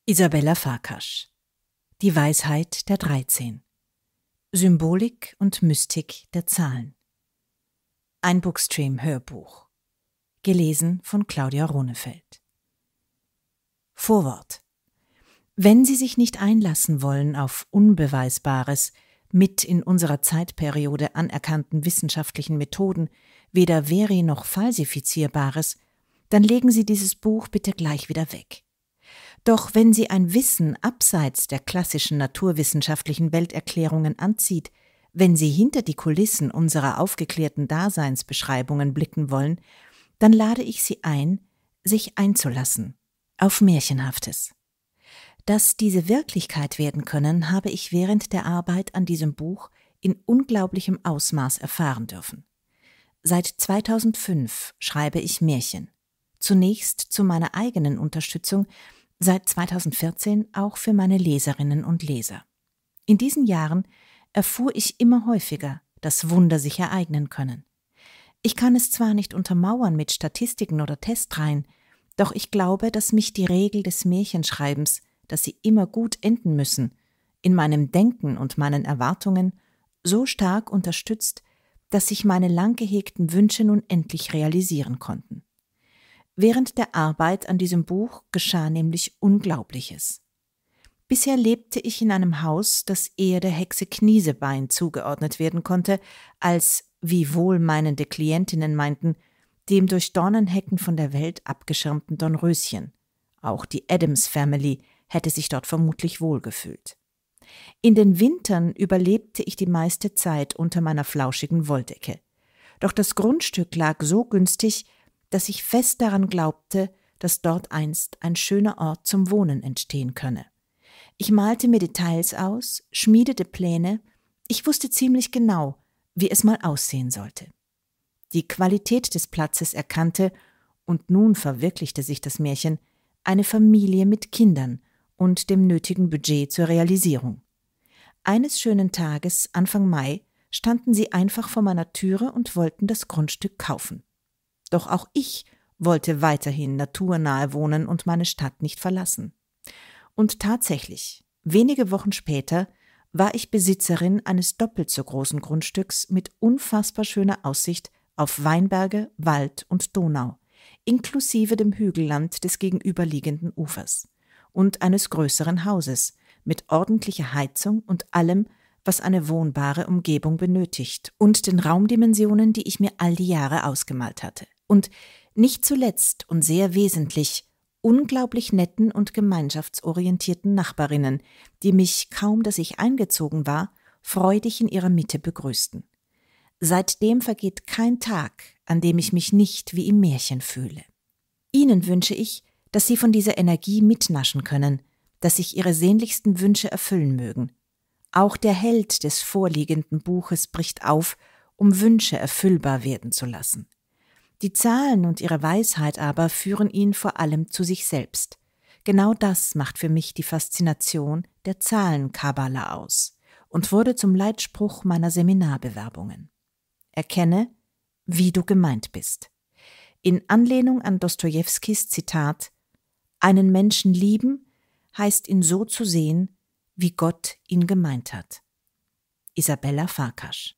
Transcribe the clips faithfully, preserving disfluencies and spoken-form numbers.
Isabella Farkasch. Die Weisheit der Dreizehn. Symbolik und Mystik der Zahlen. Ein Bookstream-Hörbuch. Gelesen von Claudia Rohnefeld. Vorwort. Wenn Sie sich nicht einlassen wollen auf Unbeweisbares, mit in unserer Zeitperiode anerkannten wissenschaftlichen Methoden, weder veri- noch falsifizierbares, dann legen Sie dieses Buch bitte gleich wieder weg. Doch wenn Sie ein Wissen abseits der klassischen naturwissenschaftlichen Welterklärungen anzieht, wenn Sie hinter die Kulissen unserer aufgeklärten Daseinsbeschreibungen blicken wollen, dann lade ich Sie ein, sich einzulassen auf Märchenhaftes. Dass diese Wirklichkeit werden können, habe ich während der Arbeit an diesem Buch in unglaublichem Ausmaß erfahren dürfen. Seit zweitausendfünf schreibe ich Märchen. Zunächst zu meiner eigenen Unterstützung, seit zweitausendvierzehn auch für meine Leserinnen und Leser. In diesen Jahren erfuhr ich immer häufiger, dass Wunder sich ereignen können. Ich kann es zwar nicht untermauern mit Statistiken oder Testreihen, doch ich glaube, dass mich die Regel des Märchenschreibens, dass sie immer gut enden müssen, in meinem Denken und meinen Erwartungen so stark unterstützt, dass sich meine lang gehegten Wünsche nun endlich realisieren konnten. Während der Arbeit an diesem Buch geschah nämlich Unglaubliches. Bisher lebte ich in einem Haus, das eher der Hexe Kniesebein zugeordnet werden konnte, als, wie wohlmeinende Klientinnen meinten, dem durch Dornenhecken von der Welt abgeschirmten Dornröschen. Auch die Addams Family hätte sich dort vermutlich wohlgefühlt. In den Wintern überlebte ich die meiste Zeit unter meiner flauschigen Wolldecke. Doch das Grundstück lag so günstig, dass ich fest daran glaubte, dass dort einst ein schöner Ort zum Wohnen entstehen könne. Ich malte mir Details aus, schmiedete Pläne, ich wusste ziemlich genau, wie es mal aussehen sollte. Die Qualität des Platzes erkannte, und nun verwirklichte sich das Märchen, eine Familie mit Kindern und dem nötigen Budget zur Realisierung. Eines schönen Tages, Anfang Mai, standen sie einfach vor meiner Türe und wollten das Grundstück kaufen. Doch auch ich wollte weiterhin naturnahe wohnen und meine Stadt nicht verlassen. Und tatsächlich, wenige Wochen später war ich Besitzerin eines doppelt so großen Grundstücks mit unfassbar schöner Aussicht auf Weinberge, Wald und Donau, inklusive dem Hügelland des gegenüberliegenden Ufers und eines größeren Hauses mit ordentlicher Heizung und allem, was eine wohnbare Umgebung benötigt und den Raumdimensionen, die ich mir all die Jahre ausgemalt hatte. Und nicht zuletzt und sehr wesentlich unglaublich netten und gemeinschaftsorientierten Nachbarinnen, die mich, kaum dass ich eingezogen war, freudig in ihrer Mitte begrüßten. Seitdem vergeht kein Tag, an dem ich mich nicht wie im Märchen fühle. Ihnen wünsche ich, dass Sie von dieser Energie mitnaschen können, dass sich Ihre sehnlichsten Wünsche erfüllen mögen. Auch der Held des vorliegenden Buches bricht auf, um Wünsche erfüllbar werden zu lassen. Die Zahlen und ihre Weisheit aber führen ihn vor allem zu sich selbst. Genau das macht für mich die Faszination der Zahlenkabbala aus und wurde zum Leitspruch meiner Seminarbewerbungen. Erkenne, wie du gemeint bist. In Anlehnung an Dostojewskis Zitat: Einen Menschen lieben heißt ihn so zu sehen, wie Gott ihn gemeint hat. Isabella Farkasch.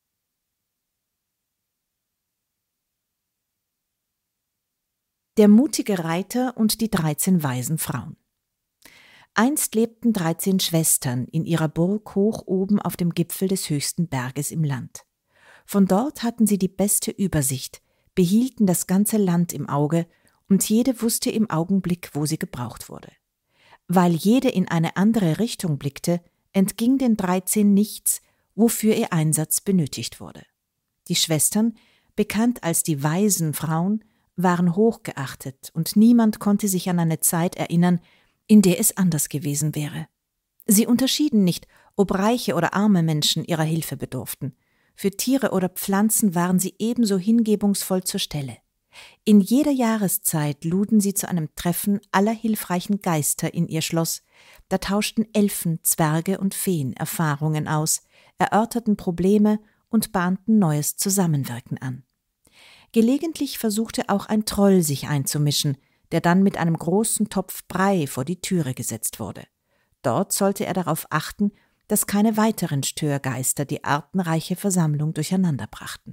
Der mutige Reiter und die dreizehn weisen Frauen. Einst lebten dreizehn Schwestern in ihrer Burg hoch oben auf dem Gipfel des höchsten Berges im Land. Von dort hatten sie die beste Übersicht, behielten das ganze Land im Auge und jede wusste im Augenblick, wo sie gebraucht wurde. Weil jede in eine andere Richtung blickte, entging den dreizehn nichts, wofür ihr Einsatz benötigt wurde. Die Schwestern, bekannt als die weisen Frauen, waren hochgeachtet und niemand konnte sich an eine Zeit erinnern, in der es anders gewesen wäre. Sie unterschieden nicht, ob reiche oder arme Menschen ihrer Hilfe bedurften. Für Tiere oder Pflanzen waren sie ebenso hingebungsvoll zur Stelle. In jeder Jahreszeit luden sie zu einem Treffen aller hilfreichen Geister in ihr Schloss, da tauschten Elfen, Zwerge und Feen Erfahrungen aus, erörterten Probleme und bahnten neues Zusammenwirken an. Gelegentlich versuchte auch ein Troll sich einzumischen, der dann mit einem großen Topf Brei vor die Türe gesetzt wurde. Dort sollte er darauf achten, dass keine weiteren Störgeister die artenreiche Versammlung durcheinander brachten.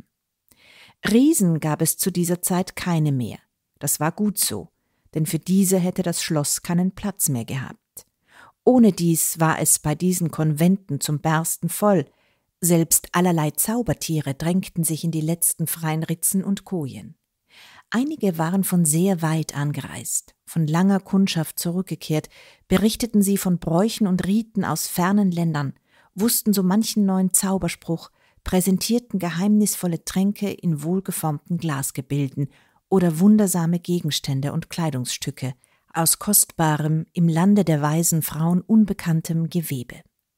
Riesen gab es zu dieser Zeit keine mehr. Das war gut so, denn für diese hätte das Schloss keinen Platz mehr gehabt. Ohnedies war es bei diesen Konventen zum Bersten voll, selbst allerlei Zaubertiere drängten sich in die letzten freien Ritzen und Kojen. Einige waren von sehr weit angereist, von langer Kundschaft zurückgekehrt, berichteten sie von Bräuchen und Riten aus fernen Ländern, wussten so manchen neuen Zauberspruch, präsentierten geheimnisvolle Tränke in wohlgeformten Glasgebilden oder wundersame Gegenstände und Kleidungsstücke aus kostbarem, im Lande der weisen Frauen unbekanntem Gewebe.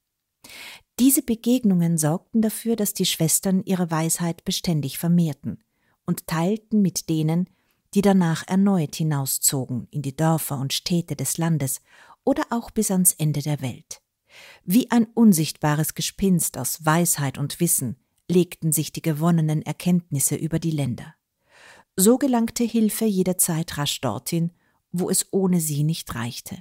Diese Begegnungen sorgten dafür, dass die Schwestern ihre Weisheit beständig vermehrten und teilten mit denen, die danach erneut hinauszogen in die Dörfer und Städte des Landes oder auch bis ans Ende der Welt. Wie ein unsichtbares Gespinst aus Weisheit und Wissen legten sich die gewonnenen Erkenntnisse über die Länder. So gelangte Hilfe jederzeit rasch dorthin, wo es ohne sie nicht reichte.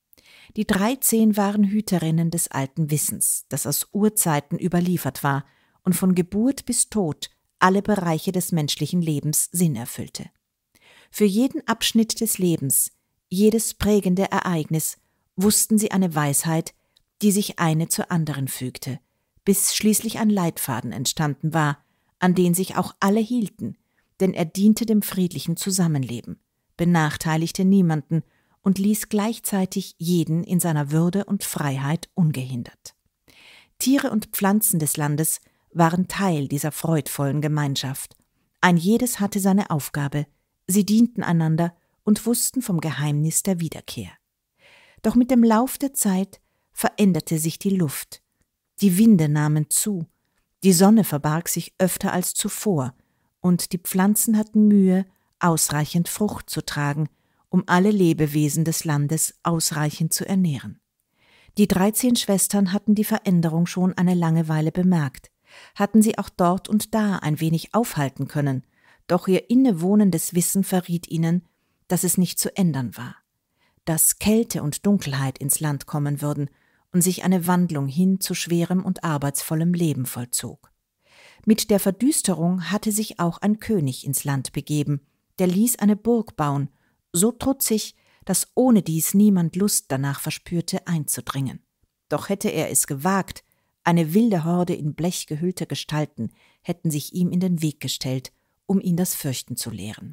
Die Dreizehn waren Hüterinnen des alten Wissens, das aus Urzeiten überliefert war und von Geburt bis Tod alle Bereiche des menschlichen Lebens Sinn erfüllte. Für jeden Abschnitt des Lebens, jedes prägende Ereignis, wussten sie eine Weisheit, die sich eine zur anderen fügte, bis schließlich ein Leitfaden entstanden war, an den sich auch alle hielten, denn er diente dem friedlichen Zusammenleben, benachteiligte niemanden und ließ gleichzeitig jeden in seiner Würde und Freiheit ungehindert. Tiere und Pflanzen des Landes waren Teil dieser freudvollen Gemeinschaft. Ein jedes hatte seine Aufgabe, sie dienten einander und wussten vom Geheimnis der Wiederkehr. Doch mit dem Lauf der Zeit veränderte sich die Luft, die Winde nahmen zu, die Sonne verbarg sich öfter als zuvor, und die Pflanzen hatten Mühe, ausreichend Frucht zu tragen, um alle Lebewesen des Landes ausreichend zu ernähren. Die dreizehn Schwestern hatten die Veränderung schon eine lange Weile bemerkt, hatten sie auch dort und da ein wenig aufhalten können, doch ihr innewohnendes Wissen verriet ihnen, dass es nicht zu ändern war, dass Kälte und Dunkelheit ins Land kommen würden und sich eine Wandlung hin zu schwerem und arbeitsvollem Leben vollzog. Mit der Verdüsterung hatte sich auch ein König ins Land begeben, der ließ eine Burg bauen, so trutzig, dass ohnedies niemand Lust danach verspürte, einzudringen. Doch hätte er es gewagt, eine wilde Horde in Blech gehüllter Gestalten hätten sich ihm in den Weg gestellt, um ihn das Fürchten zu lehren.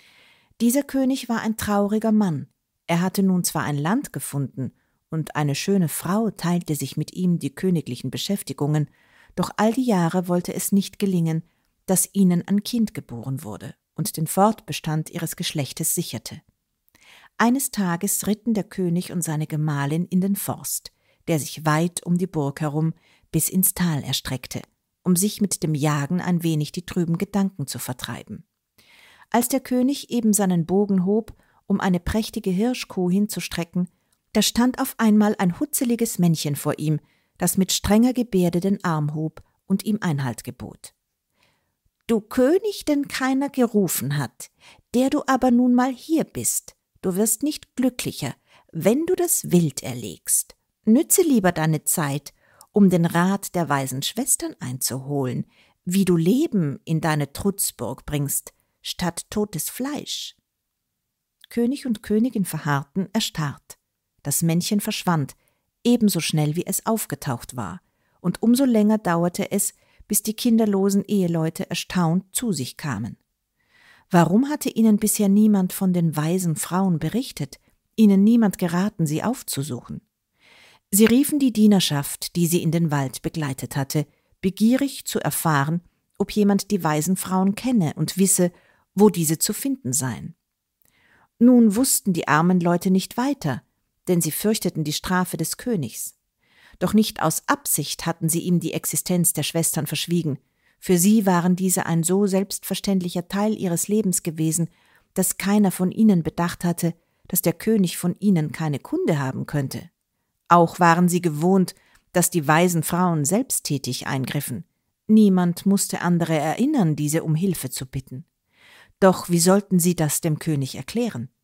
Dieser König war ein trauriger Mann. Er hatte nun zwar ein Land gefunden, und eine schöne Frau teilte sich mit ihm die königlichen Beschäftigungen, doch all die Jahre wollte es nicht gelingen, dass ihnen ein Kind geboren wurde und den Fortbestand ihres Geschlechtes sicherte. Eines Tages ritten der König und seine Gemahlin in den Forst, der sich weit um die Burg herum bis ins Tal erstreckte, um sich mit dem Jagen ein wenig die trüben Gedanken zu vertreiben. Als der König eben seinen Bogen hob, um eine prächtige Hirschkuh hinzustrecken, da stand auf einmal ein hutzeliges Männchen vor ihm, das mit strenger Gebärde den Arm hob und ihm Einhalt gebot. »Du König, den keiner gerufen hat, der du aber nun mal hier bist, du wirst nicht glücklicher, wenn du das Wild erlegst. Nütze lieber deine Zeit, um den Rat der weisen Schwestern einzuholen, wie du Leben in deine Trutzburg bringst, statt totes Fleisch.« König und Königin verharrten, erstarrt. Das Männchen verschwand, ebenso schnell wie es aufgetaucht war, und umso länger dauerte es, bis die kinderlosen Eheleute erstaunt zu sich kamen. Warum hatte ihnen bisher niemand von den weisen Frauen berichtet, ihnen niemand geraten, sie aufzusuchen? Sie riefen die Dienerschaft, die sie in den Wald begleitet hatte, begierig zu erfahren, ob jemand die weisen Frauen kenne und wisse, wo diese zu finden seien. Nun wussten die armen Leute nicht weiter, denn sie fürchteten die Strafe des Königs. Doch nicht aus Absicht hatten sie ihm die Existenz der Schwestern verschwiegen. Für sie waren diese ein so selbstverständlicher Teil ihres Lebens gewesen, dass keiner von ihnen bedacht hatte, dass der König von ihnen keine Kunde haben könnte. Auch waren sie gewohnt, dass die weisen Frauen selbsttätig eingriffen. Niemand musste andere erinnern, diese um Hilfe zu bitten. Doch wie sollten sie das dem König erklären?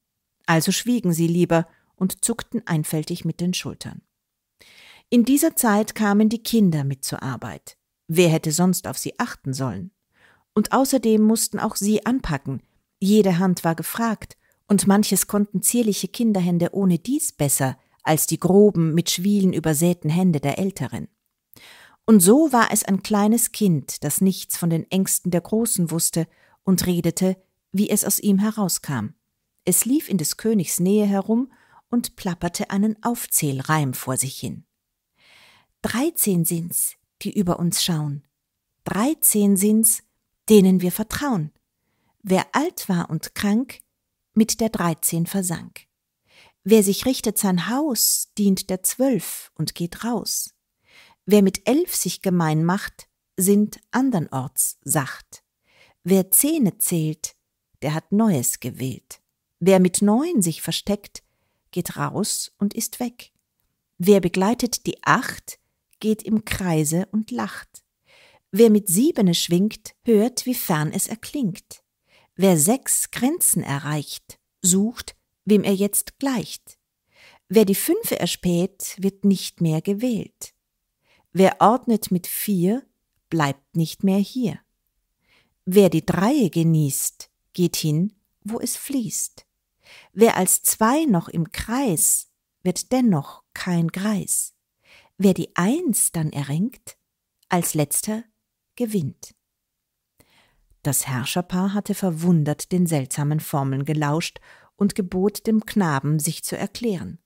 Also schwiegen sie lieber und zuckten einfältig mit den Schultern. In dieser Zeit kamen die Kinder mit zur Arbeit. Wer hätte sonst auf sie achten sollen? Und außerdem mussten auch sie anpacken. Jede Hand war gefragt, und manches konnten zierliche Kinderhände ohne dies besser als die groben, mit Schwielen übersäten Hände der Älteren. Und so war es ein kleines Kind, das nichts von den Ängsten der Großen wusste und redete, wie es aus ihm herauskam. Es lief in des Königs Nähe herum und plapperte einen Aufzählreim vor sich hin. Dreizehn sind's, die über uns schauen. Dreizehn sind's, denen wir vertrauen. Wer alt war und krank, mit der Dreizehn versank. Wer sich richtet sein Haus, dient der Zwölf und geht raus. Wer mit Elf sich gemein macht, sind andernorts sacht. Wer Zehne zählt, der hat Neues gewählt. Wer mit Neun sich versteckt, geht raus und ist weg. Wer begleitet die Acht, geht im Kreise und lacht. Wer mit Siebene schwingt, hört, wie fern es erklingt. Wer sechs Grenzen erreicht, sucht, wem er jetzt gleicht. Wer die Fünfe erspäht, wird nicht mehr gewählt. Wer ordnet mit vier, bleibt nicht mehr hier. Wer die Dreie genießt, geht hin, wo es fließt. Wer als Zwei noch im Kreis, wird dennoch kein Greis. Wer die Eins dann erringt, als letzter gewinnt. Das Herrscherpaar hatte verwundert den seltsamen Formeln gelauscht und gebot dem Knaben, sich zu erklären.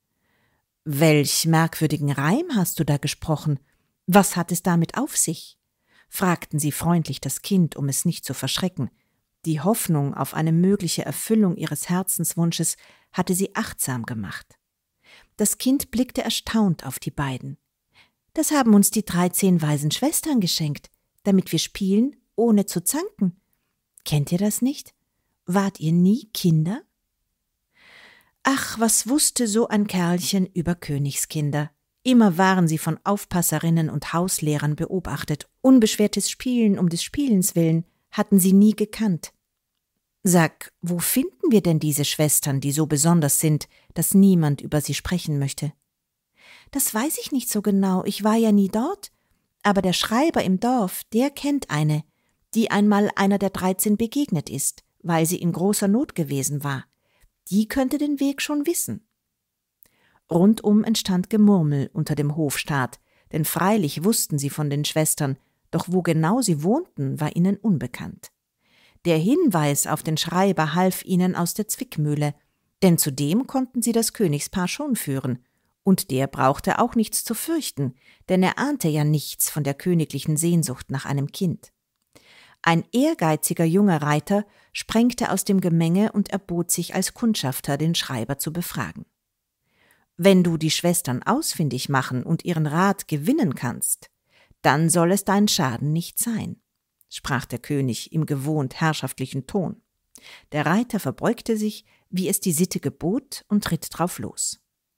»Welch merkwürdigen Reim hast du da gesprochen? Was hat es damit auf sich?« fragten sie freundlich das Kind, um es nicht zu verschrecken. Die Hoffnung auf eine mögliche Erfüllung ihres Herzenswunsches hatte sie achtsam gemacht. Das Kind blickte erstaunt auf die beiden. »Das haben uns die dreizehn weisen Schwestern geschenkt, damit wir spielen, ohne zu zanken. Kennt ihr das nicht? Wart ihr nie Kinder?« Ach, was wusste so ein Kerlchen über Königskinder? Immer waren sie von Aufpasserinnen und Hauslehrern beobachtet. Unbeschwertes Spielen um des Spielens willen hatten sie nie gekannt. »Sag, wo finden wir denn diese Schwestern, die so besonders sind, dass niemand über sie sprechen möchte?« »Das weiß ich nicht so genau, ich war ja nie dort, aber der Schreiber im Dorf, der kennt eine, die einmal einer der dreizehn begegnet ist, weil sie in großer Not gewesen war. Die könnte den Weg schon wissen.« Rundum entstand Gemurmel unter dem Hofstaat, denn freilich wussten sie von den Schwestern, doch wo genau sie wohnten, war ihnen unbekannt. Der Hinweis auf den Schreiber half ihnen aus der Zwickmühle, denn zu dem konnten sie das Königspaar schon führen, und der brauchte auch nichts zu fürchten, denn er ahnte ja nichts von der königlichen Sehnsucht nach einem Kind. Ein ehrgeiziger junger Reiter sprengte aus dem Gemenge und erbot sich als Kundschafter, den Schreiber zu befragen. »Wenn du die Schwestern ausfindig machen und ihren Rat gewinnen kannst, dann soll es dein Schaden nicht sein«, sprach der König im gewohnt herrschaftlichen Ton. Der Reiter verbeugte sich, wie es die Sitte gebot, und ritt drauf los.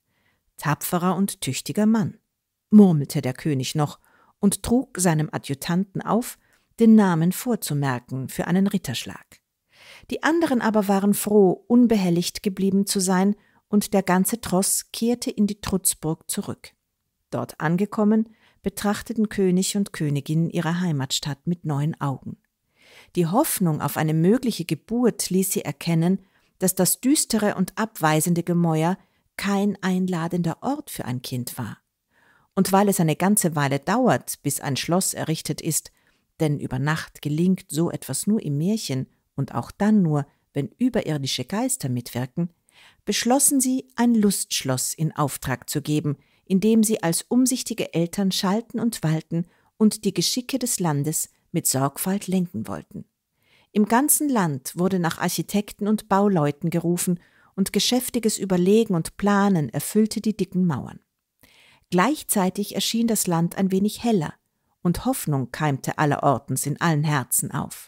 »Tapferer und tüchtiger Mann«, murmelte der König noch und trug seinem Adjutanten auf, den Namen vorzumerken für einen Ritterschlag. Die anderen aber waren froh, unbehelligt geblieben zu sein, und der ganze Tross kehrte in die Trutzburg zurück. Dort angekommen, betrachteten König und Königin ihre Heimatstadt mit neuen Augen. Die Hoffnung auf eine mögliche Geburt ließ sie erkennen, dass das düstere und abweisende Gemäuer kein einladender Ort für ein Kind war. Und weil es eine ganze Weile dauert, bis ein Schloss errichtet ist, denn über Nacht gelingt so etwas nur im Märchen und auch dann nur, wenn überirdische Geister mitwirken, beschlossen sie, ein Lustschloss in Auftrag zu geben, in dem sie als umsichtige Eltern schalten und walten und die Geschicke des Landes mit Sorgfalt lenken wollten. Im ganzen Land wurde nach Architekten und Bauleuten gerufen, und geschäftiges Überlegen und Planen erfüllte die dicken Mauern. Gleichzeitig erschien das Land ein wenig heller, und Hoffnung keimte allerortens in allen Herzen auf.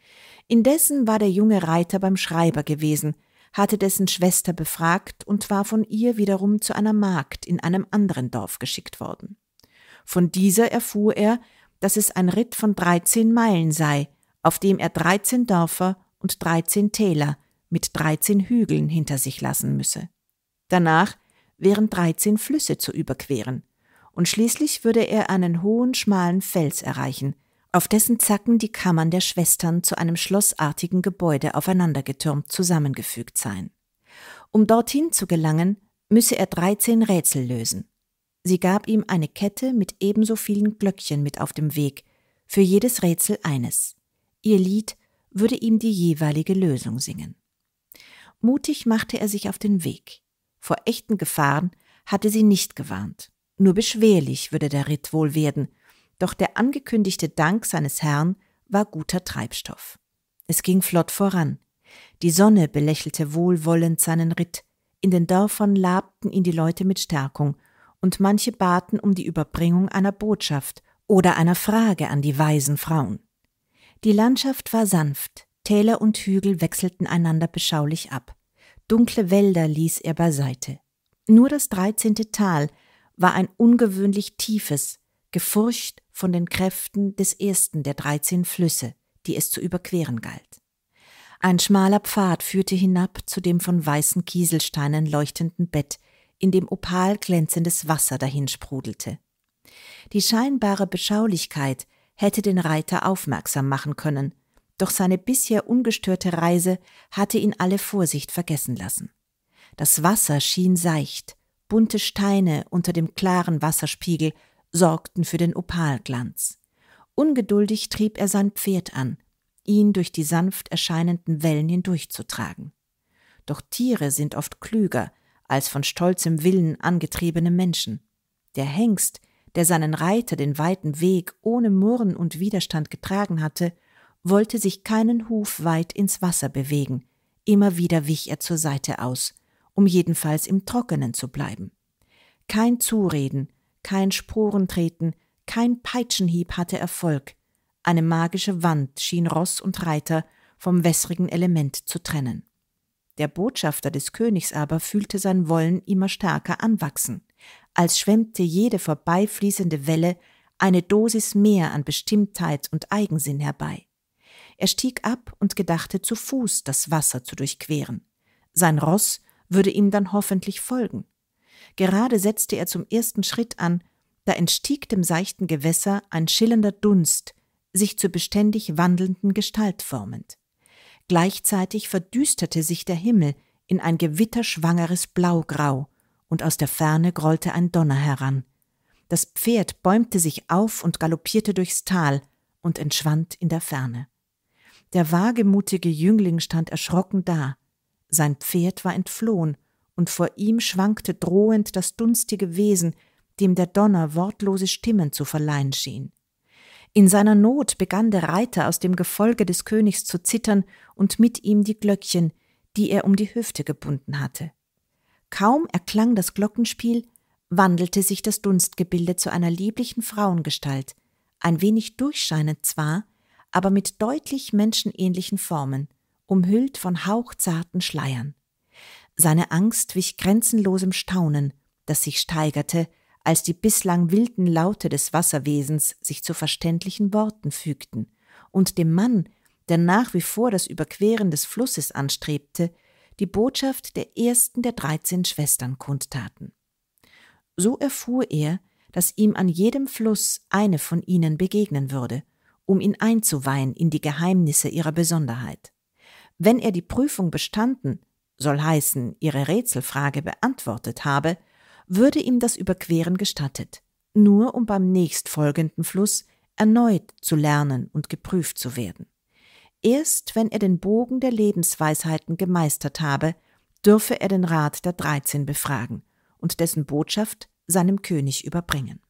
Indessen war der junge Reiter beim Schreiber gewesen, hatte dessen Schwester befragt und war von ihr wiederum zu einer Magd in einem anderen Dorf geschickt worden. Von dieser erfuhr er, dass es ein Ritt von dreizehn Meilen sei, auf dem er dreizehn Dörfer und dreizehn Täler mit dreizehn Hügeln hinter sich lassen müsse. Danach wären dreizehn Flüsse zu überqueren, und schließlich würde er einen hohen, schmalen Fels erreichen, auf dessen Zacken die Kammern der Schwestern zu einem schlossartigen Gebäude aufeinandergetürmt zusammengefügt seien. Um dorthin zu gelangen, müsse er dreizehn Rätsel lösen. Sie gab ihm eine Kette mit ebenso vielen Glöckchen mit auf dem Weg, für jedes Rätsel eines. Ihr Lied würde ihm die jeweilige Lösung singen. Mutig machte er sich auf den Weg. Vor echten Gefahren hatte sie nicht gewarnt. Nur beschwerlich würde der Ritt wohl werden, doch der angekündigte Dank seines Herrn war guter Treibstoff. Es ging flott voran. Die Sonne belächelte wohlwollend seinen Ritt, in den Dörfern labten ihn die Leute mit Stärkung, und manche baten um die Überbringung einer Botschaft oder einer Frage an die weisen Frauen. Die Landschaft war sanft, Täler und Hügel wechselten einander beschaulich ab. Dunkle Wälder ließ er beiseite. Nur das dreizehnte Tal war ein ungewöhnlich tiefes, gefurcht von den Kräften des ersten der dreizehn Flüsse, die es zu überqueren galt. Ein schmaler Pfad führte hinab zu dem von weißen Kieselsteinen leuchtenden Bett, in dem opal glänzendes Wasser dahinsprudelte. Die scheinbare Beschaulichkeit hätte den Reiter aufmerksam machen können, doch seine bisher ungestörte Reise hatte ihn alle Vorsicht vergessen lassen. Das Wasser schien seicht, bunte Steine unter dem klaren Wasserspiegel sorgten für den Opalglanz. Ungeduldig trieb er sein Pferd an, ihn durch die sanft erscheinenden Wellen hindurchzutragen. Doch Tiere sind oft klüger als von stolzem Willen angetriebene Menschen. Der Hengst, der seinen Reiter den weiten Weg ohne Murren und Widerstand getragen hatte, wollte sich keinen Huf weit ins Wasser bewegen, immer wieder wich er zur Seite aus, um jedenfalls im Trockenen zu bleiben. Kein Zureden, kein Sporentreten, kein Peitschenhieb hatte Erfolg, eine magische Wand schien Ross und Reiter vom wässrigen Element zu trennen. Der Botschafter des Königs aber fühlte sein Wollen immer stärker anwachsen, als schwemmte jede vorbeifließende Welle eine Dosis mehr an Bestimmtheit und Eigensinn herbei. Er stieg ab und gedachte zu Fuß das Wasser zu durchqueren. Sein Ross würde ihm dann hoffentlich folgen. Gerade setzte er zum ersten Schritt an, da entstieg dem seichten Gewässer ein schillernder Dunst, sich zur beständig wandelnden Gestalt formend. Gleichzeitig verdüsterte sich der Himmel in ein gewitterschwangeres Blaugrau, und aus der Ferne grollte ein Donner heran. Das Pferd bäumte sich auf und galoppierte durchs Tal und entschwand in der Ferne. Der wagemutige Jüngling stand erschrocken da. Sein Pferd war entflohen, und vor ihm schwankte drohend das dunstige Wesen, dem der Donner wortlose Stimmen zu verleihen schien. In seiner Not begann der Reiter aus dem Gefolge des Königs zu zittern und mit ihm die Glöckchen, die er um die Hüfte gebunden hatte. Kaum erklang das Glockenspiel, wandelte sich das Dunstgebilde zu einer lieblichen Frauengestalt, ein wenig durchscheinend zwar, aber mit deutlich menschenähnlichen Formen, umhüllt von hauchzarten Schleiern. Seine Angst wich grenzenlosem Staunen, das sich steigerte, als die bislang wilden Laute des Wasserwesens sich zu verständlichen Worten fügten und dem Mann, der nach wie vor das Überqueren des Flusses anstrebte, die Botschaft der ersten der dreizehn Schwestern kundtaten. So erfuhr er, dass ihm an jedem Fluss eine von ihnen begegnen würde, um ihn einzuweihen in die Geheimnisse ihrer Besonderheit. Wenn er die Prüfung bestanden, soll heißen, ihre Rätselfrage beantwortet habe, würde ihm das Überqueren gestattet, nur um beim nächstfolgenden Fluss erneut zu lernen und geprüft zu werden. Erst wenn er den Bogen der Lebensweisheiten gemeistert habe, dürfe er den Rat der Dreizehn befragen und dessen Botschaft seinem König überbringen.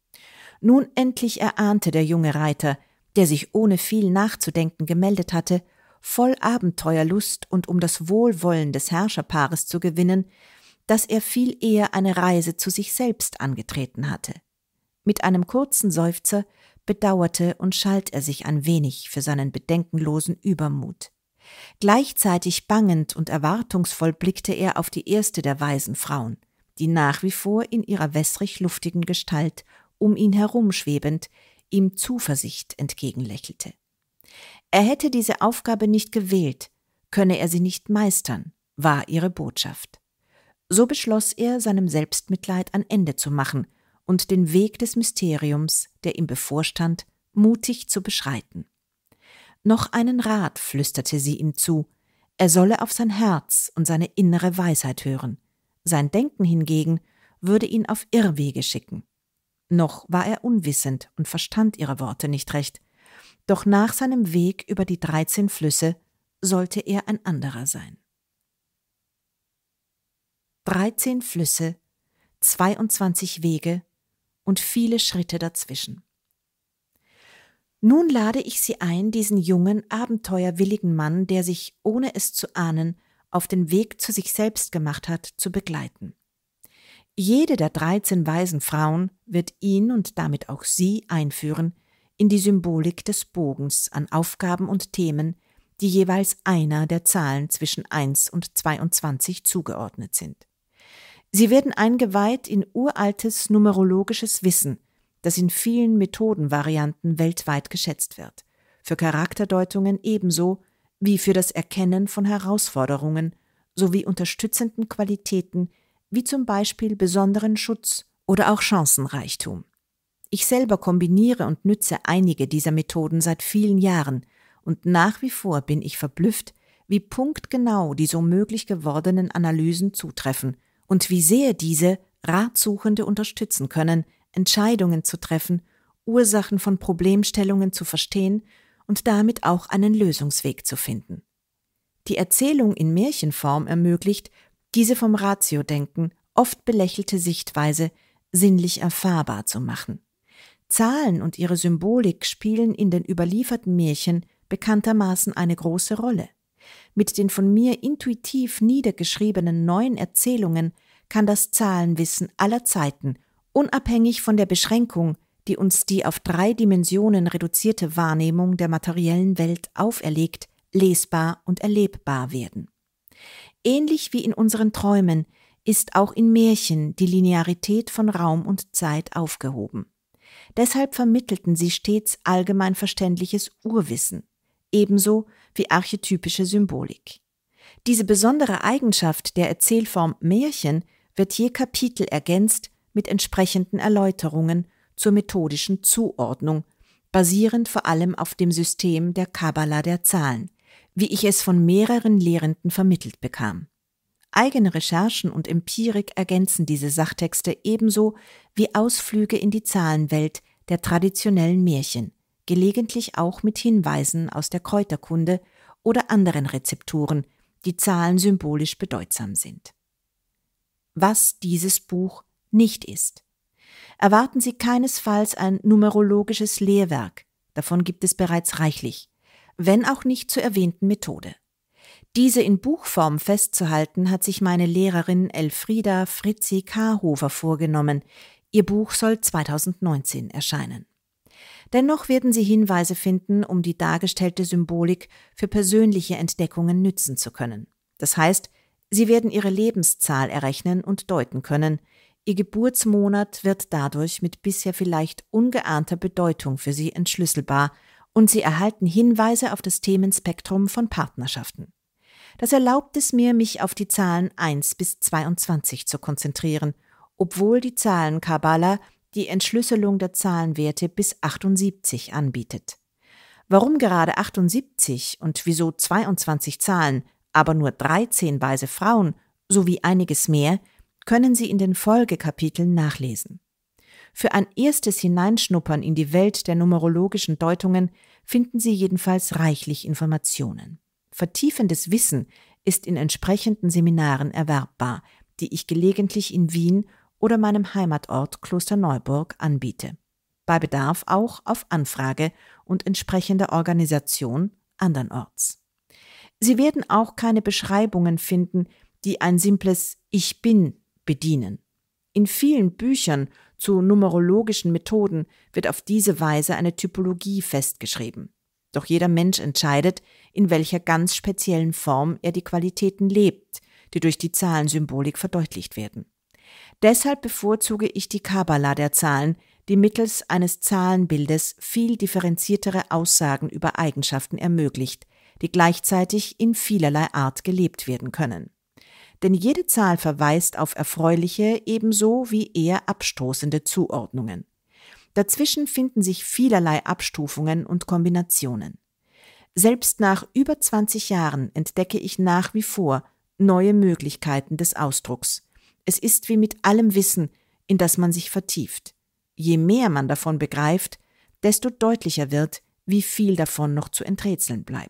Nun endlich erahnte der junge Reiter, der sich ohne viel nachzudenken gemeldet hatte, voll Abenteuerlust und um das Wohlwollen des Herrscherpaares zu gewinnen, dass er viel eher eine Reise zu sich selbst angetreten hatte. Mit einem kurzen Seufzer bedauerte und schalt er sich ein wenig für seinen bedenkenlosen Übermut. Gleichzeitig bangend und erwartungsvoll blickte er auf die erste der weisen Frauen, die nach wie vor in ihrer wässrig luftigen Gestalt, um ihn herumschwebend, ihm Zuversicht entgegenlächelte. Er hätte diese Aufgabe nicht gewählt, könne er sie nicht meistern, war ihre Botschaft. So beschloss er, seinem Selbstmitleid ein Ende zu machen und den Weg des Mysteriums, der ihm bevorstand, mutig zu beschreiten. Noch einen Rat flüsterte sie ihm zu, er solle auf sein Herz und seine innere Weisheit hören. Sein Denken hingegen würde ihn auf Irrwege schicken. Noch war er unwissend und verstand ihre Worte nicht recht, doch nach seinem Weg über die dreizehn Flüsse sollte er ein anderer sein. Dreizehn Flüsse, zweiundzwanzig Wege und viele Schritte dazwischen. Nun lade ich Sie ein, diesen jungen, abenteuerwilligen Mann, der sich, ohne es zu ahnen, auf den Weg zu sich selbst gemacht hat, zu begleiten. Jede der dreizehn weisen Frauen wird ihn und damit auch Sie einführen in die Symbolik des Bogens an Aufgaben und Themen, die jeweils einer der Zahlen zwischen eins und zweiundzwanzig zugeordnet sind. Sie werden eingeweiht in uraltes numerologisches Wissen, das in vielen Methodenvarianten weltweit geschätzt wird, für Charakterdeutungen ebenso wie für das Erkennen von Herausforderungen sowie unterstützenden Qualitäten wie zum Beispiel besonderen Schutz oder auch Chancenreichtum. Ich selber kombiniere und nütze einige dieser Methoden seit vielen Jahren und nach wie vor bin ich verblüfft, wie punktgenau die so möglich gewordenen Analysen zutreffen und wie sehr diese Ratsuchende unterstützen können, Entscheidungen zu treffen, Ursachen von Problemstellungen zu verstehen und damit auch einen Lösungsweg zu finden. Die Erzählung in Märchenform ermöglicht, diese vom Ratio-Denken oft belächelte Sichtweise sinnlich erfahrbar zu machen. Zahlen und ihre Symbolik spielen in den überlieferten Märchen bekanntermaßen eine große Rolle. Mit den von mir intuitiv niedergeschriebenen neuen Erzählungen kann das Zahlenwissen aller Zeiten, unabhängig von der Beschränkung, die uns die auf drei Dimensionen reduzierte Wahrnehmung der materiellen Welt auferlegt, lesbar und erlebbar werden. Ähnlich wie in unseren Träumen ist auch in Märchen die Linearität von Raum und Zeit aufgehoben. Deshalb vermittelten sie stets allgemein verständliches Urwissen, ebenso wie archetypische Symbolik. Diese besondere Eigenschaft der Erzählform Märchen wird je Kapitel ergänzt mit entsprechenden Erläuterungen zur methodischen Zuordnung, basierend vor allem auf dem System der Kabbala der Zahlen, wie ich es von mehreren Lehrenden vermittelt bekam. Eigene Recherchen und Empirik ergänzen diese Sachtexte ebenso wie Ausflüge in die Zahlenwelt der traditionellen Märchen, gelegentlich auch mit Hinweisen aus der Kräuterkunde oder anderen Rezepturen, die Zahlen symbolisch bedeutsam sind. Was dieses Buch nicht ist. Erwarten Sie keinesfalls ein numerologisches Lehrwerk, davon gibt es bereits reichlich, wenn auch nicht zur erwähnten Methode. Diese in Buchform festzuhalten, hat sich meine Lehrerin Elfrieda Fritzi Karhofer vorgenommen. Ihr Buch soll zweitausendneunzehn erscheinen. Dennoch werden Sie Hinweise finden, um die dargestellte Symbolik für persönliche Entdeckungen nützen zu können. Das heißt, Sie werden Ihre Lebenszahl errechnen und deuten können. Ihr Geburtsmonat wird dadurch mit bisher vielleicht ungeahnter Bedeutung für Sie entschlüsselbar und Sie erhalten Hinweise auf das Themenspektrum von Partnerschaften. Das erlaubt es mir, mich auf die Zahlen eins bis zweiundzwanzig zu konzentrieren, obwohl die Zahlen-Kabbala die Entschlüsselung der Zahlenwerte bis achtundsiebzig anbietet. Warum gerade achtundsiebzig und wieso zweiundzwanzig Zahlen, aber nur dreizehn weise Frauen sowie einiges mehr, können Sie in den Folgekapiteln nachlesen. Für ein erstes Hineinschnuppern in die Welt der numerologischen Deutungen finden Sie jedenfalls reichlich Informationen. Vertiefendes Wissen ist in entsprechenden Seminaren erwerbbar, die ich gelegentlich in Wien oder meinem Heimatort Klosterneuburg anbiete. Bei Bedarf auch auf Anfrage und entsprechender Organisation andernorts. Sie werden auch keine Beschreibungen finden, die ein simples Ich bin bedienen. In vielen Büchern zu numerologischen Methoden wird auf diese Weise eine Typologie festgeschrieben. Doch jeder Mensch entscheidet, in welcher ganz speziellen Form er die Qualitäten lebt, die durch die Zahlensymbolik verdeutlicht werden. Deshalb bevorzuge ich die Kabbala der Zahlen, die mittels eines Zahlenbildes viel differenziertere Aussagen über Eigenschaften ermöglicht, die gleichzeitig in vielerlei Art gelebt werden können. Denn jede Zahl verweist auf erfreuliche ebenso wie eher abstoßende Zuordnungen. Dazwischen finden sich vielerlei Abstufungen und Kombinationen. Selbst nach über zwanzig Jahren entdecke ich nach wie vor neue Möglichkeiten des Ausdrucks. Es ist wie mit allem Wissen, in das man sich vertieft. Je mehr man davon begreift, desto deutlicher wird, wie viel davon noch zu enträtseln bleibt.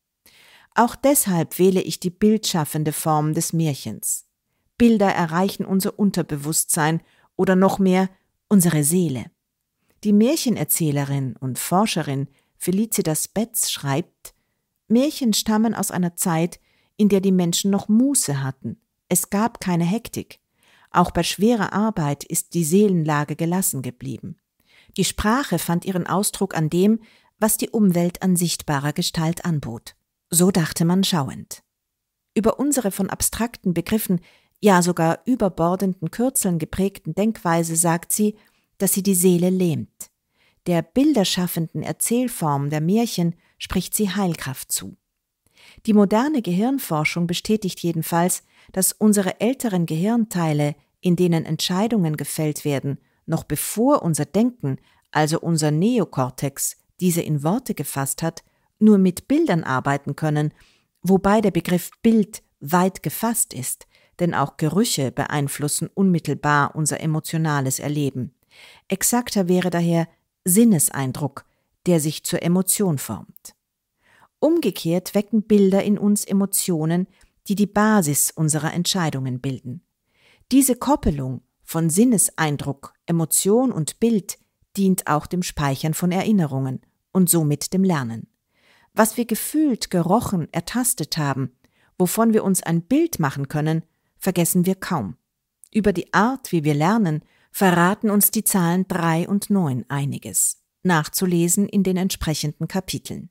Auch deshalb wähle ich die bildschaffende Form des Märchens. Bilder erreichen unser Unterbewusstsein oder noch mehr unsere Seele. Die Märchenerzählerin und Forscherin Felicitas Betz schreibt, Märchen stammen aus einer Zeit, in der die Menschen noch Muße hatten. Es gab keine Hektik. Auch bei schwerer Arbeit ist die Seelenlage gelassen geblieben. Die Sprache fand ihren Ausdruck an dem, was die Umwelt an sichtbarer Gestalt anbot. So dachte man schauend. Über unsere von abstrakten Begriffen, ja sogar überbordenden Kürzeln geprägten Denkweise sagt sie, dass sie die Seele lähmt. Der bilderschaffenden Erzählform der Märchen spricht sie Heilkraft zu. Die moderne Gehirnforschung bestätigt jedenfalls, dass unsere älteren Gehirnteile, in denen Entscheidungen gefällt werden, noch bevor unser Denken, also unser Neokortex, diese in Worte gefasst hat, nur mit Bildern arbeiten können, wobei der Begriff Bild weit gefasst ist, denn auch Gerüche beeinflussen unmittelbar unser emotionales Erleben. Exakter wäre daher Sinneseindruck, der sich zur Emotion formt. Umgekehrt wecken Bilder in uns Emotionen, die die Basis unserer Entscheidungen bilden. Diese Koppelung von Sinneseindruck, Emotion und Bild dient auch dem Speichern von Erinnerungen und somit dem Lernen. Was wir gefühlt, gerochen, ertastet haben, wovon wir uns ein Bild machen können, vergessen wir kaum. Über die Art, wie wir lernen, verraten uns die Zahlen drei und neun einiges, nachzulesen in den entsprechenden Kapiteln.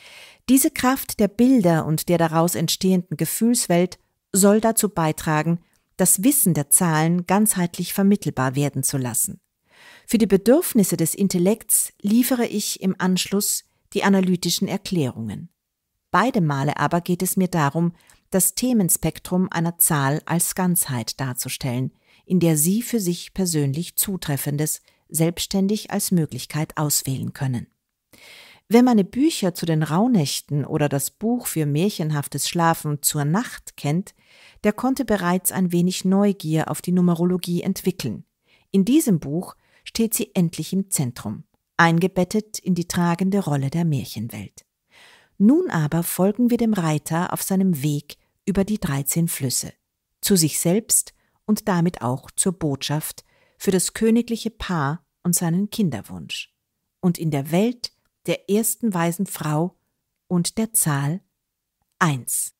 Diese Kraft der Bilder und der daraus entstehenden Gefühlswelt soll dazu beitragen, das Wissen der Zahlen ganzheitlich vermittelbar werden zu lassen. Für die Bedürfnisse des Intellekts liefere ich im Anschluss die analytischen Erklärungen. Beide Male aber geht es mir darum, das Themenspektrum einer Zahl als Ganzheit darzustellen, in der Sie für sich persönlich Zutreffendes selbstständig als Möglichkeit auswählen können. Wer meine Bücher zu den Rauhnächten oder das Buch für märchenhaftes Schlafen zur Nacht kennt, der konnte bereits ein wenig Neugier auf die Numerologie entwickeln. In diesem Buch steht sie endlich im Zentrum, eingebettet in die tragende Rolle der Märchenwelt. Nun aber folgen wir dem Reiter auf seinem Weg über die dreizehn Flüsse, zu sich selbst und damit auch zur Botschaft für das königliche Paar und seinen Kinderwunsch. Und in der Welt der ersten weisen Frau und der Zahl eins.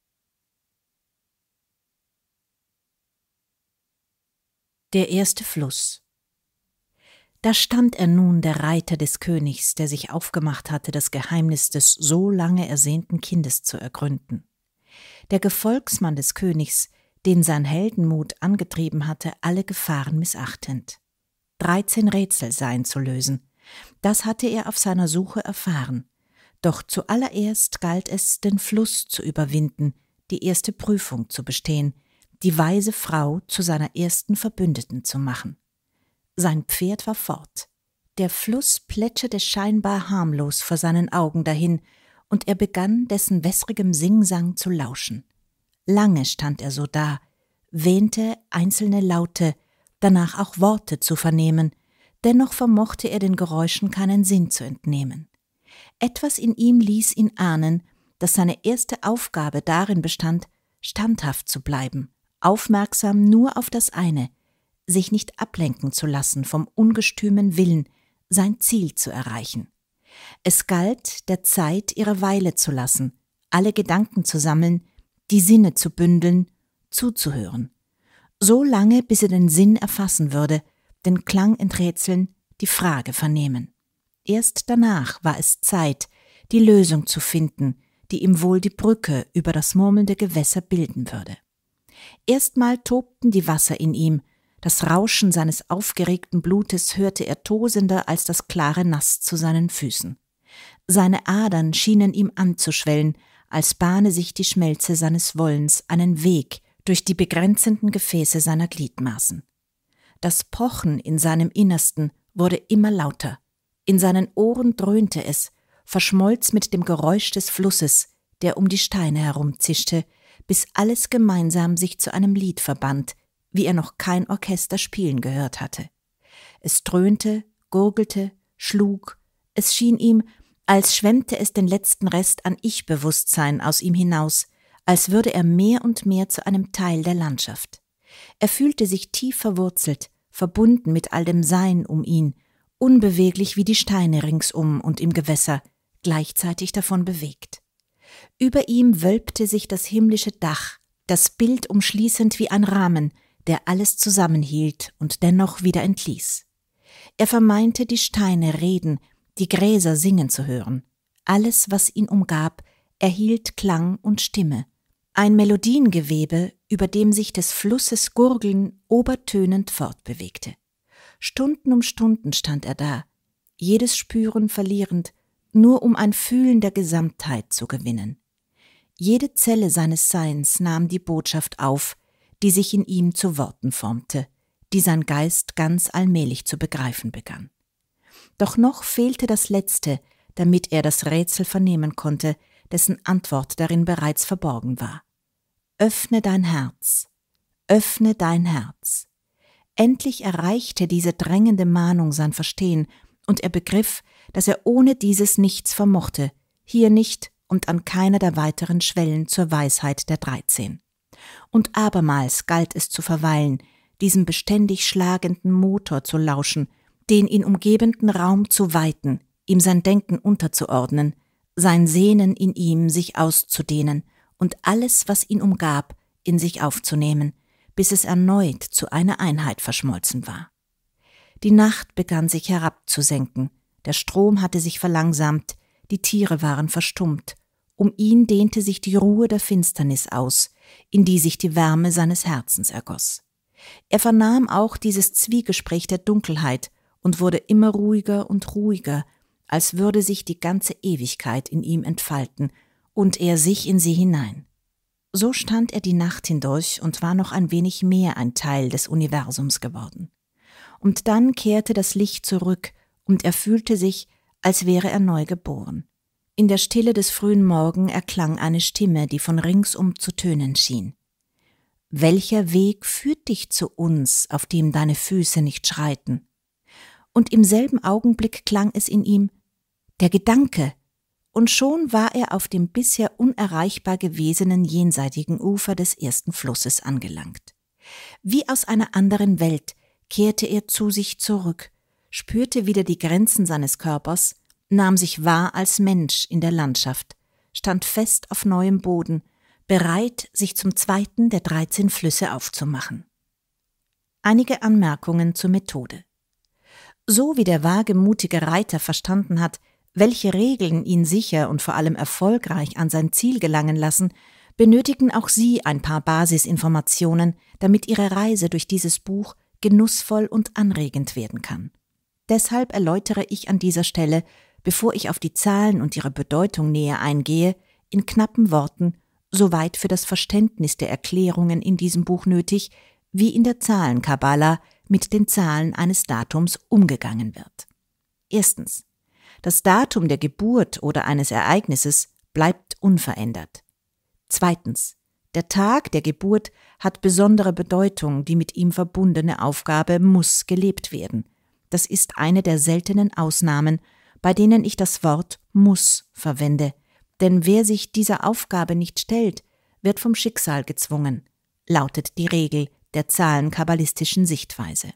Der erste Fluss. Da stand er nun, der Reiter des Königs, der sich aufgemacht hatte, das Geheimnis des so lange ersehnten Kindes zu ergründen. Der Gefolgsmann des Königs, den sein Heldenmut angetrieben hatte, alle Gefahren missachtend. Dreizehn Rätsel seien zu lösen. Das hatte er auf seiner Suche erfahren. Doch zuallererst galt es, den Fluss zu überwinden, die erste Prüfung zu bestehen, die weise Frau zu seiner ersten Verbündeten zu machen. Sein Pferd war fort. Der Fluss plätscherte scheinbar harmlos vor seinen Augen dahin, und er begann, dessen wässrigem Singsang zu lauschen. Lange stand er so da, wähnte einzelne Laute, danach auch Worte zu vernehmen, dennoch vermochte er den Geräuschen keinen Sinn zu entnehmen. Etwas in ihm ließ ihn ahnen, dass seine erste Aufgabe darin bestand, standhaft zu bleiben, aufmerksam nur auf das eine, sich nicht ablenken zu lassen vom ungestümen Willen, sein Ziel zu erreichen. Es galt, der Zeit ihre Weile zu lassen, alle Gedanken zu sammeln, die Sinne zu bündeln, zuzuhören. So lange, bis er den Sinn erfassen würde, den Klang enträtseln, die Frage vernehmen. Erst danach war es Zeit, die Lösung zu finden, die ihm wohl die Brücke über das murmelnde Gewässer bilden würde. Erstmal tobten die Wasser in ihm, das Rauschen seines aufgeregten Blutes hörte er tosender als das klare Nass zu seinen Füßen. Seine Adern schienen ihm anzuschwellen, als bahne sich die Schmelze seines Wollens einen Weg durch die begrenzenden Gefäße seiner Gliedmaßen. Das Pochen in seinem Innersten wurde immer lauter, in seinen Ohren dröhnte es, verschmolz mit dem Geräusch des Flusses, der um die Steine herumzischte, bis alles gemeinsam sich zu einem Lied verband, wie er noch kein Orchester spielen gehört hatte. Es dröhnte, gurgelte, schlug, es schien ihm, als schwemmte es den letzten Rest an Ich-Bewusstsein aus ihm hinaus, als würde er mehr und mehr zu einem Teil der Landschaft. Er fühlte sich tief verwurzelt, verbunden mit all dem Sein um ihn, unbeweglich wie die Steine ringsum und im Gewässer, gleichzeitig davon bewegt. Über ihm wölbte sich das himmlische Dach, das Bild umschließend wie ein Rahmen, der alles zusammenhielt und dennoch wieder entließ. Er vermeinte, die Steine reden, die Gräser singen zu hören. Alles, was ihn umgab, erhielt Klang und Stimme. Ein Melodiengewebe, über dem sich des Flusses Gurgeln obertönend fortbewegte. Stunden um Stunden stand er da, jedes Spüren verlierend, nur um ein Fühlen der Gesamtheit zu gewinnen. Jede Zelle seines Seins nahm die Botschaft auf, die sich in ihm zu Worten formte, die sein Geist ganz allmählich zu begreifen begann. Doch noch fehlte das Letzte, damit er das Rätsel vernehmen konnte, dessen Antwort darin bereits verborgen war. Öffne dein Herz, öffne dein Herz. Endlich erreichte diese drängende Mahnung sein Verstehen, und er begriff, dass er ohne dieses nichts vermochte, hier nicht und an keiner der weiteren Schwellen zur Weisheit der Dreizehn. Und abermals galt es zu verweilen, diesem beständig schlagenden Motor zu lauschen, den ihn umgebenden Raum zu weiten, ihm sein Denken unterzuordnen, sein Sehnen in ihm sich auszudehnen und alles, was ihn umgab, in sich aufzunehmen, bis es erneut zu einer Einheit verschmolzen war. Die Nacht begann sich herabzusenken, der Strom hatte sich verlangsamt, die Tiere waren verstummt, um ihn dehnte sich die Ruhe der Finsternis aus, in die sich die Wärme seines Herzens ergoss. Er vernahm auch dieses Zwiegespräch der Dunkelheit und wurde immer ruhiger und ruhiger, als würde sich die ganze Ewigkeit in ihm entfalten und er sich in sie hinein. So stand er die Nacht hindurch und war noch ein wenig mehr ein Teil des Universums geworden. Und dann kehrte das Licht zurück und er fühlte sich, als wäre er neu geboren. In der Stille des frühen Morgen erklang eine Stimme, die von ringsum zu tönen schien. Welcher Weg führt dich zu uns, auf dem deine Füße nicht schreiten? Und im selben Augenblick klang es in ihm, der Gedanke, und schon war er auf dem bisher unerreichbar gewesenen jenseitigen Ufer des ersten Flusses angelangt. Wie aus einer anderen Welt kehrte er zu sich zurück, spürte wieder die Grenzen seines Körpers, nahm sich wahr als Mensch in der Landschaft, stand fest auf neuem Boden, bereit, sich zum zweiten der dreizehn Flüsse aufzumachen. Einige Anmerkungen zur Methode. So wie der wagemutige Reiter verstanden hat, welche Regeln ihn sicher und vor allem erfolgreich an sein Ziel gelangen lassen, benötigen auch Sie ein paar Basisinformationen, damit Ihre Reise durch dieses Buch genussvoll und anregend werden kann. Deshalb erläutere ich an dieser Stelle, bevor ich auf die Zahlen und ihre Bedeutung näher eingehe, in knappen Worten, soweit für das Verständnis der Erklärungen in diesem Buch nötig, wie in der Zahlenkabbala mit den Zahlen eines Datums umgegangen wird. Erstens. Das Datum der Geburt oder eines Ereignisses bleibt unverändert. Zweitens. Der Tag der Geburt hat besondere Bedeutung, die mit ihm verbundene Aufgabe muss gelebt werden. Das ist eine der seltenen Ausnahmen, bei denen ich das Wort muss verwende, denn wer sich dieser Aufgabe nicht stellt, wird vom Schicksal gezwungen, lautet die Regel der zahlenkabbalistischen Sichtweise.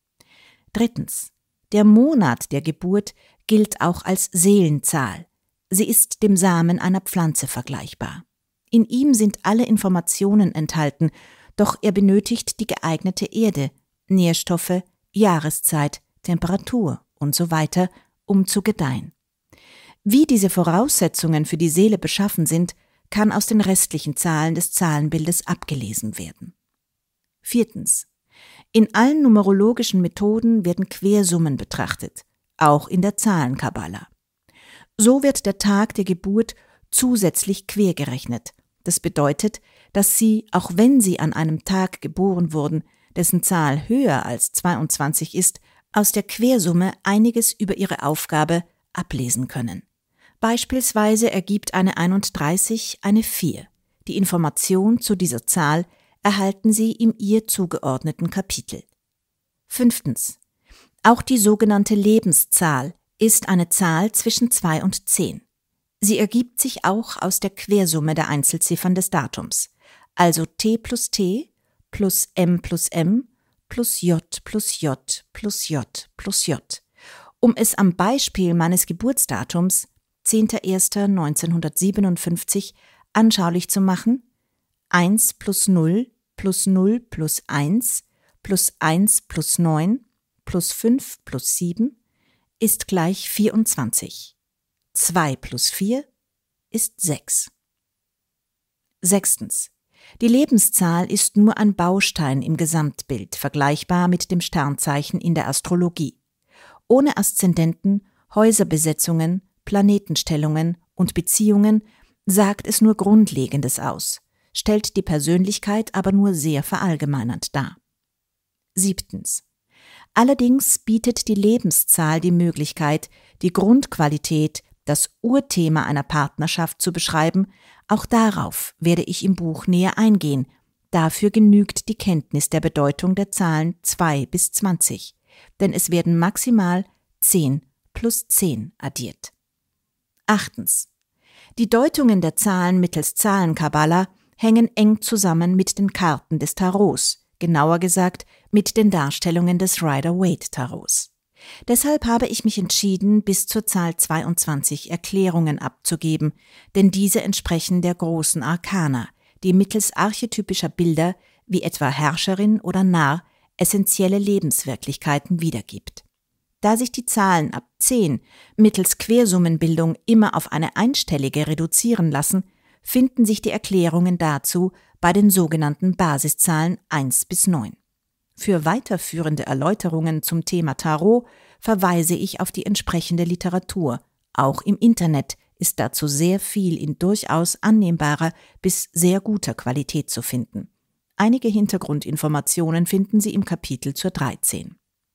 Drittens. Der Monat der Geburt gilt auch als Seelenzahl. Sie ist dem Samen einer Pflanze vergleichbar. In ihm sind alle Informationen enthalten, doch er benötigt die geeignete Erde, Nährstoffe, Jahreszeit, Temperatur und so weiter, um zu gedeihen. Wie diese Voraussetzungen für die Seele beschaffen sind, kann aus den restlichen Zahlen des Zahlenbildes abgelesen werden. Viertens. In allen numerologischen Methoden werden Quersummen betrachtet, auch in der Zahlenkabbala. So wird der Tag der Geburt zusätzlich quergerechnet. Das bedeutet, dass Sie, auch wenn Sie an einem Tag geboren wurden, dessen Zahl höher als zweiundzwanzig ist, aus der Quersumme einiges über Ihre Aufgabe ablesen können. Beispielsweise ergibt eine einunddreißig eine vier. Die Information zu dieser Zahl erhalten Sie im ihr zugeordneten Kapitel. Fünftens. Auch die sogenannte Lebenszahl ist eine Zahl zwischen zwei und zehn. Sie ergibt sich auch aus der Quersumme der Einzelziffern des Datums, also t plus t plus m plus m plus j plus j plus j plus j. Um es am Beispiel meines Geburtsdatums, zehnter erster neunzehnhundertsiebenundfünfzig, anschaulich zu machen: eins plus null plus null plus eins plus eins plus neun plus fünf plus sieben ist gleich vierundzwanzig. zwei plus vier ist sechs. Sechstens. Die Lebenszahl ist nur ein Baustein im Gesamtbild, vergleichbar mit dem Sternzeichen in der Astrologie. Ohne Aszendenten, Häuserbesetzungen, Planetenstellungen und Beziehungen sagt es nur Grundlegendes aus, stellt die Persönlichkeit aber nur sehr verallgemeinernd dar. Siebtens. Allerdings bietet die Lebenszahl die Möglichkeit, die Grundqualität, das Urthema einer Partnerschaft zu beschreiben. Auch darauf werde ich im Buch näher eingehen. Dafür genügt die Kenntnis der Bedeutung der Zahlen zwei bis zwanzig, denn es werden maximal zehn plus zehn addiert. Achtens. Die Deutungen der Zahlen mittels Zahlenkabbala hängen eng zusammen mit den Karten des Tarots, genauer gesagt mit den Darstellungen des Rider-Waite-Tarots. Deshalb habe ich mich entschieden, bis zur Zahl zweiundzwanzig Erklärungen abzugeben, denn diese entsprechen der großen Arkana, die mittels archetypischer Bilder wie etwa Herrscherin oder Narr essentielle Lebenswirklichkeiten wiedergibt. Da sich die Zahlen ab zehn mittels Quersummenbildung immer auf eine einstellige reduzieren lassen, finden sich die Erklärungen dazu bei den sogenannten Basiszahlen eins bis neun. Für weiterführende Erläuterungen zum Thema Tarot verweise ich auf die entsprechende Literatur. Auch im Internet ist dazu sehr viel in durchaus annehmbarer bis sehr guter Qualität zu finden. Einige Hintergrundinformationen finden Sie im Kapitel zur dreizehn.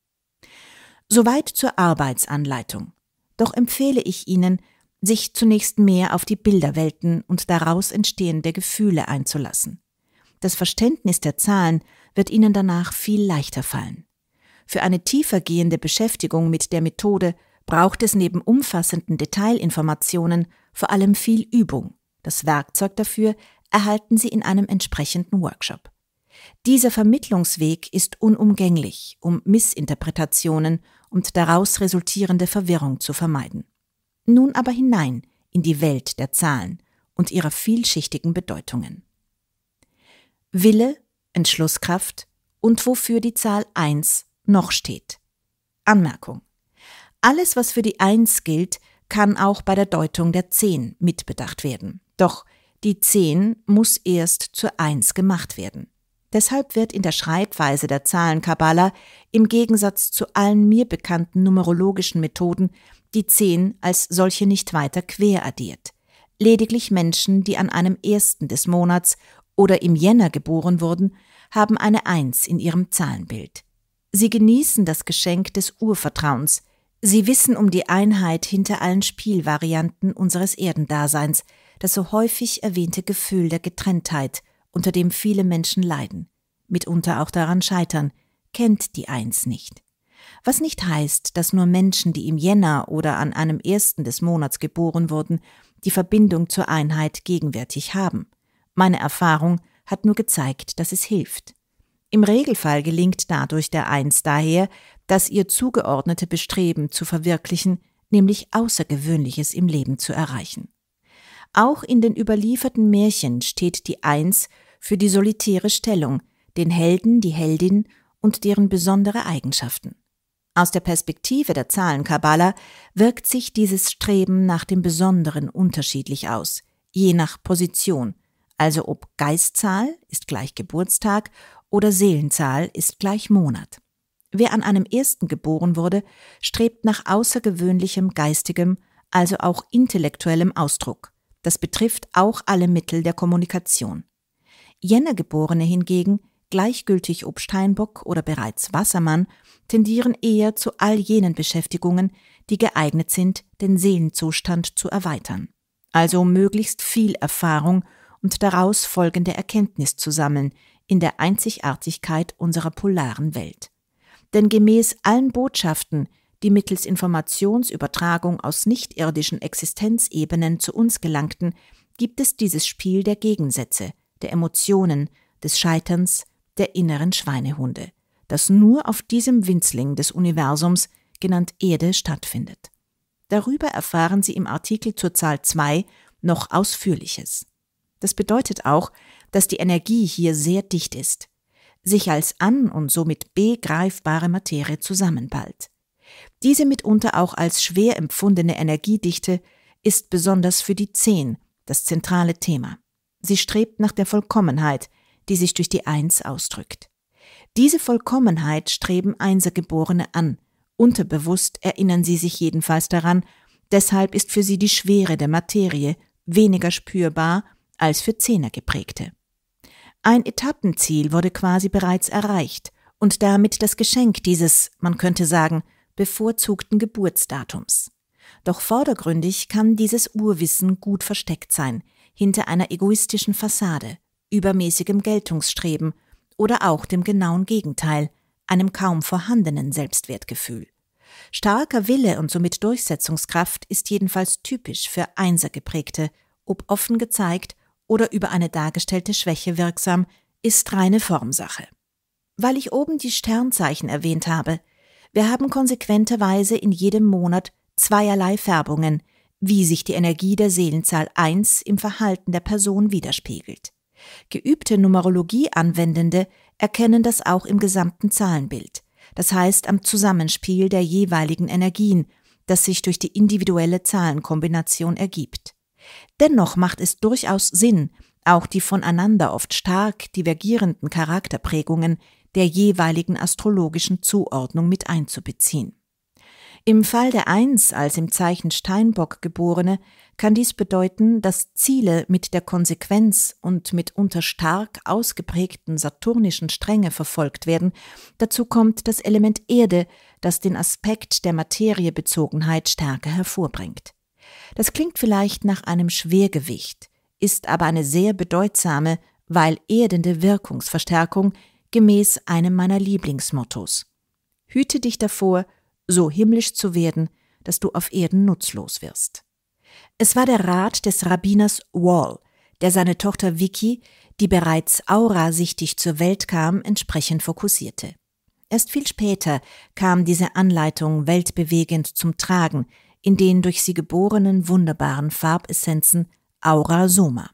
Soweit zur Arbeitsanleitung. Doch empfehle ich Ihnen, sich zunächst mehr auf die Bilderwelten und daraus entstehende Gefühle einzulassen. Das Verständnis der Zahlen wird Ihnen danach viel leichter fallen. Für eine tiefergehende Beschäftigung mit der Methode braucht es neben umfassenden Detailinformationen vor allem viel Übung. Das Werkzeug dafür erhalten Sie in einem entsprechenden Workshop. Dieser Vermittlungsweg ist unumgänglich, um Missinterpretationen und daraus resultierende Verwirrung zu vermeiden. Nun aber hinein in die Welt der Zahlen und ihrer vielschichtigen Bedeutungen. Wille, Entschlusskraft und wofür die Zahl eins noch steht. Anmerkung: Alles, was für die eins gilt, kann auch bei der Deutung der zehn mitbedacht werden. Doch die zehn muss erst zur eins gemacht werden. Deshalb wird in der Schreibweise der Zahlenkabbala im Gegensatz zu allen mir bekannten numerologischen Methoden die zehn als solche nicht weiter quer addiert. Lediglich Menschen, die an einem ersten des Monats oder im Jänner geboren wurden, haben eine eins in ihrem Zahlenbild. Sie genießen das Geschenk des Urvertrauens. Sie wissen um die Einheit hinter allen Spielvarianten unseres Erdendaseins, das so häufig erwähnte Gefühl der Getrenntheit, unter dem viele Menschen leiden, mitunter auch daran scheitern, kennt die Eins nicht. Was nicht heißt, dass nur Menschen, die im Jänner oder an einem ersten des Monats geboren wurden, die Verbindung zur Einheit gegenwärtig haben. Meine Erfahrung hat nur gezeigt, dass es hilft. Im Regelfall gelingt dadurch der Eins daher, das ihr zugeordnete Bestreben zu verwirklichen, nämlich Außergewöhnliches im Leben zu erreichen. Auch in den überlieferten Märchen steht die Eins für die solitäre Stellung, den Helden, die Heldin und deren besondere Eigenschaften. Aus der Perspektive der Zahlenkabbala wirkt sich dieses Streben nach dem Besonderen unterschiedlich aus, je nach Position, also ob Geistzahl ist gleich Geburtstag oder Seelenzahl ist gleich Monat. Wer an einem ersten geboren wurde, strebt nach außergewöhnlichem geistigem, also auch intellektuellem Ausdruck. Das betrifft auch alle Mittel der Kommunikation. Jännergeborene hingegen, gleichgültig ob Steinbock oder bereits Wassermann, tendieren eher zu all jenen Beschäftigungen, die geeignet sind, den Seelenzustand zu erweitern. Also möglichst viel Erfahrung und daraus folgende Erkenntnis zu sammeln in der Einzigartigkeit unserer polaren Welt. Denn gemäß allen Botschaften, die mittels Informationsübertragung aus nichtirdischen Existenzebenen zu uns gelangten, gibt es dieses Spiel der Gegensätze, der Emotionen, des Scheiterns, der inneren Schweinehunde, das nur auf diesem Winzling des Universums, genannt Erde, stattfindet. Darüber erfahren Sie im Artikel zur Zahl zwei noch Ausführliches. Das bedeutet auch, dass die Energie hier sehr dicht ist, sich als an- und somit begreifbare Materie zusammenballt. Diese mitunter auch als schwer empfundene Energiedichte ist besonders für die Zehn das zentrale Thema. Sie strebt nach der Vollkommenheit, die sich durch die Eins ausdrückt. Diese Vollkommenheit streben Einsergeborene an. Unterbewusst erinnern sie sich jedenfalls daran, deshalb ist für sie die Schwere der Materie weniger spürbar als für Zehnergeprägte. Ein Etappenziel wurde quasi bereits erreicht und damit das Geschenk dieses, man könnte sagen, bevorzugten Geburtsdatums. Doch vordergründig kann dieses Urwissen gut versteckt sein, hinter einer egoistischen Fassade, übermäßigem Geltungsstreben oder auch dem genauen Gegenteil, einem kaum vorhandenen Selbstwertgefühl. Starker Wille und somit Durchsetzungskraft ist jedenfalls typisch für Einsergeprägte, ob offen gezeigt oder über eine dargestellte Schwäche wirksam, ist reine Formsache. Weil ich oben die Sternzeichen erwähnt habe, wir haben konsequenterweise in jedem Monat zweierlei Färbungen, wie sich die Energie der Seelenzahl eins im Verhalten der Person widerspiegelt. Geübte Numerologie-Anwendende erkennen das auch im gesamten Zahlenbild, das heißt am Zusammenspiel der jeweiligen Energien, das sich durch die individuelle Zahlenkombination ergibt. Dennoch macht es durchaus Sinn, auch die voneinander oft stark divergierenden Charakterprägungen der jeweiligen astrologischen Zuordnung mit einzubeziehen. Im Fall der Eins als im Zeichen Steinbock Geborene kann dies bedeuten, dass Ziele mit der Konsequenz und mitunter stark ausgeprägten saturnischen Strenge verfolgt werden. Dazu kommt das Element Erde, das den Aspekt der Materiebezogenheit stärker hervorbringt. Das klingt vielleicht nach einem Schwergewicht, ist aber eine sehr bedeutsame, weil erdende Wirkungsverstärkung gemäß einem meiner Lieblingsmottos. Hüte dich davor, so himmlisch zu werden, dass du auf Erden nutzlos wirst. Es war der Rat des Rabbiners Wall, der seine Tochter Vicky, die bereits aurasichtig zur Welt kam, entsprechend fokussierte. Erst viel später kam diese Anleitung weltbewegend zum Tragen, in den durch sie geborenen wunderbaren Farbessenzen Aura Soma.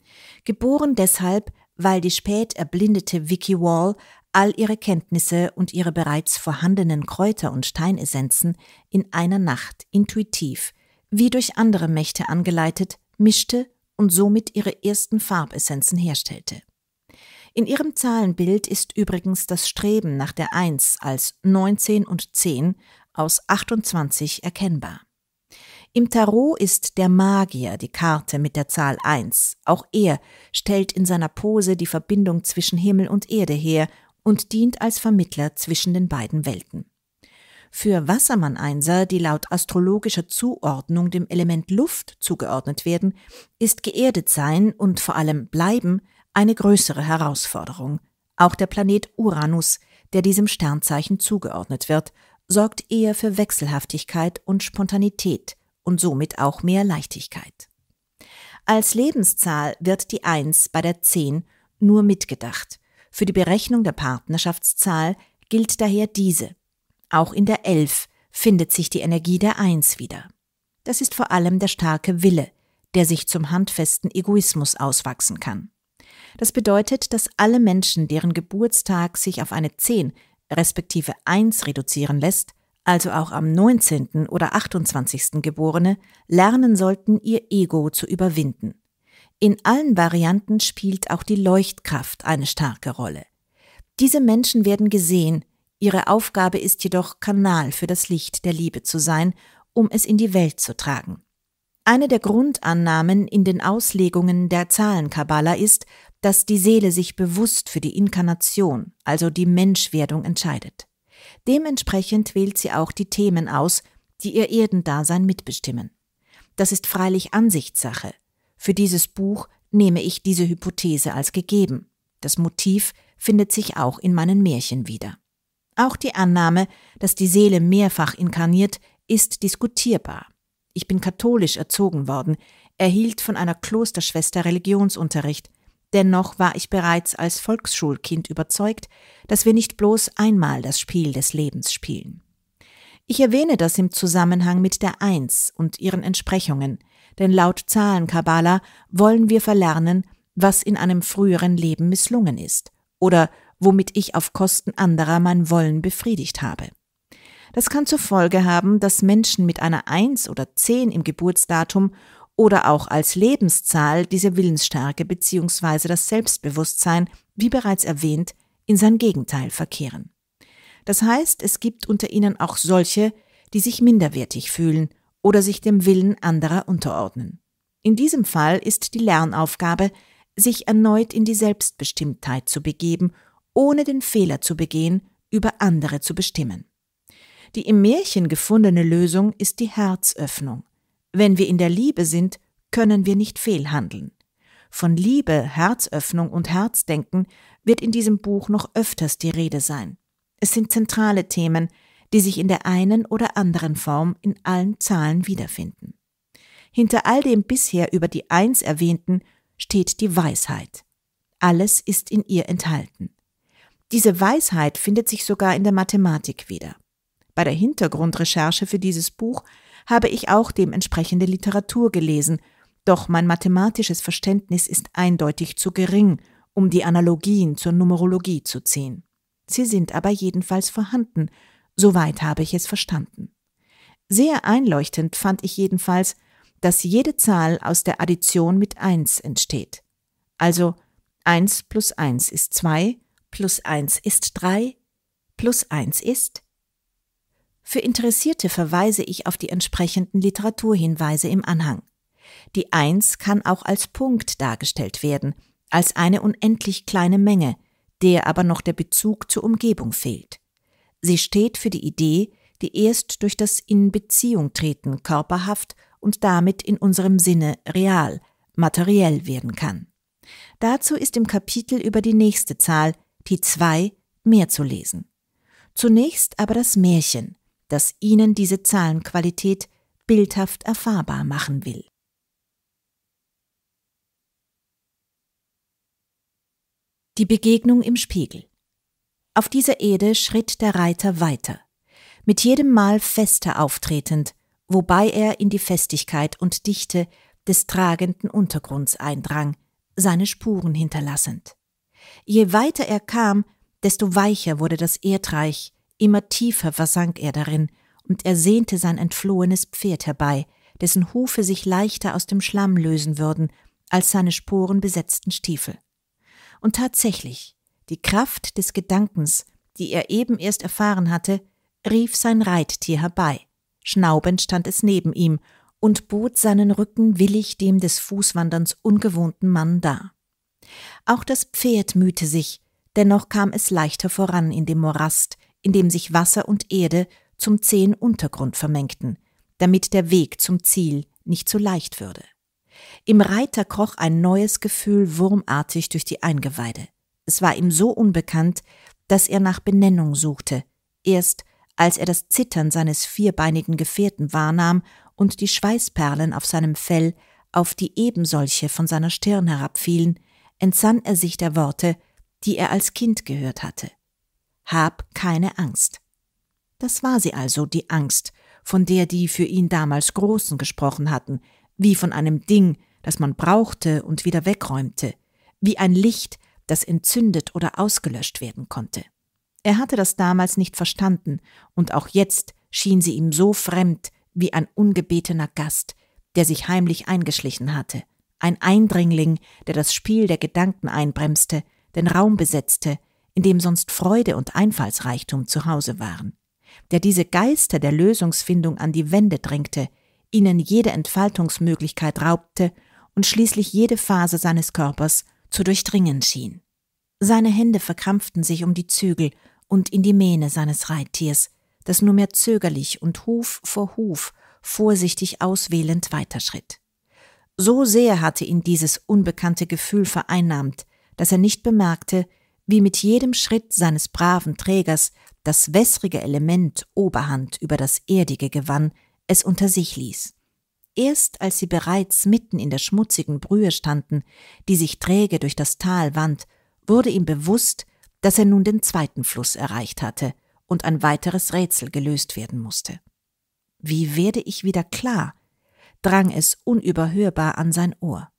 Geboren deshalb, weil die spät erblindete Vicky Wall all ihre Kenntnisse und ihre bereits vorhandenen Kräuter- und Steinessenzen in einer Nacht intuitiv, wie durch andere Mächte angeleitet, mischte und somit ihre ersten Farbessenzen herstellte. In ihrem Zahlenbild ist übrigens das Streben nach der Eins als neunzehn und zehn aus achtundzwanzig erkennbar. Im Tarot ist der Magier die Karte mit der Zahl eins. Auch er stellt in seiner Pose die Verbindung zwischen Himmel und Erde her und dient als Vermittler zwischen den beiden Welten. Für Wassermann-Einser, die laut astrologischer Zuordnung dem Element Luft zugeordnet werden, ist geerdet sein und vor allem bleiben eine größere Herausforderung. Auch der Planet Uranus, der diesem Sternzeichen zugeordnet wird, sorgt eher für Wechselhaftigkeit und Spontanität und somit auch mehr Leichtigkeit. Als Lebenszahl wird die Eins bei der zehn nur mitgedacht. Für die Berechnung der Partnerschaftszahl gilt daher diese. Auch in der elf findet sich die Energie der Eins wieder. Das ist vor allem der starke Wille, der sich zum handfesten Egoismus auswachsen kann. Das bedeutet, dass alle Menschen, deren Geburtstag sich auf eine zehn respektive eins reduzieren lässt, also auch am neunzehnten oder achtundzwanzigsten Geborene, lernen sollten, ihr Ego zu überwinden. In allen Varianten spielt auch die Leuchtkraft eine starke Rolle. Diese Menschen werden gesehen, ihre Aufgabe ist jedoch, Kanal für das Licht der Liebe zu sein, um es in die Welt zu tragen. Eine der Grundannahmen in den Auslegungen der Zahlenkabbala ist, dass die Seele sich bewusst für die Inkarnation, also die Menschwerdung, entscheidet. Dementsprechend wählt sie auch die Themen aus, die ihr Erdendasein mitbestimmen. Das ist freilich Ansichtssache. Für dieses Buch nehme ich diese Hypothese als gegeben. Das Motiv findet sich auch in meinen Märchen wieder. Auch die Annahme, dass die Seele mehrfach inkarniert, ist diskutierbar. Ich bin katholisch erzogen worden, erhielt von einer Klosterschwester Religionsunterricht. Dennoch war ich bereits als Volksschulkind überzeugt, dass wir nicht bloß einmal das Spiel des Lebens spielen. Ich erwähne das im Zusammenhang mit der Eins und ihren Entsprechungen, denn laut Zahlenkabbala wollen wir verlernen, was in einem früheren Leben misslungen ist oder womit ich auf Kosten anderer mein Wollen befriedigt habe. Das kann zur Folge haben, dass Menschen mit einer Eins oder Zehn im Geburtsdatum oder auch als Lebenszahl diese Willensstärke bzw. das Selbstbewusstsein, wie bereits erwähnt, in sein Gegenteil verkehren. Das heißt, es gibt unter ihnen auch solche, die sich minderwertig fühlen oder sich dem Willen anderer unterordnen. In diesem Fall ist die Lernaufgabe, sich erneut in die Selbstbestimmtheit zu begeben, ohne den Fehler zu begehen, über andere zu bestimmen. Die im Märchen gefundene Lösung ist die Herzöffnung. Wenn wir in der Liebe sind, können wir nicht fehlhandeln. Von Liebe, Herzöffnung und Herzdenken wird in diesem Buch noch öfters die Rede sein. Es sind zentrale Themen, die sich in der einen oder anderen Form in allen Zahlen wiederfinden. Hinter all dem bisher über die Eins erwähnten steht die Weisheit. Alles ist in ihr enthalten. Diese Weisheit findet sich sogar in der Mathematik wieder. Bei der Hintergrundrecherche für dieses Buch habe ich auch dementsprechende Literatur gelesen, doch mein mathematisches Verständnis ist eindeutig zu gering, um die Analogien zur Numerologie zu ziehen. Sie sind aber jedenfalls vorhanden, soweit habe ich es verstanden. Sehr einleuchtend fand ich jedenfalls, dass jede Zahl aus der Addition mit eins entsteht. Also eins plus eins ist zwei, plus eins ist drei, plus eins ist. Für Interessierte verweise ich auf die entsprechenden Literaturhinweise im Anhang. Die Eins kann auch als Punkt dargestellt werden, als eine unendlich kleine Menge, der aber noch der Bezug zur Umgebung fehlt. Sie steht für die Idee, die erst durch das In-Beziehung-Treten körperhaft und damit in unserem Sinne real, materiell werden kann. Dazu ist im Kapitel über die nächste Zahl, die zwei, mehr zu lesen. Zunächst aber das Märchen, das Ihnen diese Zahlenqualität bildhaft erfahrbar machen will. Die Begegnung im Spiegel. Auf dieser Erde schritt der Reiter weiter, mit jedem Mal fester auftretend, wobei er in die Festigkeit und Dichte des tragenden Untergrunds eindrang, seine Spuren hinterlassend. Je weiter er kam, desto weicher wurde das Erdreich, immer tiefer versank er darin, und er sehnte sein entflohenes Pferd herbei, dessen Hufe sich leichter aus dem Schlamm lösen würden, als seine sporenbesetzten Stiefel. Und tatsächlich, die Kraft des Gedankens, die er eben erst erfahren hatte, rief sein Reittier herbei. Schnaubend stand es neben ihm und bot seinen Rücken willig dem des Fußwanderns ungewohnten Mann dar. Auch das Pferd mühte sich, dennoch kam es leichter voran in dem Morast, in dem sich Wasser und Erde zum zähen Untergrund vermengten, damit der Weg zum Ziel nicht so leicht würde. Im Reiter kroch ein neues Gefühl wurmartig durch die Eingeweide. Es war ihm so unbekannt, dass er nach Benennung suchte. Erst als er das Zittern seines vierbeinigen Gefährten wahrnahm und die Schweißperlen auf seinem Fell auf die ebensolche von seiner Stirn herabfielen, entsann er sich der Worte, die er als Kind gehört hatte. Hab keine Angst. Das war sie also, die Angst, von der die für ihn damals Großen gesprochen hatten, wie von einem Ding, das man brauchte und wieder wegräumte, wie ein Licht, das entzündet oder ausgelöscht werden konnte. Er hatte das damals nicht verstanden, und auch jetzt schien sie ihm so fremd wie ein ungebetener Gast, der sich heimlich eingeschlichen hatte, ein Eindringling, der das Spiel der Gedanken einbremste, den Raum besetzte, in dem sonst Freude und Einfallsreichtum zu Hause waren, der diese Geister der Lösungsfindung an die Wände drängte, ihnen jede Entfaltungsmöglichkeit raubte und schließlich jede Phase seines Körpers zu durchdringen schien. Seine Hände verkrampften sich um die Zügel und in die Mähne seines Reittiers, das nur mehr zögerlich und Huf vor Huf vorsichtig auswählend weiterschritt. So sehr hatte ihn dieses unbekannte Gefühl vereinnahmt, dass er nicht bemerkte, wie mit jedem Schritt seines braven Trägers das wässrige Element Oberhand über das Erdige gewann, es unter sich ließ. Erst als sie bereits mitten in der schmutzigen Brühe standen, die sich träge durch das Tal wand, wurde ihm bewusst, dass er nun den zweiten Fluss erreicht hatte und ein weiteres Rätsel gelöst werden musste. »Wie werde ich wieder klar?« drang es unüberhörbar an sein Ohr.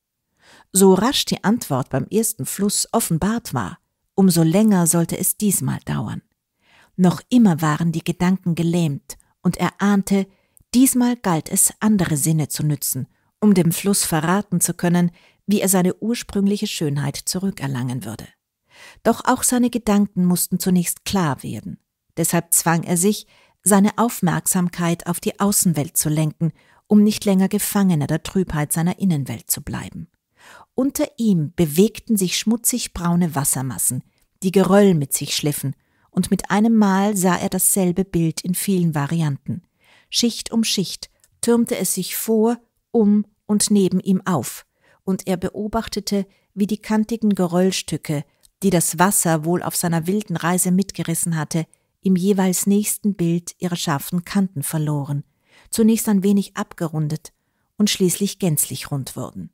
So rasch die Antwort beim ersten Fluss offenbart war, umso länger sollte es diesmal dauern. Noch immer waren die Gedanken gelähmt, und er ahnte, diesmal galt es, andere Sinne zu nützen, um dem Fluss verraten zu können, wie er seine ursprüngliche Schönheit zurückerlangen würde. Doch auch seine Gedanken mussten zunächst klar werden. Deshalb zwang er sich, seine Aufmerksamkeit auf die Außenwelt zu lenken, um nicht länger Gefangener der Trübheit seiner Innenwelt zu bleiben. Unter ihm bewegten sich schmutzig braune Wassermassen, die Geröll mit sich schliffen, und mit einem Mal sah er dasselbe Bild in vielen Varianten. Schicht um Schicht türmte es sich vor, um und neben ihm auf, und er beobachtete, wie die kantigen Geröllstücke, die das Wasser wohl auf seiner wilden Reise mitgerissen hatte, im jeweils nächsten Bild ihre scharfen Kanten verloren, zunächst ein wenig abgerundet und schließlich gänzlich rund wurden.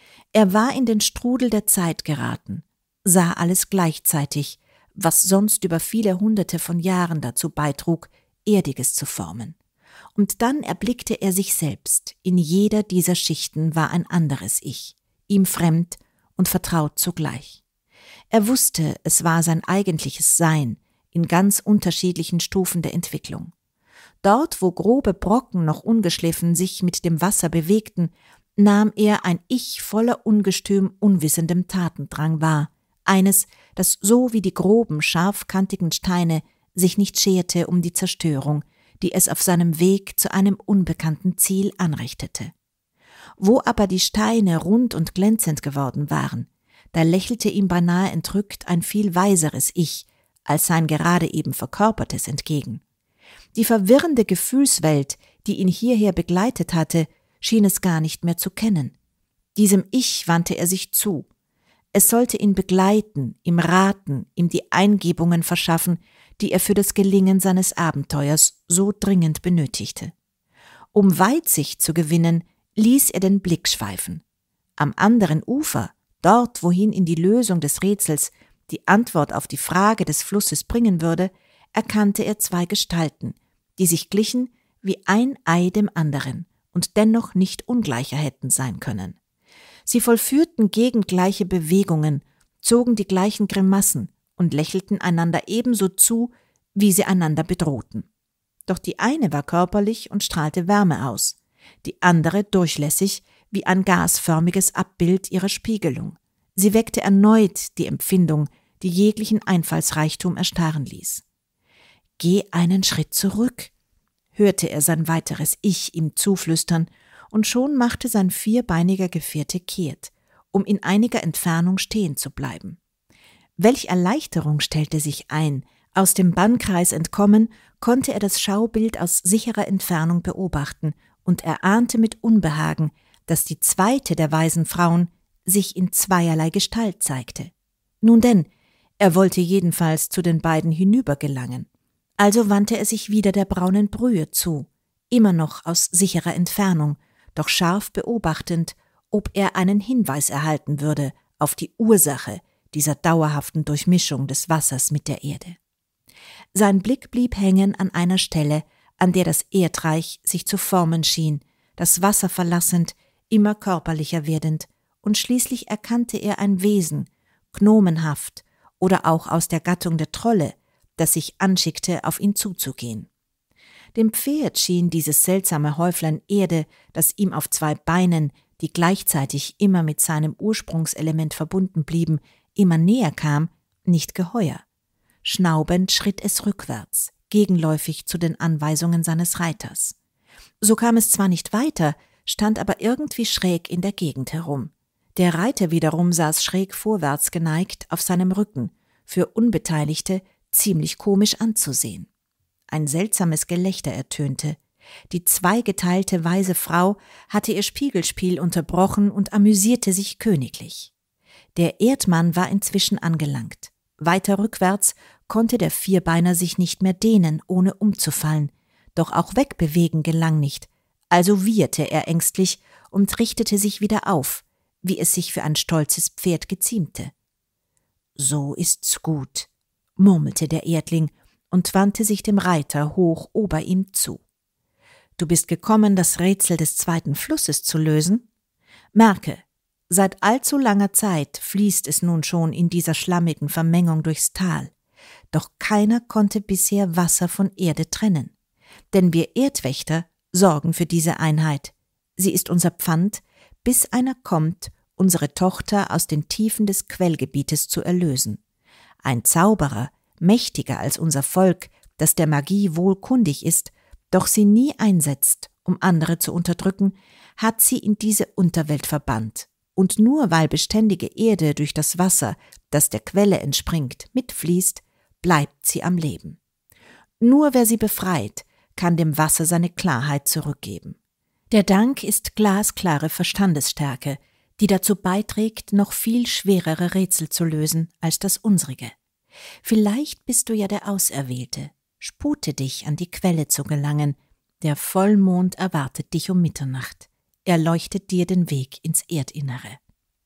Er war in den Strudel der Zeit geraten, sah alles gleichzeitig, was sonst über viele Hunderte von Jahren dazu beitrug, Erdiges zu formen. Und dann erblickte er sich selbst. In jeder dieser Schichten war ein anderes Ich, ihm fremd und vertraut zugleich. Er wusste, es war sein eigentliches Sein, in ganz unterschiedlichen Stufen der Entwicklung. Dort, wo grobe Brocken noch ungeschliffen sich mit dem Wasser bewegten, nahm er ein Ich voller ungestüm unwissendem Tatendrang wahr, eines, das so wie die groben, scharfkantigen Steine sich nicht scherte um die Zerstörung, die es auf seinem Weg zu einem unbekannten Ziel anrichtete. Wo aber die Steine rund und glänzend geworden waren, da lächelte ihm beinahe entrückt ein viel weiseres Ich als sein gerade eben verkörpertes entgegen. Die verwirrende Gefühlswelt, die ihn hierher begleitet hatte, schien es gar nicht mehr zu kennen. Diesem Ich wandte er sich zu. Es sollte ihn begleiten, ihm raten, ihm die Eingebungen verschaffen, die er für das Gelingen seines Abenteuers so dringend benötigte. Um Weitsicht zu gewinnen, ließ er den Blick schweifen. Am anderen Ufer, dort, wohin ihn die Lösung des Rätsels die Antwort auf die Frage des Flusses bringen würde, erkannte er zwei Gestalten, die sich glichen wie ein Ei dem anderen und dennoch nicht ungleicher hätten sein können. Sie vollführten gegengleiche Bewegungen, zogen die gleichen Grimassen und lächelten einander ebenso zu, wie sie einander bedrohten. Doch die eine war körperlich und strahlte Wärme aus, die andere durchlässig wie ein gasförmiges Abbild ihrer Spiegelung. Sie weckte erneut die Empfindung, die jeglichen Einfallsreichtum erstarren ließ. »Geh einen Schritt zurück«, hörte er sein weiteres Ich ihm zuflüstern, und schon machte sein vierbeiniger Gefährte kehrt, um in einiger Entfernung stehen zu bleiben. Welch Erleichterung stellte sich ein, aus dem Bannkreis entkommen, konnte er das Schaubild aus sicherer Entfernung beobachten, und er ahnte mit Unbehagen, dass die zweite der weisen Frauen sich in zweierlei Gestalt zeigte. Nun denn, er wollte jedenfalls zu den beiden hinübergelangen. Also wandte er sich wieder der braunen Brühe zu, immer noch aus sicherer Entfernung, doch scharf beobachtend, ob er einen Hinweis erhalten würde auf die Ursache dieser dauerhaften Durchmischung des Wassers mit der Erde. Sein Blick blieb hängen an einer Stelle, an der das Erdreich sich zu formen schien, das Wasser verlassend, immer körperlicher werdend, und schließlich erkannte er ein Wesen, gnomenhaft oder auch aus der Gattung der Trolle, das sich anschickte, auf ihn zuzugehen. Dem Pferd schien dieses seltsame Häuflein Erde, das ihm auf zwei Beinen, die gleichzeitig immer mit seinem Ursprungselement verbunden blieben, immer näher kam, nicht geheuer. Schnaubend schritt es rückwärts, gegenläufig zu den Anweisungen seines Reiters. So kam es zwar nicht weiter, stand aber irgendwie schräg in der Gegend herum. Der Reiter wiederum saß schräg vorwärts geneigt auf seinem Rücken, für Unbeteiligte ziemlich komisch anzusehen. Ein seltsames Gelächter ertönte. Die zweigeteilte weise Frau hatte ihr Spiegelspiel unterbrochen und amüsierte sich königlich. Der Erdmann war inzwischen angelangt. Weiter rückwärts konnte der Vierbeiner sich nicht mehr dehnen, ohne umzufallen. Doch auch wegbewegen gelang nicht, also wieherte er ängstlich und richtete sich wieder auf, wie es sich für ein stolzes Pferd geziemte. »So ist's gut«, murmelte der Erdling und wandte sich dem Reiter hoch ober ihm zu. »Du bist gekommen, das Rätsel des zweiten Flusses zu lösen? Merke, seit allzu langer Zeit fließt es nun schon in dieser schlammigen Vermengung durchs Tal. Doch keiner konnte bisher Wasser von Erde trennen. Denn wir Erdwächter sorgen für diese Einheit. Sie ist unser Pfand, bis einer kommt, unsere Tochter aus den Tiefen des Quellgebietes zu erlösen. Ein Zauberer, mächtiger als unser Volk, das der Magie wohl kundig ist, doch sie nie einsetzt, um andere zu unterdrücken, hat sie in diese Unterwelt verbannt. Und nur weil beständige Erde durch das Wasser, das der Quelle entspringt, mitfließt, bleibt sie am Leben. Nur wer sie befreit, kann dem Wasser seine Klarheit zurückgeben. Der Dank ist glasklare Verstandesstärke, die dazu beiträgt, noch viel schwerere Rätsel zu lösen als das unsrige. Vielleicht bist du ja der Auserwählte. Spute dich, an die Quelle zu gelangen. Der Vollmond erwartet dich um Mitternacht. Er leuchtet dir den Weg ins Erdinnere.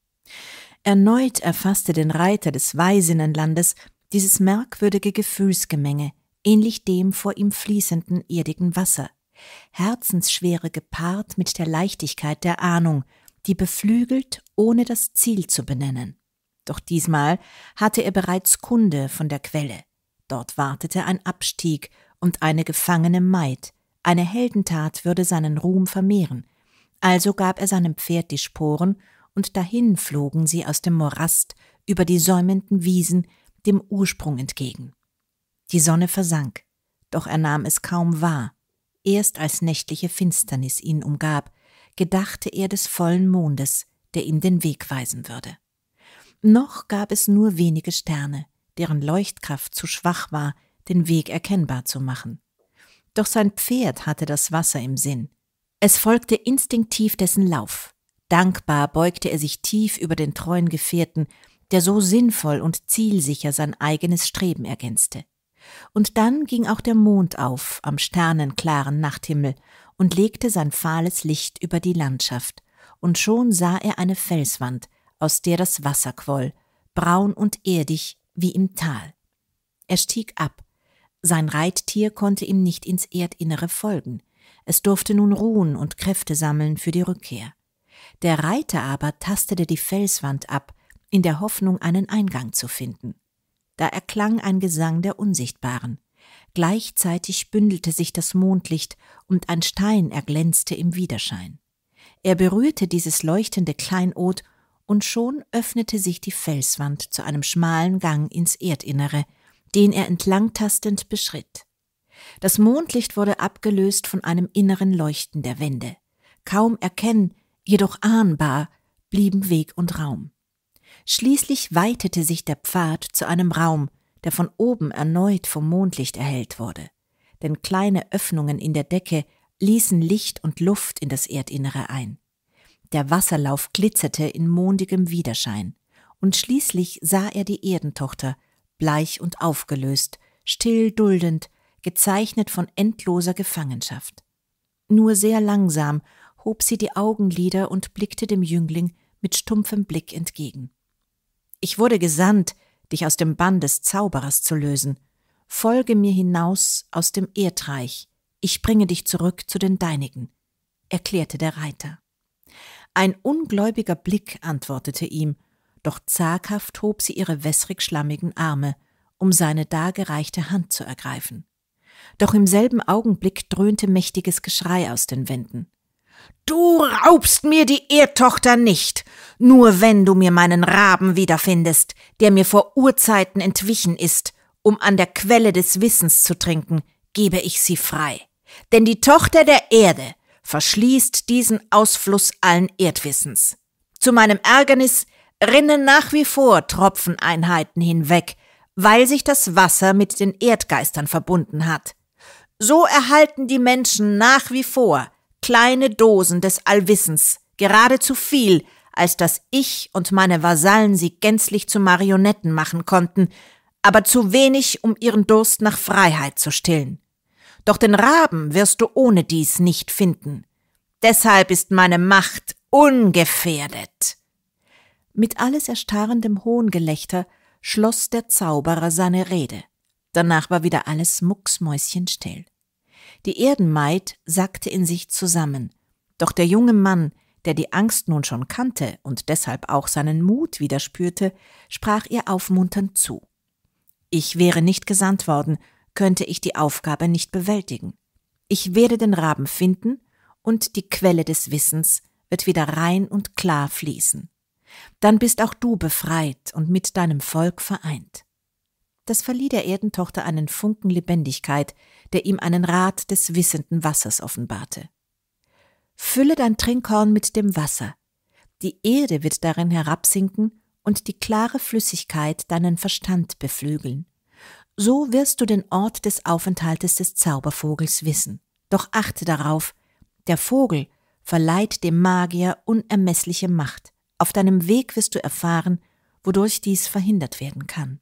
Erneut erfasste den Reiter des Weisinnenlandes dieses merkwürdige Gefühlsgemenge, ähnlich dem vor ihm fließenden erdigen Wasser, Herzensschwere gepaart mit der Leichtigkeit der Ahnung, die beflügelt, ohne das Ziel zu benennen. Doch diesmal hatte er bereits Kunde von der Quelle. Dort wartete ein Abstieg und eine gefangene Maid. Eine Heldentat würde seinen Ruhm vermehren. Also gab er seinem Pferd die Sporen, und dahin flogen sie aus dem Morast über die säumenden Wiesen dem Ursprung entgegen. Die Sonne versank, doch er nahm es kaum wahr. Erst als nächtliche Finsternis ihn umgab, gedachte er des vollen Mondes, der ihm den Weg weisen würde. Noch gab es nur wenige Sterne, deren Leuchtkraft zu schwach war, den Weg erkennbar zu machen. Doch sein Pferd hatte das Wasser im Sinn. Es folgte instinktiv dessen Lauf. Dankbar beugte er sich tief über den treuen Gefährten, der so sinnvoll und zielsicher sein eigenes Streben ergänzte. Und dann ging auch der Mond auf am sternenklaren Nachthimmel und legte sein fahles Licht über die Landschaft, und schon sah er eine Felswand, aus der das Wasser quoll, braun und erdig wie im Tal. Er stieg ab. Sein Reittier konnte ihm nicht ins Erdinnere folgen. Es durfte nun ruhen und Kräfte sammeln für die Rückkehr. Der Reiter aber tastete die Felswand ab, in der Hoffnung, einen Eingang zu finden. Da erklang ein Gesang der Unsichtbaren. Gleichzeitig bündelte sich das Mondlicht und ein Stein erglänzte im Widerschein. Er berührte dieses leuchtende Kleinod, und schon öffnete sich die Felswand zu einem schmalen Gang ins Erdinnere, den er entlangtastend beschritt. Das Mondlicht wurde abgelöst von einem inneren Leuchten der Wände. Kaum erkennen, jedoch ahnbar, blieben Weg und Raum. Schließlich weitete sich der Pfad zu einem Raum, der von oben erneut vom Mondlicht erhellt wurde. Denn kleine Öffnungen in der Decke ließen Licht und Luft in das Erdinnere ein. Der Wasserlauf glitzerte in mondigem Widerschein, und schließlich sah er die Erdentochter, bleich und aufgelöst, still duldend, gezeichnet von endloser Gefangenschaft. Nur sehr langsam hob sie die Augenlider und blickte dem Jüngling mit stumpfem Blick entgegen. »Ich wurde gesandt, dich aus dem Bann des Zauberers zu lösen. Folge mir hinaus aus dem Erdreich. Ich bringe dich zurück zu den Deinigen«, erklärte der Reiter. Ein ungläubiger Blick antwortete ihm, doch zaghaft hob sie ihre wässrig-schlammigen Arme, um seine dargereichte Hand zu ergreifen. Doch im selben Augenblick dröhnte mächtiges Geschrei aus den Wänden. »Du raubst mir die Erdtochter nicht! Nur wenn du mir meinen Raben wiederfindest, der mir vor Urzeiten entwichen ist, um an der Quelle des Wissens zu trinken, gebe ich sie frei. Denn die Tochter der Erde verschließt diesen Ausfluss allen Erdwissens. Zu meinem Ärgernis rinnen nach wie vor Tropfeneinheiten hinweg, weil sich das Wasser mit den Erdgeistern verbunden hat. So erhalten die Menschen nach wie vor kleine Dosen des Allwissens, geradezu viel, als dass ich und meine Vasallen sie gänzlich zu Marionetten machen konnten, aber zu wenig, um ihren Durst nach Freiheit zu stillen. Doch den Raben wirst du ohne dies nicht finden. Deshalb ist meine Macht ungefährdet. Mit alles erstarrendem Hohngelächter schloss der Zauberer seine Rede. Danach war wieder alles mucksmäuschenstill. Die Erdenmaid sackte in sich zusammen, doch der junge Mann, der die Angst nun schon kannte und deshalb auch seinen Mut wieder spürte, sprach ihr aufmunternd zu. Ich wäre nicht gesandt worden, könnte ich die Aufgabe nicht bewältigen. Ich werde den Raben finden und die Quelle des Wissens wird wieder rein und klar fließen. Dann bist auch du befreit und mit deinem Volk vereint. Das verlieh der Erdentochter einen Funken Lebendigkeit, der ihm einen Rat des wissenden Wassers offenbarte. Fülle dein Trinkhorn mit dem Wasser. Die Erde wird darin herabsinken und die klare Flüssigkeit deinen Verstand beflügeln. So wirst du den Ort des Aufenthaltes des Zaubervogels wissen. Doch achte darauf, der Vogel verleiht dem Magier unermessliche Macht. Auf deinem Weg wirst du erfahren, wodurch dies verhindert werden kann.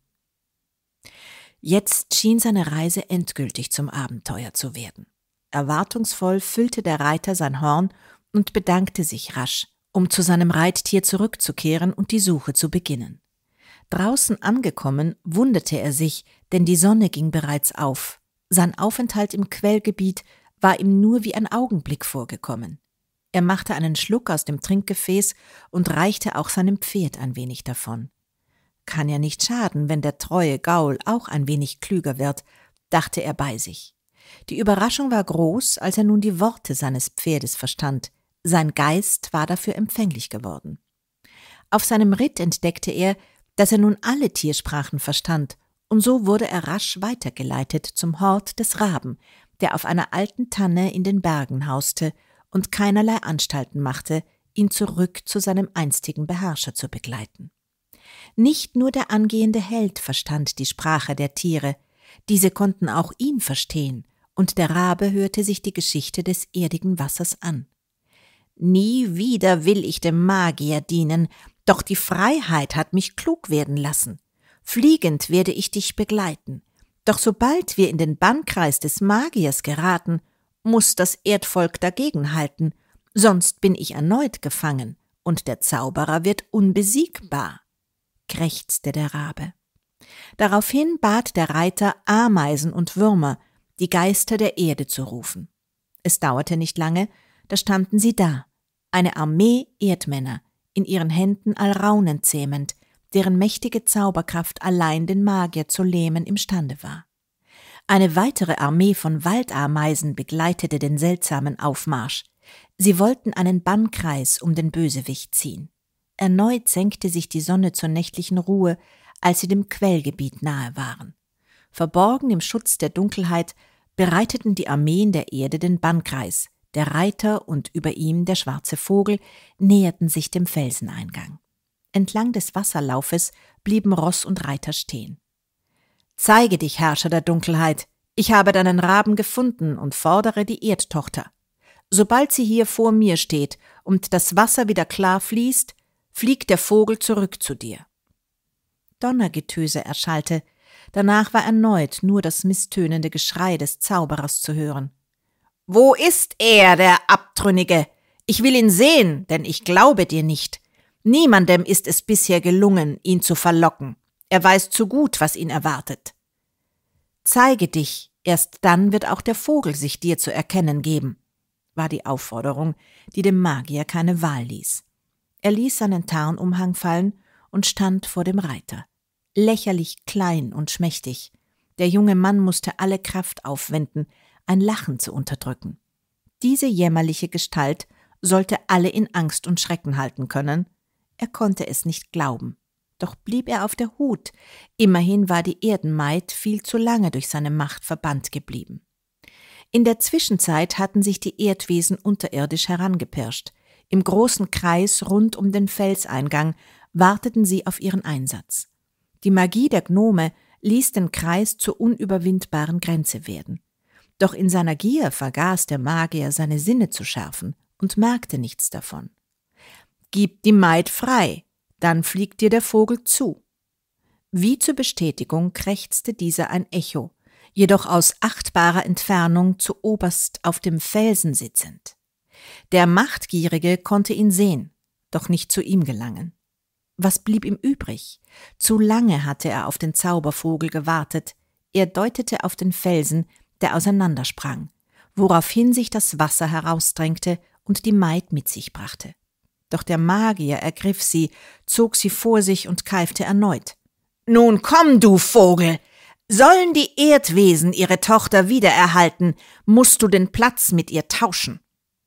Jetzt schien seine Reise endgültig zum Abenteuer zu werden. Erwartungsvoll füllte der Reiter sein Horn und bedankte sich rasch, um zu seinem Reittier zurückzukehren und die Suche zu beginnen. Draußen angekommen, wunderte er sich, denn die Sonne ging bereits auf. Sein Aufenthalt im Quellgebiet war ihm nur wie ein Augenblick vorgekommen. Er machte einen Schluck aus dem Trinkgefäß und reichte auch seinem Pferd ein wenig davon. Kann ja nicht schaden, wenn der treue Gaul auch ein wenig klüger wird, dachte er bei sich. Die Überraschung war groß, als er nun die Worte seines Pferdes verstand. Sein Geist war dafür empfänglich geworden. Auf seinem Ritt entdeckte er, dass er nun alle Tiersprachen verstand, und so wurde er rasch weitergeleitet zum Hort des Raben, der auf einer alten Tanne in den Bergen hauste und keinerlei Anstalten machte, ihn zurück zu seinem einstigen Beherrscher zu begleiten. Nicht nur der angehende Held verstand die Sprache der Tiere, diese konnten auch ihn verstehen, und der Rabe hörte sich die Geschichte des erdigen Wassers an. Nie wieder will ich dem Magier dienen, doch die Freiheit hat mich klug werden lassen. Fliegend werde ich dich begleiten. Doch sobald wir in den Bannkreis des Magiers geraten, muss das Erdvolk dagegenhalten, sonst bin ich erneut gefangen und der Zauberer wird unbesiegbar, krächzte der Rabe. Daraufhin bat der Reiter Ameisen und Würmer, die Geister der Erde zu rufen. Es dauerte nicht lange, da standen sie da, eine Armee Erdmänner, in ihren Händen Alraunen zähmend, deren mächtige Zauberkraft allein den Magier zu lähmen imstande war. Eine weitere Armee von Waldameisen begleitete den seltsamen Aufmarsch. Sie wollten einen Bannkreis um den Bösewicht ziehen. Erneut senkte sich die Sonne zur nächtlichen Ruhe, als sie dem Quellgebiet nahe waren. Verborgen im Schutz der Dunkelheit bereiteten die Armeen der Erde den Bannkreis. Der Reiter und über ihm der schwarze Vogel näherten sich dem Felseneingang. Entlang des Wasserlaufes blieben Ross und Reiter stehen. »Zeige dich, Herrscher der Dunkelheit! Ich habe deinen Raben gefunden und fordere die Erdtochter. Sobald sie hier vor mir steht und das Wasser wieder klar fließt, fliegt der Vogel zurück zu dir.« Donnergetöse erschallte, danach war erneut nur das misstönende Geschrei des Zauberers zu hören. »Wo ist er, der Abtrünnige? Ich will ihn sehen, denn ich glaube dir nicht. Niemandem ist es bisher gelungen, ihn zu verlocken. Er weiß zu gut, was ihn erwartet. Zeige dich, erst dann wird auch der Vogel sich dir zu erkennen geben«, war die Aufforderung, die dem Magier keine Wahl ließ. Er ließ seinen Tarnumhang fallen und stand vor dem Reiter. Lächerlich klein und schmächtig. Der junge Mann musste alle Kraft aufwenden, ein Lachen zu unterdrücken. Diese jämmerliche Gestalt sollte alle in Angst und Schrecken halten können. Er konnte es nicht glauben. Doch blieb er auf der Hut. Immerhin war die Erdenmaid viel zu lange durch seine Macht verbannt geblieben. In der Zwischenzeit hatten sich die Erdwesen unterirdisch herangepirscht. Im großen Kreis rund um den Felseingang warteten sie auf ihren Einsatz. Die Magie der Gnome ließ den Kreis zur unüberwindbaren Grenze werden. Doch in seiner Gier vergaß der Magier, seine Sinne zu schärfen und merkte nichts davon. »Gib die Maid frei, dann fliegt dir der Vogel zu.« Wie zur Bestätigung krächzte dieser ein Echo, jedoch aus achtbarer Entfernung zu oberst auf dem Felsen sitzend. Der Machtgierige konnte ihn sehen, doch nicht zu ihm gelangen. Was blieb ihm übrig? Zu lange hatte er auf den Zaubervogel gewartet. Er deutete auf den Felsen, der auseinandersprang, woraufhin sich das Wasser herausdrängte und die Maid mit sich brachte. Doch der Magier ergriff sie, zog sie vor sich und keifte erneut. »Nun komm, du Vogel! Sollen die Erdwesen ihre Tochter wiedererhalten, musst du den Platz mit ihr tauschen.«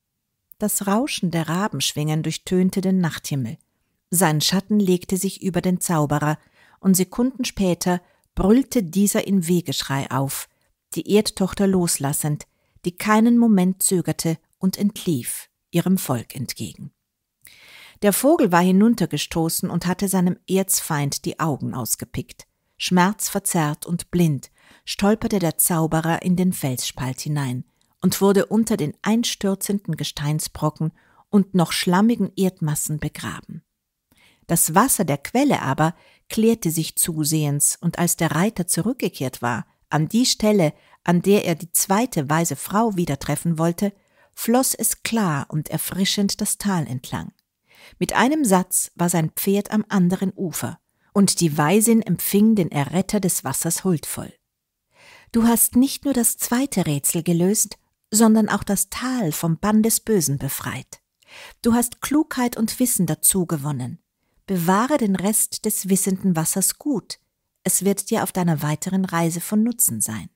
Das Rauschen der Rabenschwingen durchtönte den Nachthimmel. Sein Schatten legte sich über den Zauberer, und Sekunden später brüllte dieser in Wehgeschrei auf, die Erdtochter loslassend, die keinen Moment zögerte und entlief, ihrem Volk entgegen. Der Vogel war hinuntergestoßen und hatte seinem Erzfeind die Augen ausgepickt. Schmerzverzerrt und blind stolperte der Zauberer in den Felsspalt hinein und wurde unter den einstürzenden Gesteinsbrocken und noch schlammigen Erdmassen begraben. Das Wasser der Quelle aber klärte sich zusehends, und als der Reiter zurückgekehrt war, an die Stelle, an der er die zweite weise Frau wieder treffen wollte, floss es klar und erfrischend das Tal entlang. Mit einem Satz war sein Pferd am anderen Ufer, und die Weisin empfing den Erretter des Wassers huldvoll. »Du hast nicht nur das zweite Rätsel gelöst, sondern auch das Tal vom Bann des Bösen befreit. Du hast Klugheit und Wissen dazu gewonnen. Bewahre den Rest des wissenden Wassers gut. Es wird dir auf deiner weiteren Reise von Nutzen sein.«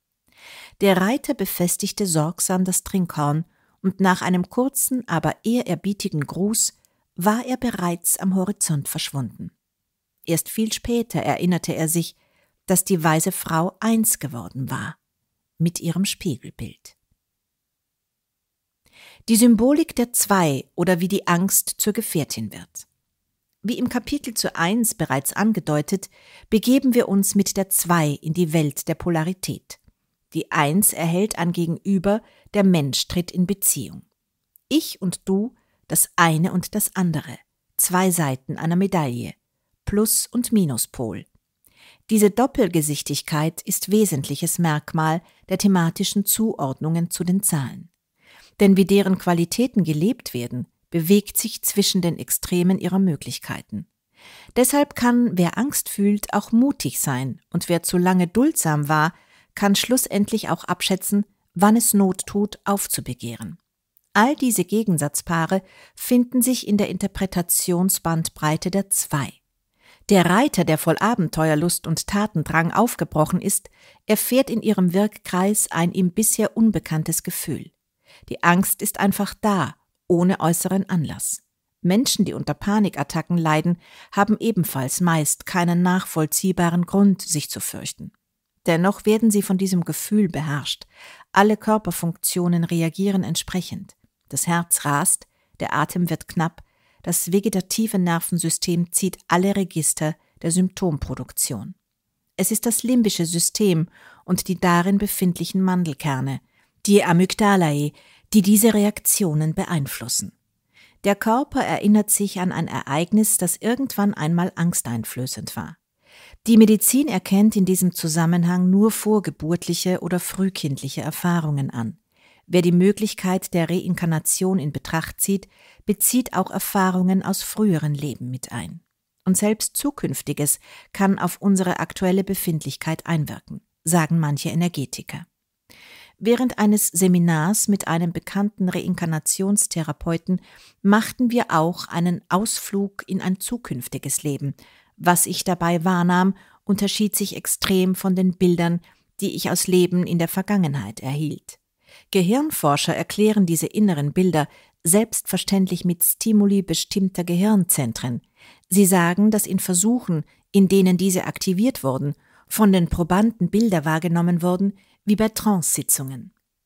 Der Reiter befestigte sorgsam das Trinkhorn, und nach einem kurzen, aber ehrerbietigen Gruß war er bereits am Horizont verschwunden. Erst viel später erinnerte er sich, dass die weise Frau eins geworden war mit ihrem Spiegelbild. Die Symbolik der Zwei oder wie die Angst zur Gefährtin wird. Wie im Kapitel zu eins bereits angedeutet, begeben wir uns mit der Zwei in die Welt der Polarität. Die Eins erhält ein Gegenüber, der Mensch tritt in Beziehung. Ich und du, das eine und das andere, zwei Seiten einer Medaille, Plus- und Minuspol. Diese Doppelgesichtigkeit ist wesentliches Merkmal der thematischen Zuordnungen zu den Zahlen. Denn wie deren Qualitäten gelebt werden, bewegt sich zwischen den Extremen ihrer Möglichkeiten. Deshalb kann, wer Angst fühlt, auch mutig sein, und wer zu lange duldsam war, kann schlussendlich auch abschätzen, wann es Not tut, aufzubegehren. All diese Gegensatzpaare finden sich in der Interpretationsbandbreite der Zwei. Der Reiter, der voll Abenteuerlust und Tatendrang aufgebrochen ist, erfährt in ihrem Wirkkreis ein ihm bisher unbekanntes Gefühl. Die Angst ist einfach da, ohne äußeren Anlass. Menschen, die unter Panikattacken leiden, haben ebenfalls meist keinen nachvollziehbaren Grund, sich zu fürchten. Dennoch werden sie von diesem Gefühl beherrscht. Alle Körperfunktionen reagieren entsprechend. Das Herz rast, der Atem wird knapp, das vegetative Nervensystem zieht alle Register der Symptomproduktion. Es ist das limbische System und die darin befindlichen Mandelkerne, die Amygdalae, die diese Reaktionen beeinflussen. Der Körper erinnert sich an ein Ereignis, das irgendwann einmal angsteinflößend war. Die Medizin erkennt in diesem Zusammenhang nur vorgeburtliche oder frühkindliche Erfahrungen an. Wer die Möglichkeit der Reinkarnation in Betracht zieht, bezieht auch Erfahrungen aus früheren Leben mit ein. Und selbst Zukünftiges kann auf unsere aktuelle Befindlichkeit einwirken, sagen manche Energetiker. Während eines Seminars mit einem bekannten Reinkarnationstherapeuten machten wir auch einen Ausflug in ein zukünftiges Leben. Was ich dabei wahrnahm, unterschied sich extrem von den Bildern, die ich aus Leben in der Vergangenheit erhielt. Gehirnforscher erklären diese inneren Bilder selbstverständlich mit Stimuli bestimmter Gehirnzentren. Sie sagen, dass in Versuchen, in denen diese aktiviert wurden, von den Probanden Bilder wahrgenommen wurden, wie bei Trance-Sitzungen.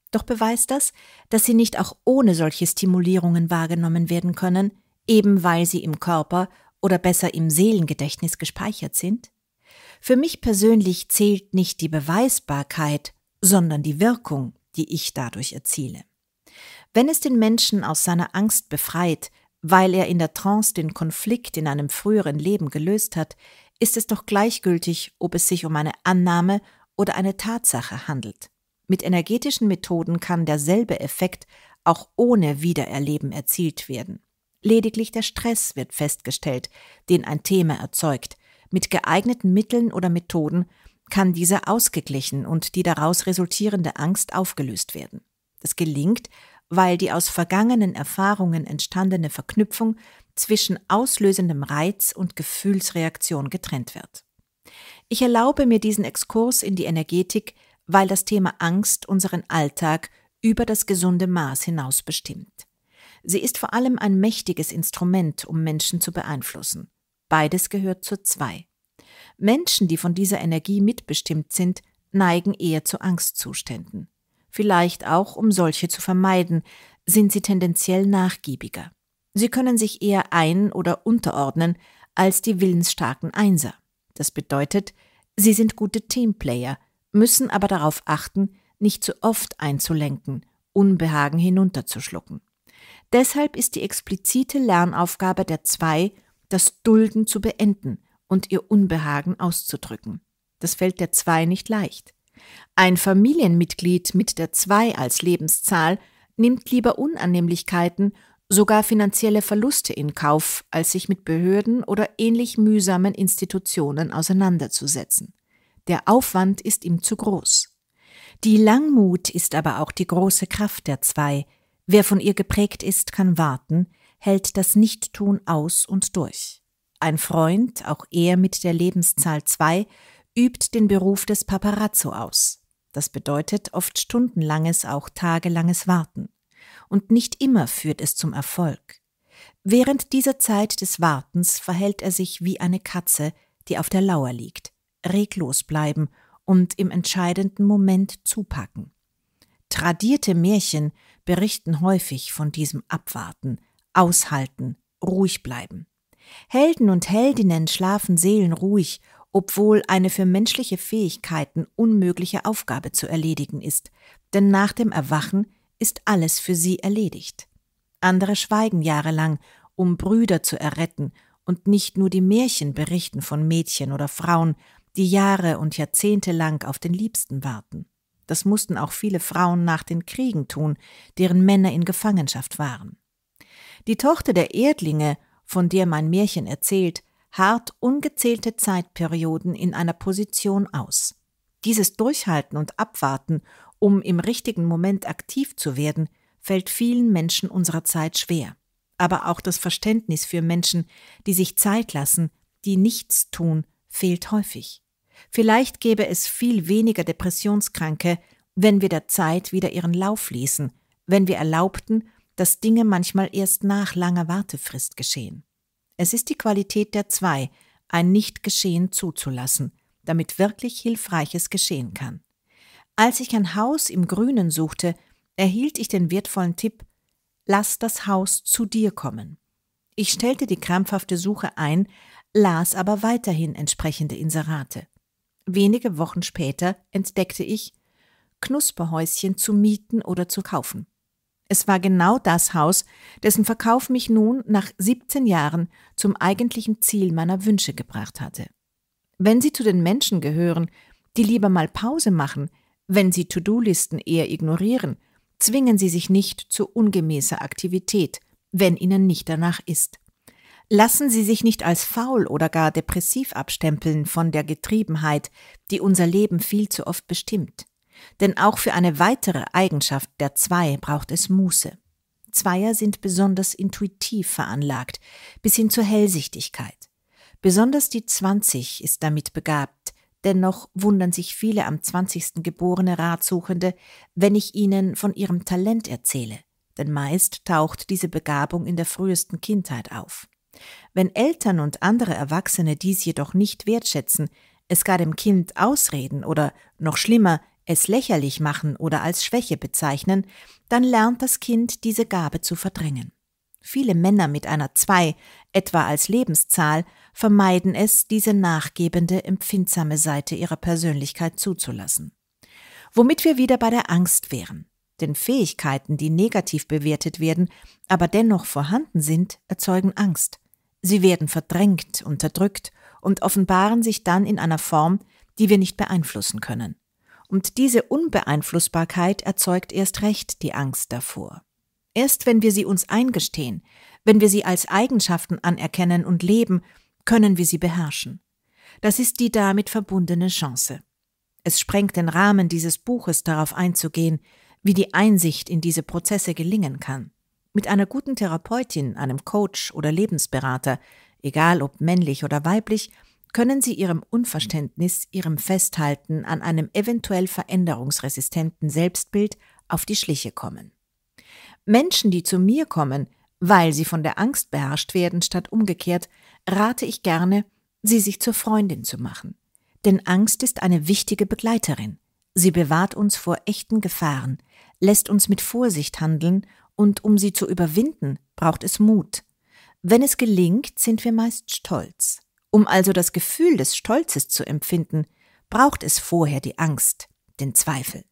Doch beweist das, dass sie nicht auch ohne solche Stimulierungen wahrgenommen werden können, eben weil sie im Körper oder besser im Seelengedächtnis gespeichert sind? Für mich persönlich zählt nicht die Beweisbarkeit, sondern die Wirkung, die ich dadurch erziele. Wenn es den Menschen aus seiner Angst befreit, weil er in der Trance den Konflikt in einem früheren Leben gelöst hat, ist es doch gleichgültig, ob es sich um eine Annahme oder eine Tatsache handelt. Mit energetischen Methoden kann derselbe Effekt auch ohne Wiedererleben erzielt werden. Lediglich der Stress wird festgestellt, den ein Thema erzeugt. Mit geeigneten Mitteln oder Methoden kann dieser ausgeglichen und die daraus resultierende Angst aufgelöst werden. Das gelingt, weil die aus vergangenen Erfahrungen entstandene Verknüpfung zwischen auslösendem Reiz und Gefühlsreaktion getrennt wird. Ich erlaube mir diesen Exkurs in die Energetik, weil das Thema Angst unseren Alltag über das gesunde Maß hinaus bestimmt. Sie ist vor allem ein mächtiges Instrument, um Menschen zu beeinflussen. Beides gehört zur Zwei. Menschen, die von dieser Energie mitbestimmt sind, neigen eher zu Angstzuständen. Vielleicht auch, um solche zu vermeiden, sind sie tendenziell nachgiebiger. Sie können sich eher ein- oder unterordnen als die willensstarken Einser. Das bedeutet, sie sind gute Teamplayer, müssen aber darauf achten, nicht zu oft einzulenken, Unbehagen hinunterzuschlucken. Deshalb ist die explizite Lernaufgabe der Zwei, das Dulden zu beenden und ihr Unbehagen auszudrücken. Das fällt der Zwei nicht leicht. Ein Familienmitglied mit der Zwei als Lebenszahl nimmt lieber Unannehmlichkeiten, sogar finanzielle Verluste in Kauf, als sich mit Behörden oder ähnlich mühsamen Institutionen auseinanderzusetzen. Der Aufwand ist ihm zu groß. Die Langmut ist aber auch die große Kraft der Zwei. Wer von ihr geprägt ist, kann warten, hält das Nichttun aus und durch. Ein Freund, auch er mit der Lebenszahl zwei, übt den Beruf des Paparazzo aus. Das bedeutet oft stundenlanges, auch tagelanges Warten. Und nicht immer führt es zum Erfolg. Während dieser Zeit des Wartens verhält er sich wie eine Katze, die auf der Lauer liegt, reglos bleiben und im entscheidenden Moment zupacken. Tradierte Märchen berichten häufig von diesem Abwarten, Aushalten, ruhig bleiben. Helden und Heldinnen schlafen seelenruhig, obwohl eine für menschliche Fähigkeiten unmögliche Aufgabe zu erledigen ist, denn nach dem Erwachen ist alles für sie erledigt. Andere schweigen jahrelang, um Brüder zu erretten, und nicht nur die Märchen berichten von Mädchen oder Frauen, die Jahre und Jahrzehnte lang auf den Liebsten warten. Das mussten auch viele Frauen nach den Kriegen tun, deren Männer in Gefangenschaft waren. Die Tochter der Erdlinge, von der mein Märchen erzählt, harrt ungezählte Zeitperioden in einer Position aus. Dieses Durchhalten und Abwarten, um im richtigen Moment aktiv zu werden, fällt vielen Menschen unserer Zeit schwer. Aber auch das Verständnis für Menschen, die sich Zeit lassen, die nichts tun, fehlt häufig. Vielleicht gäbe es viel weniger Depressionskranke, wenn wir der Zeit wieder ihren Lauf ließen, wenn wir erlaubten, dass Dinge manchmal erst nach langer Wartefrist geschehen. Es ist die Qualität der Zwei, ein Nichtgeschehen zuzulassen, damit wirklich Hilfreiches geschehen kann. Als ich ein Haus im Grünen suchte, erhielt ich den wertvollen Tipp: Lass das Haus zu dir kommen. Ich stellte die krampfhafte Suche ein, las aber weiterhin entsprechende Inserate. Wenige Wochen später entdeckte ich Knusperhäuschen zu mieten oder zu kaufen. Es war genau das Haus, dessen Verkauf mich nun nach siebzehn Jahren zum eigentlichen Ziel meiner Wünsche gebracht hatte. Wenn Sie zu den Menschen gehören, die lieber mal Pause machen, wenn Sie To-Do-Listen eher ignorieren, zwingen Sie sich nicht zu ungemäßer Aktivität, wenn Ihnen nicht danach ist. Lassen Sie sich nicht als faul oder gar depressiv abstempeln von der Getriebenheit, die unser Leben viel zu oft bestimmt. Denn auch für eine weitere Eigenschaft der Zwei braucht es Muße. Zweier sind besonders intuitiv veranlagt, bis hin zur Hellsichtigkeit. Besonders die zwanzig ist damit begabt, dennoch wundern sich viele am zwanzigsten geborene Ratsuchende, wenn ich ihnen von ihrem Talent erzähle, denn meist taucht diese Begabung in der frühesten Kindheit auf. Wenn Eltern und andere Erwachsene dies jedoch nicht wertschätzen, es gar dem Kind ausreden oder, noch schlimmer, es lächerlich machen oder als Schwäche bezeichnen, dann lernt das Kind diese Gabe zu verdrängen. Viele Männer mit einer zwei, etwa als Lebenszahl, vermeiden es, diese nachgebende, empfindsame Seite ihrer Persönlichkeit zuzulassen. Womit wir wieder bei der Angst wären. Denn Fähigkeiten, die negativ bewertet werden, aber dennoch vorhanden sind, erzeugen Angst. Sie werden verdrängt, unterdrückt und offenbaren sich dann in einer Form, die wir nicht beeinflussen können. Und diese Unbeeinflussbarkeit erzeugt erst recht die Angst davor. Erst wenn wir sie uns eingestehen, wenn wir sie als Eigenschaften anerkennen und leben, können wir sie beherrschen. Das ist die damit verbundene Chance. Es sprengt den Rahmen dieses Buches, darauf einzugehen, wie die Einsicht in diese Prozesse gelingen kann. Mit einer guten Therapeutin, einem Coach oder Lebensberater, egal ob männlich oder weiblich, können Sie Ihrem Unverständnis, Ihrem Festhalten an einem eventuell veränderungsresistenten Selbstbild auf die Schliche kommen. Menschen, die zu mir kommen, weil sie von der Angst beherrscht werden, statt umgekehrt, rate ich gerne, sie sich zur Freundin zu machen. Denn Angst ist eine wichtige Begleiterin. Sie bewahrt uns vor echten Gefahren, lässt uns mit Vorsicht handeln und um sie zu überwinden, braucht es Mut. Wenn es gelingt, sind wir meist stolz. Um also das Gefühl des Stolzes zu empfinden, braucht es vorher die Angst, den Zweifel.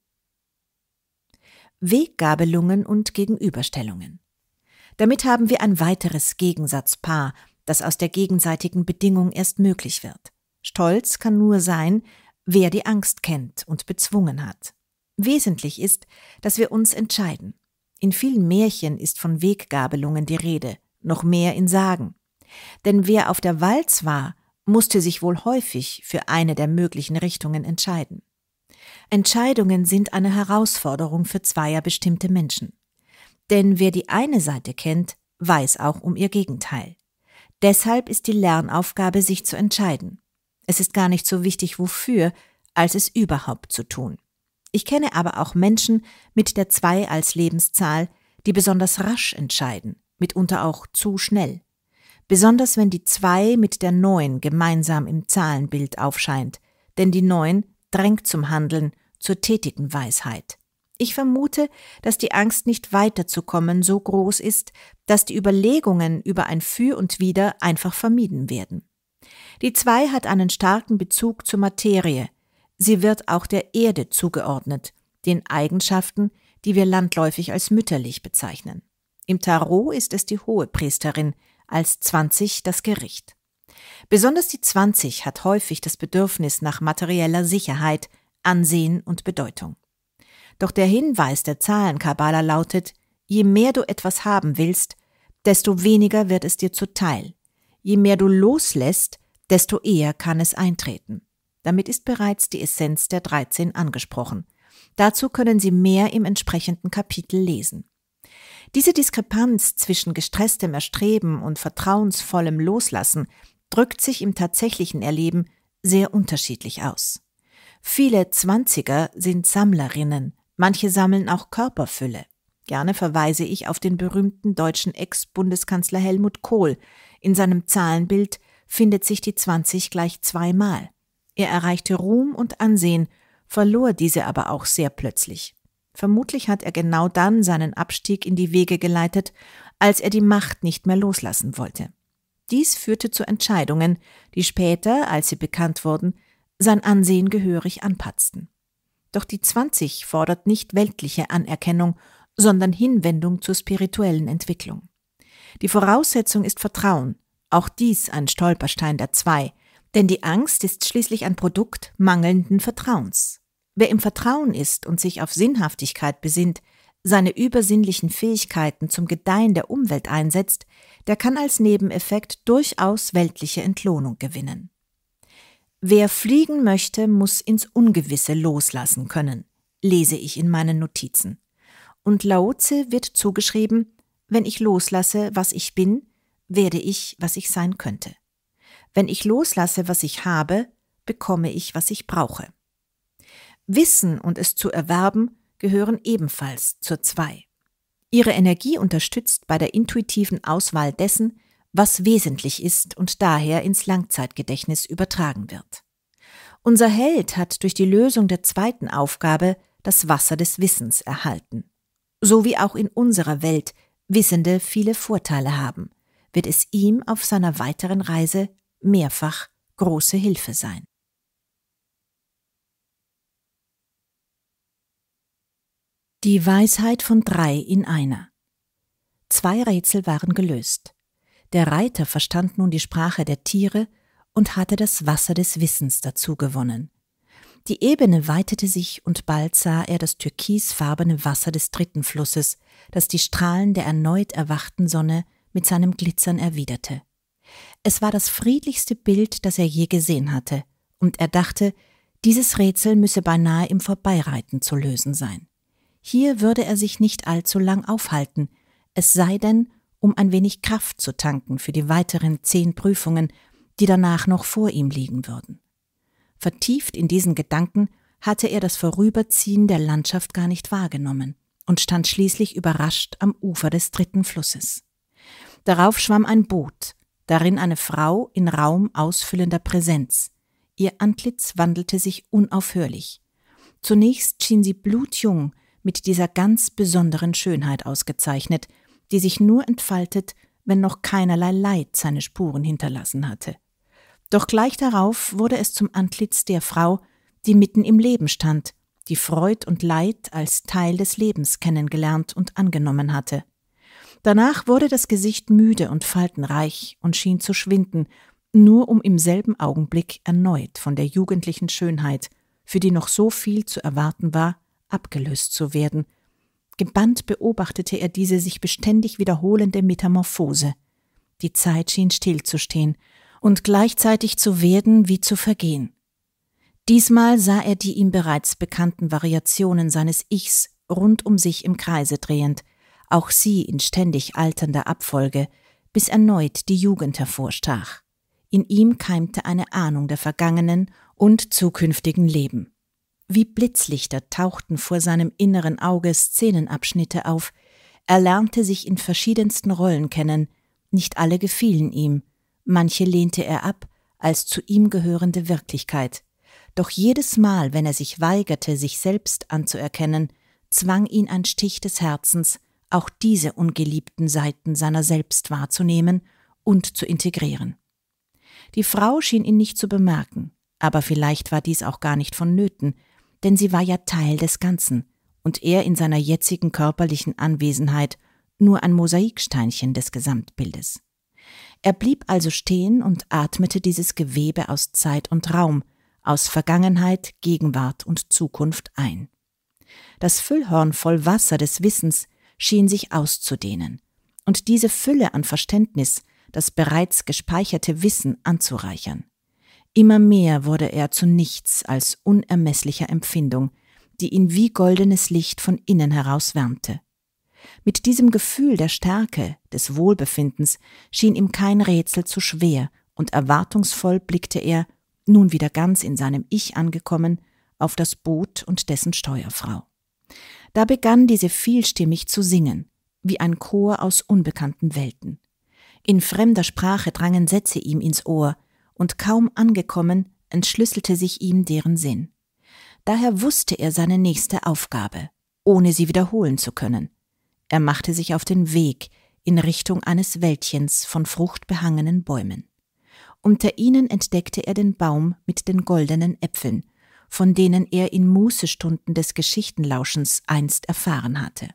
Weggabelungen und Gegenüberstellungen. Damit haben wir ein weiteres Gegensatzpaar, das aus der gegenseitigen Bedingung erst möglich wird. Stolz kann nur sein, wer die Angst kennt und bezwungen hat. Wesentlich ist, dass wir uns entscheiden. In vielen Märchen ist von Weggabelungen die Rede, noch mehr in Sagen. Denn wer auf der Walz war, musste sich wohl häufig für eine der möglichen Richtungen entscheiden. Entscheidungen sind eine Herausforderung für zweier bestimmte Menschen. Denn wer die eine Seite kennt, weiß auch um ihr Gegenteil. Deshalb ist die Lernaufgabe, sich zu entscheiden. Es ist gar nicht so wichtig, wofür, als es überhaupt zu tun. Ich kenne aber auch Menschen mit der zwei als Lebenszahl, die besonders rasch entscheiden, mitunter auch zu schnell. Besonders wenn die zwei mit der neun gemeinsam im Zahlenbild aufscheint, denn die neun drängt zum Handeln, zur tätigen Weisheit. Ich vermute, dass die Angst, nicht weiterzukommen, so groß ist, dass die Überlegungen über ein Für und Wider einfach vermieden werden. Die zwei hat einen starken Bezug zur Materie. Sie wird auch der Erde zugeordnet, den Eigenschaften, die wir landläufig als mütterlich bezeichnen. Im Tarot ist es die Hohepriesterin, als zwanzig das Gericht. Besonders die zwanzig hat häufig das Bedürfnis nach materieller Sicherheit, Ansehen und Bedeutung. Doch der Hinweis der Zahlenkabala lautet, je mehr du etwas haben willst, desto weniger wird es dir zuteil. Je mehr du loslässt, desto eher kann es eintreten. Damit ist bereits die Essenz der dreizehn angesprochen. Dazu können Sie mehr im entsprechenden Kapitel lesen. Diese Diskrepanz zwischen gestresstem Erstreben und vertrauensvollem Loslassen drückt sich im tatsächlichen Erleben sehr unterschiedlich aus. Viele Zwanziger sind Sammlerinnen, manche sammeln auch Körperfülle. Gerne verweise ich auf den berühmten deutschen Ex-Bundeskanzler Helmut Kohl. In seinem Zahlenbild findet sich die zwanzig gleich zweimal. Er erreichte Ruhm und Ansehen, verlor diese aber auch sehr plötzlich. Vermutlich hat er genau dann seinen Abstieg in die Wege geleitet, als er die Macht nicht mehr loslassen wollte. Dies führte zu Entscheidungen, die später, als sie bekannt wurden, sein Ansehen gehörig anpatzten. Doch die zwanzig fordert nicht weltliche Anerkennung, sondern Hinwendung zur spirituellen Entwicklung. Die Voraussetzung ist Vertrauen, auch dies ein Stolperstein der zwei, denn die Angst ist schließlich ein Produkt mangelnden Vertrauens. Wer im Vertrauen ist und sich auf Sinnhaftigkeit besinnt, seine übersinnlichen Fähigkeiten zum Gedeihen der Umwelt einsetzt, der kann als Nebeneffekt durchaus weltliche Entlohnung gewinnen. Wer fliegen möchte, muss ins Ungewisse loslassen können, lese ich in meinen Notizen. Und Lao Tse wird zugeschrieben, wenn ich loslasse, was ich bin, werde ich, was ich sein könnte. Wenn ich loslasse, was ich habe, bekomme ich, was ich brauche. Wissen und es zu erwerben gehören ebenfalls zur zwei. Ihre Energie unterstützt bei der intuitiven Auswahl dessen, was wesentlich ist und daher ins Langzeitgedächtnis übertragen wird. Unser Held hat durch die Lösung der zweiten Aufgabe das Wasser des Wissens erhalten. So wie auch in unserer Welt Wissende viele Vorteile haben, wird es ihm auf seiner weiteren Reise mehrfach große Hilfe sein. Die Weisheit von drei in einer. Zwei Rätsel waren gelöst. Der Reiter verstand nun die Sprache der Tiere und hatte das Wasser des Wissens dazu gewonnen. Die Ebene weitete sich und bald sah er das türkisfarbene Wasser des dritten Flusses, das die Strahlen der erneut erwachten Sonne mit seinem Glitzern erwiderte. Es war das friedlichste Bild, das er je gesehen hatte, und er dachte, dieses Rätsel müsse beinahe im Vorbeireiten zu lösen sein. Hier würde er sich nicht allzu lang aufhalten, es sei denn, um ein wenig Kraft zu tanken für die weiteren zehn Prüfungen, die danach noch vor ihm liegen würden. Vertieft in diesen Gedanken hatte er das Vorüberziehen der Landschaft gar nicht wahrgenommen und stand schließlich überrascht am Ufer des dritten Flusses. Darauf schwamm ein Boot, darin eine Frau in Raum ausfüllender Präsenz. Ihr Antlitz wandelte sich unaufhörlich. Zunächst schien sie blutjung, mit dieser ganz besonderen Schönheit ausgezeichnet, die sich nur entfaltet, wenn noch keinerlei Leid seine Spuren hinterlassen hatte. Doch gleich darauf wurde es zum Antlitz der Frau, die mitten im Leben stand, die Freud und Leid als Teil des Lebens kennengelernt und angenommen hatte. Danach wurde das Gesicht müde und faltenreich und schien zu schwinden, nur um im selben Augenblick erneut von der jugendlichen Schönheit, für die noch so viel zu erwarten war, abgelöst zu werden. Gebannt beobachtete er diese sich beständig wiederholende Metamorphose. Die Zeit schien stillzustehen und gleichzeitig zu werden wie zu vergehen. Diesmal sah er die ihm bereits bekannten Variationen seines Ichs rund um sich im Kreise drehend, auch sie in ständig alternder Abfolge, bis erneut die Jugend hervorstach. In ihm keimte eine Ahnung der vergangenen und zukünftigen Leben. Wie Blitzlichter tauchten vor seinem inneren Auge Szenenabschnitte auf, er lernte sich in verschiedensten Rollen kennen, nicht alle gefielen ihm, manche lehnte er ab als zu ihm gehörende Wirklichkeit. Doch jedes Mal, wenn er sich weigerte, sich selbst anzuerkennen, zwang ihn ein Stich des Herzens, auch diese ungeliebten Seiten seiner selbst wahrzunehmen und zu integrieren. Die Frau schien ihn nicht zu bemerken, aber vielleicht war dies auch gar nicht vonnöten, denn sie war ja Teil des Ganzen und er in seiner jetzigen körperlichen Anwesenheit nur ein Mosaiksteinchen des Gesamtbildes. Er blieb also stehen und atmete dieses Gewebe aus Zeit und Raum, aus Vergangenheit, Gegenwart und Zukunft ein. Das Füllhorn voll Wasser des Wissens schien sich auszudehnen und diese Fülle an Verständnis, das bereits gespeicherte Wissen anzureichern. Immer mehr wurde er zu nichts als unermesslicher Empfindung, die ihn wie goldenes Licht von innen heraus wärmte. Mit diesem Gefühl der Stärke, des Wohlbefindens schien ihm kein Rätsel zu schwer und erwartungsvoll blickte er, nun wieder ganz in seinem Ich angekommen, auf das Boot und dessen Steuerfrau. Da begann diese vielstimmig zu singen, wie ein Chor aus unbekannten Welten. In fremder Sprache drangen Sätze ihm ins Ohr, und kaum angekommen, entschlüsselte sich ihm deren Sinn. Daher wusste er seine nächste Aufgabe, ohne sie wiederholen zu können. Er machte sich auf den Weg in Richtung eines Wäldchens von fruchtbehangenen Bäumen. Unter ihnen entdeckte er den Baum mit den goldenen Äpfeln, von denen er in Mußestunden des Geschichtenlauschens einst erfahren hatte.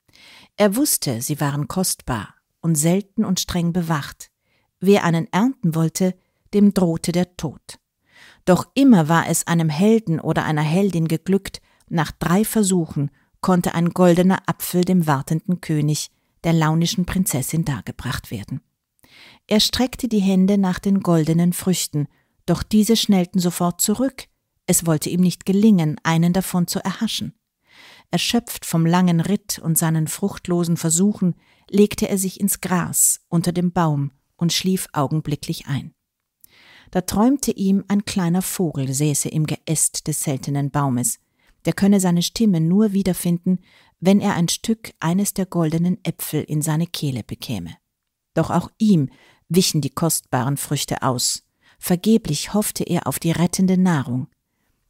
Er wusste, sie waren kostbar und selten und streng bewacht. Wer einen ernten wollte, dem drohte der Tod. Doch immer war es einem Helden oder einer Heldin geglückt, nach drei Versuchen konnte ein goldener Apfel dem wartenden König, der launischen Prinzessin, dargebracht werden. Er streckte die Hände nach den goldenen Früchten, doch diese schnellten sofort zurück. Es wollte ihm nicht gelingen, einen davon zu erhaschen. Erschöpft vom langen Ritt und seinen fruchtlosen Versuchen, legte er sich ins Gras unter dem Baum und schlief augenblicklich ein. Da träumte ihm, ein kleiner Vogel säße im Geäst des seltenen Baumes. Der könne seine Stimme nur wiederfinden, wenn er ein Stück eines der goldenen Äpfel in seine Kehle bekäme. Doch auch ihm wichen die kostbaren Früchte aus. Vergeblich hoffte er auf die rettende Nahrung.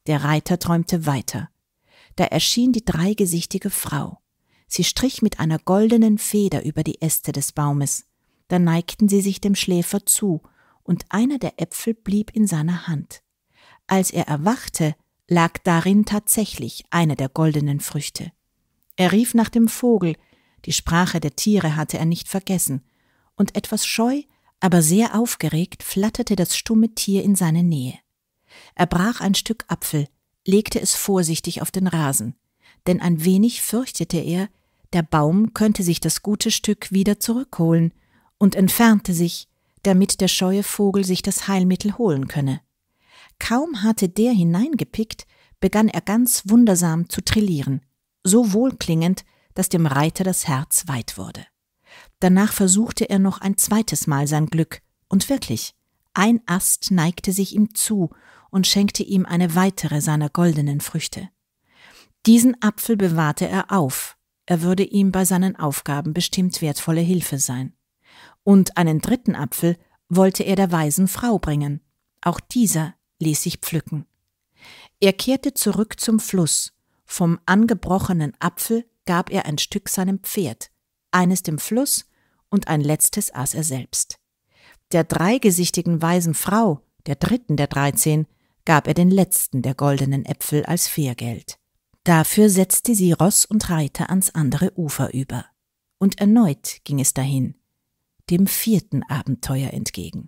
Der Reiter träumte weiter. Da erschien die dreigesichtige Frau. Sie strich mit einer goldenen Feder über die Äste des Baumes. Da neigten sie sich dem Schläfer zu, und einer der Äpfel blieb in seiner Hand. Als er erwachte, lag darin tatsächlich eine der goldenen Früchte. Er rief nach dem Vogel, die Sprache der Tiere hatte er nicht vergessen, und etwas scheu, aber sehr aufgeregt flatterte das stumme Tier in seine Nähe. Er brach ein Stück Apfel, legte es vorsichtig auf den Rasen, denn ein wenig fürchtete er, der Baum könnte sich das gute Stück wieder zurückholen, und entfernte sich, damit der scheue Vogel sich das Heilmittel holen könne. Kaum hatte der hineingepickt, begann er ganz wundersam zu trillieren, so wohlklingend, dass dem Reiter das Herz weit wurde. Danach versuchte er noch ein zweites Mal sein Glück, und wirklich, ein Ast neigte sich ihm zu und schenkte ihm eine weitere seiner goldenen Früchte. Diesen Apfel bewahrte er auf, er würde ihm bei seinen Aufgaben bestimmt wertvolle Hilfe sein. Und einen dritten Apfel wollte er der weisen Frau bringen, auch dieser ließ sich pflücken. Er kehrte zurück zum Fluss, vom angebrochenen Apfel gab er ein Stück seinem Pferd, eines dem Fluss und ein letztes aß er selbst. Der dreigesichtigen weisen Frau, der dritten der dreizehn, gab er den letzten der goldenen Äpfel als Fährgeld. Dafür setzte sie Ross und Reiter ans andere Ufer über. Und erneut ging es dahin, dem vierten Abenteuer entgegen.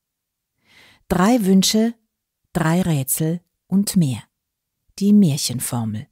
Drei Wünsche, drei Rätsel und mehr. Die Märchenformel.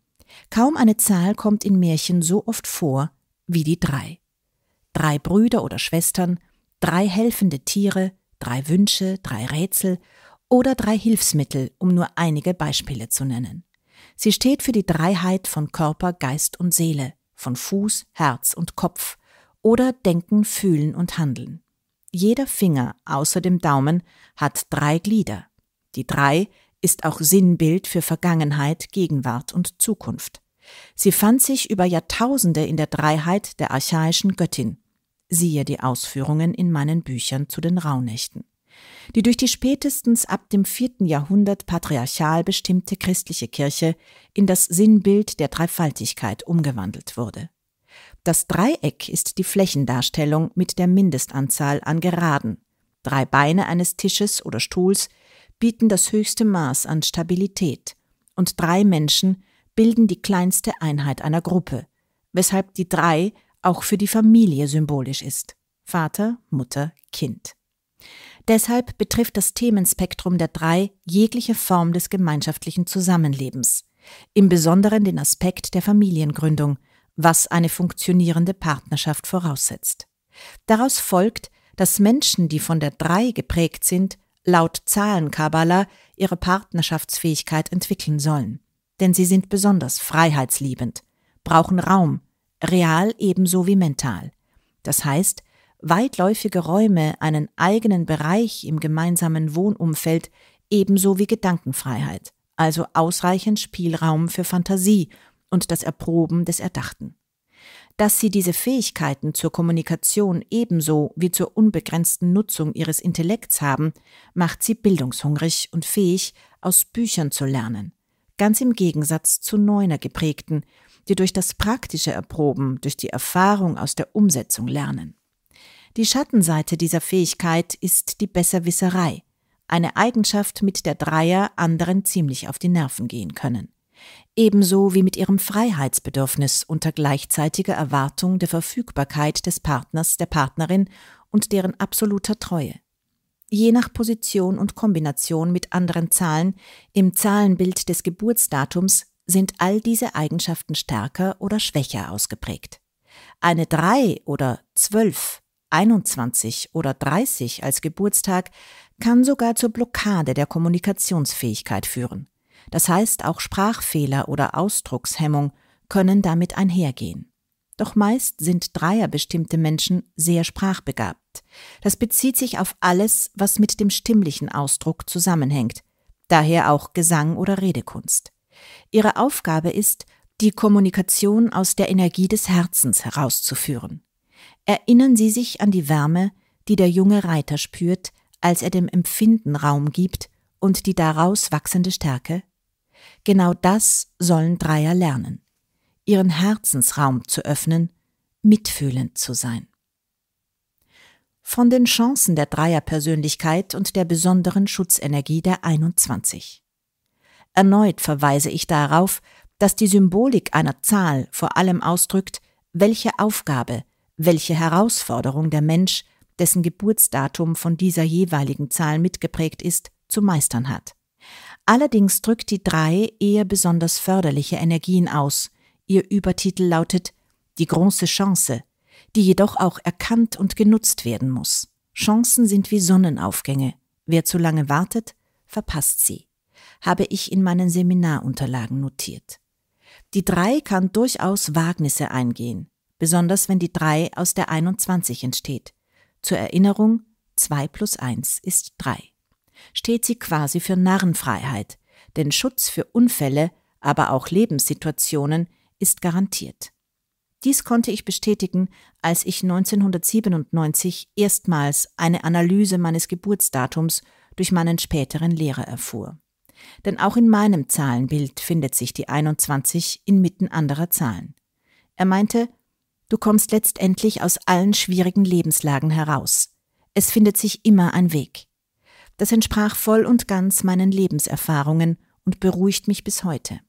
Kaum eine Zahl kommt in Märchen so oft vor wie die drei. Drei Brüder oder Schwestern, drei helfende Tiere, drei Wünsche, drei Rätsel oder drei Hilfsmittel, um nur einige Beispiele zu nennen. Sie steht für die Dreiheit von Körper, Geist und Seele, von Fuß, Herz und Kopf oder Denken, Fühlen und Handeln. Jeder Finger außer dem Daumen hat drei Glieder. Die Drei ist auch Sinnbild für Vergangenheit, Gegenwart und Zukunft. Sie fand sich über Jahrtausende in der Dreiheit der archaischen Göttin. Siehe die Ausführungen in meinen Büchern zu den Rauhnächten. Die durch die spätestens ab dem vierten Jahrhundert patriarchal bestimmte christliche Kirche in das Sinnbild der Dreifaltigkeit umgewandelt wurde. Das Dreieck ist die Flächendarstellung mit der Mindestanzahl an Geraden. Drei Beine eines Tisches oder Stuhls bieten das höchste Maß an Stabilität und drei Menschen bilden die kleinste Einheit einer Gruppe, weshalb die Drei auch für die Familie symbolisch ist: Vater, Mutter, Kind. Deshalb betrifft das Themenspektrum der Drei jegliche Form des gemeinschaftlichen Zusammenlebens, im Besonderen den Aspekt der Familiengründung, was eine funktionierende Partnerschaft voraussetzt. Daraus folgt, dass Menschen, die von der Drei geprägt sind, laut Zahlenkabbala ihre Partnerschaftsfähigkeit entwickeln sollen. Denn sie sind besonders freiheitsliebend, brauchen Raum, real ebenso wie mental. Das heißt, weitläufige Räume, einen eigenen Bereich im gemeinsamen Wohnumfeld ebenso wie Gedankenfreiheit, also ausreichend Spielraum für Fantasie und das Erproben des Erdachten. Dass sie diese Fähigkeiten zur Kommunikation ebenso wie zur unbegrenzten Nutzung ihres Intellekts haben, macht sie bildungshungrig und fähig, aus Büchern zu lernen, ganz im Gegensatz zu Neuner geprägten, die durch das praktische Erproben, durch die Erfahrung aus der Umsetzung lernen. Die Schattenseite dieser Fähigkeit ist die Besserwisserei, eine Eigenschaft, mit der Dreier anderen ziemlich auf die Nerven gehen können. Ebenso wie mit ihrem Freiheitsbedürfnis unter gleichzeitiger Erwartung der Verfügbarkeit des Partners, der Partnerin und deren absoluter Treue. Je nach Position und Kombination mit anderen Zahlen im Zahlenbild des Geburtsdatums sind all diese Eigenschaften stärker oder schwächer ausgeprägt. Eine drei oder zwölf, einundzwanzig oder dreißig als Geburtstag kann sogar zur Blockade der Kommunikationsfähigkeit führen. Das heißt, auch Sprachfehler oder Ausdruckshemmung können damit einhergehen. Doch meist sind dreierbestimmte Menschen sehr sprachbegabt. Das bezieht sich auf alles, was mit dem stimmlichen Ausdruck zusammenhängt, daher auch Gesang oder Redekunst. Ihre Aufgabe ist, die Kommunikation aus der Energie des Herzens herauszuführen. Erinnern Sie sich an die Wärme, die der junge Reiter spürt, als er dem Empfinden Raum gibt, und die daraus wachsende Stärke? Genau das sollen Dreier lernen, ihren Herzensraum zu öffnen, mitfühlend zu sein. Von den Chancen der Dreierpersönlichkeit und der besonderen Schutzenergie der einundzwanzig. Erneut verweise ich darauf, dass die Symbolik einer Zahl vor allem ausdrückt, welche Aufgabe, welche Herausforderung der Mensch, dessen Geburtsdatum von dieser jeweiligen Zahl mitgeprägt ist, zu meistern hat. Allerdings drückt die drei eher besonders förderliche Energien aus. Ihr Übertitel lautet »Die große Chance«, die jedoch auch erkannt und genutzt werden muss. Chancen sind wie Sonnenaufgänge. Wer zu lange wartet, verpasst sie, habe ich in meinen Seminarunterlagen notiert. Die drei kann durchaus Wagnisse eingehen, besonders wenn die drei aus der einundzwanzig entsteht. Zur Erinnerung, zwei plus eins ist drei. Steht sie quasi für Narrenfreiheit, denn Schutz für Unfälle, aber auch Lebenssituationen ist garantiert. Dies konnte ich bestätigen, als ich neunzehnhundertsiebenundneunzig erstmals eine Analyse meines Geburtsdatums durch meinen späteren Lehrer erfuhr. Denn auch in meinem Zahlenbild findet sich die einundzwanzig inmitten anderer Zahlen. Er meinte, du kommst letztendlich aus allen schwierigen Lebenslagen heraus. Es findet sich immer ein Weg. Das entsprach voll und ganz meinen Lebenserfahrungen und beruhigt mich bis heute.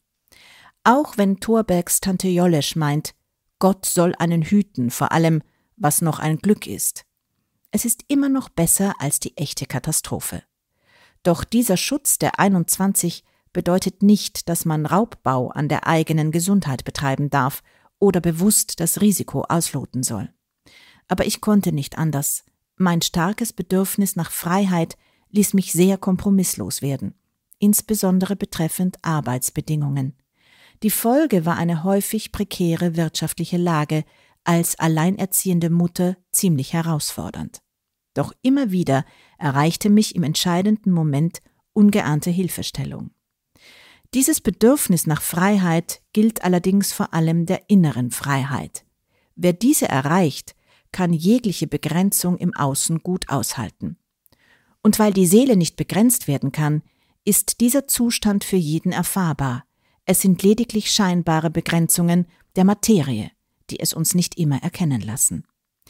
Auch wenn Thorbergs Tante Jollesch meint, Gott soll einen hüten, vor allem, was noch ein Glück ist. Es ist immer noch besser als die echte Katastrophe. Doch dieser Schutz der einundzwanzig bedeutet nicht, dass man Raubbau an der eigenen Gesundheit betreiben darf oder bewusst das Risiko ausloten soll. Aber ich konnte nicht anders. Mein starkes Bedürfnis nach Freiheit ließ mich sehr kompromisslos werden, insbesondere betreffend Arbeitsbedingungen. Die Folge war eine häufig prekäre wirtschaftliche Lage, als alleinerziehende Mutter ziemlich herausfordernd. Doch immer wieder erreichte mich im entscheidenden Moment ungeahnte Hilfestellung. Dieses Bedürfnis nach Freiheit gilt allerdings vor allem der inneren Freiheit. Wer diese erreicht, kann jegliche Begrenzung im Außen gut aushalten. Und weil die Seele nicht begrenzt werden kann, ist dieser Zustand für jeden erfahrbar. Es sind lediglich scheinbare Begrenzungen der Materie, die es uns nicht immer erkennen lassen.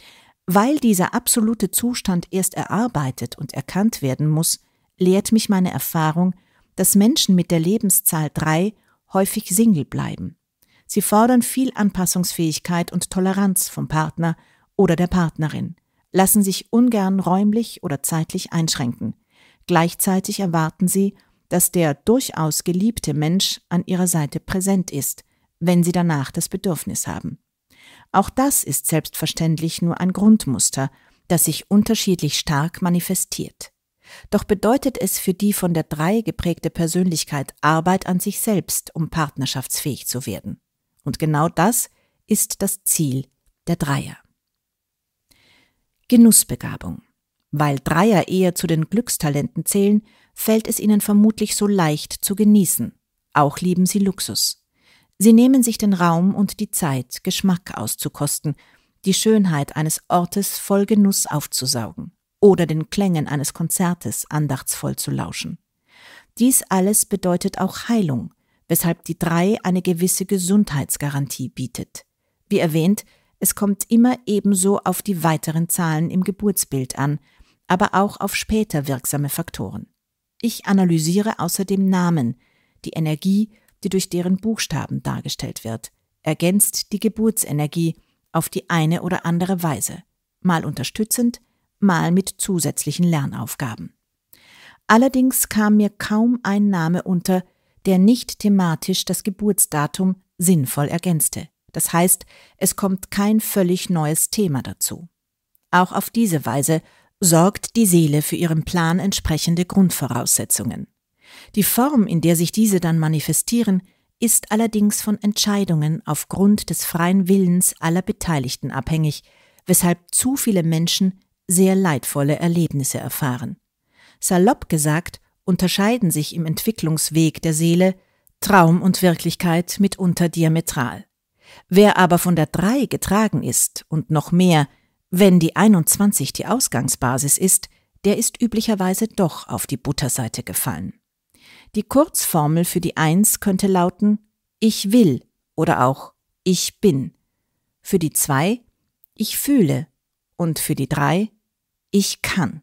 Weil dieser absolute Zustand erst erarbeitet und erkannt werden muss, lehrt mich meine Erfahrung, dass Menschen mit der Lebenszahl drei häufig Single bleiben. Sie fordern viel Anpassungsfähigkeit und Toleranz vom Partner oder der Partnerin, lassen sich ungern räumlich oder zeitlich einschränken. Gleichzeitig erwarten sie, dass der durchaus geliebte Mensch an ihrer Seite präsent ist, wenn sie danach das Bedürfnis haben. Auch das ist selbstverständlich nur ein Grundmuster, das sich unterschiedlich stark manifestiert. Doch bedeutet es für die von der drei geprägte Persönlichkeit Arbeit an sich selbst, um partnerschaftsfähig zu werden. Und genau das ist das Ziel der Dreier. Genussbegabung. Weil Dreier eher zu den Glückstalenten zählen, fällt es ihnen vermutlich so leicht zu genießen. Auch lieben sie Luxus. Sie nehmen sich den Raum und die Zeit, Geschmack auszukosten, die Schönheit eines Ortes voll Genuss aufzusaugen oder den Klängen eines Konzertes andachtsvoll zu lauschen. Dies alles bedeutet auch Heilung, weshalb die drei eine gewisse Gesundheitsgarantie bietet. Wie erwähnt, es kommt immer ebenso auf die weiteren Zahlen im Geburtsbild an, aber auch auf später wirksame Faktoren. Ich analysiere außerdem Namen, die Energie, die durch deren Buchstaben dargestellt wird, ergänzt die Geburtsenergie auf die eine oder andere Weise, mal unterstützend, mal mit zusätzlichen Lernaufgaben. Allerdings kam mir kaum ein Name unter, der nicht thematisch das Geburtsdatum sinnvoll ergänzte. Das heißt, es kommt kein völlig neues Thema dazu. Auch auf diese Weise sorgt die Seele für ihrem Plan entsprechende Grundvoraussetzungen. Die Form, in der sich diese dann manifestieren, ist allerdings von Entscheidungen aufgrund des freien Willens aller Beteiligten abhängig, weshalb zu viele Menschen sehr leidvolle Erlebnisse erfahren. Salopp gesagt unterscheiden sich im Entwicklungsweg der Seele Traum und Wirklichkeit mitunter diametral. Wer aber von der drei getragen ist und noch mehr, wenn die einundzwanzig die Ausgangsbasis ist, der ist üblicherweise doch auf die Butterseite gefallen. Die Kurzformel für die Eins könnte lauten ich will oder auch ich bin. Für die Zwei ich fühle und für die Drei ich kann.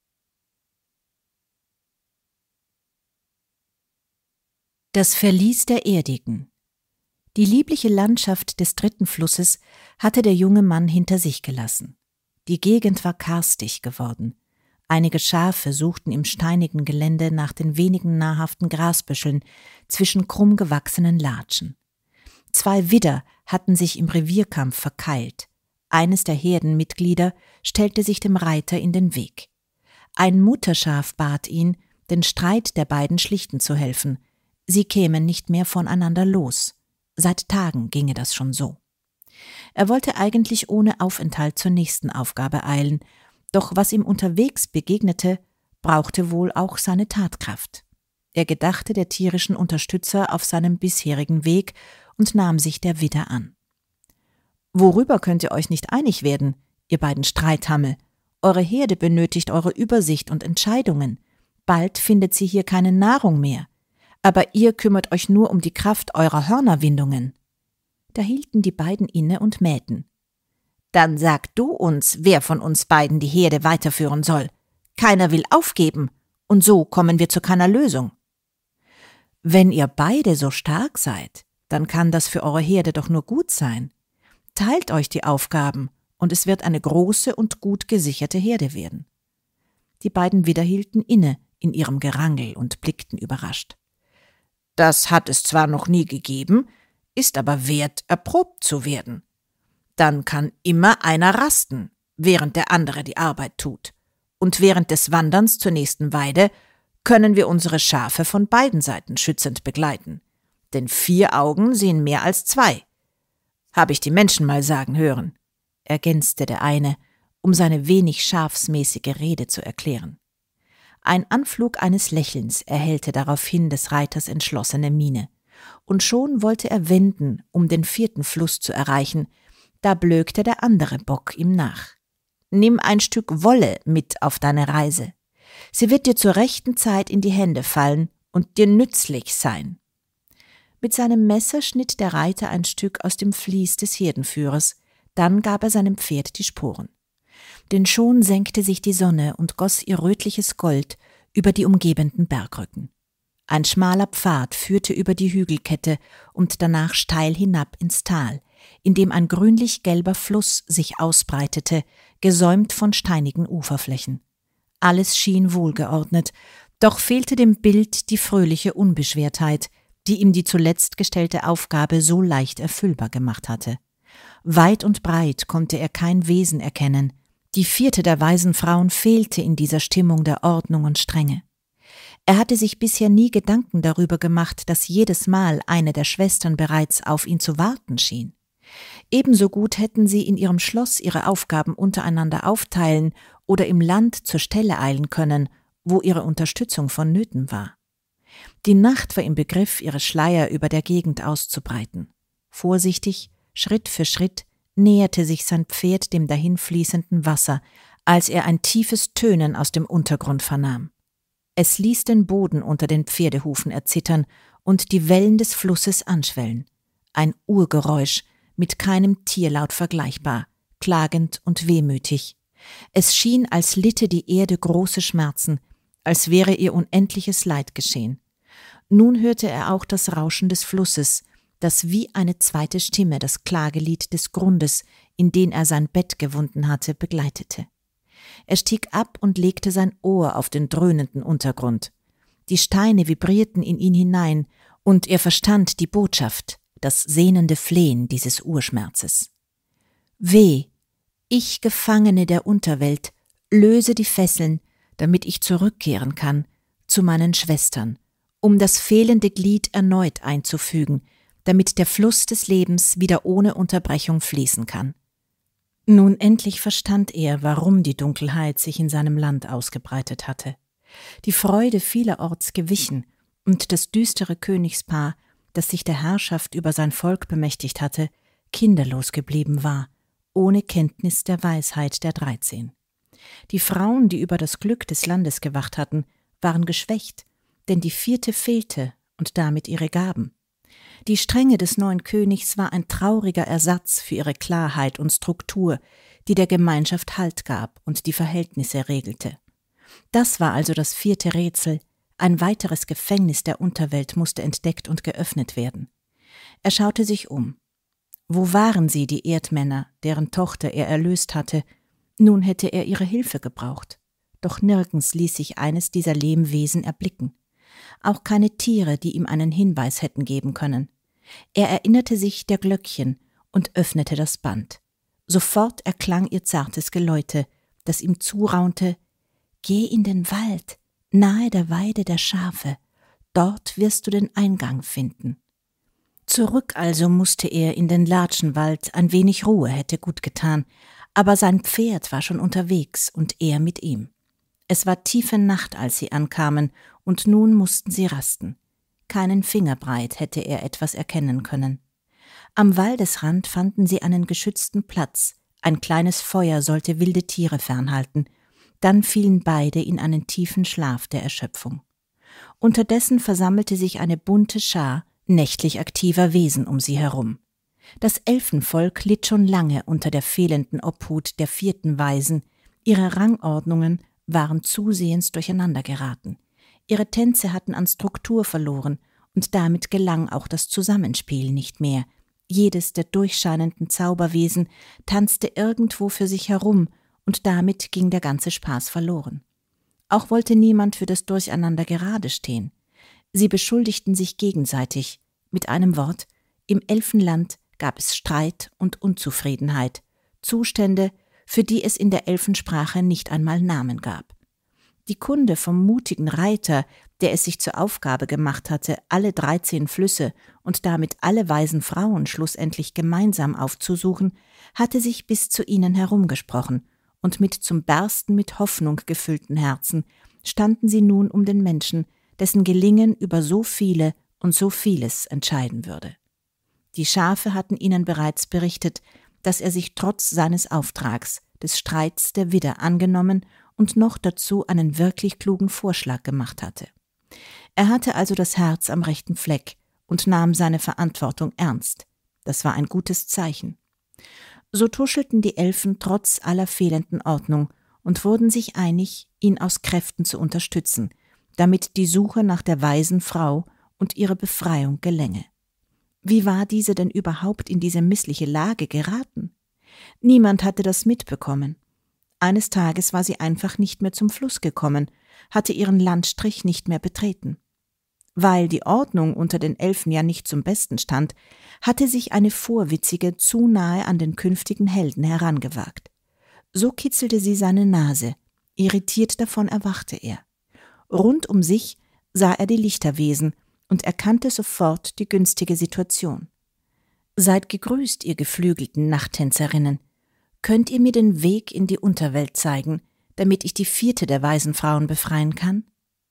Das Verlies der Erdigen. Die liebliche Landschaft des dritten Flusses hatte der junge Mann hinter sich gelassen. Die Gegend war karstig geworden. Einige Schafe suchten im steinigen Gelände nach den wenigen nahrhaften Grasbüscheln zwischen krumm gewachsenen Latschen. Zwei Widder hatten sich im Revierkampf verkeilt. Eines der Herdenmitglieder stellte sich dem Reiter in den Weg. Ein Mutterschaf bat ihn, den Streit der beiden schlichten zu helfen. Sie kämen nicht mehr voneinander los. Seit Tagen ginge das schon so. Er wollte eigentlich ohne Aufenthalt zur nächsten Aufgabe eilen, doch was ihm unterwegs begegnete, brauchte wohl auch seine Tatkraft. Er gedachte der tierischen Unterstützer auf seinem bisherigen Weg und nahm sich der Widder an. »Worüber könnt ihr euch nicht einig werden, ihr beiden Streithammel? Eure Herde benötigt eure Übersicht und Entscheidungen. Bald findet sie hier keine Nahrung mehr. Aber ihr kümmert euch nur um die Kraft eurer Hörnerwindungen.« Da hielten die beiden inne und mähten. »Dann sag du uns, wer von uns beiden die Herde weiterführen soll. Keiner will aufgeben, und so kommen wir zu keiner Lösung.« »Wenn ihr beide so stark seid, dann kann das für eure Herde doch nur gut sein. Teilt euch die Aufgaben, und es wird eine große und gut gesicherte Herde werden.« Die beiden Widder hielten inne in ihrem Gerangel und blickten überrascht. »Das hat es zwar noch nie gegeben, ist aber wert, erprobt zu werden. Dann kann immer einer rasten, während der andere die Arbeit tut. Und während des Wanderns zur nächsten Weide können wir unsere Schafe von beiden Seiten schützend begleiten. Denn vier Augen sehen mehr als zwei. Habe ich die Menschen mal sagen hören«, ergänzte der eine, um seine wenig schafsmäßige Rede zu erklären. Ein Anflug eines Lächelns erhellte daraufhin des Reiters entschlossene Miene. Und schon wollte er wenden, um den vierten Fluss zu erreichen, da blökte der andere Bock ihm nach. »Nimm ein Stück Wolle mit auf deine Reise. Sie wird dir zur rechten Zeit in die Hände fallen und dir nützlich sein.« Mit seinem Messer schnitt der Reiter ein Stück aus dem Vlies des Herdenführers, dann gab er seinem Pferd die Sporen. Denn schon senkte sich die Sonne und goss ihr rötliches Gold über die umgebenden Bergrücken. Ein schmaler Pfad führte über die Hügelkette und danach steil hinab ins Tal, in dem ein grünlich-gelber Fluss sich ausbreitete, gesäumt von steinigen Uferflächen. Alles schien wohlgeordnet, doch fehlte dem Bild die fröhliche Unbeschwertheit, die ihm die zuletzt gestellte Aufgabe so leicht erfüllbar gemacht hatte. Weit und breit konnte er kein Wesen erkennen. Die vierte der weisen Frauen fehlte in dieser Stimmung der Ordnung und Strenge. Er hatte sich bisher nie Gedanken darüber gemacht, dass jedes Mal eine der Schwestern bereits auf ihn zu warten schien. Ebenso gut hätten sie in ihrem Schloss ihre Aufgaben untereinander aufteilen oder im Land zur Stelle eilen können, wo ihre Unterstützung vonnöten war. Die Nacht war im Begriff, ihre Schleier über der Gegend auszubreiten. Vorsichtig, Schritt für Schritt, näherte sich sein Pferd dem dahinfließenden Wasser, als er ein tiefes Tönen aus dem Untergrund vernahm. Es ließ den Boden unter den Pferdehufen erzittern und die Wellen des Flusses anschwellen. Ein Urgeräusch, mit keinem Tierlaut vergleichbar, klagend und wehmütig. Es schien, als litte die Erde große Schmerzen, als wäre ihr unendliches Leid geschehen. Nun hörte er auch das Rauschen des Flusses, das wie eine zweite Stimme das Klagelied des Grundes, in den er sein Bett gewunden hatte, begleitete. Er stieg ab und legte sein Ohr auf den dröhnenden Untergrund. Die Steine vibrierten in ihn hinein, und er verstand die Botschaft, das sehnende Flehen dieses Urschmerzes. »Weh, ich Gefangene der Unterwelt, löse die Fesseln, damit ich zurückkehren kann zu meinen Schwestern, um das fehlende Glied erneut einzufügen, damit der Fluss des Lebens wieder ohne Unterbrechung fließen kann.« Nun endlich verstand er, warum die Dunkelheit sich in seinem Land ausgebreitet hatte. Die Freude vielerorts gewichen und das düstere Königspaar, das sich der Herrschaft über sein Volk bemächtigt hatte, kinderlos geblieben war, ohne Kenntnis der Weisheit der Dreizehn. Die Frauen, die über das Glück des Landes gewacht hatten, waren geschwächt, denn die vierte fehlte und damit ihre Gaben. Die Strenge des neuen Königs war ein trauriger Ersatz für ihre Klarheit und Struktur, die der Gemeinschaft Halt gab und die Verhältnisse regelte. Das war also das vierte Rätsel. Ein weiteres Gefängnis der Unterwelt musste entdeckt und geöffnet werden. Er schaute sich um. Wo waren sie, die Erdmänner, deren Tochter er erlöst hatte? Nun hätte er ihre Hilfe gebraucht. Doch nirgends ließ sich eines dieser Lehmwesen erblicken. Auch keine Tiere, die ihm einen Hinweis hätten geben können. Er erinnerte sich der Glöckchen und öffnete das Band. Sofort erklang ihr zartes Geläute, das ihm zuraunte: »Geh in den Wald, nahe der Weide der Schafe, dort wirst du den Eingang finden.« Zurück also musste er in den Latschenwald, ein wenig Ruhe hätte gut getan, aber sein Pferd war schon unterwegs und er mit ihm. Es war tiefe Nacht, als sie ankamen, und nun mussten sie rasten. Keinen Fingerbreit hätte er etwas erkennen können. Am Waldesrand fanden sie einen geschützten Platz, ein kleines Feuer sollte wilde Tiere fernhalten, dann fielen beide in einen tiefen Schlaf der Erschöpfung. Unterdessen versammelte sich eine bunte Schar nächtlich aktiver Wesen um sie herum. Das Elfenvolk litt schon lange unter der fehlenden Obhut der vierten Weisen, ihre Rangordnungen waren zusehends durcheinander geraten. Ihre Tänze hatten an Struktur verloren und damit gelang auch das Zusammenspiel nicht mehr. Jedes der durchscheinenden Zauberwesen tanzte irgendwo für sich herum und damit ging der ganze Spaß verloren. Auch wollte niemand für das Durcheinander gerade stehen. Sie beschuldigten sich gegenseitig. Mit einem Wort, im Elfenland gab es Streit und Unzufriedenheit, Zustände, für die es in der Elfensprache nicht einmal Namen gab. Die Kunde vom mutigen Reiter, der es sich zur Aufgabe gemacht hatte, alle dreizehn Flüsse und damit alle weisen Frauen schlussendlich gemeinsam aufzusuchen, hatte sich bis zu ihnen herumgesprochen, und mit zum Bersten mit Hoffnung gefüllten Herzen standen sie nun um den Menschen, dessen Gelingen über so viele und so vieles entscheiden würde. Die Schafe hatten ihnen bereits berichtet, dass er sich trotz seines Auftrags, des Streits der Widder angenommen und noch dazu einen wirklich klugen Vorschlag gemacht hatte. Er hatte also das Herz am rechten Fleck und nahm seine Verantwortung ernst. Das war ein gutes Zeichen. So tuschelten die Elfen trotz aller fehlenden Ordnung und wurden sich einig, ihn aus Kräften zu unterstützen, damit die Suche nach der weisen Frau und ihre Befreiung gelänge. Wie war diese denn überhaupt in diese missliche Lage geraten? Niemand hatte das mitbekommen. Eines Tages war sie einfach nicht mehr zum Fluss gekommen, hatte ihren Landstrich nicht mehr betreten. Weil die Ordnung unter den Elfen ja nicht zum Besten stand, hatte sich eine Vorwitzige zu nahe an den künftigen Helden herangewagt. So kitzelte sie seine Nase, irritiert davon erwachte er. Rund um sich sah er die Lichterwesen und erkannte sofort die günstige Situation. »Seid gegrüßt, ihr geflügelten Nachttänzerinnen. Könnt ihr mir den Weg in die Unterwelt zeigen, damit ich die vierte der weisen Frauen befreien kann?«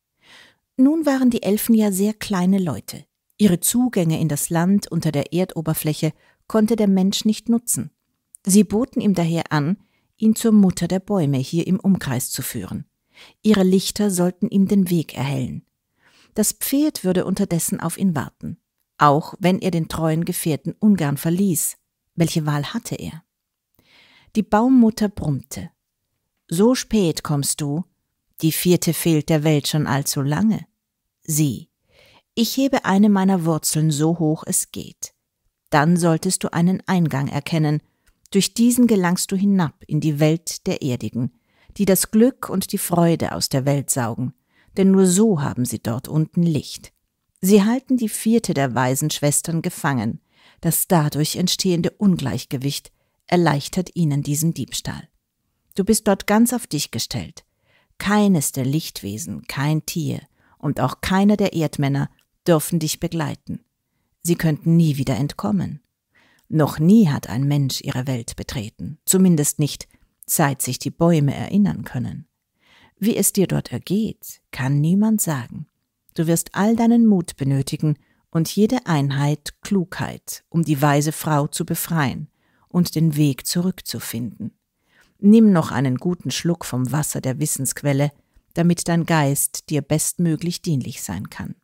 Nun waren die Elfen ja sehr kleine Leute. Ihre Zugänge in das Land unter der Erdoberfläche konnte der Mensch nicht nutzen. Sie boten ihm daher an, ihn zur Mutter der Bäume hier im Umkreis zu führen. Ihre Lichter sollten ihm den Weg erhellen. Das Pferd würde unterdessen auf ihn warten, auch wenn er den treuen Gefährten ungern verließ. Welche Wahl hatte er? Die Baummutter brummte. »So spät kommst du? Die vierte fehlt der Welt schon allzu lange. Sieh, ich hebe eine meiner Wurzeln so hoch es geht. Dann solltest du einen Eingang erkennen. Durch diesen gelangst du hinab in die Welt der Erdigen, die das Glück und die Freude aus der Welt saugen, denn nur so haben sie dort unten Licht. Sie halten die vierte der weisen Schwestern gefangen. Das dadurch entstehende Ungleichgewicht erleichtert ihnen diesen Diebstahl. Du bist dort ganz auf dich gestellt. Keines der Lichtwesen, kein Tier und auch keiner der Erdmänner dürfen dich begleiten. Sie könnten nie wieder entkommen. Noch nie hat ein Mensch ihre Welt betreten, zumindest nicht, seit sich die Bäume erinnern können. Wie es dir dort ergeht, kann niemand sagen. Du wirst all deinen Mut benötigen und jede Einheit Klugheit, um die weise Frau zu befreien und den Weg zurückzufinden. Nimm noch einen guten Schluck vom Wasser der Wissensquelle, damit dein Geist dir bestmöglich dienlich sein kann.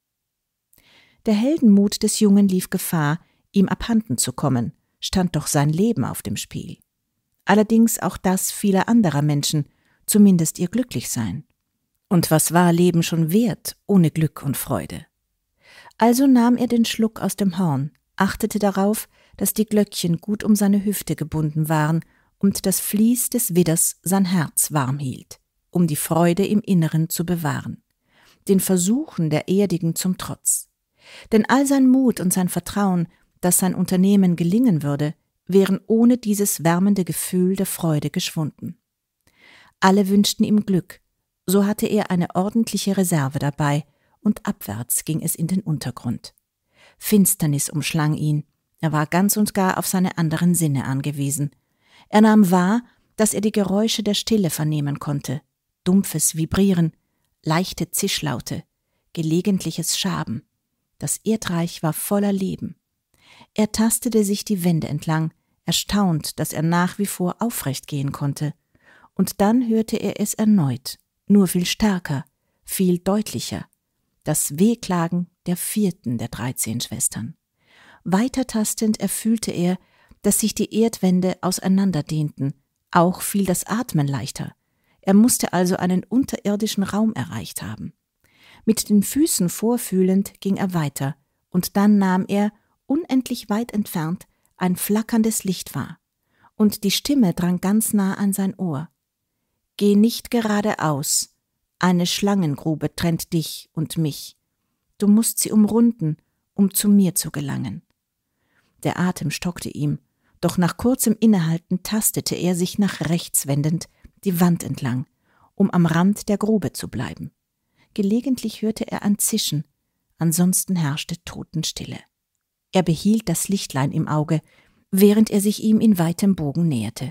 Der Heldenmut des Jungen lief Gefahr, ihm abhanden zu kommen, stand doch sein Leben auf dem Spiel. Allerdings auch das vieler anderer Menschen, zumindest ihr Glücklichsein. Und was war Leben schon wert, ohne Glück und Freude? Also nahm er den Schluck aus dem Horn, achtete darauf, dass die Glöckchen gut um seine Hüfte gebunden waren und das Vlies des Widders sein Herz warm hielt, um die Freude im Inneren zu bewahren, den Versuchen der Erdigen zum Trotz. Denn all sein Mut und sein Vertrauen, dass sein Unternehmen gelingen würde, wären ohne dieses wärmende Gefühl der Freude geschwunden. Alle wünschten ihm Glück, so hatte er eine ordentliche Reserve dabei, und abwärts ging es in den Untergrund. Finsternis umschlang ihn, er war ganz und gar auf seine anderen Sinne angewiesen. Er nahm wahr, dass er die Geräusche der Stille vernehmen konnte, dumpfes Vibrieren, leichte Zischlaute, gelegentliches Schaben. Das Erdreich war voller Leben. Er tastete sich die Wände entlang, erstaunt, dass er nach wie vor aufrecht gehen konnte. Und dann hörte er es erneut, nur viel stärker, viel deutlicher. Das Wehklagen der vierten der dreizehn Schwestern. Weiter tastend erfühlte er, dass sich die Erdwände auseinanderdehnten, auch fiel das Atmen leichter. Er musste also einen unterirdischen Raum erreicht haben. Mit den Füßen vorfühlend ging er weiter, und dann nahm er, unendlich weit entfernt, ein flackerndes Licht wahr, und die Stimme drang ganz nah an sein Ohr. »Geh nicht geradeaus, eine Schlangengrube trennt dich und mich. Du musst sie umrunden, um zu mir zu gelangen.« Der Atem stockte ihm, doch nach kurzem Innehalten tastete er sich nach rechts wendend die Wand entlang, um am Rand der Grube zu bleiben. Gelegentlich hörte er ein Zischen, ansonsten herrschte Totenstille. Er behielt das Lichtlein im Auge, während er sich ihm in weitem Bogen näherte.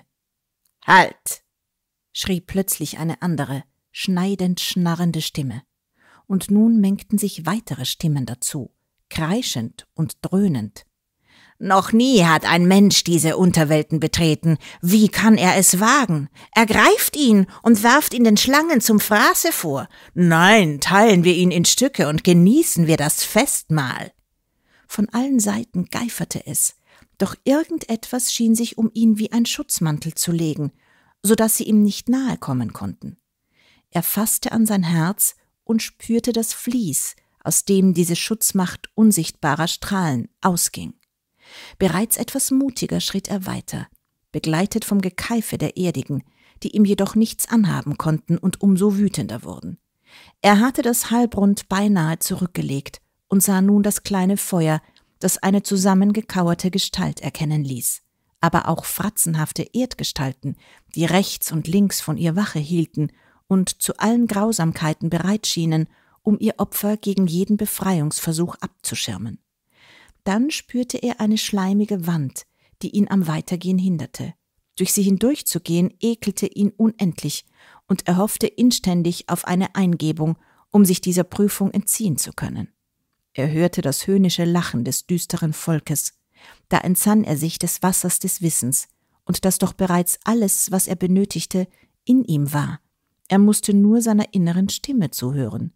»Halt!« schrie plötzlich eine andere, schneidend schnarrende Stimme. Und nun mengten sich weitere Stimmen dazu, kreischend und dröhnend. »Noch nie hat ein Mensch diese Unterwelten betreten. Wie kann er es wagen? Ergreift ihn und werft ihn den Schlangen zum Fraße vor. Nein, teilen wir ihn in Stücke und genießen wir das Festmahl.« Von allen Seiten geiferte es, doch irgendetwas schien sich um ihn wie ein Schutzmantel zu legen, so dass sie ihm nicht nahe kommen konnten. Er fasste an sein Herz und spürte das Vlies, aus dem diese Schutzmacht unsichtbarer Strahlen ausging. Bereits etwas mutiger schritt er weiter, begleitet vom Gekeife der Erdigen, die ihm jedoch nichts anhaben konnten und umso wütender wurden. Er hatte das Halbrund beinahe zurückgelegt und sah nun das kleine Feuer, das eine zusammengekauerte Gestalt erkennen ließ, aber auch fratzenhafte Erdgestalten, die rechts und links von ihr Wache hielten und zu allen Grausamkeiten bereit schienen, um ihr Opfer gegen jeden Befreiungsversuch abzuschirmen. Dann spürte er eine schleimige Wand, die ihn am Weitergehen hinderte. Durch sie hindurchzugehen ekelte ihn unendlich, und er hoffte inständig auf eine Eingebung, um sich dieser Prüfung entziehen zu können. Er hörte das höhnische Lachen des düsteren Volkes. Da entsann er sich des Wassers des Wissens, und dass doch bereits alles, was er benötigte, in ihm war. Er musste nur seiner inneren Stimme zuhören.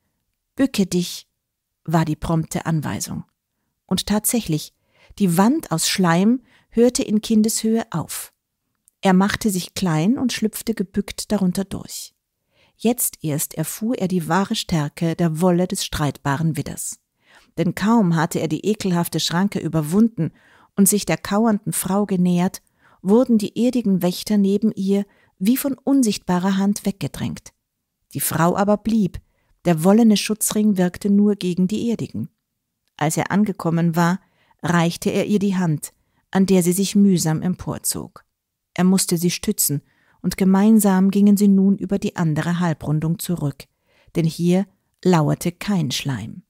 »Bücke dich«, war die prompte Anweisung. Und tatsächlich, die Wand aus Schleim hörte in Kindeshöhe auf. Er machte sich klein und schlüpfte gebückt darunter durch. Jetzt erst erfuhr er die wahre Stärke der Wolle des streitbaren Widders. Denn kaum hatte er die ekelhafte Schranke überwunden und sich der kauernden Frau genähert, wurden die erdigen Wächter neben ihr wie von unsichtbarer Hand weggedrängt. Die Frau aber blieb, der wollene Schutzring wirkte nur gegen die Erdigen. Als er angekommen war, reichte er ihr die Hand, an der sie sich mühsam emporzog. Er musste sie stützen, und gemeinsam gingen sie nun über die andere Halbrundung zurück, denn hier lauerte kein Schleim.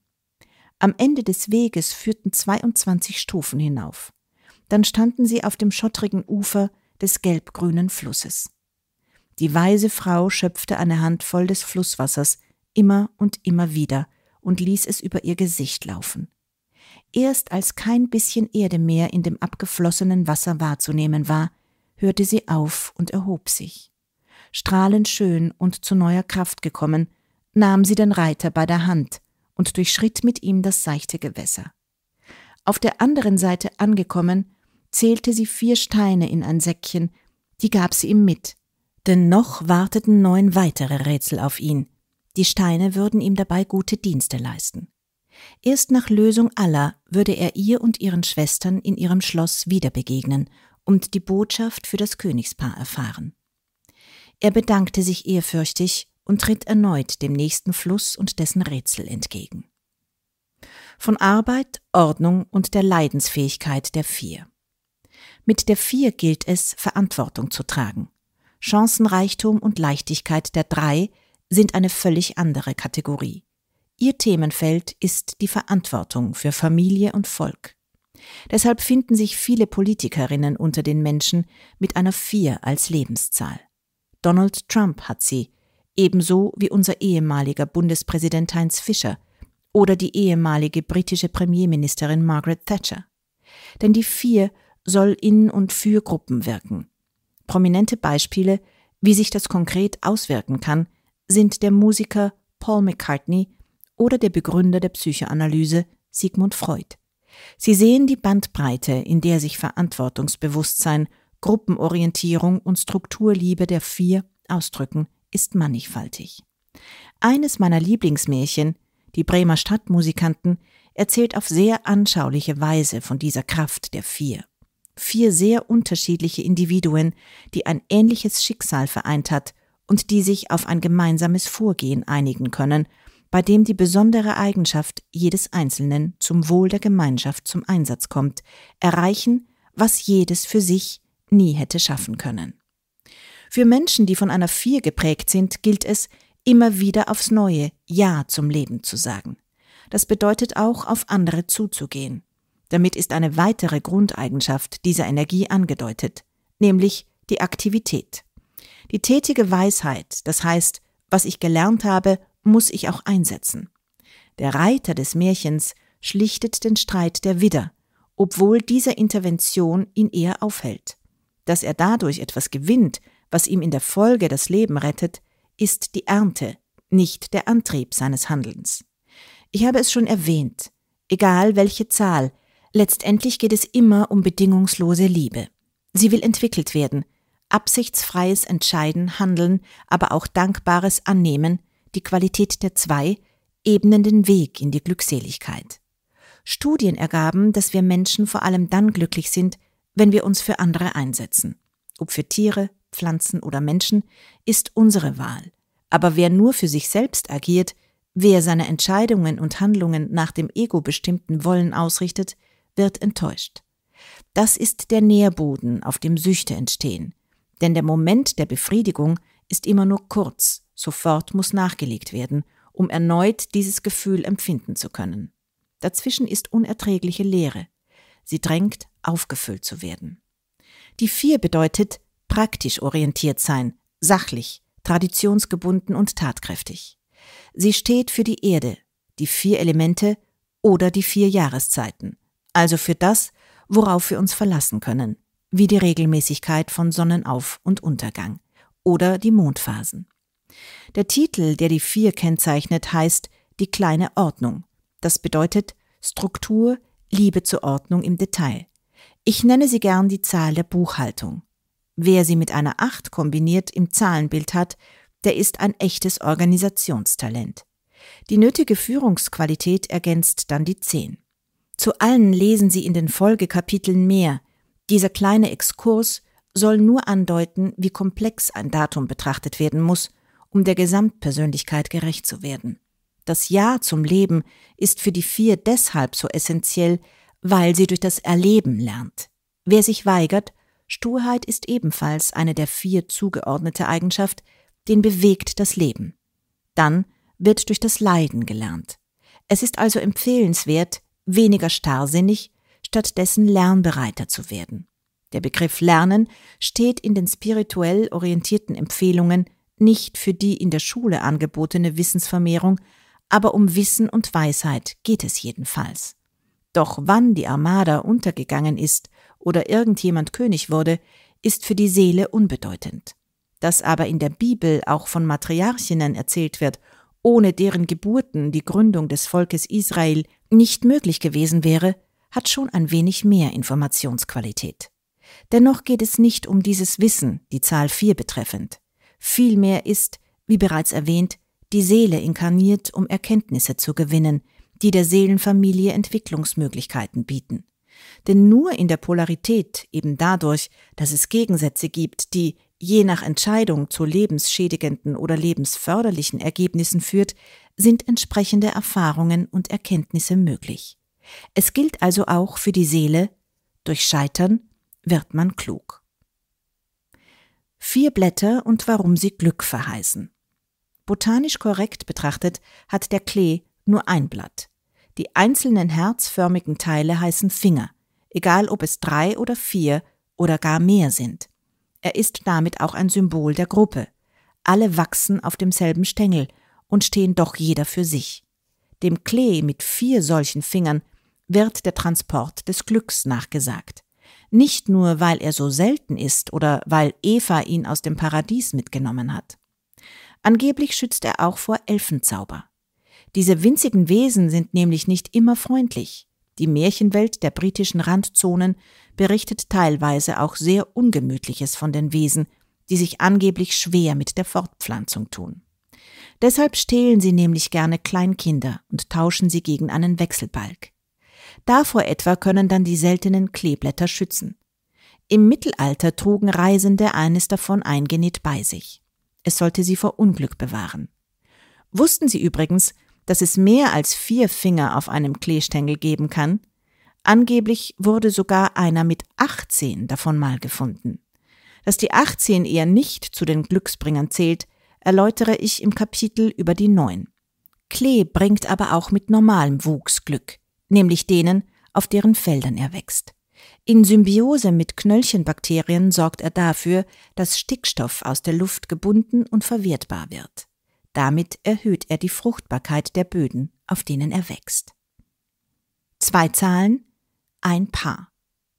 Am Ende des Weges führten zweiundzwanzig Stufen hinauf. Dann standen sie auf dem schottrigen Ufer des gelbgrünen Flusses. Die weise Frau schöpfte eine Handvoll des Flusswassers immer und immer wieder und ließ es über ihr Gesicht laufen. Erst als kein bisschen Erde mehr in dem abgeflossenen Wasser wahrzunehmen war, hörte sie auf und erhob sich. strahlend schön und zu neuer Kraft gekommen, nahm sie den Reiter bei der Hand und durchschritt mit ihm das seichte Gewässer. Auf der anderen Seite angekommen, zählte sie vier Steine in ein Säckchen, die gab sie ihm mit, denn noch warteten neun weitere Rätsel auf ihn. Die Steine würden ihm dabei gute Dienste leisten. Erst nach Lösung aller würde er ihr und ihren Schwestern in ihrem Schloss wieder begegnen und die Botschaft für das Königspaar erfahren. Er bedankte sich ehrfürchtig und ritt erneut dem nächsten Fluss und dessen Rätsel entgegen. Von Arbeit, Ordnung und der Leidensfähigkeit der Vier. Mit der Vier gilt es, Verantwortung zu tragen. Chancenreichtum und Leichtigkeit der Drei sind eine völlig andere Kategorie. Ihr Themenfeld ist die Verantwortung für Familie und Volk. Deshalb finden sich viele Politikerinnen unter den Menschen mit einer Vier als Lebenszahl. Donald Trump hat sie, ebenso wie unser ehemaliger Bundespräsident Heinz Fischer oder die ehemalige britische Premierministerin Margaret Thatcher. Denn die Vier soll in und für Gruppen wirken. Prominente Beispiele, wie sich das konkret auswirken kann, sind der Musiker Paul McCartney oder der Begründer der Psychoanalyse Sigmund Freud. Sie sehen die Bandbreite, in der sich Verantwortungsbewusstsein, Gruppenorientierung und Strukturliebe der Vier ausdrücken, ist mannigfaltig. Eines meiner Lieblingsmärchen, die Bremer Stadtmusikanten, erzählt auf sehr anschauliche Weise von dieser Kraft der Vier. Vier sehr unterschiedliche Individuen, die ein ähnliches Schicksal vereint hat und die sich auf ein gemeinsames Vorgehen einigen können, bei dem die besondere Eigenschaft jedes Einzelnen zum Wohl der Gemeinschaft zum Einsatz kommt, erreichen, was jedes für sich nie hätte schaffen können. Für Menschen, die von einer Vier geprägt sind, gilt es, immer wieder aufs Neue Ja zum Leben zu sagen. Das bedeutet auch, auf andere zuzugehen. Damit ist eine weitere Grundeigenschaft dieser Energie angedeutet, nämlich die Aktivität. Die tätige Weisheit, das heißt, was ich gelernt habe, muss ich auch einsetzen. Der Reiter des Märchens schlichtet den Streit der Widder, obwohl diese Intervention ihn eher aufhält. Dass er dadurch etwas gewinnt, was ihm in der Folge das Leben rettet, ist die Ernte, nicht der Antrieb seines Handelns. Ich habe es schon erwähnt, egal welche Zahl, letztendlich geht es immer um bedingungslose Liebe. Sie will entwickelt werden, absichtsfreies Entscheiden, Handeln, aber auch dankbares Annehmen, die Qualität der Zwei, ebnen den Weg in die Glückseligkeit. Studien ergaben, dass wir Menschen vor allem dann glücklich sind, wenn wir uns für andere einsetzen. Ob für Tiere, Pflanzen oder Menschen, ist unsere Wahl. Aber wer nur für sich selbst agiert, wer seine Entscheidungen und Handlungen nach dem ego-bestimmten Wollen ausrichtet, wird enttäuscht. Das ist der Nährboden, auf dem Süchte entstehen. Denn der Moment der Befriedigung ist immer nur kurz, sofort muss nachgelegt werden, um erneut dieses Gefühl empfinden zu können. Dazwischen ist unerträgliche Leere. Sie drängt, aufgefüllt zu werden. Die Vier bedeutet praktisch orientiert sein, sachlich, traditionsgebunden und tatkräftig. Sie steht für die Erde, die vier Elemente oder die vier Jahreszeiten, also für das, worauf wir uns verlassen können, wie die Regelmäßigkeit von Sonnenauf- und Untergang oder die Mondphasen. Der Titel, der die Vier kennzeichnet, heißt »Die kleine Ordnung«. Das bedeutet Struktur, Liebe zur Ordnung im Detail. Ich nenne sie gern die Zahl der Buchhaltung. Wer sie mit einer Acht kombiniert im Zahlenbild hat, der ist ein echtes Organisationstalent. Die nötige Führungsqualität ergänzt dann die Zehn. Zu allen lesen Sie in den Folgekapiteln mehr. Dieser kleine Exkurs soll nur andeuten, wie komplex ein Datum betrachtet werden muss, um der Gesamtpersönlichkeit gerecht zu werden. Das Ja zum Leben ist für die Vier deshalb so essentiell, weil sie durch das Erleben lernt. Wer sich weigert, Sturheit ist ebenfalls eine der Vier zugeordnete Eigenschaft, den bewegt das Leben. Dann wird durch das Leiden gelernt. Es ist also empfehlenswert, weniger starrsinnig, stattdessen lernbereiter zu werden. Der Begriff Lernen steht in den spirituell orientierten Empfehlungen nicht für die in der Schule angebotene Wissensvermehrung, aber um Wissen und Weisheit geht es jedenfalls. Doch wann die Armada untergegangen ist oder irgendjemand König wurde, ist für die Seele unbedeutend. dass aber in der Bibel auch von Matriarchinnen erzählt wird, ohne deren Geburten die Gründung des Volkes Israel nicht möglich gewesen wäre, hat schon ein wenig mehr Informationsqualität. Dennoch geht es nicht um dieses Wissen, die Zahl vier betreffend. Vielmehr ist, wie bereits erwähnt, die Seele inkarniert, um Erkenntnisse zu gewinnen, die der Seelenfamilie Entwicklungsmöglichkeiten bieten. Denn nur in der Polarität, eben dadurch, dass es Gegensätze gibt, die je nach Entscheidung zu lebensschädigenden oder lebensförderlichen Ergebnissen führt, sind entsprechende Erfahrungen und Erkenntnisse möglich. Es gilt also auch für die Seele, durch Scheitern wird man klug. Vier Blätter und warum sie Glück verheißen. Botanisch korrekt betrachtet hat der Klee nur ein Blatt. Die einzelnen herzförmigen Teile heißen Finger, egal ob es drei oder vier oder gar mehr sind. Er ist damit auch ein Symbol der Gruppe. Alle wachsen auf demselben Stängel und stehen doch jeder für sich. Dem Klee mit vier solchen Fingern wird der Transport des Glücks nachgesagt. Nicht nur, weil er so selten ist oder weil Eva ihn aus dem Paradies mitgenommen hat. Angeblich schützt er auch vor Elfenzauber. Diese winzigen Wesen sind nämlich nicht immer freundlich. Die Märchenwelt der britischen Randzonen berichtet teilweise auch sehr Ungemütliches von den Wesen, die sich angeblich schwer mit der Fortpflanzung tun. Deshalb stehlen sie nämlich gerne Kleinkinder und tauschen sie gegen einen Wechselbalg. Davor etwa können dann die seltenen Kleeblätter schützen. Im Mittelalter trugen Reisende eines davon eingenäht bei sich. Es sollte sie vor Unglück bewahren. Wussten Sie übrigens, dass es mehr als vier Finger auf einem Kleestängel geben kann? Angeblich wurde sogar einer mit achtzehn davon mal gefunden. Dass die achtzehn eher nicht zu den Glücksbringern zählt, erläutere ich im Kapitel über die neun. Klee bringt aber auch mit normalem Wuchs Glück, nämlich denen, auf deren Feldern er wächst. In Symbiose mit Knöllchenbakterien sorgt er dafür, dass Stickstoff aus der Luft gebunden und verwertbar wird. Damit erhöht er die Fruchtbarkeit der Böden, auf denen er wächst. Zwei Zahlen, ein Paar.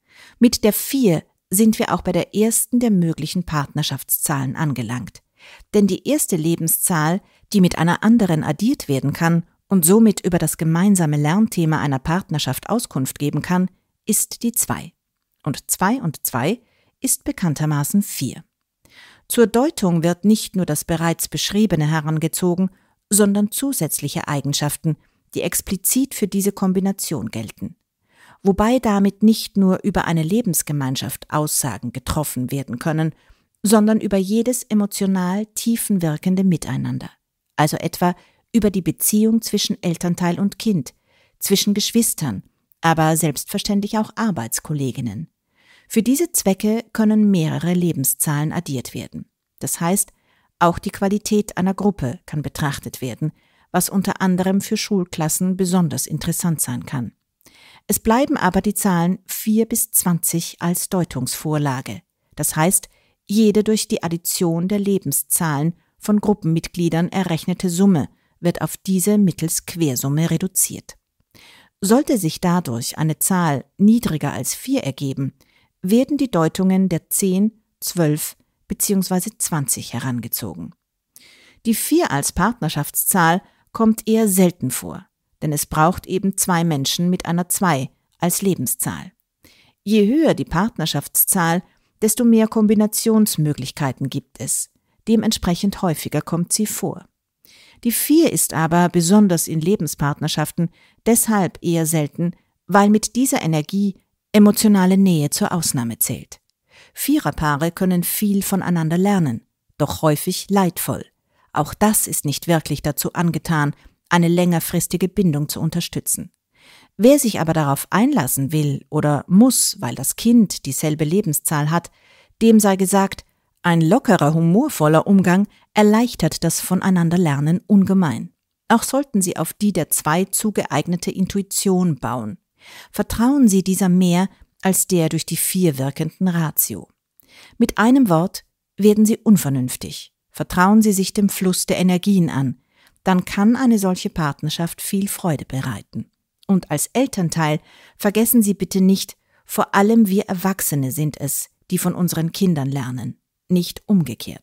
Mit der vier sind wir auch bei der ersten der möglichen Partnerschaftszahlen angelangt. Denn die erste Lebenszahl, die mit einer anderen addiert werden kann und somit über das gemeinsame Lernthema einer Partnerschaft Auskunft geben kann, ist die zwei. Und zwei und zwei ist bekanntermaßen vier. Zur Deutung wird nicht nur das bereits Beschriebene herangezogen, sondern zusätzliche Eigenschaften, die explizit für diese Kombination gelten. Wobei damit nicht nur über eine Lebensgemeinschaft Aussagen getroffen werden können, sondern über jedes emotional tiefenwirkende Miteinander. Also etwa über die Beziehung zwischen Elternteil und Kind, zwischen Geschwistern, aber selbstverständlich auch Arbeitskolleginnen. Für diese Zwecke können mehrere Lebenszahlen addiert werden. Das heißt, auch die Qualität einer Gruppe kann betrachtet werden, was unter anderem für Schulklassen besonders interessant sein kann. Es bleiben aber die Zahlen vier bis zwanzig als Deutungsvorlage. Das heißt, jede durch die Addition der Lebenszahlen von Gruppenmitgliedern errechnete Summe wird auf diese mittels Quersumme reduziert. Sollte sich dadurch eine Zahl niedriger als vier ergeben, werden die Deutungen der zehn, zwölf bzw. zwanzig herangezogen. Die vier als Partnerschaftszahl kommt eher selten vor, denn es braucht eben zwei Menschen mit einer zwei als Lebenszahl. Je höher die Partnerschaftszahl, desto mehr Kombinationsmöglichkeiten gibt es. Dementsprechend häufiger kommt sie vor. Die vier ist aber besonders in Lebenspartnerschaften deshalb eher selten, weil mit dieser Energie emotionale Nähe zur Ausnahme zählt. Viererpaare können viel voneinander lernen, doch häufig leidvoll. Auch das ist nicht wirklich dazu angetan, eine längerfristige Bindung zu unterstützen. Wer sich aber darauf einlassen will oder muss, weil das Kind dieselbe Lebenszahl hat, dem sei gesagt, ein lockerer, humorvoller Umgang erleichtert das Voneinanderlernen ungemein. Auch sollten Sie auf die der zwei zugeeignete Intuition bauen. Vertrauen Sie dieser mehr als der durch die vier wirkenden Ratio. Mit einem Wort, werden Sie unvernünftig. Vertrauen Sie sich dem Fluss der Energien an. Dann kann eine solche Partnerschaft viel Freude bereiten. Und als Elternteil vergessen Sie bitte nicht, vor allem wir Erwachsene sind es, die von unseren Kindern lernen, nicht umgekehrt.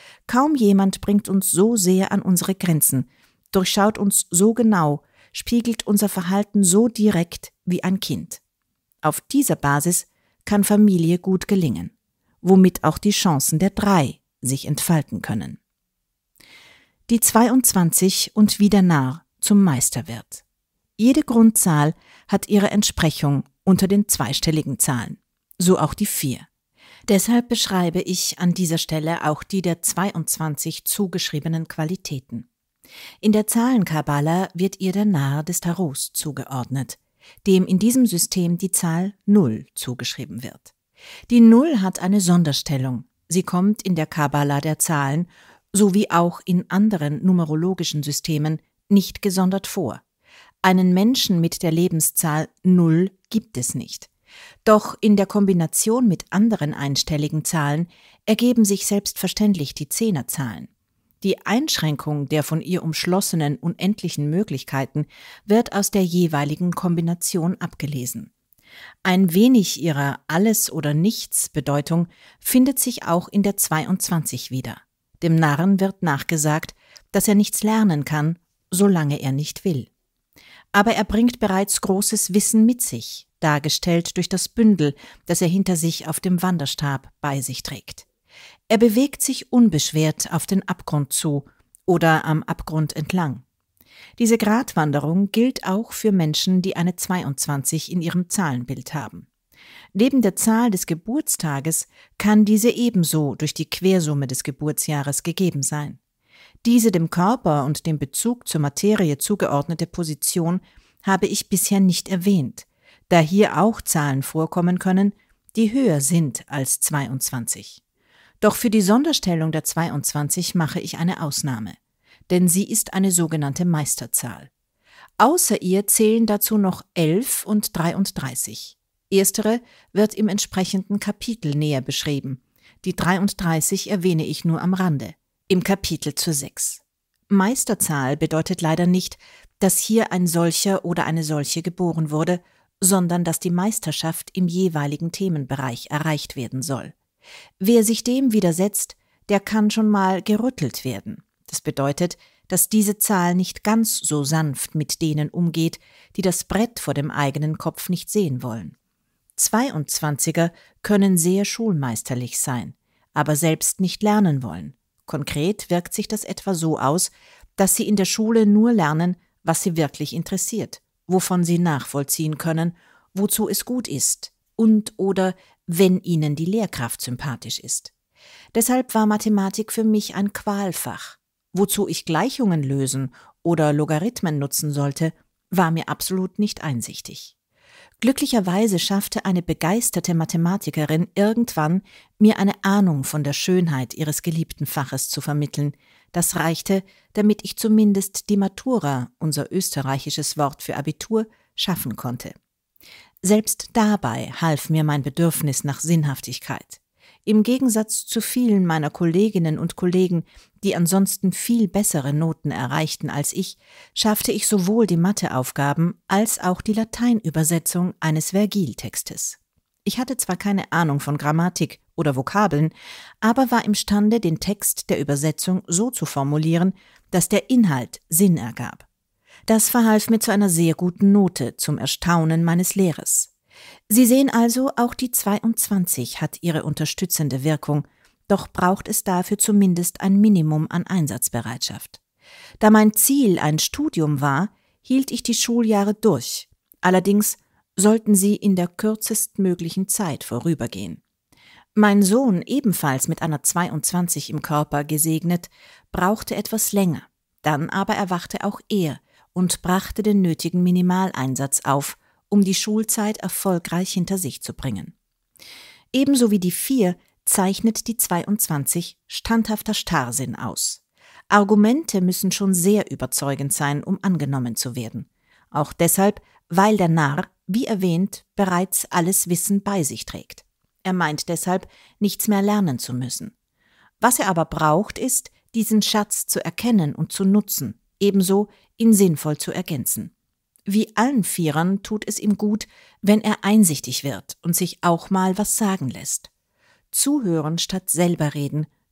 Kaum jemand bringt uns so sehr an unsere Grenzen, durchschaut uns so genau, spiegelt unser Verhalten so direkt wie ein Kind. Auf dieser Basis kann Familie gut gelingen, womit auch die Chancen der drei sich entfalten können. Die zweiundzwanzig und wie der Narr zum Meister wird. Jede Grundzahl hat ihre Entsprechung unter den zweistelligen Zahlen, so auch die vier. Deshalb beschreibe ich an dieser Stelle auch die der zweiundzwanzig zugeschriebenen Qualitäten. In der Zahlenkabbala wird ihr der Narr des Tarots zugeordnet, dem in diesem System die Zahl Null zugeschrieben wird. Die Null hat eine Sonderstellung. Sie kommt in der Kabbala der Zahlen sowie auch in anderen numerologischen Systemen nicht gesondert vor. Einen Menschen mit der Lebenszahl Null gibt es nicht. Doch in der Kombination mit anderen einstelligen Zahlen ergeben sich selbstverständlich die Zehnerzahlen. Die Einschränkung der von ihr umschlossenen unendlichen Möglichkeiten wird aus der jeweiligen Kombination abgelesen. Ein wenig ihrer Alles-oder-Nichts-Bedeutung findet sich auch in der zweiundzwanzig wieder. Dem Narren wird nachgesagt, dass er nichts lernen kann, solange er nicht will. Aber er bringt bereits großes Wissen mit sich, dargestellt durch das Bündel, das er hinter sich auf dem Wanderstab bei sich trägt. Er bewegt sich unbeschwert auf den Abgrund zu oder am Abgrund entlang. Diese Gratwanderung gilt auch für Menschen, die eine zweiundzwanzig in ihrem Zahlenbild haben. Neben der Zahl des Geburtstages kann diese ebenso durch die Quersumme des Geburtsjahres gegeben sein. Diese dem Körper und dem Bezug zur Materie zugeordnete Position habe ich bisher nicht erwähnt, da hier auch Zahlen vorkommen können, die höher sind als zweiundzwanzig. Doch für die Sonderstellung der zweiundzwanzig mache ich eine Ausnahme, denn sie ist eine sogenannte Meisterzahl. Außer ihr zählen dazu noch elf und dreiunddreißig. Erstere wird im entsprechenden Kapitel näher beschrieben. Die dreiunddreißig erwähne ich nur am Rande, im Kapitel zur sechs. Meisterzahl bedeutet leider nicht, dass hier ein solcher oder eine solche geboren wurde, sondern dass die Meisterschaft im jeweiligen Themenbereich erreicht werden soll. Wer sich dem widersetzt, der kann schon mal gerüttelt werden. Das bedeutet, dass diese Zahl nicht ganz so sanft mit denen umgeht, die das Brett vor dem eigenen Kopf nicht sehen wollen. zweiundzwanziger können sehr schulmeisterlich sein, aber selbst nicht lernen wollen. Konkret wirkt sich das etwa so aus, dass sie in der Schule nur lernen, was sie wirklich interessiert, wovon sie nachvollziehen können, wozu es gut ist und oder wenn ihnen die Lehrkraft sympathisch ist. Deshalb war Mathematik für mich ein Qualfach. Wozu ich Gleichungen lösen oder Logarithmen nutzen sollte, war mir absolut nicht einsichtig. Glücklicherweise schaffte eine begeisterte Mathematikerin irgendwann, mir eine Ahnung von der Schönheit ihres geliebten Faches zu vermitteln. Das reichte, damit ich zumindest die Matura, unser österreichisches Wort für Abitur, schaffen konnte. Selbst dabei half mir mein Bedürfnis nach Sinnhaftigkeit. Im Gegensatz zu vielen meiner Kolleginnen und Kollegen, die ansonsten viel bessere Noten erreichten als ich, schaffte ich sowohl die Matheaufgaben als auch die Lateinübersetzung eines Vergil-Textes. Ich hatte zwar keine Ahnung von Grammatik oder Vokabeln, aber war imstande, den Text der Übersetzung so zu formulieren, dass der Inhalt Sinn ergab. Das verhalf mir zu einer sehr guten Note, zum Erstaunen meines Lehrers. Sie sehen also, auch die zweiundzwanzig hat ihre unterstützende Wirkung, doch braucht es dafür zumindest ein Minimum an Einsatzbereitschaft. Da mein Ziel ein Studium war, hielt ich die Schuljahre durch, allerdings sollten sie in der kürzestmöglichen Zeit vorübergehen. Mein Sohn, ebenfalls mit einer zweiundzwanzig im Körper gesegnet, brauchte etwas länger, dann aber erwachte auch er und brachte den nötigen Minimaleinsatz auf, um die Schulzeit erfolgreich hinter sich zu bringen. Ebenso wie die vier zeichnet die zweiundzwanzig standhafter Starrsinn aus. Argumente müssen schon sehr überzeugend sein, um angenommen zu werden. Auch deshalb, weil der Narr, wie erwähnt, bereits alles Wissen bei sich trägt. Er meint deshalb, nichts mehr lernen zu müssen. Was er aber braucht, ist, diesen Schatz zu erkennen und zu nutzen, ebenso ihn sinnvoll zu ergänzen. Wie allen Vierern tut es ihm gut, wenn er einsichtig wird und sich auch mal was sagen lässt. Zuhören statt selber reden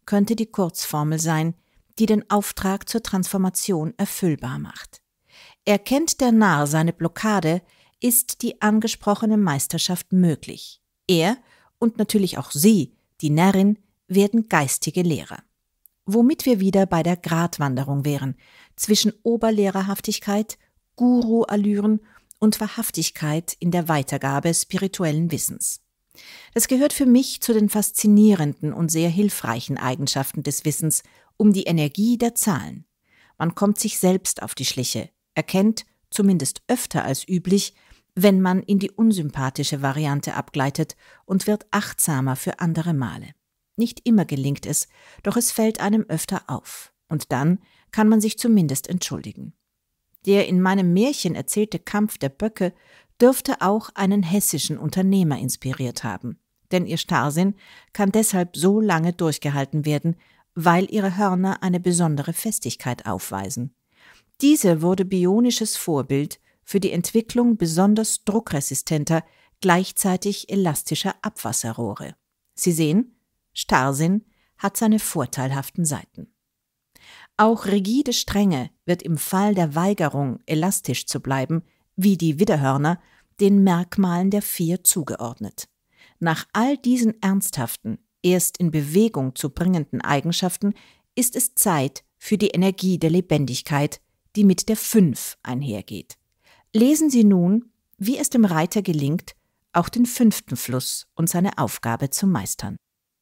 könnte die Kurzformel sein, die den Auftrag zur Transformation erfüllbar macht. Erkennt der Narr seine Blockade, ist die angesprochene Meisterschaft möglich. Er und natürlich auch sie, die Närrin, werden geistige Lehrer. Womit wir wieder bei der Gratwanderung wären, zwischen Oberlehrerhaftigkeit, Guru-Allüren und Wahrhaftigkeit in der Weitergabe spirituellen Wissens. Das gehört für mich zu den faszinierenden und sehr hilfreichen Eigenschaften des Wissens um die Energie der Zahlen. Man kommt sich selbst auf die Schliche, erkennt, zumindest öfter als üblich, wenn man in die unsympathische Variante abgleitet und wird achtsamer für andere Male. Nicht immer gelingt es, doch es fällt einem öfter auf. Und dann kann man sich zumindest entschuldigen. Der in meinem Märchen erzählte Kampf der Böcke dürfte auch einen hessischen Unternehmer inspiriert haben. Denn ihr Starrsinn kann deshalb so lange durchgehalten werden, weil ihre Hörner eine besondere Festigkeit aufweisen. Diese wurde bionisches Vorbild für die Entwicklung besonders druckresistenter, gleichzeitig elastischer Abwasserrohre. Sie sehen, Starrsinn hat seine vorteilhaften Seiten. Auch rigide Strenge wird im Fall der Weigerung, elastisch zu bleiben, wie die Widderhörner, den Merkmalen der Vier zugeordnet. Nach all diesen ernsthaften, erst in Bewegung zu bringenden Eigenschaften ist es Zeit für die Energie der Lebendigkeit, die mit der Fünf einhergeht. Lesen Sie nun, wie es dem Reiter gelingt, auch den fünften Fluss und seine Aufgabe zu meistern.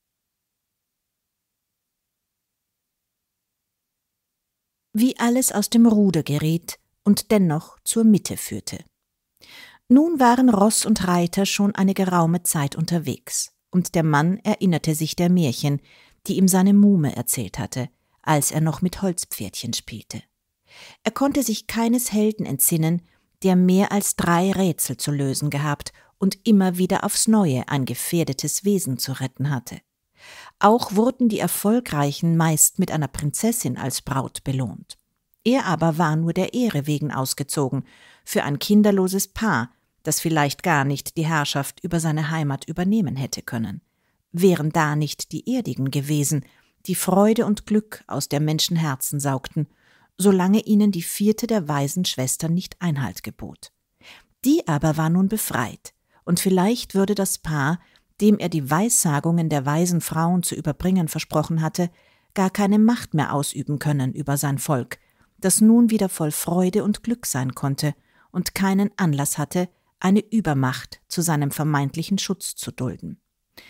Wie alles aus dem Ruder geriet und dennoch zur Mitte führte. Nun waren Ross und Reiter schon eine geraume Zeit unterwegs, und der Mann erinnerte sich der Märchen, die ihm seine Muhme erzählt hatte, als er noch mit Holzpferdchen spielte. Er konnte sich keines Helden entsinnen, der mehr als drei Rätsel zu lösen gehabt und immer wieder aufs Neue ein gefährdetes Wesen zu retten hatte. Auch wurden die Erfolgreichen meist mit einer Prinzessin als Braut belohnt. Er aber war nur der Ehre wegen ausgezogen, für ein kinderloses Paar, das vielleicht gar nicht die Herrschaft über seine Heimat übernehmen hätte können. Wären da nicht die Erdigen gewesen, die Freude und Glück aus der Menschen Herzen saugten, solange ihnen die vierte der weisen Schwestern nicht Einhalt gebot. Die aber war nun befreit, und vielleicht würde das Paar, dem er die Weissagungen der weisen Frauen zu überbringen versprochen hatte, gar keine Macht mehr ausüben können über sein Volk, das nun wieder voll Freude und Glück sein konnte und keinen Anlass hatte, eine Übermacht zu seinem vermeintlichen Schutz zu dulden.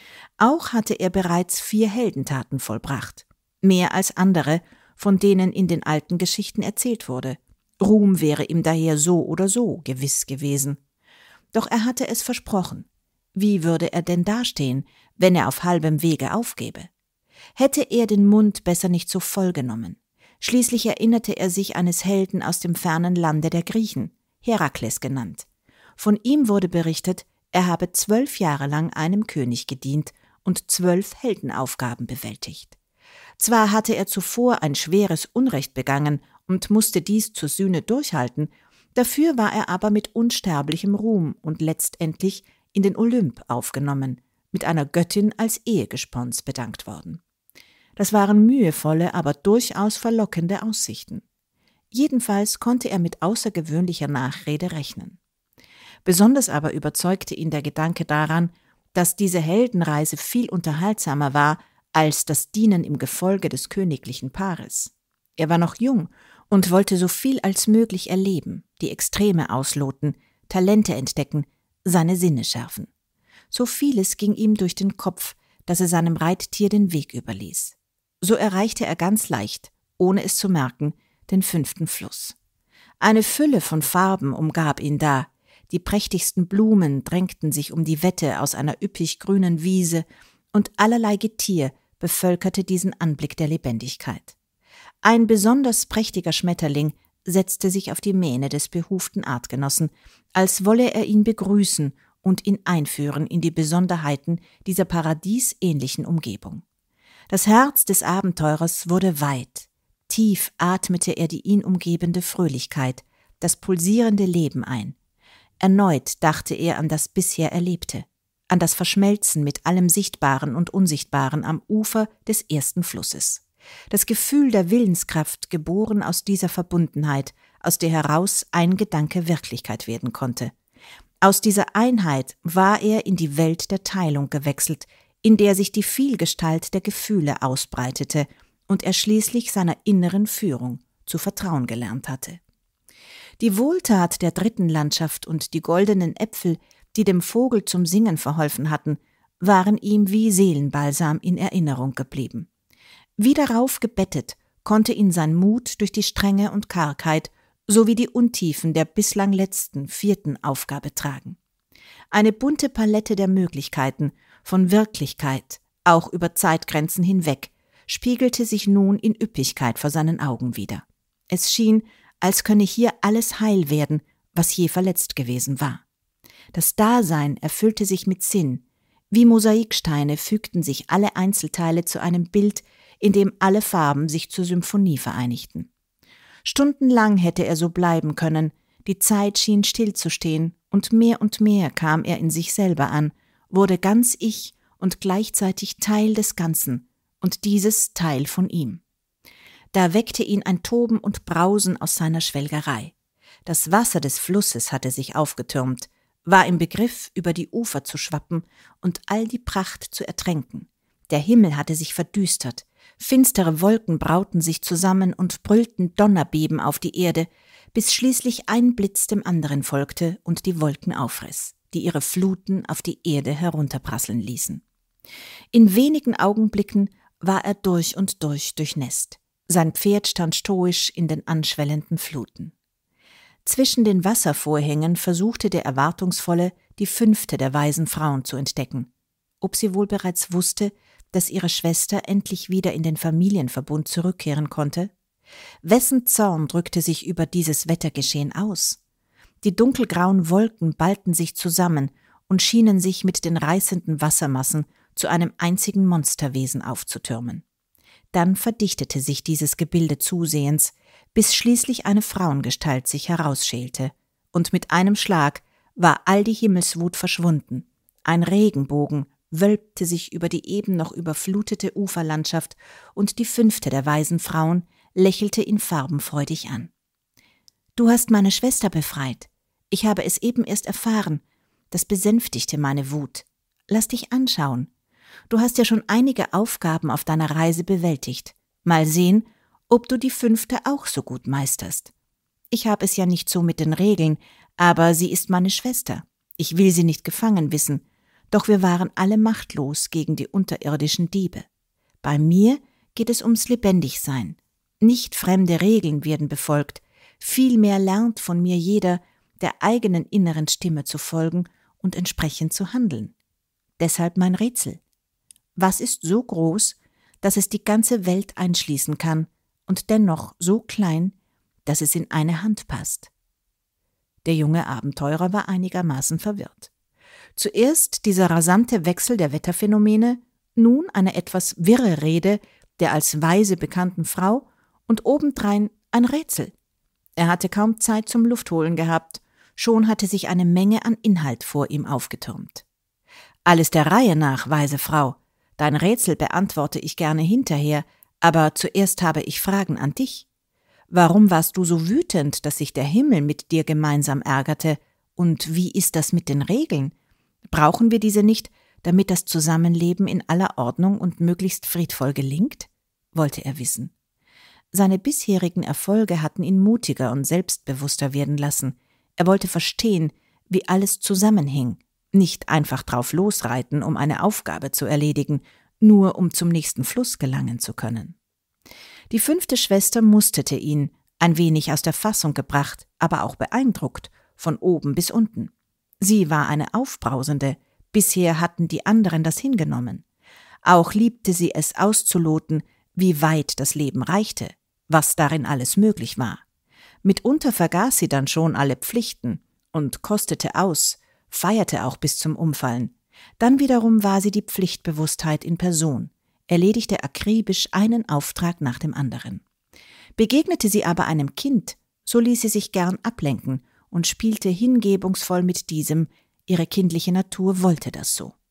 Auch hatte er bereits vier Heldentaten vollbracht, mehr als andere, von denen in den alten Geschichten erzählt wurde. Ruhm wäre ihm daher so oder so gewiss gewesen. Doch er hatte es versprochen. Wie würde er denn dastehen, wenn er auf halbem Wege aufgebe? Hätte er den Mund besser nicht so voll genommen? Schließlich erinnerte er sich eines Helden aus dem fernen Lande der Griechen, Herakles genannt. Von ihm wurde berichtet, er habe zwölf Jahre lang einem König gedient und zwölf Heldenaufgaben bewältigt. Zwar hatte er zuvor ein schweres Unrecht begangen und musste dies zur Sühne durchhalten, dafür war er aber mit unsterblichem Ruhm und letztendlich in den Olymp aufgenommen, mit einer Göttin als Ehegespons bedankt worden. Das waren mühevolle, aber durchaus verlockende Aussichten. Jedenfalls konnte er mit außergewöhnlicher Nachrede rechnen. Besonders aber überzeugte ihn der Gedanke daran, dass diese Heldenreise viel unterhaltsamer war als das Dienen im Gefolge des königlichen Paares. Er war noch jung und wollte so viel als möglich erleben, die Extreme ausloten, Talente entdecken, seine Sinne schärfen. So vieles ging ihm durch den Kopf, dass er seinem Reittier den Weg überließ. So erreichte er ganz leicht, ohne es zu merken, den fünften Fluss. Eine Fülle von Farben umgab ihn da, die prächtigsten Blumen drängten sich um die Wette aus einer üppig grünen Wiese und allerlei Getier bevölkerte diesen Anblick der Lebendigkeit. Ein besonders prächtiger Schmetterling setzte sich auf die Mähne des behuften Artgenossen, als wolle er ihn begrüßen und ihn einführen in die Besonderheiten dieser paradiesähnlichen Umgebung. Das Herz des Abenteurers wurde weit, tief atmete er die ihn umgebende Fröhlichkeit, das pulsierende Leben ein. Erneut dachte er an das bisher Erlebte. an das Verschmelzen mit allem Sichtbaren und Unsichtbaren am Ufer des ersten Flusses. Das Gefühl der Willenskraft, geboren aus dieser Verbundenheit, aus der heraus ein Gedanke Wirklichkeit werden konnte. Aus dieser Einheit war er in die Welt der Teilung gewechselt, in der sich die Vielgestalt der Gefühle ausbreitete und er schließlich seiner inneren Führung zu vertrauen gelernt hatte. Die Wohltat der dritten Landschaft und die goldenen Äpfel, die dem Vogel zum Singen verholfen hatten, waren ihm wie Seelenbalsam in Erinnerung geblieben. Wie darauf gebettet, konnte ihn sein Mut durch die Strenge und Kargheit sowie die Untiefen der bislang letzten, vierten Aufgabe tragen. Eine bunte Palette der Möglichkeiten, von Wirklichkeit, auch über Zeitgrenzen hinweg, spiegelte sich nun in Üppigkeit vor seinen Augen wider. Es schien, als könne hier alles heil werden, was je verletzt gewesen war. Das Dasein erfüllte sich mit Sinn. Wie Mosaiksteine fügten sich alle Einzelteile zu einem Bild, in dem alle Farben sich zur Symphonie vereinigten. Stundenlang hätte er so bleiben können, die Zeit schien stillzustehen, und mehr und mehr kam er in sich selber an, wurde ganz Ich und gleichzeitig Teil des Ganzen, und dieses Teil von ihm. Da weckte ihn ein Toben und Brausen aus seiner Schwelgerei. Das Wasser des Flusses hatte sich aufgetürmt, war im Begriff, über die Ufer zu schwappen und all die Pracht zu ertränken. Der Himmel hatte sich verdüstert, finstere Wolken brauten sich zusammen und brüllten Donnerbeben auf die Erde, bis schließlich ein Blitz dem anderen folgte und die Wolken aufriss, die ihre Fluten auf die Erde herunterprasseln ließen. In wenigen Augenblicken war er durch und durch durchnässt. Sein Pferd stand stoisch in den anschwellenden Fluten. Zwischen den Wasservorhängen versuchte der Erwartungsvolle, die fünfte der weisen Frauen zu entdecken. Ob sie wohl bereits wusste, dass ihre Schwester endlich wieder in den Familienverbund zurückkehren konnte? Wessen Zorn drückte sich über dieses Wettergeschehen aus? Die dunkelgrauen Wolken ballten sich zusammen und schienen sich mit den reißenden Wassermassen zu einem einzigen Monsterwesen aufzutürmen. Dann verdichtete sich dieses Gebilde zusehends, bis schließlich eine Frauengestalt sich herausschälte, und mit einem Schlag war all die Himmelswut verschwunden. Ein Regenbogen wölbte sich über die eben noch überflutete Uferlandschaft, und die fünfte der weisen Frauen lächelte ihn farbenfreudig an. »Du hast meine Schwester befreit. Ich habe es eben erst erfahren. Das besänftigte meine Wut. Lass dich anschauen. Du hast ja schon einige Aufgaben auf deiner Reise bewältigt. Mal sehen, ob du die fünfte auch so gut meisterst. Ich habe es ja nicht so mit den Regeln, aber sie ist meine Schwester. Ich will sie nicht gefangen wissen, doch wir waren alle machtlos gegen die unterirdischen Diebe. Bei mir geht es ums Lebendigsein. Nicht fremde Regeln werden befolgt, vielmehr lernt von mir jeder, der eigenen inneren Stimme zu folgen und entsprechend zu handeln. Deshalb mein Rätsel. Was ist so groß, dass es die ganze Welt einschließen kann und dennoch so klein, dass es in eine Hand passt? Der junge Abenteurer war einigermaßen verwirrt. Zuerst dieser rasante Wechsel der Wetterphänomene, nun eine etwas wirre Rede der als Weise bekannten Frau und obendrein ein Rätsel. Er hatte kaum Zeit zum Luftholen gehabt, schon hatte sich eine Menge an Inhalt vor ihm aufgetürmt. »Alles der Reihe nach, weise Frau. Dein Rätsel beantworte ich gerne hinterher, aber zuerst habe ich Fragen an dich. Warum warst du so wütend, dass sich der Himmel mit dir gemeinsam ärgerte? Und wie ist das mit den Regeln? Brauchen wir diese nicht, damit das Zusammenleben in aller Ordnung und möglichst friedvoll gelingt?« wollte er wissen. Seine bisherigen Erfolge hatten ihn mutiger und selbstbewusster werden lassen. Er wollte verstehen, wie alles zusammenhing, nicht einfach drauf losreiten, um eine Aufgabe zu erledigen, nur um zum nächsten Fluss gelangen zu können. Die fünfte Schwester musterte ihn, ein wenig aus der Fassung gebracht, aber auch beeindruckt, von oben bis unten. Sie war eine Aufbrausende, bisher hatten die anderen das hingenommen. Auch liebte sie es auszuloten, wie weit das Leben reichte, was darin alles möglich war. Mitunter vergaß sie dann schon alle Pflichten und kostete aus, feierte auch bis zum Umfallen. Dann wiederum war sie die Pflichtbewusstheit in Person, erledigte akribisch einen Auftrag nach dem anderen. Begegnete sie aber einem Kind, so ließ sie sich gern ablenken und spielte hingebungsvoll mit diesem, ihre kindliche Natur wollte das so.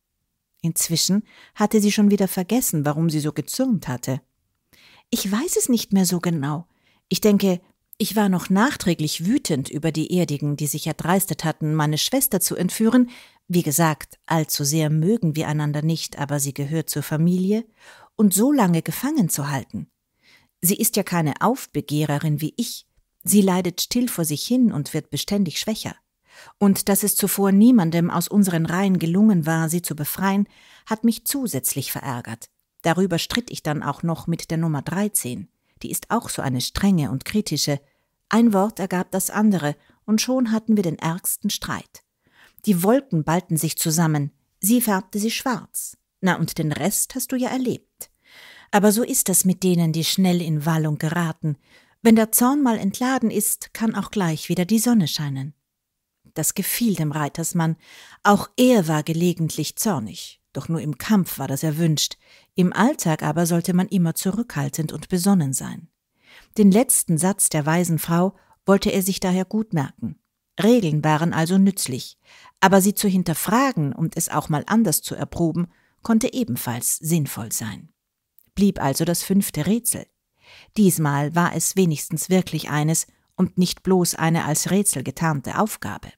Inzwischen hatte sie schon wieder vergessen, warum sie so gezürnt hatte. »Ich weiß es nicht mehr so genau. Ich denke, ich war noch nachträglich wütend über die Erdigen, die sich erdreistet hatten, meine Schwester zu entführen. Wie gesagt, allzu sehr mögen wir einander nicht, aber sie gehört zur Familie, und so lange gefangen zu halten. Sie ist ja keine Aufbegehrerin wie ich. Sie leidet still vor sich hin und wird beständig schwächer. Und dass es zuvor niemandem aus unseren Reihen gelungen war, sie zu befreien, hat mich zusätzlich verärgert. Darüber stritt ich dann auch noch mit der Nummer dreizehn. Die ist auch so eine strenge und kritische. Ein Wort ergab das andere, und schon hatten wir den ärgsten Streit. Die Wolken ballten sich zusammen, sie färbte sie schwarz. Na, und den Rest hast du ja erlebt. Aber so ist es mit denen, die schnell in Wallung geraten. Wenn der Zorn mal entladen ist, kann auch gleich wieder die Sonne scheinen. Das gefiel dem Reitersmann. Auch er war gelegentlich zornig, doch nur im Kampf war das erwünscht. Im Alltag aber sollte man immer zurückhaltend und besonnen sein. Den letzten Satz der weisen Frau wollte er sich daher gut merken. Regeln waren also nützlich, aber sie zu hinterfragen und es auch mal anders zu erproben, konnte ebenfalls sinnvoll sein. Blieb also das fünfte Rätsel. Diesmal war es wenigstens wirklich eines und nicht bloß eine als Rätsel getarnte Aufgabe.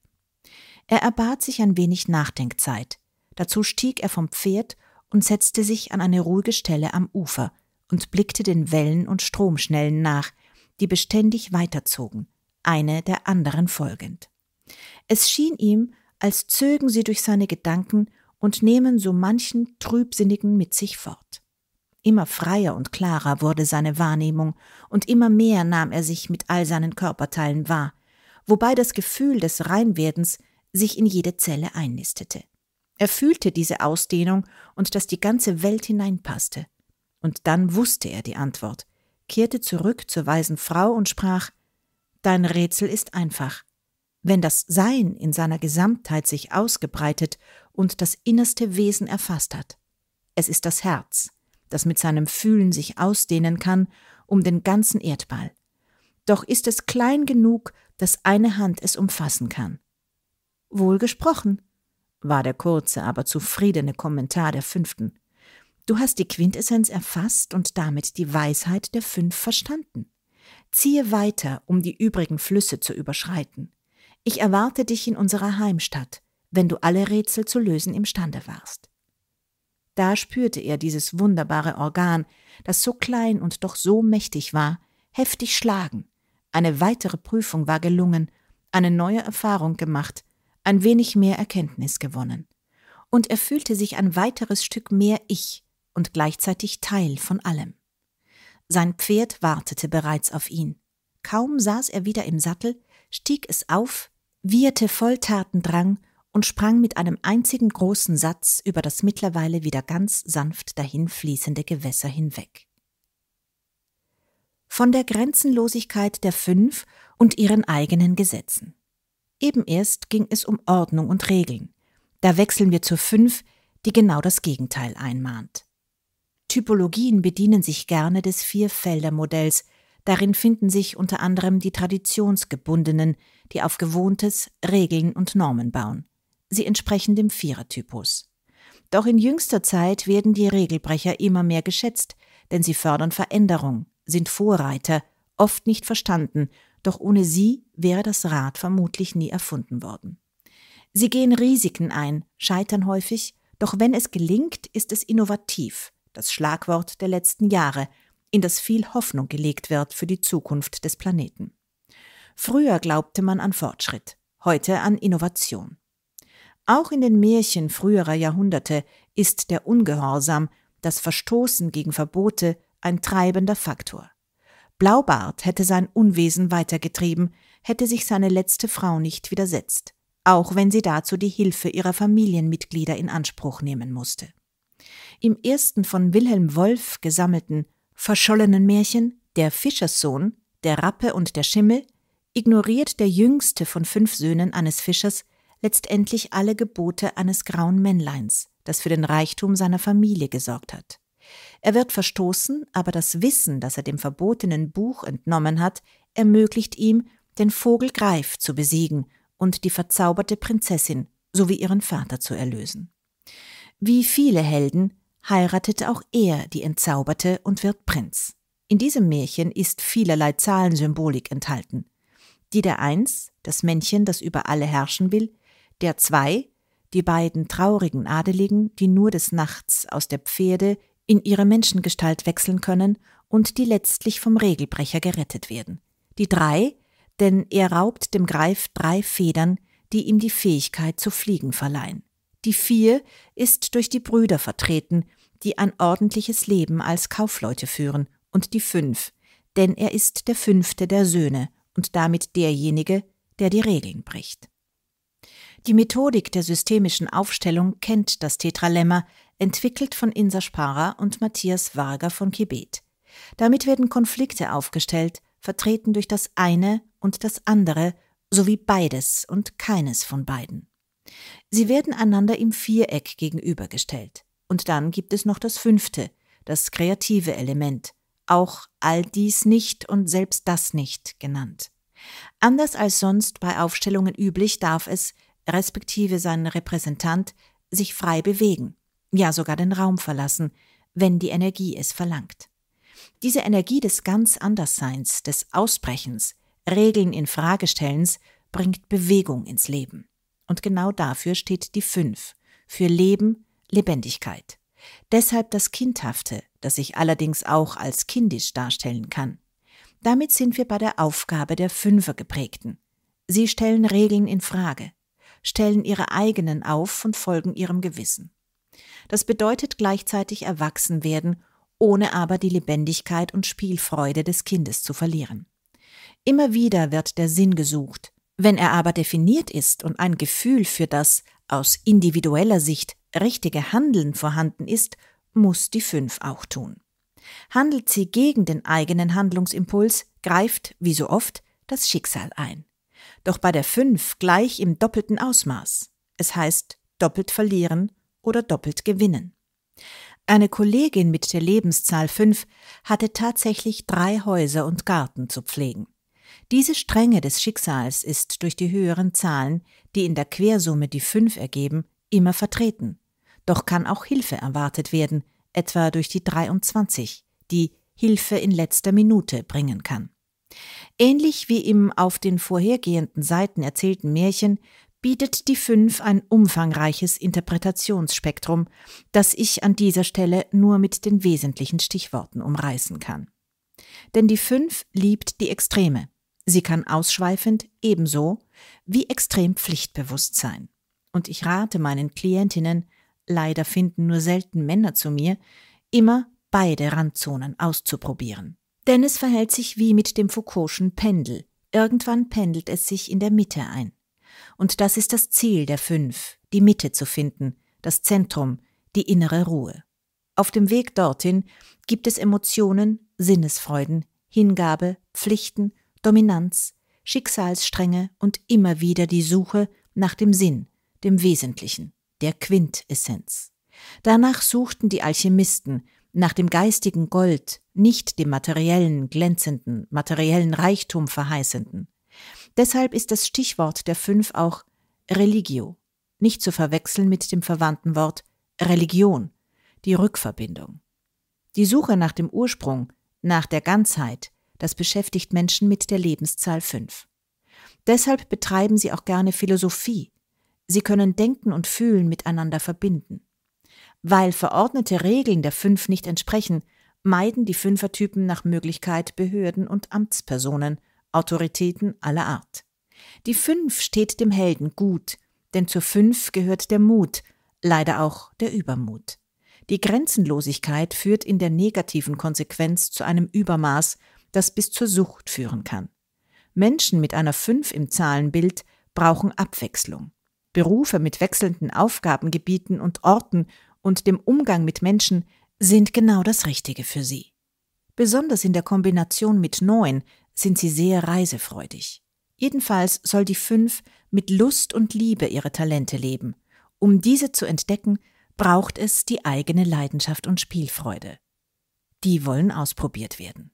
Er erbat sich ein wenig Nachdenkzeit. Dazu stieg er vom Pferd und setzte sich an eine ruhige Stelle am Ufer und blickte den Wellen und Stromschnellen nach, die beständig weiterzogen, eine der anderen folgend. Es schien ihm, als zögen sie durch seine Gedanken und nehmen so manchen Trübsinnigen mit sich fort. Immer freier und klarer wurde seine Wahrnehmung, und immer mehr nahm er sich mit all seinen Körperteilen wahr, wobei das Gefühl des Reinwerdens sich in jede Zelle einnistete. Er fühlte diese Ausdehnung und dass die ganze Welt hineinpasste. Und dann wusste er die Antwort, kehrte zurück zur weisen Frau und sprach: »Dein Rätsel ist einfach. Wenn das Sein in seiner Gesamtheit sich ausgebreitet und das innerste Wesen erfasst hat. Es ist das Herz, das mit seinem Fühlen sich ausdehnen kann um den ganzen Erdball. Doch ist es klein genug, dass eine Hand es umfassen kann.« »Wohl gesprochen«, war der kurze, aber zufriedene Kommentar der Fünften. »Du hast die Quintessenz erfasst und damit die Weisheit der Fünf verstanden. Ziehe weiter, um die übrigen Flüsse zu überschreiten. Ich erwarte dich in unserer Heimstatt, wenn du alle Rätsel zu lösen imstande warst.« Da spürte er dieses wunderbare Organ, das so klein und doch so mächtig war, heftig schlagen. Eine weitere Prüfung war gelungen, eine neue Erfahrung gemacht, ein wenig mehr Erkenntnis gewonnen. Und er fühlte sich ein weiteres Stück mehr Ich und gleichzeitig Teil von allem. Sein Pferd wartete bereits auf ihn. Kaum saß er wieder im Sattel, stieg es auf, wieherte voll Tatendrang und sprang mit einem einzigen großen Satz über das mittlerweile wieder ganz sanft dahinfließende Gewässer hinweg. Von der Grenzenlosigkeit der Fünf und ihren eigenen Gesetzen. Eben erst ging es um Ordnung und Regeln. Da wechseln wir zur Fünf, die genau das Gegenteil einmahnt. Typologien bedienen sich gerne des Vierfelder-Modells. Darin finden sich unter anderem die Traditionsgebundenen, die auf Gewohntes, Regeln und Normen bauen. Sie entsprechen dem Vierertypus. Doch in jüngster Zeit werden die Regelbrecher immer mehr geschätzt, denn sie fördern Veränderung, sind Vorreiter, oft nicht verstanden, doch ohne sie wäre das Rad vermutlich nie erfunden worden. Sie gehen Risiken ein, scheitern häufig, doch wenn es gelingt, ist es innovativ, das Schlagwort der letzten Jahre, in das viel Hoffnung gelegt wird für die Zukunft des Planeten. Früher glaubte man an Fortschritt, heute an Innovation. Auch in den Märchen früherer Jahrhunderte ist der Ungehorsam, das Verstoßen gegen Verbote, ein treibender Faktor. Blaubart hätte sein Unwesen weitergetrieben, hätte sich seine letzte Frau nicht widersetzt, auch wenn sie dazu die Hilfe ihrer Familienmitglieder in Anspruch nehmen musste. Im ersten von Wilhelm Wolff gesammelten verschollenen Märchen, Der Fischerssohn, der Rappe und der Schimmel, ignoriert der jüngste von fünf Söhnen eines Fischers letztendlich alle Gebote eines grauen Männleins, das für den Reichtum seiner Familie gesorgt hat. Er wird verstoßen, aber das Wissen, das er dem verbotenen Buch entnommen hat, ermöglicht ihm, den Vogel Greif zu besiegen und die verzauberte Prinzessin sowie ihren Vater zu erlösen. Wie viele Helden heiratet auch er die Entzauberte und wird Prinz. In diesem Märchen ist vielerlei Zahlensymbolik enthalten. Die der Eins, das Männchen, das über alle herrschen will, der Zwei, die beiden traurigen Adeligen, die nur des Nachts aus der Pferde in ihre Menschengestalt wechseln können und die letztlich vom Regelbrecher gerettet werden. Die Drei, denn er raubt dem Greif drei Federn, die ihm die Fähigkeit zu fliegen verleihen. Die Vier ist durch die Brüder vertreten, die ein ordentliches Leben als Kaufleute führen, und die Fünf, denn er ist der Fünfte der Söhne und damit derjenige, der die Regeln bricht. Die Methodik der systemischen Aufstellung kennt das Tetralemma, entwickelt von Insa Sparer und Matthias Varga von Kibet. Damit werden Konflikte aufgestellt, vertreten durch das eine und das andere, sowie beides und keines von beiden. Sie werden einander im Viereck gegenübergestellt. Und dann gibt es noch das Fünfte, das kreative Element, auch all dies nicht und selbst das nicht genannt. Anders als sonst bei Aufstellungen üblich darf es, respektive sein Repräsentant, sich frei bewegen, ja sogar den Raum verlassen, wenn die Energie es verlangt. Diese Energie des ganz Andersseins, des Ausbrechens, Regeln in Fragestellens, bringt Bewegung ins Leben. Und genau dafür steht die Fünf, für Leben, Lebendigkeit. Deshalb das Kindhafte, das sich allerdings auch als kindisch darstellen kann. Damit sind wir bei der Aufgabe der Fünfergeprägten. Sie stellen Regeln in Frage, stellen ihre eigenen auf und folgen ihrem Gewissen. Das bedeutet gleichzeitig erwachsen werden, ohne aber die Lebendigkeit und Spielfreude des Kindes zu verlieren. Immer wieder wird der Sinn gesucht. Wenn er aber definiert ist und ein Gefühl für das aus individueller Sicht richtige Handeln vorhanden ist, muss die Fünf auch tun. Handelt sie gegen den eigenen Handlungsimpuls, greift, wie so oft, das Schicksal ein. Doch bei der Fünf gleich im doppelten Ausmaß. Es heißt doppelt verlieren oder doppelt gewinnen. Eine Kollegin mit der Lebenszahl fünf hatte tatsächlich drei Häuser und Garten zu pflegen. Diese Strenge des Schicksals ist durch die höheren Zahlen, die in der Quersumme die fünf ergeben, immer vertreten. Doch kann auch Hilfe erwartet werden, etwa durch die dreiundzwanzig, die Hilfe in letzter Minute bringen kann. Ähnlich wie im auf den vorhergehenden Seiten erzählten Märchen bietet die fünf ein umfangreiches Interpretationsspektrum, das ich an dieser Stelle nur mit den wesentlichen Stichworten umreißen kann. Denn die fünf liebt die Extreme. Sie kann ausschweifend ebenso wie extrem pflichtbewusst sein. Und ich rate meinen Klientinnen, leider finden nur selten Männer zu mir, immer beide Randzonen auszuprobieren. Denn es verhält sich wie mit dem Foucault'schen Pendel. Irgendwann pendelt es sich in der Mitte ein. Und das ist das Ziel der Fünf, die Mitte zu finden, das Zentrum, die innere Ruhe. Auf dem Weg dorthin gibt es Emotionen, Sinnesfreuden, Hingabe, Pflichten, Dominanz, Schicksalsstränge und immer wieder die Suche nach dem Sinn, dem Wesentlichen, der Quintessenz. Danach suchten die Alchemisten nach dem geistigen Gold, nicht dem materiellen, glänzenden, materiellen Reichtum verheißenden. Deshalb ist das Stichwort der Fünf auch Religio, nicht zu verwechseln mit dem verwandten Wort Religion, die Rückverbindung. Die Suche nach dem Ursprung, nach der Ganzheit, das beschäftigt Menschen mit der Lebenszahl fünf. Deshalb betreiben sie auch gerne Philosophie. Sie können Denken und Fühlen miteinander verbinden. Weil verordnete Regeln der Fünf nicht entsprechen, meiden die Fünfertypen nach Möglichkeit Behörden und Amtspersonen, Autoritäten aller Art. Die Fünf steht dem Helden gut, denn zur Fünf gehört der Mut, leider auch der Übermut. Die Grenzenlosigkeit führt in der negativen Konsequenz zu einem Übermaß, das bis zur Sucht führen kann. Menschen mit einer Fünf im Zahlenbild brauchen Abwechslung. Berufe mit wechselnden Aufgabengebieten und Orten und dem Umgang mit Menschen sind genau das Richtige für sie. Besonders in der Kombination mit Neun sind sie sehr reisefreudig. Jedenfalls soll die Fünf mit Lust und Liebe ihre Talente leben. Um diese zu entdecken, braucht es die eigene Leidenschaft und Spielfreude. Die wollen ausprobiert werden.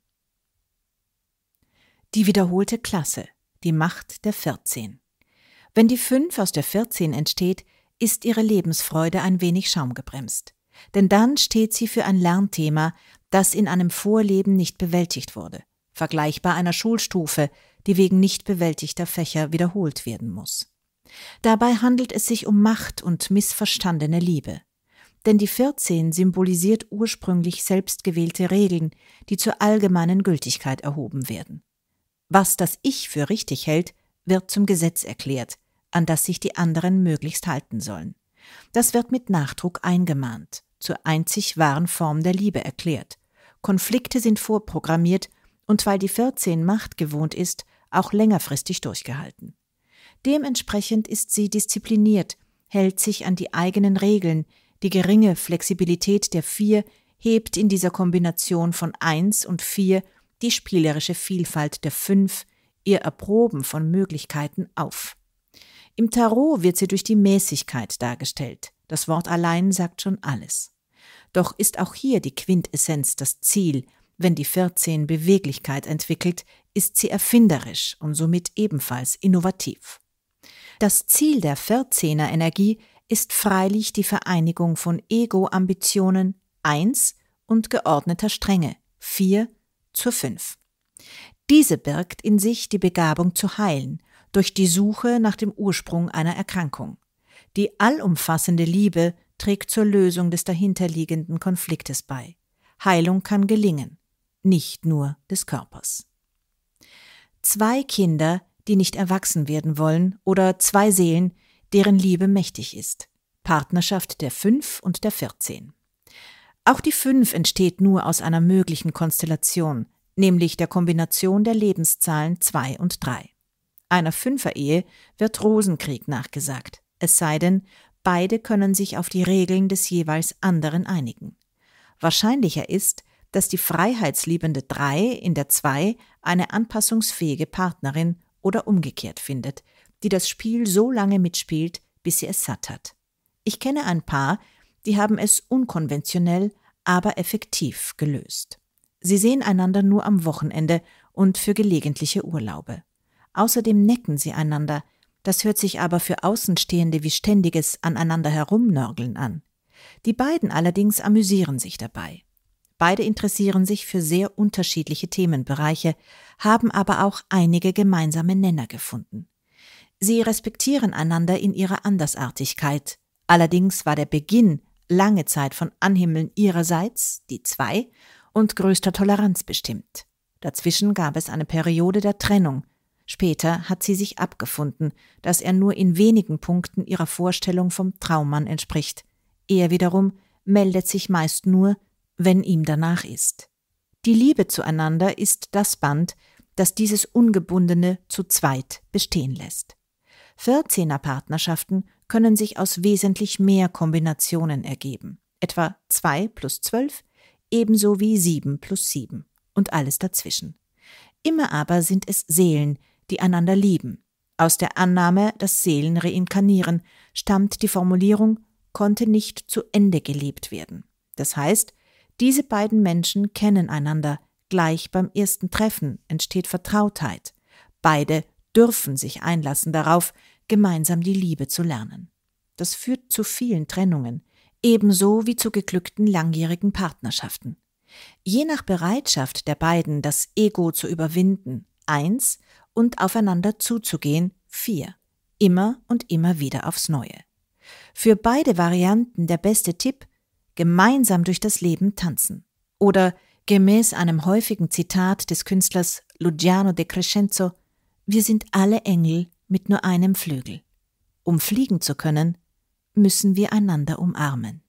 Die wiederholte Klasse, die Macht der vierzehn. Wenn die Fünf aus der vierzehn entsteht, ist ihre Lebensfreude ein wenig schaumgebremst. Denn dann steht sie für ein Lernthema, das in einem Vorleben nicht bewältigt wurde, vergleichbar einer Schulstufe, die wegen nicht bewältigter Fächer wiederholt werden muss. Dabei handelt es sich um Macht und missverstandene Liebe. Denn die vierzehn symbolisiert ursprünglich selbstgewählte Regeln, die zur allgemeinen Gültigkeit erhoben werden. Was das Ich für richtig hält, wird zum Gesetz erklärt, an das sich die anderen möglichst halten sollen. Das wird mit Nachdruck eingemahnt, zur einzig wahren Form der Liebe erklärt. Konflikte sind vorprogrammiert und weil die vierzehn Macht gewohnt ist, auch längerfristig durchgehalten. Dementsprechend ist sie diszipliniert, hält sich an die eigenen Regeln. Die geringe Flexibilität der vier hebt in dieser Kombination von eins und vier die spielerische Vielfalt der fünf, ihr Erproben von Möglichkeiten auf. Im Tarot wird sie durch die Mäßigkeit dargestellt. Das Wort allein sagt schon alles. Doch ist auch hier die Quintessenz das Ziel. Wenn die vierzehn Beweglichkeit entwickelt, ist sie erfinderisch und somit ebenfalls innovativ. Das Ziel der vierzehner Energie ist freilich die Vereinigung von Ego-Ambitionen eins und geordneter Strenge vier zur fünf. Diese birgt in sich die Begabung zu heilen, durch die Suche nach dem Ursprung einer Erkrankung. Die allumfassende Liebe trägt zur Lösung des dahinterliegenden Konfliktes bei. Heilung kann gelingen, nicht nur des Körpers. Zwei Kinder, die nicht erwachsen werden wollen, oder zwei Seelen, deren Liebe mächtig ist. Partnerschaft der fünf und der vierzehn. Auch die fünf entsteht nur aus einer möglichen Konstellation, nämlich der Kombination der Lebenszahlen zwei und drei. Einer Fünfer-Ehe wird Rosenkrieg nachgesagt, es sei denn, beide können sich auf die Regeln des jeweils anderen einigen. Wahrscheinlicher ist, dass die freiheitsliebende drei in der zwei eine anpassungsfähige Partnerin oder umgekehrt findet, die das Spiel so lange mitspielt, bis sie es satt hat. Ich kenne ein Paar, die haben es unkonventionell, aber effektiv gelöst. Sie sehen einander nur am Wochenende und für gelegentliche Urlaube. Außerdem necken sie einander, das hört sich aber für Außenstehende wie ständiges aneinander herumnörgeln an. Die beiden allerdings amüsieren sich dabei. Beide interessieren sich für sehr unterschiedliche Themenbereiche, haben aber auch einige gemeinsame Nenner gefunden. Sie respektieren einander in ihrer Andersartigkeit. Allerdings war der Beginn lange Zeit von Anhimmeln ihrerseits, die zwei, und größter Toleranz bestimmt. Dazwischen gab es eine Periode der Trennung. Später hat sie sich abgefunden, dass er nur in wenigen Punkten ihrer Vorstellung vom Traummann entspricht. Er wiederum meldet sich meist nur, wenn ihm danach ist. Die Liebe zueinander ist das Band, das dieses Ungebundene zu zweit bestehen lässt. Vierzehner Partnerschaften können sich aus wesentlich mehr Kombinationen ergeben, etwa zwei plus zwölf, ebenso wie sieben plus sieben und alles dazwischen. Immer aber sind es Seelen, die einander lieben. Aus der Annahme, dass Seelen reinkarnieren, stammt die Formulierung, konnte nicht zu Ende gelebt werden. Das heißt, diese beiden Menschen kennen einander, gleich beim ersten Treffen entsteht Vertrautheit. Beide dürfen sich einlassen darauf, gemeinsam die Liebe zu lernen. Das führt zu vielen Trennungen, ebenso wie zu geglückten langjährigen Partnerschaften. Je nach Bereitschaft der beiden, das Ego zu überwinden, eins, und aufeinander zuzugehen, vier. Immer und immer wieder aufs Neue. Für beide Varianten der beste Tipp: gemeinsam durch das Leben tanzen. Oder gemäß einem häufigen Zitat des Künstlers Luciano de Crescenzo: wir sind alle Engel mit nur einem Flügel. Um fliegen zu können, müssen wir einander umarmen.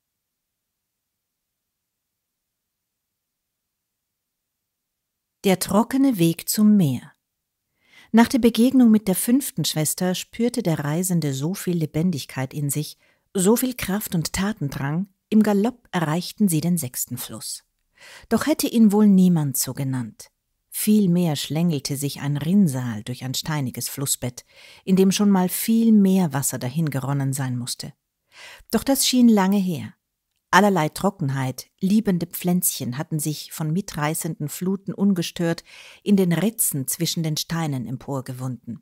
Der trockene Weg zum Meer. Nach der Begegnung mit der fünften Schwester spürte der Reisende so viel Lebendigkeit in sich, so viel Kraft und Tatendrang, im Galopp erreichten sie den sechsten Fluss. Doch hätte ihn wohl niemand so genannt. Vielmehr schlängelte sich ein Rinnsal durch ein steiniges Flussbett, in dem schon mal viel mehr Wasser dahingeronnen sein musste. Doch das schien lange her. Allerlei Trockenheit, liebende Pflänzchen hatten sich von mitreißenden Fluten ungestört in den Ritzen zwischen den Steinen emporgewunden.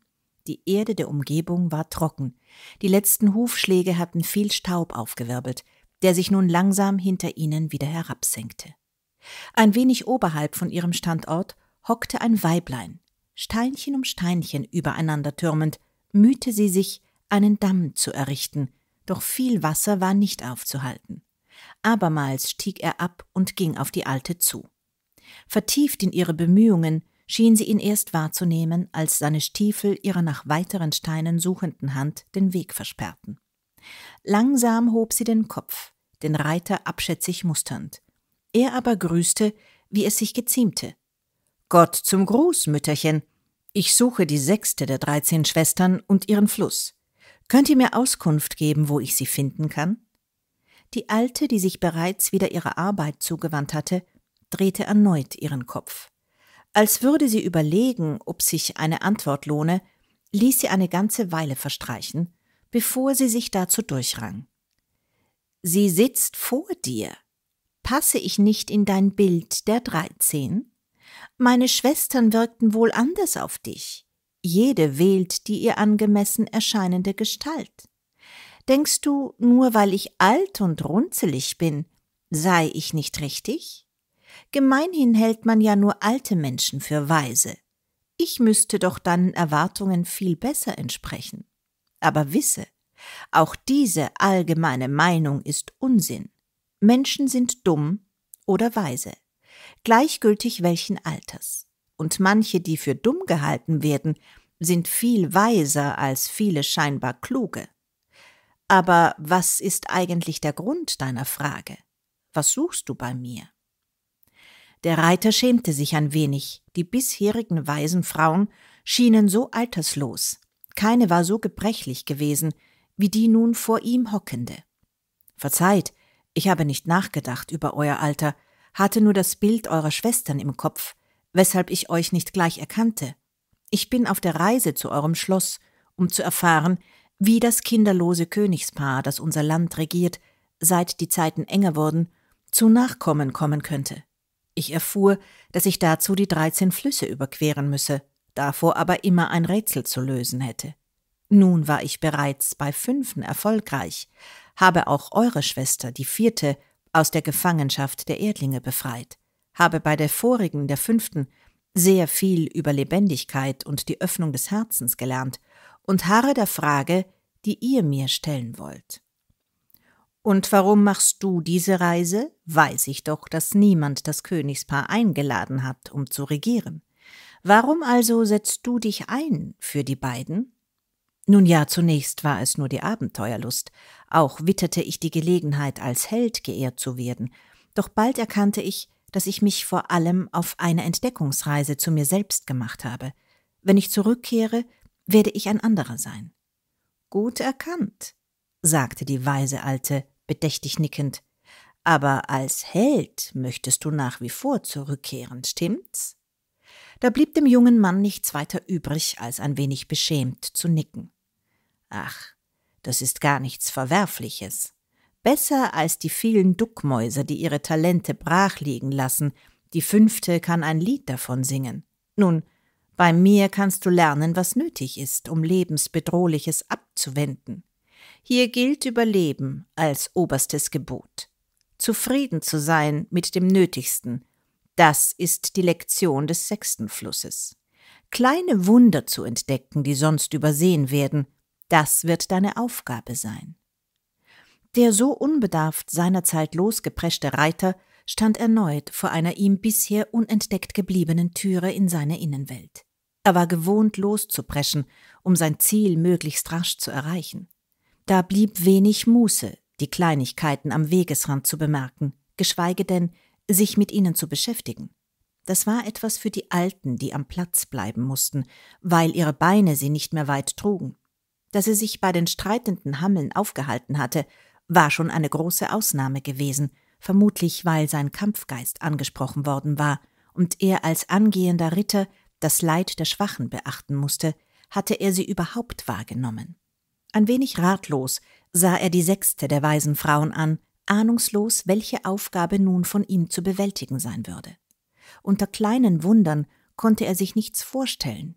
Die Erde der Umgebung war trocken. Die letzten Hufschläge hatten viel Staub aufgewirbelt, der sich nun langsam hinter ihnen wieder herabsenkte. Ein wenig oberhalb von ihrem Standort hockte ein Weiblein. Steinchen um Steinchen übereinander türmend, mühte sie sich, einen Damm zu errichten, doch viel Wasser war nicht aufzuhalten. Abermals stieg er ab und ging auf die Alte zu. Vertieft in ihre Bemühungen schien sie ihn erst wahrzunehmen, als seine Stiefel ihrer nach weiteren Steinen suchenden Hand den Weg versperrten. Langsam hob sie den Kopf, den Reiter abschätzig musternd. Er aber grüßte, wie es sich geziemte. »Gott zum Gruß, Mütterchen. Ich suche die sechste der dreizehn Schwestern und ihren Fluss. Könnt ihr mir Auskunft geben, wo ich sie finden kann?« Die Alte, die sich bereits wieder ihrer Arbeit zugewandt hatte, drehte erneut ihren Kopf. Als würde sie überlegen, ob sich eine Antwort lohne, ließ sie eine ganze Weile verstreichen, bevor sie sich dazu durchrang. »Sie sitzt vor dir. Passe ich nicht in dein Bild der dreizehn? Meine Schwestern wirkten wohl anders auf dich. Jede wählt die ihr angemessen erscheinende Gestalt. Denkst du, nur weil ich alt und runzelig bin, sei ich nicht richtig? Gemeinhin hält man ja nur alte Menschen für weise. Ich müsste doch deinen Erwartungen viel besser entsprechen. Aber wisse, auch diese allgemeine Meinung ist Unsinn. Menschen sind dumm oder weise, gleichgültig welchen Alters. Und manche, die für dumm gehalten werden, sind viel weiser als viele scheinbar Kluge. Aber was ist eigentlich der Grund deiner Frage? Was suchst du bei mir?« Der Reiter schämte sich ein wenig. Die bisherigen weisen Frauen schienen so alterslos. Keine war so gebrechlich gewesen, wie die nun vor ihm hockende. »Verzeiht, ich habe nicht nachgedacht über euer Alter, hatte nur das Bild eurer Schwestern im Kopf, weshalb ich euch nicht gleich erkannte. Ich bin auf der Reise zu eurem Schloss, um zu erfahren, wie das kinderlose Königspaar, das unser Land regiert, seit die Zeiten enger wurden, zu Nachkommen kommen könnte. Ich erfuhr, dass ich dazu die dreizehn Flüsse überqueren müsse, davor aber immer ein Rätsel zu lösen hätte. Nun war ich bereits bei fünfen erfolgreich, habe auch eure Schwester, die vierte, aus der Gefangenschaft der Erdlinge befreit, habe bei der vorigen, der fünften, sehr viel über Lebendigkeit und die Öffnung des Herzens gelernt und harre der Frage, die ihr mir stellen wollt. Und warum machst du diese Reise? Weiß ich doch, dass niemand das Königspaar eingeladen hat, um zu regieren. Warum also setzt du dich ein für die beiden? Nun ja, zunächst war es nur die Abenteuerlust, auch witterte ich die Gelegenheit, als Held geehrt zu werden, doch bald erkannte ich, dass ich mich vor allem auf eine Entdeckungsreise zu mir selbst gemacht habe. Wenn ich zurückkehre, werde ich ein anderer sein. »Gut erkannt«, sagte die weise Alte, bedächtig nickend, »aber als Held möchtest du nach wie vor zurückkehren, stimmt's?« Da blieb dem jungen Mann nichts weiter übrig, als ein wenig beschämt zu nicken. »Ach, das ist gar nichts Verwerfliches. Besser als die vielen Duckmäuser, die ihre Talente brach liegen lassen. Die fünfte kann ein Lied davon singen. Nun, bei mir kannst du lernen, was nötig ist, um Lebensbedrohliches abzuwenden. Hier gilt Überleben als oberstes Gebot. Zufrieden zu sein mit dem Nötigsten, das ist die Lektion des sechsten Flusses. Kleine Wunder zu entdecken, die sonst übersehen werden, das wird deine Aufgabe sein.« Der so unbedarft seinerzeit losgepreschte Reiter stand erneut vor einer ihm bisher unentdeckt gebliebenen Türe in seine Innenwelt. Er war gewohnt, loszupreschen, um sein Ziel möglichst rasch zu erreichen. Da blieb wenig Muße, die Kleinigkeiten am Wegesrand zu bemerken, geschweige denn, sich mit ihnen zu beschäftigen. Das war etwas für die Alten, die am Platz bleiben mussten, weil ihre Beine sie nicht mehr weit trugen. Dass er sich bei den streitenden Hammeln aufgehalten hatte, war schon eine große Ausnahme gewesen, vermutlich weil sein Kampfgeist angesprochen worden war und er als angehender Ritter das Leid der Schwachen beachten musste, hatte er sie überhaupt wahrgenommen. Ein wenig ratlos sah er die sechste der weisen Frauen an, ahnungslos, welche Aufgabe nun von ihm zu bewältigen sein würde. Unter kleinen Wundern konnte er sich nichts vorstellen.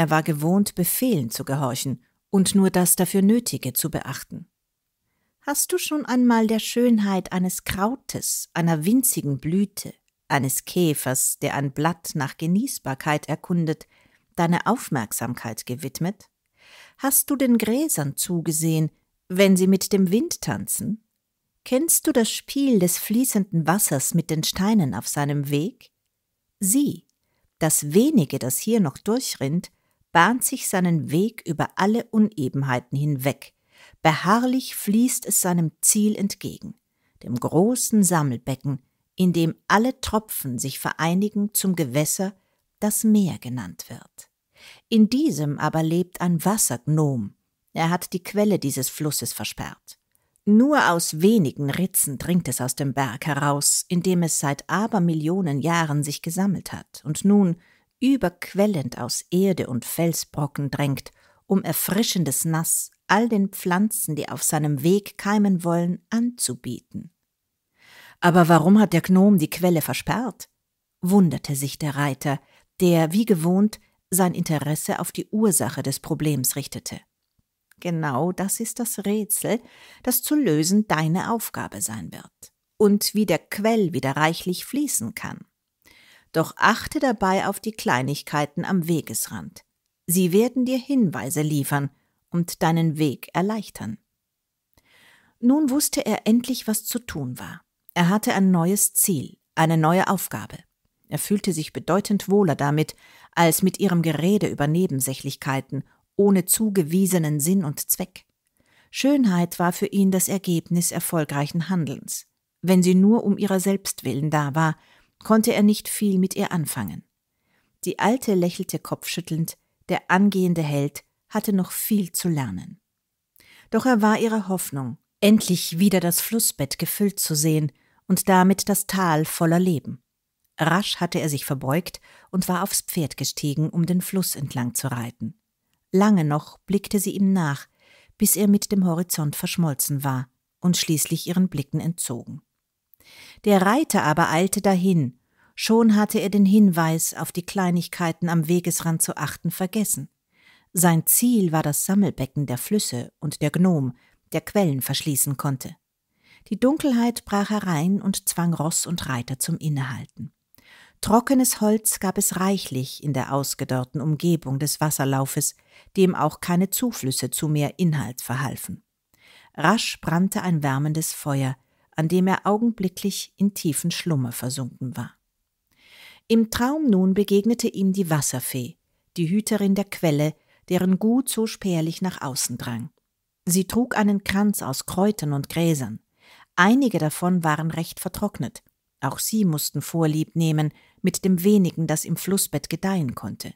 Er war gewohnt, Befehlen zu gehorchen und nur das dafür Nötige zu beachten. Hast du schon einmal der Schönheit eines Krautes, einer winzigen Blüte, eines Käfers, der ein Blatt nach Genießbarkeit erkundet, deine Aufmerksamkeit gewidmet? Hast du den Gräsern zugesehen, wenn sie mit dem Wind tanzen? Kennst du das Spiel des fließenden Wassers mit den Steinen auf seinem Weg? Sieh, das wenige, das hier noch durchrinnt, bahnt sich seinen Weg über alle Unebenheiten hinweg. Beharrlich fließt es seinem Ziel entgegen, dem großen Sammelbecken, in dem alle Tropfen sich vereinigen zum Gewässer, das Meer genannt wird. In diesem aber lebt ein Wassergnom. Er hat die Quelle dieses Flusses versperrt. Nur aus wenigen Ritzen dringt es aus dem Berg heraus, in dem es seit Abermillionen Jahren sich gesammelt hat und nun überquellend aus Erde und Felsbrocken drängt, um erfrischendes Nass all den Pflanzen, die auf seinem Weg keimen wollen, anzubieten. Aber warum hat der Gnom die Quelle versperrt? Wunderte sich der Reiter, der, wie gewohnt, sein Interesse auf die Ursache des Problems richtete. Genau das ist das Rätsel, das zu lösen deine Aufgabe sein wird. Und wie der Quell wieder reichlich fließen kann. Doch achte dabei auf die Kleinigkeiten am Wegesrand. Sie werden dir Hinweise liefern und deinen Weg erleichtern. Nun wusste er endlich, was zu tun war. Er hatte ein neues Ziel, eine neue Aufgabe. Er fühlte sich bedeutend wohler damit, als mit ihrem Gerede über Nebensächlichkeiten, ohne zugewiesenen Sinn und Zweck. Schönheit war für ihn das Ergebnis erfolgreichen Handelns. Wenn sie nur um ihrer selbst willen da war, konnte er nicht viel mit ihr anfangen. Die Alte lächelte kopfschüttelnd, der angehende Held hatte noch viel zu lernen. Doch er war ihrer Hoffnung, endlich wieder das Flussbett gefüllt zu sehen und damit das Tal voller Leben. Rasch hatte er sich verbeugt und war aufs Pferd gestiegen, um den Fluss entlang zu reiten. Lange noch blickte sie ihm nach, bis er mit dem Horizont verschmolzen war und schließlich ihren Blicken entzogen. Der Reiter aber eilte dahin, schon hatte er den Hinweis auf die Kleinigkeiten am Wegesrand zu achten vergessen. Sein Ziel war das Sammelbecken der Flüsse und der Gnom, der Quellen verschließen konnte. Die Dunkelheit brach herein und zwang Ross und Reiter zum Innehalten. Trockenes Holz gab es reichlich in der ausgedörrten Umgebung des Wasserlaufes, dem auch keine Zuflüsse zu mehr Inhalt verhalfen. Rasch brannte ein wärmendes Feuer, an dem er augenblicklich in tiefen Schlummer versunken war. Im Traum nun begegnete ihm die Wasserfee, die Hüterin der Quelle, deren Gut so spärlich nach außen drang. Sie trug einen Kranz aus Kräutern und Gräsern. Einige davon waren recht vertrocknet. Auch sie mussten Vorlieb nehmen mit dem wenigen, das im Flussbett gedeihen konnte.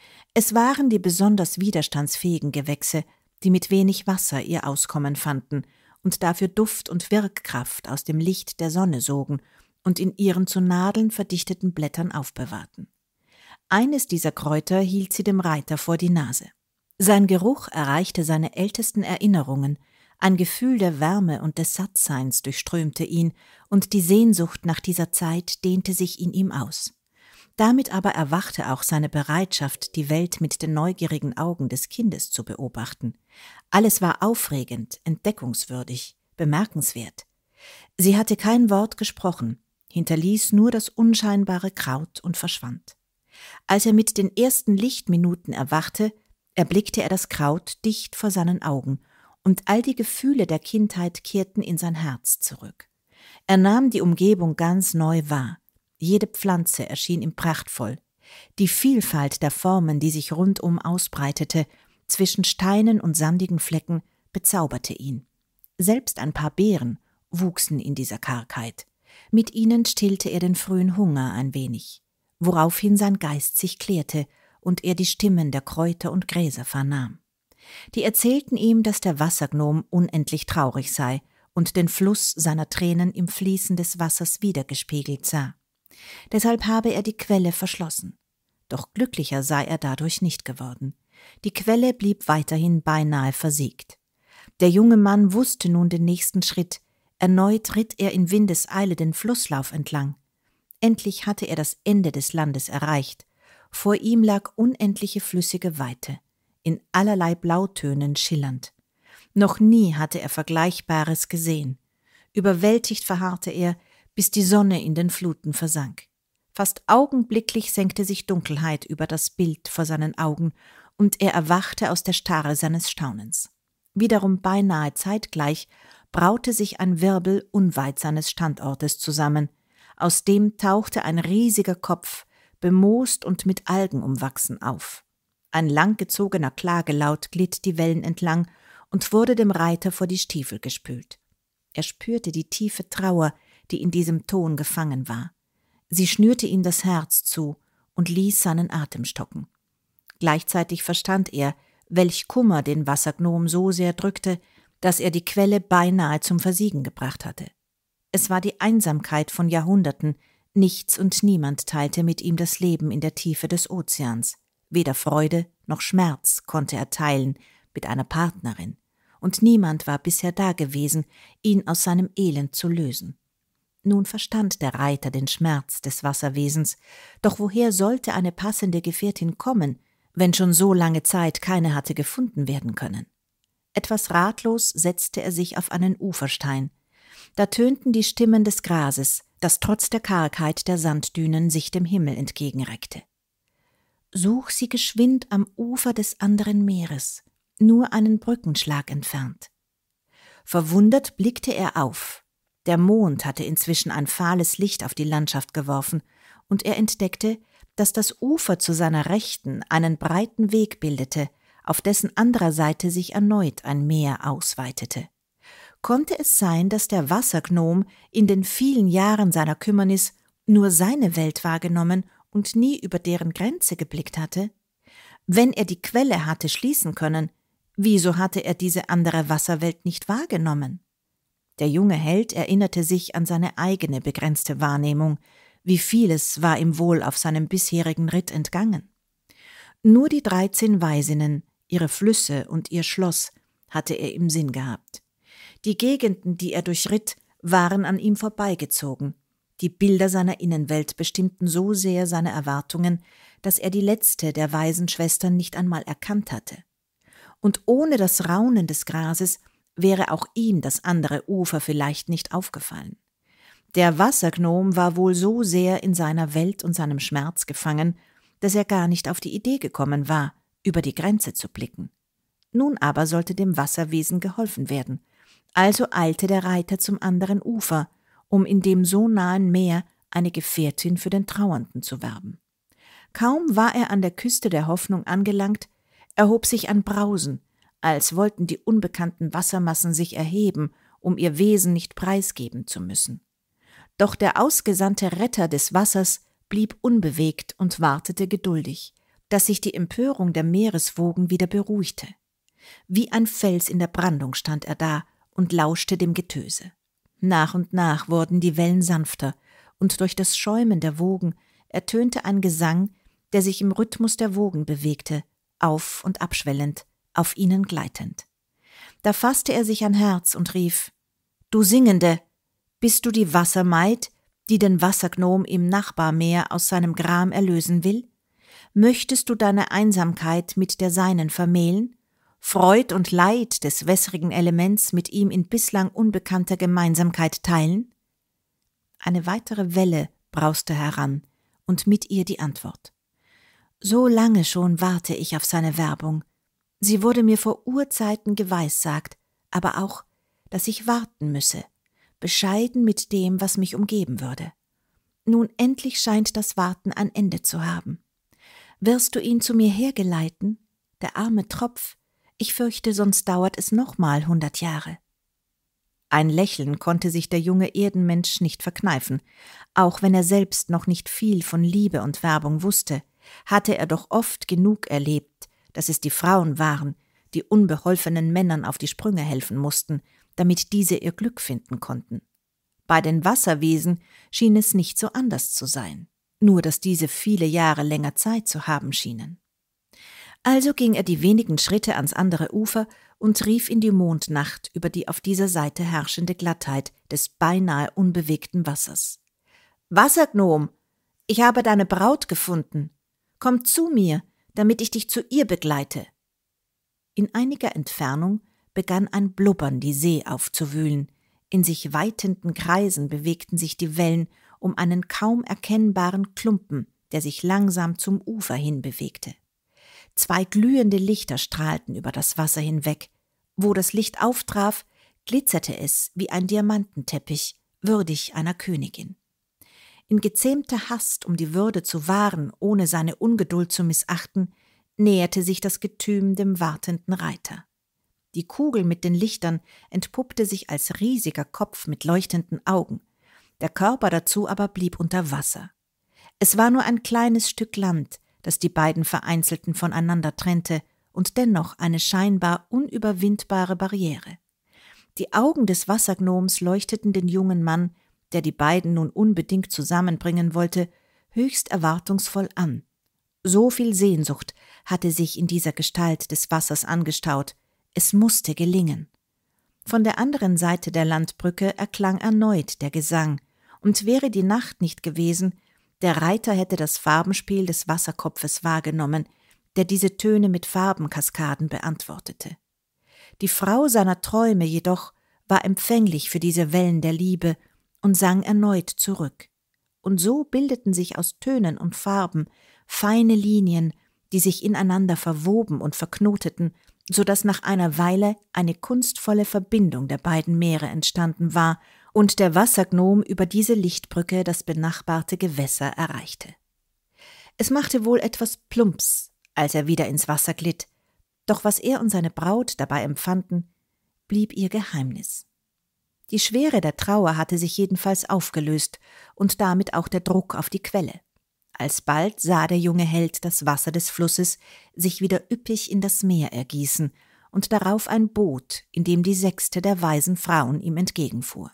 Es waren die besonders widerstandsfähigen Gewächse, die mit wenig Wasser ihr Auskommen fanden und dafür Duft und Wirkkraft aus dem Licht der Sonne sogen und in ihren zu Nadeln verdichteten Blättern aufbewahrten. Eines dieser Kräuter hielt sie dem Reiter vor die Nase. Sein Geruch erreichte seine ältesten Erinnerungen, ein Gefühl der Wärme und des Sattseins durchströmte ihn, und die Sehnsucht nach dieser Zeit dehnte sich in ihm aus. Damit aber erwachte auch seine Bereitschaft, die Welt mit den neugierigen Augen des Kindes zu beobachten. Alles war aufregend, entdeckungswürdig, bemerkenswert. Sie hatte kein Wort gesprochen, hinterließ nur das unscheinbare Kraut und verschwand. Als er mit den ersten Lichtminuten erwachte, erblickte er das Kraut dicht vor seinen Augen, und all die Gefühle der Kindheit kehrten in sein Herz zurück. Er nahm die Umgebung ganz neu wahr. Jede Pflanze erschien ihm prachtvoll. Die Vielfalt der Formen, die sich rundum ausbreitete, zwischen Steinen und sandigen Flecken, bezauberte ihn. Selbst ein paar Beeren wuchsen in dieser Kargheit. Mit ihnen stillte er den frühen Hunger ein wenig, woraufhin sein Geist sich klärte und er die Stimmen der Kräuter und Gräser vernahm. Die erzählten ihm, dass der Wassergnom unendlich traurig sei und den Fluss seiner Tränen im Fließen des Wassers wiedergespiegelt sah. Deshalb habe er die Quelle verschlossen. Doch glücklicher sei er dadurch nicht geworden. Die Quelle blieb weiterhin beinahe versiegt. Der junge Mann wusste nun den nächsten Schritt. Erneut ritt er in Windeseile den Flusslauf entlang. Endlich hatte er das Ende des Landes erreicht, Vor ihm lag unendliche flüssige Weite, in allerlei Blautönen schillernd. Noch nie hatte er Vergleichbares gesehen. Überwältigt verharrte er, bis die Sonne in den Fluten versank. Fast augenblicklich senkte sich Dunkelheit über das Bild vor seinen Augen, und er erwachte aus der Starre seines Staunens. Wiederum beinahe zeitgleich braute sich ein Wirbel unweit seines Standortes zusammen. Aus dem tauchte ein riesiger Kopf, bemoost und mit Algen umwachsen, auf. Ein langgezogener Klagelaut glitt die Wellen entlang und wurde dem Reiter vor die Stiefel gespült. Er spürte die tiefe Trauer, die in diesem Ton gefangen war. Sie schnürte ihm das Herz zu und ließ seinen Atem stocken. Gleichzeitig verstand er, welch Kummer den Wassergnom so sehr drückte, dass er die Quelle beinahe zum Versiegen gebracht hatte. Es war die Einsamkeit von Jahrhunderten, nichts und niemand teilte mit ihm das Leben in der Tiefe des Ozeans. Weder Freude noch Schmerz konnte er teilen mit einer Partnerin, und niemand war bisher dagewesen, ihn aus seinem Elend zu lösen. Nun verstand der Reiter den Schmerz des Wasserwesens, doch woher sollte eine passende Gefährtin kommen, wenn schon so lange Zeit keine hatte gefunden werden können? Etwas ratlos setzte er sich auf einen Uferstein. Da tönten die Stimmen des Grases, das trotz der Kargheit der Sanddünen sich dem Himmel entgegenreckte. Such sie geschwind am Ufer des anderen Meeres, nur einen Brückenschlag entfernt. Verwundert blickte er auf. Der Mond hatte inzwischen ein fahles Licht auf die Landschaft geworfen, und er entdeckte, dass das Ufer zu seiner Rechten einen breiten Weg bildete, auf dessen anderer Seite sich erneut ein Meer ausweitete. Konnte es sein, dass der Wassergnom in den vielen Jahren seiner Kümmernis nur seine Welt wahrgenommen und nie über deren Grenze geblickt hatte? Wenn er die Quelle hatte schließen können, wieso hatte er diese andere Wasserwelt nicht wahrgenommen? Der junge Held erinnerte sich an seine eigene begrenzte Wahrnehmung, wie vieles war ihm wohl auf seinem bisherigen Ritt entgangen. Nur die dreizehn Weisinnen, ihre Flüsse und ihr Schloss hatte er im Sinn gehabt. Die Gegenden, die er durchritt, waren an ihm vorbeigezogen. Die Bilder seiner Innenwelt bestimmten so sehr seine Erwartungen, dass er die letzte der Waisenschwestern nicht einmal erkannt hatte. Und ohne das Raunen des Grases wäre auch ihm das andere Ufer vielleicht nicht aufgefallen. Der Wassergnom war wohl so sehr in seiner Welt und seinem Schmerz gefangen, dass er gar nicht auf die Idee gekommen war, über die Grenze zu blicken. Nun aber sollte dem Wasserwesen geholfen werden. Also eilte der Reiter zum anderen Ufer, um in dem so nahen Meer eine Gefährtin für den Trauernden zu werben. Kaum war er an der Küste der Hoffnung angelangt, erhob sich ein Brausen, als wollten die unbekannten Wassermassen sich erheben, um ihr Wesen nicht preisgeben zu müssen. Doch der ausgesandte Retter des Wassers blieb unbewegt und wartete geduldig, dass sich die Empörung der Meereswogen wieder beruhigte. Wie ein Fels in der Brandung stand er da und lauschte dem Getöse. Nach und nach wurden die Wellen sanfter, und durch das Schäumen der Wogen ertönte ein Gesang, der sich im Rhythmus der Wogen bewegte, auf- und abschwellend, auf ihnen gleitend. Da fasste er sich ein Herz und rief: »Du Singende, bist du die Wassermaid, die den Wassergnom im Nachbarmeer aus seinem Gram erlösen will? Möchtest du deine Einsamkeit mit der seinen vermählen? Freud und Leid des wässrigen Elements mit ihm in bislang unbekannter Gemeinsamkeit teilen?« Eine weitere Welle brauste heran, und mit ihr die Antwort. »So lange schon warte ich auf seine Werbung. Sie wurde mir vor Urzeiten geweissagt, aber auch, dass ich warten müsse, bescheiden mit dem, was mich umgeben würde. Nun endlich scheint das Warten ein Ende zu haben. Wirst du ihn zu mir hergeleiten? Der arme Tropf, ich fürchte, sonst dauert es nochmal hundert Jahre.« Ein Lächeln konnte sich der junge Erdenmensch nicht verkneifen. Auch wenn er selbst noch nicht viel von Liebe und Werbung wusste, hatte er doch oft genug erlebt, dass es die Frauen waren, die unbeholfenen Männern auf die Sprünge helfen mussten, damit diese ihr Glück finden konnten. Bei den Wasserwesen schien es nicht so anders zu sein, nur dass diese viele Jahre länger Zeit zu haben schienen. Also ging er die wenigen Schritte ans andere Ufer und rief in die Mondnacht über die auf dieser Seite herrschende Glattheit des beinahe unbewegten Wassers: »Wassergnom, ich habe deine Braut gefunden. komm zu mir, damit ich dich zu ihr begleite. In einiger Entfernung begann ein Blubbern die See aufzuwühlen. In sich weitenden Kreisen bewegten sich die Wellen um einen kaum erkennbaren Klumpen, der sich langsam zum Ufer hin bewegte. Zwei glühende Lichter strahlten über das Wasser hinweg. Wo das Licht auftraf, glitzerte es wie ein Diamantenteppich, würdig einer Königin. In gezähmter Hast, um die Würde zu wahren, ohne seine Ungeduld zu missachten, näherte sich das Getüm dem wartenden Reiter. Die Kugel mit den Lichtern entpuppte sich als riesiger Kopf mit leuchtenden Augen. Der Körper dazu aber blieb unter Wasser. Es war nur ein kleines Stück Land, das die beiden Vereinzelten voneinander trennte und dennoch eine scheinbar unüberwindbare Barriere. Die Augen des Wassergnoms leuchteten den jungen Mann, der die beiden nun unbedingt zusammenbringen wollte, höchst erwartungsvoll an. So viel Sehnsucht hatte sich in dieser Gestalt des Wassers angestaut. Es musste gelingen. Von der anderen Seite der Landbrücke erklang erneut der Gesang, und wäre die Nacht nicht gewesen, der Reiter hätte das Farbenspiel des Wasserkopfes wahrgenommen, der diese Töne mit Farbenkaskaden beantwortete. Die Frau seiner Träume jedoch war empfänglich für diese Wellen der Liebe und sang erneut zurück. Und so bildeten sich aus Tönen und Farben feine Linien, die sich ineinander verwoben und verknoteten, so dass nach einer Weile eine kunstvolle Verbindung der beiden Meere entstanden war und der Wassergnom über diese Lichtbrücke das benachbarte Gewässer erreichte. Es machte wohl etwas Plumps, als er wieder ins Wasser glitt, doch was er und seine Braut dabei empfanden, blieb ihr Geheimnis. Die Schwere der Trauer hatte sich jedenfalls aufgelöst und damit auch der Druck auf die Quelle. Alsbald sah der junge Held das Wasser des Flusses sich wieder üppig in das Meer ergießen und darauf ein Boot, in dem die sechste der weisen Frauen ihm entgegenfuhr.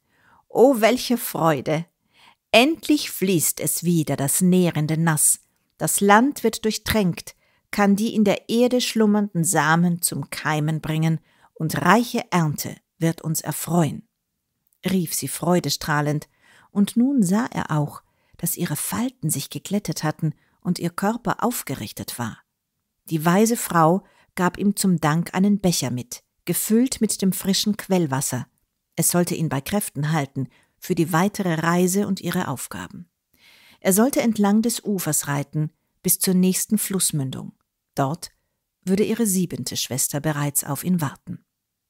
»O, welche Freude! Endlich fließt es wieder, das nährende Nass. Das Land wird durchtränkt, kann die in der Erde schlummernden Samen zum Keimen bringen, und reiche Ernte wird uns erfreuen«, rief sie freudestrahlend, und nun sah er auch, dass ihre Falten sich geglättet hatten und ihr Körper aufgerichtet war. Die weise Frau gab ihm zum Dank einen Becher mit, gefüllt mit dem frischen Quellwasser. Es sollte ihn bei Kräften halten für die weitere Reise und ihre Aufgaben. Er sollte entlang des Ufers reiten bis zur nächsten Flussmündung. Dort würde ihre siebente Schwester bereits auf ihn warten.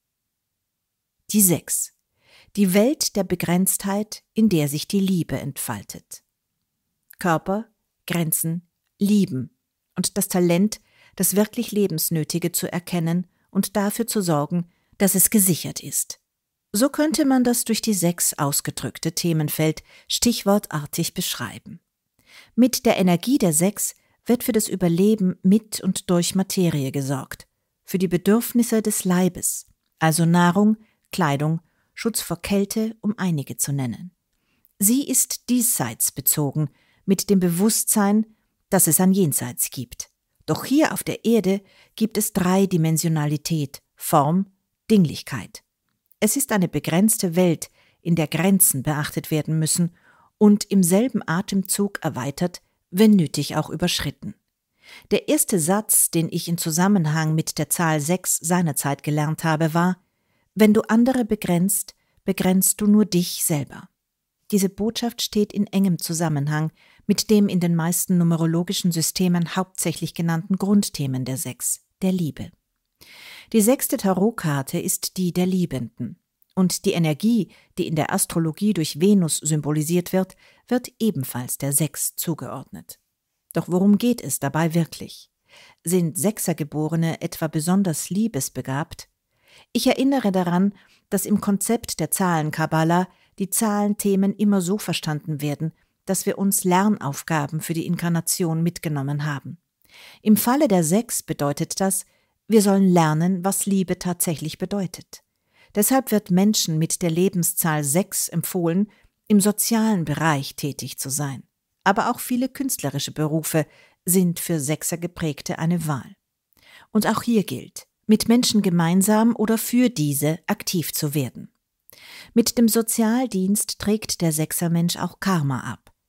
Die Sechs. Die Welt der Begrenztheit, in der sich die Liebe entfaltet. Körper, Grenzen, Lieben und das Talent, das wirklich Lebensnötige zu erkennen und dafür zu sorgen, dass es gesichert ist. So könnte man das durch die Sechs ausgedrückte Themenfeld stichwortartig beschreiben. Mit der Energie der Sechs wird für das Überleben mit und durch Materie gesorgt, für die Bedürfnisse des Leibes, also Nahrung, Kleidung, Schutz vor Kälte, um einige zu nennen. Sie ist diesseits bezogen, mit dem Bewusstsein, dass es ein Jenseits gibt. Doch hier auf der Erde gibt es Dreidimensionalität, Form, Dinglichkeit. Es ist eine begrenzte Welt, in der Grenzen beachtet werden müssen und im selben Atemzug erweitert, wenn nötig auch überschritten. Der erste Satz, den ich in Zusammenhang mit der Zahl sechs seinerzeit gelernt habe, war: Wenn du andere begrenzt, begrenzt du nur dich selber. Diese Botschaft steht in engem Zusammenhang mit dem in den meisten numerologischen Systemen hauptsächlich genannten Grundthemen der Sechs, der Liebe. Die sechste Tarotkarte ist die der Liebenden. Und die Energie, die in der Astrologie durch Venus symbolisiert wird, wird ebenfalls der Sechs zugeordnet. Doch worum geht es dabei wirklich? Sind Sechsergeborene etwa besonders liebesbegabt? Ich erinnere daran, dass im Konzept der Zahlenkabbala die Zahlenthemen immer so verstanden werden, dass wir uns Lernaufgaben für die Inkarnation mitgenommen haben. Im Falle der Sechs bedeutet das, wir sollen lernen, was Liebe tatsächlich bedeutet. Deshalb wird Menschen mit der Lebenszahl sechs empfohlen, im sozialen Bereich tätig zu sein. Aber auch viele künstlerische Berufe sind für Sechsergeprägte eine Wahl. Und auch hier gilt, mit Menschen gemeinsam oder für diese aktiv zu werden. Mit dem Sozialdienst trägt der Sechsermensch auch Karma ab.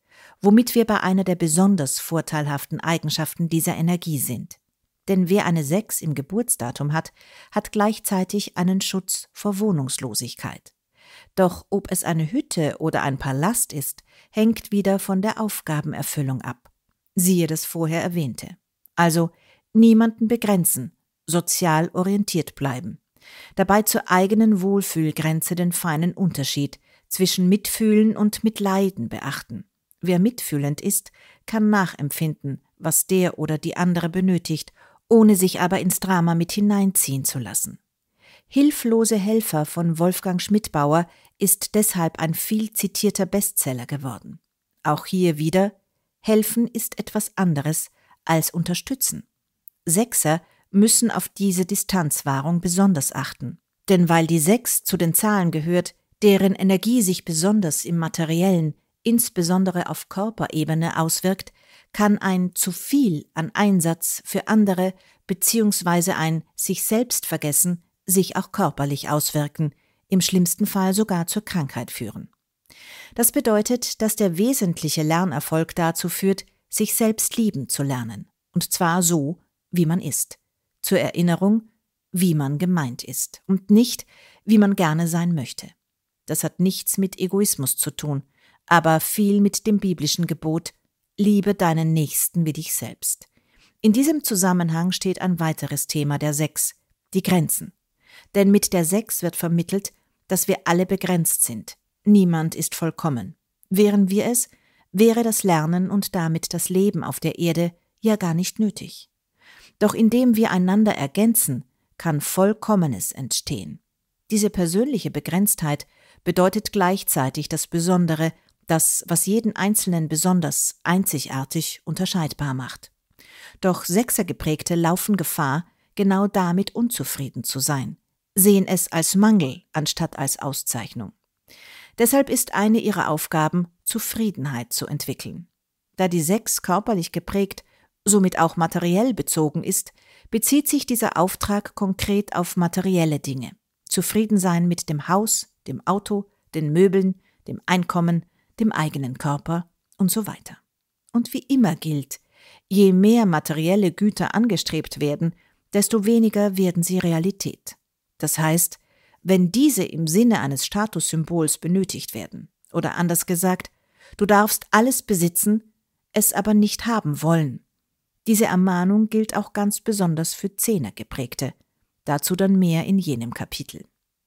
womit wir bei einer der besonders vorteilhaften Eigenschaften dieser Energie sind. Denn wer eine sechs im Geburtsdatum hat, hat gleichzeitig einen Schutz vor Wohnungslosigkeit. Doch ob es eine Hütte oder ein Palast ist, hängt wieder von der Aufgabenerfüllung ab. Siehe das vorher Erwähnte. Also niemanden begrenzen, sozial orientiert bleiben. Dabei zur eigenen Wohlfühlgrenze den feinen Unterschied zwischen Mitfühlen und Mitleiden beachten. Wer mitfühlend ist, kann nachempfinden, was der oder die andere benötigt, ohne sich aber ins Drama mit hineinziehen zu lassen. Hilflose Helfer von Wolfgang Schmidbauer ist deshalb ein viel zitierter Bestseller geworden. Auch hier wieder, helfen ist etwas anderes als unterstützen. Sechser müssen auf diese Distanzwahrung besonders achten. Denn weil die Sechs zu den Zahlen gehört, deren Energie sich besonders im Materiellen, insbesondere auf Körperebene auswirkt, kann ein zu viel an Einsatz für andere bzw. ein sich selbst vergessen sich auch körperlich auswirken, im schlimmsten Fall sogar zur Krankheit führen. Das bedeutet, dass der wesentliche Lernerfolg dazu führt, sich selbst lieben zu lernen, und zwar so, wie man ist. Zur Erinnerung, wie man gemeint ist und nicht, wie man gerne sein möchte. Das hat nichts mit Egoismus zu tun, aber viel mit dem biblischen Gebot, liebe deinen Nächsten wie dich selbst. In diesem Zusammenhang steht ein weiteres Thema der Sechs, die Grenzen. Denn mit der Sechs wird vermittelt, dass wir alle begrenzt sind. Niemand ist vollkommen. Wären wir es, wäre das Lernen und damit das Leben auf der Erde ja gar nicht nötig. Doch indem wir einander ergänzen, kann Vollkommenes entstehen. Diese persönliche Begrenztheit bedeutet gleichzeitig das Besondere, das, was jeden Einzelnen besonders einzigartig unterscheidbar macht. Doch Sechsergeprägte laufen Gefahr, genau damit unzufrieden zu sein, sehen es als Mangel anstatt als Auszeichnung. Deshalb ist eine ihrer Aufgaben, Zufriedenheit zu entwickeln. Da die Sechs körperlich geprägt, somit auch materiell bezogen ist, bezieht sich dieser Auftrag konkret auf materielle Dinge. Zufrieden sein mit dem Haus, dem Auto, den Möbeln, dem Einkommen, dem eigenen Körper und so weiter. Und wie immer gilt, je mehr materielle Güter angestrebt werden, desto weniger werden sie Realität. Das heißt, wenn diese im Sinne eines Statussymbols benötigt werden, oder anders gesagt, du darfst alles besitzen, es aber nicht haben wollen. Diese Ermahnung gilt auch ganz besonders für Zehnergeprägte, dazu dann mehr in jenem Kapitel.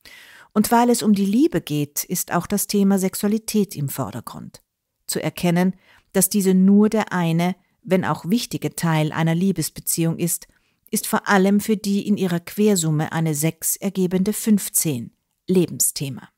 Und weil es um die Liebe geht, ist auch das Thema Sexualität im Vordergrund. Zu erkennen, dass diese nur der eine, wenn auch wichtige Teil einer Liebesbeziehung ist, ist vor allem für die in ihrer Quersumme eine sechs ergebende fünfzehn Lebensthema.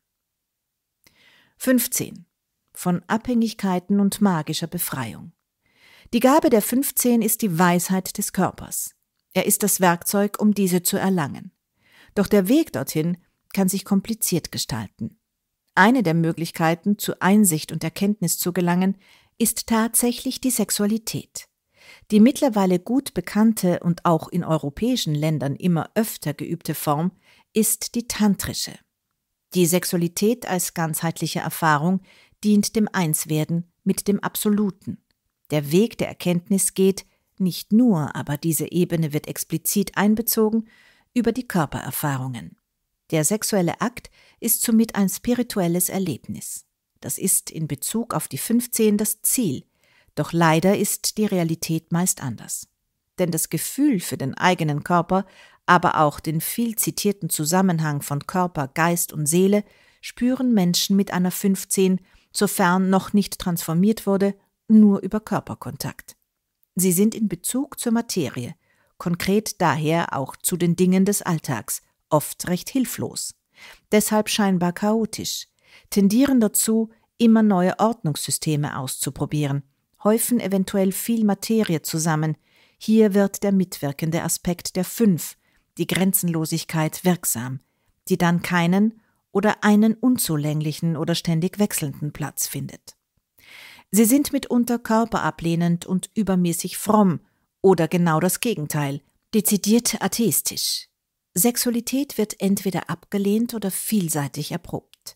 fünfzehn. Von Abhängigkeiten und magischer Befreiung. Die Gabe der fünfzehn ist die Weisheit des Körpers. Er ist das Werkzeug, um diese zu erlangen. Doch der Weg dorthin kann sich kompliziert gestalten. Eine der Möglichkeiten, zu Einsicht und Erkenntnis zu gelangen, ist tatsächlich die Sexualität. Die mittlerweile gut bekannte und auch in europäischen Ländern immer öfter geübte Form ist die tantrische. Die Sexualität als ganzheitliche Erfahrung dient dem Einswerden mit dem Absoluten. Der Weg der Erkenntnis geht, nicht nur, aber diese Ebene wird explizit einbezogen, über die Körpererfahrungen. Der sexuelle Akt ist somit ein spirituelles Erlebnis. Das ist in Bezug auf die fünfzehn das Ziel, doch leider ist die Realität meist anders. Denn das Gefühl für den eigenen Körper, aber auch den viel zitierten Zusammenhang von Körper, Geist und Seele spüren Menschen mit einer fünfzehn, sofern noch nicht transformiert wurde, nur über Körperkontakt. Sie sind in Bezug zur Materie, konkret daher auch zu den Dingen des Alltags, oft recht hilflos, deshalb scheinbar chaotisch, tendieren dazu, immer neue Ordnungssysteme auszuprobieren, häufen eventuell viel Materie zusammen. Hier wird der mitwirkende Aspekt der Fünf, die Grenzenlosigkeit, wirksam, die dann keinen oder einen unzulänglichen oder ständig wechselnden Platz findet. Sie sind mitunter körperablehnend und übermäßig fromm oder genau das Gegenteil, dezidiert atheistisch. Sexualität wird entweder abgelehnt oder vielseitig erprobt.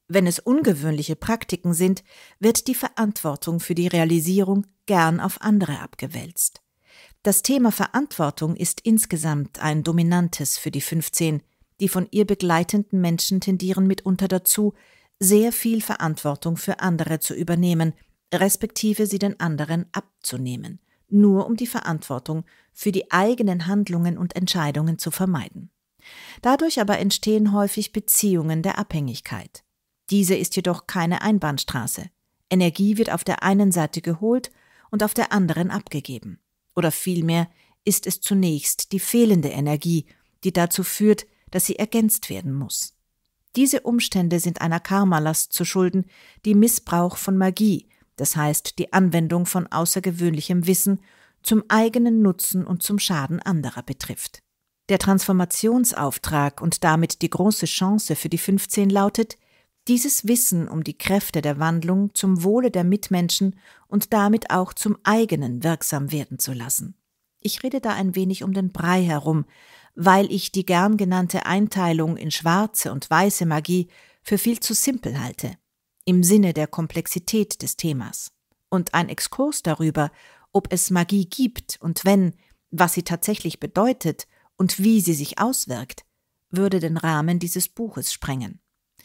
Wenn es ungewöhnliche Praktiken sind, wird die Verantwortung für die Realisierung gern auf andere abgewälzt. Das Thema Verantwortung ist insgesamt ein dominantes für die fünfzehn. Die von ihr begleitenden Menschen tendieren mitunter dazu, sehr viel Verantwortung für andere zu übernehmen, respektive sie den anderen abzunehmen, nur um die Verantwortung für die eigenen Handlungen und Entscheidungen zu vermeiden. Dadurch aber entstehen häufig Beziehungen der Abhängigkeit. Diese ist jedoch keine Einbahnstraße. Energie wird auf der einen Seite geholt und auf der anderen abgegeben. Oder vielmehr ist es zunächst die fehlende Energie, die dazu führt, dass sie ergänzt werden muss. Diese Umstände sind einer Karmalast zu schulden, die Missbrauch von Magie, das heißt die Anwendung von außergewöhnlichem Wissen, zum eigenen Nutzen und zum Schaden anderer betrifft. Der Transformationsauftrag und damit die große Chance für die fünfzehn lautet, dieses Wissen um die Kräfte der Wandlung zum Wohle der Mitmenschen und damit auch zum eigenen wirksam werden zu lassen. Ich rede da ein wenig um den Brei herum, weil ich die gern genannte Einteilung in schwarze und weiße Magie für viel zu simpel halte, im Sinne der Komplexität des Themas. Und ein Exkurs darüber, ob es Magie gibt und wenn, was sie tatsächlich bedeutet und wie sie sich auswirkt, würde den Rahmen dieses Buches sprengen.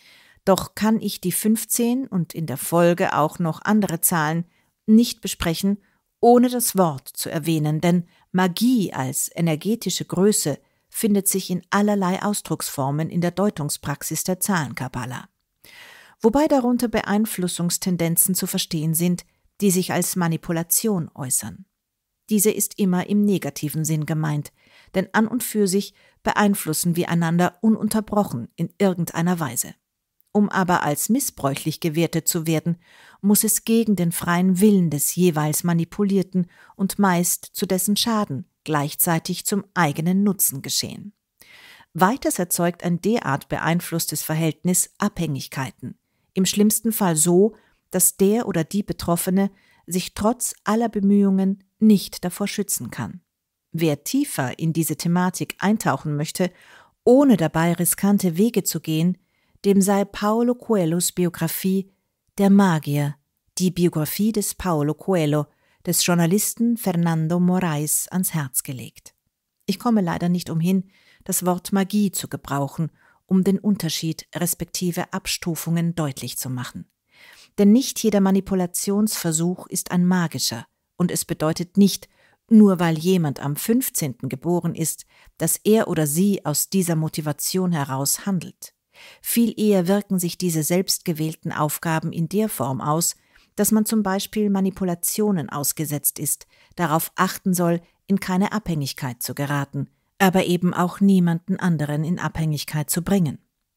Doch kann ich die fünfzehn und in der Folge auch noch andere Zahlen nicht besprechen, ohne das Wort zu erwähnen, denn Magie als energetische Größe findet sich in allerlei Ausdrucksformen in der Deutungspraxis der Zahlenkabbala. Wobei darunter Beeinflussungstendenzen zu verstehen sind, die sich als Manipulation äußern. Diese ist immer im negativen Sinn gemeint, denn an und für sich beeinflussen wir einander ununterbrochen in irgendeiner Weise. Um aber als missbräuchlich gewertet zu werden, muss es gegen den freien Willen des jeweils Manipulierten und meist zu dessen Schaden gleichzeitig zum eigenen Nutzen geschehen. Weiters erzeugt ein derart beeinflusstes Verhältnis Abhängigkeiten, im schlimmsten Fall so, dass der oder die Betroffene sich trotz aller Bemühungen nicht davor schützen kann. Wer tiefer in diese Thematik eintauchen möchte, ohne dabei riskante Wege zu gehen, dem sei Paulo Coelhos Biografie Der Magier, die Biografie des Paulo Coelho, des Journalisten Fernando Moraes, ans Herz gelegt. Ich komme leider nicht umhin, das Wort Magie zu gebrauchen, um den Unterschied respektive Abstufungen deutlich zu machen. Denn nicht jeder Manipulationsversuch ist ein magischer und es bedeutet nicht, nur weil jemand am fünfzehnten geboren ist, dass er oder sie aus dieser Motivation heraus handelt. Viel eher wirken sich diese selbstgewählten Aufgaben in der Form aus, dass man zum Beispiel Manipulationen ausgesetzt ist, darauf achten soll, in keine Abhängigkeit zu geraten, aber eben auch niemanden anderen in Abhängigkeit zu bringen.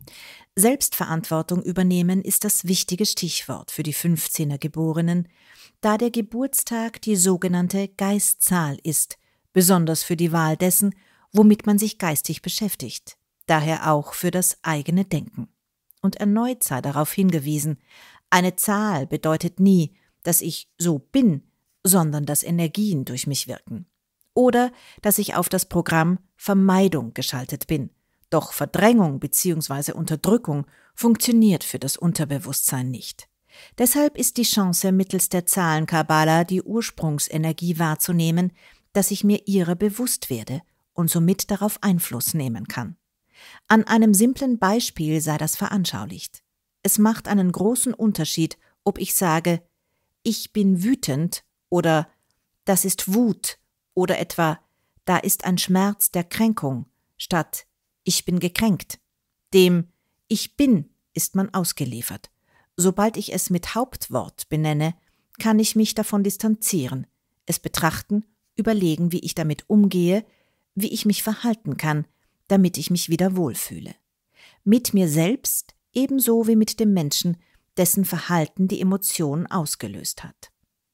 Selbstverantwortung übernehmen ist das wichtige Stichwort für die fünfzehner Geborenen, da der Geburtstag die sogenannte Geistzahl ist, besonders für die Wahl dessen, womit man sich geistig beschäftigt. Daher auch für das eigene Denken. Und erneut sei darauf hingewiesen, eine Zahl bedeutet nie, dass ich so bin, sondern dass Energien durch mich wirken. Oder dass ich auf das Programm Vermeidung geschaltet bin. Doch Verdrängung bzw. Unterdrückung funktioniert für das Unterbewusstsein nicht. Deshalb ist die Chance, mittels der Zahlenkabbala die Ursprungsenergie wahrzunehmen, dass ich mir ihrer bewusst werde und somit darauf Einfluss nehmen kann. An einem simplen Beispiel sei das veranschaulicht. Es macht einen großen Unterschied, ob ich sage, ich bin wütend oder das ist Wut oder etwa, da ist ein Schmerz der Kränkung, statt ich bin gekränkt. Dem ich bin ist man ausgeliefert. Sobald ich es mit Hauptwort benenne, kann ich mich davon distanzieren, es betrachten, überlegen, wie ich damit umgehe, wie ich mich verhalten kann, damit ich mich wieder wohlfühle. Mit mir selbst ebenso wie mit dem Menschen, dessen Verhalten die Emotion ausgelöst hat.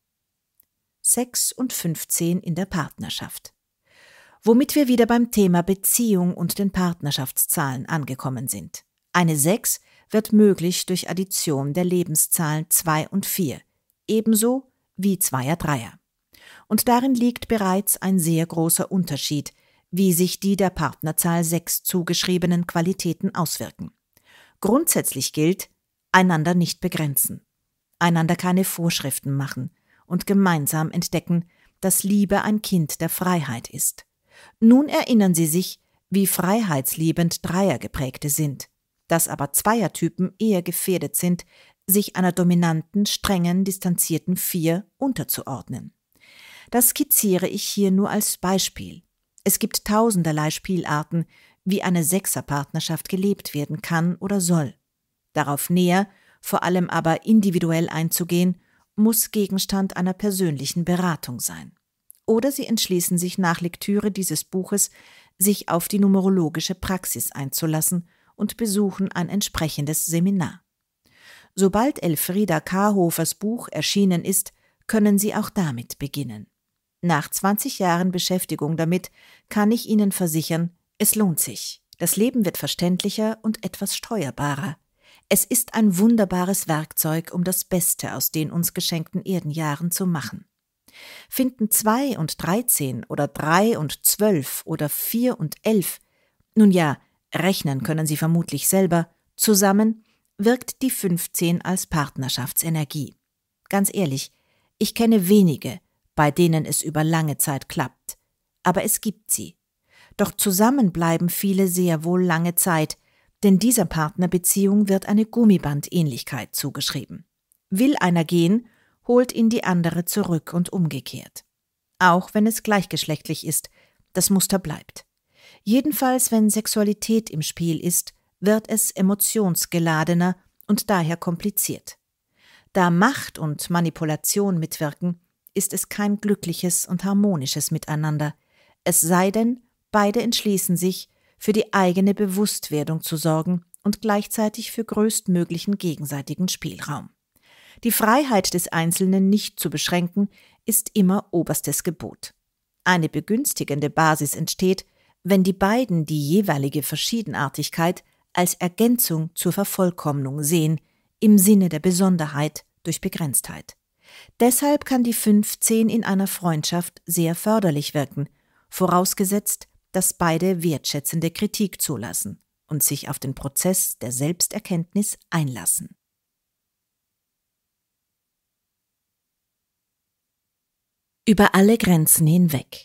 sechs und fünfzehn in der Partnerschaft. Womit wir wieder beim Thema Beziehung und den Partnerschaftszahlen angekommen sind. Eine sechs wird möglich durch Addition der Lebenszahlen zwei und vier, ebenso wie Zweier-Dreier. Und darin liegt bereits ein sehr großer Unterschied, wie sich die der Partnerzahl sechs zugeschriebenen Qualitäten auswirken. Grundsätzlich gilt, einander nicht begrenzen, einander keine Vorschriften machen und gemeinsam entdecken, dass Liebe ein Kind der Freiheit ist. Nun erinnern sie sich, wie freiheitsliebend Dreiergeprägte sind, dass aber Zweiertypen eher gefährdet sind, sich einer dominanten, strengen, distanzierten Vier unterzuordnen. Das skizziere ich hier nur als Beispiel. Es gibt tausenderlei Spielarten, wie eine Sechserpartnerschaft gelebt werden kann oder soll. Darauf näher, vor allem aber individuell einzugehen, muss Gegenstand einer persönlichen Beratung sein. Oder Sie entschließen sich nach Lektüre dieses Buches, sich auf die numerologische Praxis einzulassen und besuchen ein entsprechendes Seminar. Sobald Elfrieda Kahrhofers Buch erschienen ist, können Sie auch damit beginnen. Nach zwanzig Jahren Beschäftigung damit kann ich Ihnen versichern, es lohnt sich. Das Leben wird verständlicher und etwas steuerbarer. Es ist ein wunderbares Werkzeug, um das Beste aus den uns geschenkten Erdenjahren zu machen. Finden zwei und dreizehn oder drei und zwölf oder vier und elf, nun ja, rechnen können Sie vermutlich selber, zusammen wirkt die fünfzehn als Partnerschaftsenergie. Ganz ehrlich, ich kenne wenige, bei denen es über lange Zeit klappt. Aber es gibt sie. Doch zusammen bleiben viele sehr wohl lange Zeit, denn dieser Partnerbeziehung wird eine Gummibandähnlichkeit zugeschrieben. Will einer gehen, holt ihn die andere zurück und umgekehrt. Auch wenn es gleichgeschlechtlich ist, das Muster bleibt. Jedenfalls, wenn Sexualität im Spiel ist, wird es emotionsgeladener und daher kompliziert. Da Macht und Manipulation mitwirken, ist es kein glückliches und harmonisches Miteinander, es sei denn, beide entschließen sich, für die eigene Bewusstwerdung zu sorgen und gleichzeitig für größtmöglichen gegenseitigen Spielraum. Die Freiheit des Einzelnen nicht zu beschränken, ist immer oberstes Gebot. Eine begünstigende Basis entsteht, wenn die beiden die jeweilige Verschiedenartigkeit als Ergänzung zur Vervollkommnung sehen, im Sinne der Besonderheit durch Begrenztheit. Deshalb kann die fünfzehn in einer Freundschaft sehr förderlich wirken, vorausgesetzt, dass beide wertschätzende Kritik zulassen und sich auf den Prozess der Selbsterkenntnis einlassen. Über alle Grenzen hinweg.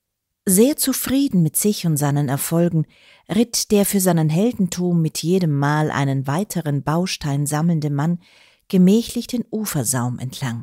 Sehr zufrieden mit sich und seinen Erfolgen ritt der für seinen Heldentum mit jedem Mal einen weiteren Baustein sammelnde Mann gemächlich den Ufersaum entlang.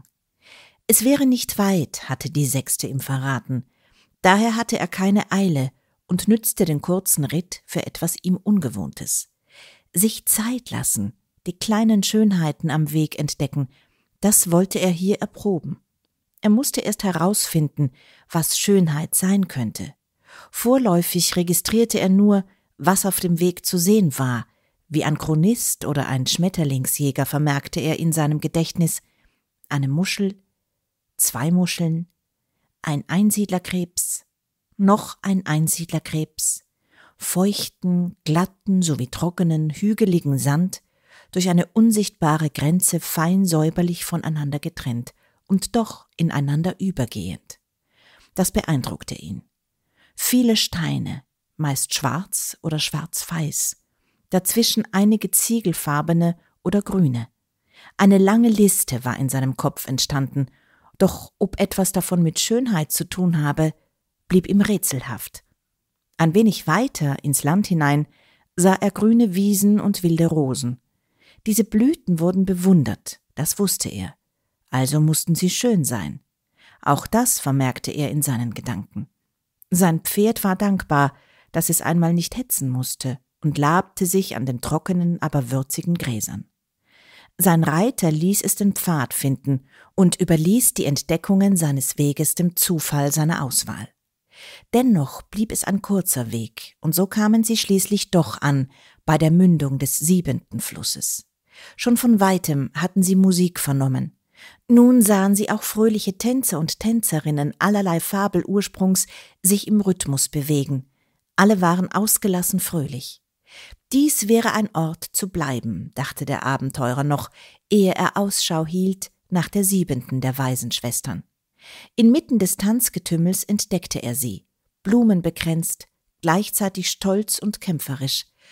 Es wäre nicht weit, hatte die Sechste ihm verraten. Daher hatte er keine Eile und nützte den kurzen Ritt für etwas ihm Ungewohntes. Sich Zeit lassen, die kleinen Schönheiten am Weg entdecken, das wollte er hier erproben. Er musste erst herausfinden, was Schönheit sein könnte. Vorläufig registrierte er nur, was auf dem Weg zu sehen war. Wie ein Chronist oder ein Schmetterlingsjäger vermerkte er in seinem Gedächtnis: eine Muschel, zwei Muscheln, ein Einsiedlerkrebs, noch ein Einsiedlerkrebs, feuchten, glatten sowie trockenen, hügeligen Sand, durch eine unsichtbare Grenze fein säuberlich voneinander getrennt und doch ineinander übergehend. Das beeindruckte ihn. Viele Steine, meist schwarz oder schwarz-weiß, dazwischen einige ziegelfarbene oder grüne. Eine lange Liste war in seinem Kopf entstanden, doch ob etwas davon mit Schönheit zu tun habe, blieb ihm rätselhaft. Ein wenig weiter ins Land hinein sah er grüne Wiesen und wilde Rosen. Diese Blüten wurden bewundert, das wusste er. Also mussten sie schön sein. Auch das vermerkte er in seinen Gedanken. Sein Pferd war dankbar, dass es einmal nicht hetzen musste, und labte sich an den trockenen, aber würzigen Gräsern. Sein Reiter ließ es den Pfad finden und überließ die Entdeckungen seines Weges dem Zufall seiner Auswahl. Dennoch blieb es ein kurzer Weg, und so kamen sie schließlich doch an bei der Mündung des siebenten Flusses. Schon von weitem hatten sie Musik vernommen. Nun sahen sie auch fröhliche Tänzer und Tänzerinnen allerlei Fabelursprungs sich im Rhythmus bewegen. Alle waren ausgelassen fröhlich. Dies wäre ein Ort zu bleiben, dachte der Abenteurer noch, ehe er Ausschau hielt nach der siebenten der Waisenschwestern. Inmitten des Tanzgetümmels entdeckte er sie, blumenbekränzt, gleichzeitig stolz und kämpferisch,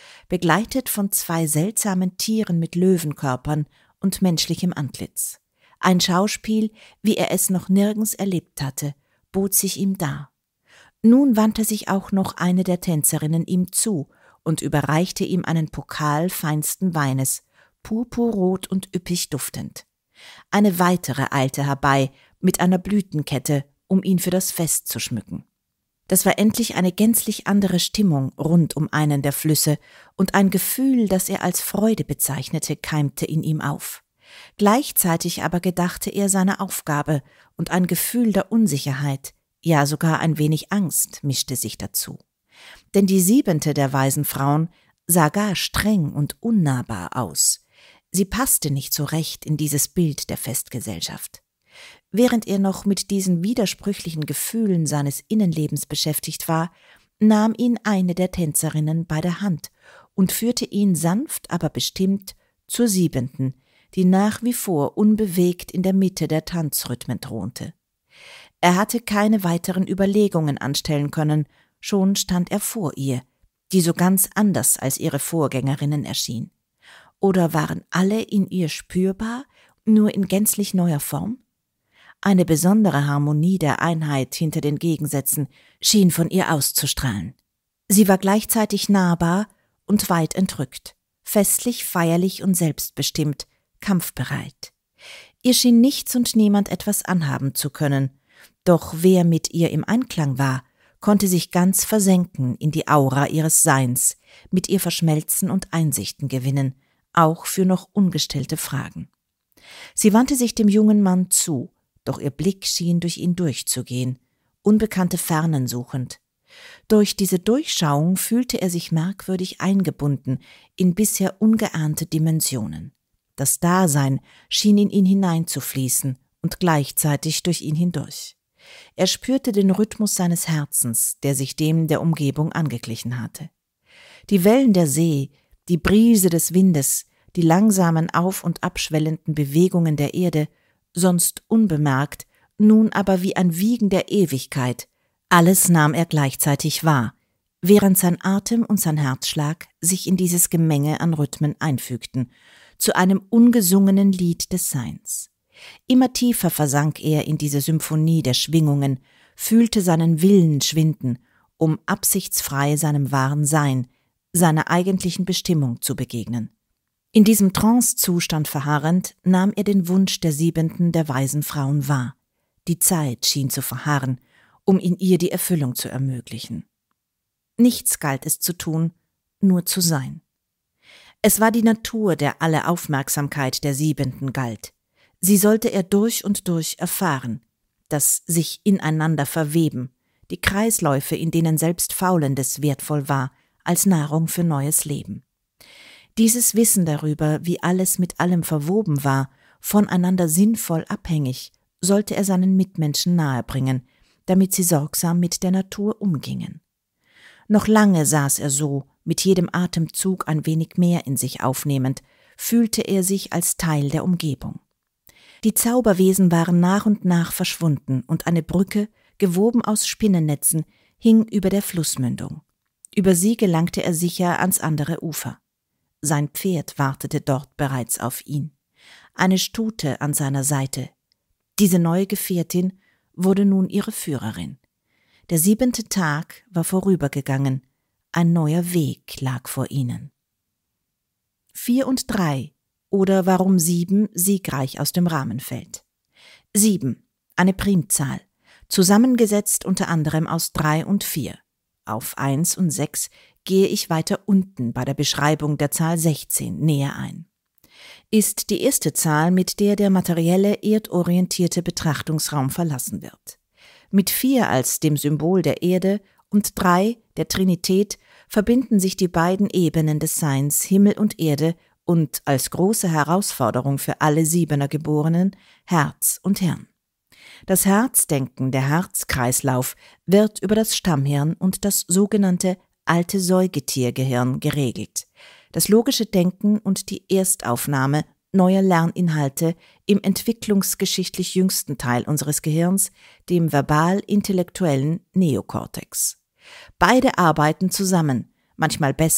begleitet von zwei seltsamen Tieren mit Löwenkörpern und menschlichem Antlitz. Ein Schauspiel, wie er es noch nirgends erlebt hatte, bot sich ihm dar. Nun wandte sich auch noch eine der Tänzerinnen ihm zu und überreichte ihm einen Pokal feinsten Weines, purpurrot und üppig duftend. Eine weitere eilte herbei mit einer Blütenkette, um ihn für das Fest zu schmücken. Das war endlich eine gänzlich andere Stimmung rund um einen der Flüsse, und ein Gefühl, das er als Freude bezeichnete, keimte in ihm auf. Gleichzeitig aber gedachte er seiner Aufgabe, und ein Gefühl der Unsicherheit, ja sogar ein wenig Angst mischte sich dazu. Denn die siebente der weisen Frauen sah gar streng und unnahbar aus. Sie passte nicht so recht in dieses Bild der Festgesellschaft. Während er noch mit diesen widersprüchlichen Gefühlen seines Innenlebens beschäftigt war, nahm ihn eine der Tänzerinnen bei der Hand und führte ihn sanft, aber bestimmt zur siebenten, die nach wie vor unbewegt in der Mitte der Tanzrhythmen thronte. Er hatte keine weiteren Überlegungen anstellen können, schon stand er vor ihr, die so ganz anders als ihre Vorgängerinnen erschien. Oder waren alle in ihr spürbar, nur in gänzlich neuer Form? Eine besondere Harmonie der Einheit hinter den Gegensätzen schien von ihr auszustrahlen. Sie war gleichzeitig nahbar und weit entrückt, festlich, feierlich und selbstbestimmt, kampfbereit. Ihr schien nichts und niemand etwas anhaben zu können, doch wer mit ihr im Einklang war, konnte sich ganz versenken in die Aura ihres Seins, mit ihr verschmelzen und Einsichten gewinnen, auch für noch ungestellte Fragen. Sie wandte sich dem jungen Mann zu, doch ihr Blick schien durch ihn durchzugehen, unbekannte Fernen suchend. Durch diese Durchschauung fühlte er sich merkwürdig eingebunden in bisher ungeahnte Dimensionen. Das Dasein schien in ihn hineinzufließen und gleichzeitig durch ihn hindurch. Er spürte den Rhythmus seines Herzens, der sich dem der Umgebung angeglichen hatte. Die Wellen der See, die Brise des Windes, die langsamen auf- und abschwellenden Bewegungen der Erde, sonst unbemerkt, nun aber wie ein Wiegen der Ewigkeit, alles nahm er gleichzeitig wahr, während sein Atem und sein Herzschlag sich in dieses Gemenge an Rhythmen einfügten, zu einem ungesungenen Lied des Seins. Immer tiefer versank er in diese Symphonie der Schwingungen, fühlte seinen Willen schwinden, um absichtsfrei seinem wahren Sein, seiner eigentlichen Bestimmung zu begegnen. In diesem Trancezustand verharrend nahm er den Wunsch der siebenten der weisen Frauen wahr. Die Zeit schien zu verharren, um in ihr die Erfüllung zu ermöglichen. Nichts galt es zu tun, nur zu sein. Es war die Natur, der alle Aufmerksamkeit der Siebenten galt. Sie sollte er durch und durch erfahren, das sich ineinander verweben, die Kreisläufe, in denen selbst Faulendes wertvoll war, als Nahrung für neues Leben. Dieses Wissen darüber, wie alles mit allem verwoben war, voneinander sinnvoll abhängig, sollte er seinen Mitmenschen nahebringen, damit sie sorgsam mit der Natur umgingen. Noch lange saß er so, mit jedem Atemzug ein wenig mehr in sich aufnehmend, fühlte er sich als Teil der Umgebung. Die Zauberwesen waren nach und nach verschwunden und eine Brücke, gewoben aus Spinnennetzen, hing über der Flussmündung. Über sie gelangte er sicher ans andere Ufer. Sein Pferd wartete dort bereits auf ihn. Eine Stute an seiner Seite. Diese neue Gefährtin wurde nun ihre Führerin. Der siebente Tag war vorübergegangen. Ein neuer Weg lag vor ihnen. Vier und drei, oder warum sieben siegreich aus dem Rahmen fällt. Sieben, eine Primzahl, zusammengesetzt unter anderem aus drei und vier. Auf eins und sechs gehe ich weiter unten bei der Beschreibung der Zahl sechzehn näher ein. Ist die erste Zahl, mit der der materielle, erdorientierte Betrachtungsraum verlassen wird. Mit vier als dem Symbol der Erde und drei, der Trinität, verbinden sich die beiden Ebenen des Seins, Himmel und Erde, und als große Herausforderung für alle Siebener Geborenen Herz und Hirn. Das Herzdenken, der Herzkreislauf, wird über das Stammhirn und das sogenannte alte Säugetiergehirn geregelt. Das logische Denken und die Erstaufnahme neuer Lerninhalte im entwicklungsgeschichtlich jüngsten Teil unseres Gehirns, dem verbal-intellektuellen Neokortex. Beide arbeiten zusammen, manchmal besser,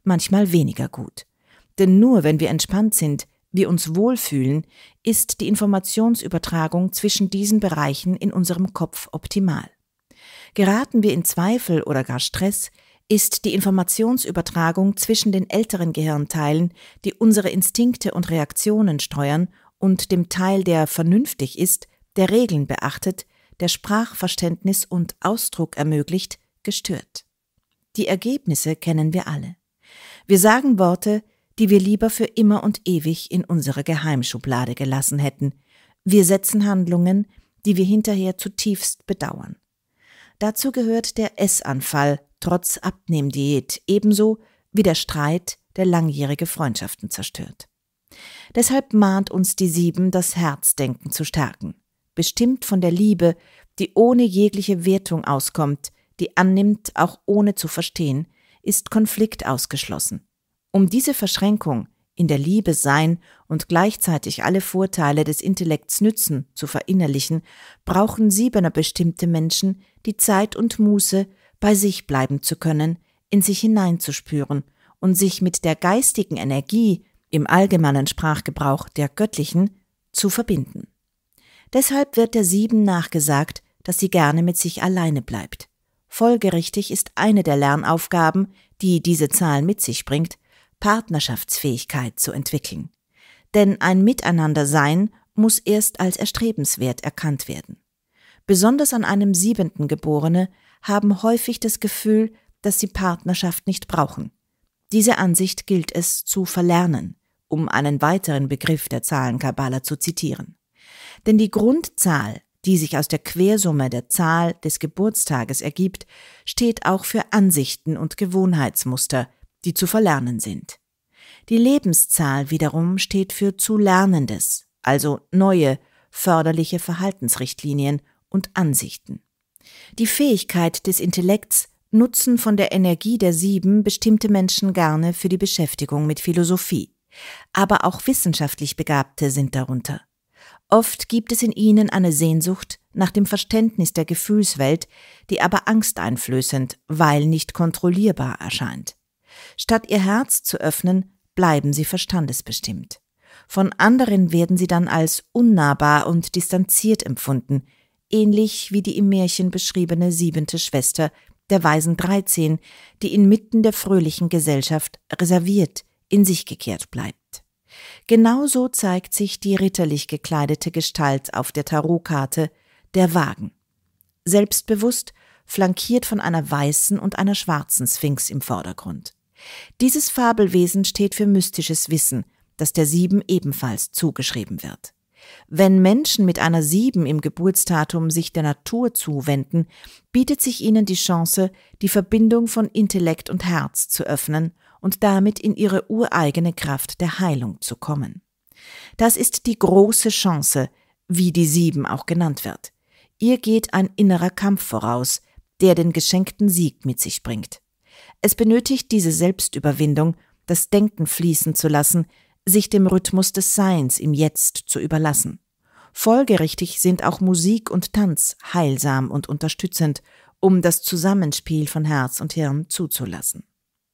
manchmal weniger gut. Denn nur wenn wir entspannt sind, wir uns wohlfühlen, ist die Informationsübertragung zwischen diesen Bereichen in unserem Kopf optimal. Geraten wir in Zweifel oder gar Stress, ist die Informationsübertragung zwischen den älteren Gehirnteilen, die unsere Instinkte und Reaktionen steuern, und dem Teil, der vernünftig ist, der Regeln beachtet, der Sprachverständnis und Ausdruck ermöglicht, gestört. Die Ergebnisse kennen wir alle. Wir sagen Worte, die wir lieber für immer und ewig in unsere Geheimschublade gelassen hätten. Wir setzen Handlungen, die wir hinterher zutiefst bedauern. Dazu gehört der Essanfall trotz Abnehmdiät, ebenso wie der Streit, der langjährige Freundschaften zerstört. Deshalb mahnt uns die Sieben, das Herzdenken zu stärken, bestimmt von der Liebe, die ohne jegliche Wertung auskommt, die annimmt, auch ohne zu verstehen, ist Konflikt ausgeschlossen. Um diese Verschränkung, in der Liebe sein und gleichzeitig alle Vorteile des Intellekts nützen, zu verinnerlichen, brauchen Siebener bestimmte Menschen die Zeit und Muße, bei sich bleiben zu können, in sich hineinzuspüren und sich mit der geistigen Energie, im allgemeinen Sprachgebrauch der göttlichen, zu verbinden. Deshalb wird der Sieben nachgesagt, dass sie gerne mit sich alleine bleibt. Folgerichtig ist eine der Lernaufgaben, die diese Zahl mit sich bringt, Partnerschaftsfähigkeit zu entwickeln. Denn ein Miteinandersein muss erst als erstrebenswert erkannt werden. Besonders an einem Siebenten Geborene haben häufig das Gefühl, dass sie Partnerschaft nicht brauchen. Diese Ansicht gilt es zu verlernen, um einen weiteren Begriff der Zahlenkabbala zu zitieren. Denn die Grundzahl, die sich aus der Quersumme der Zahl des Geburtstages ergibt, steht auch für Ansichten und Gewohnheitsmuster, die zu verlernen sind. Die Lebenszahl wiederum steht für zu Lernendes, also neue, förderliche Verhaltensrichtlinien und Ansichten. Die Fähigkeit des Intellekts nutzen von der Energie der Sieben bestimmte Menschen gerne für die Beschäftigung mit Philosophie. Aber auch wissenschaftlich Begabte sind darunter. Oft gibt es in ihnen eine Sehnsucht nach dem Verständnis der Gefühlswelt, die aber angsteinflößend, weil nicht kontrollierbar erscheint. Statt ihr Herz zu öffnen, bleiben sie verstandesbestimmt. Von anderen werden sie dann als unnahbar und distanziert empfunden, ähnlich wie die im Märchen beschriebene siebente Schwester der weisen Dreizehn, die inmitten der fröhlichen Gesellschaft reserviert, in sich gekehrt bleibt. Genauso zeigt sich die ritterlich gekleidete Gestalt auf der Tarotkarte, der Wagen. Selbstbewusst, flankiert von einer weißen und einer schwarzen Sphinx im Vordergrund. Dieses Fabelwesen steht für mystisches Wissen, das der Sieben ebenfalls zugeschrieben wird. Wenn Menschen mit einer Sieben im Geburtsdatum sich der Natur zuwenden, bietet sich ihnen die Chance, die Verbindung von Intellekt und Herz zu öffnen und damit in ihre ureigene Kraft der Heilung zu kommen. Das ist die große Chance, wie die Sieben auch genannt wird. Ihr geht ein innerer Kampf voraus, der den geschenkten Sieg mit sich bringt. Es benötigt diese Selbstüberwindung, das Denken fließen zu lassen, sich dem Rhythmus des Seins im Jetzt zu überlassen. Folgerichtig sind auch Musik und Tanz heilsam und unterstützend, um das Zusammenspiel von Herz und Hirn zuzulassen.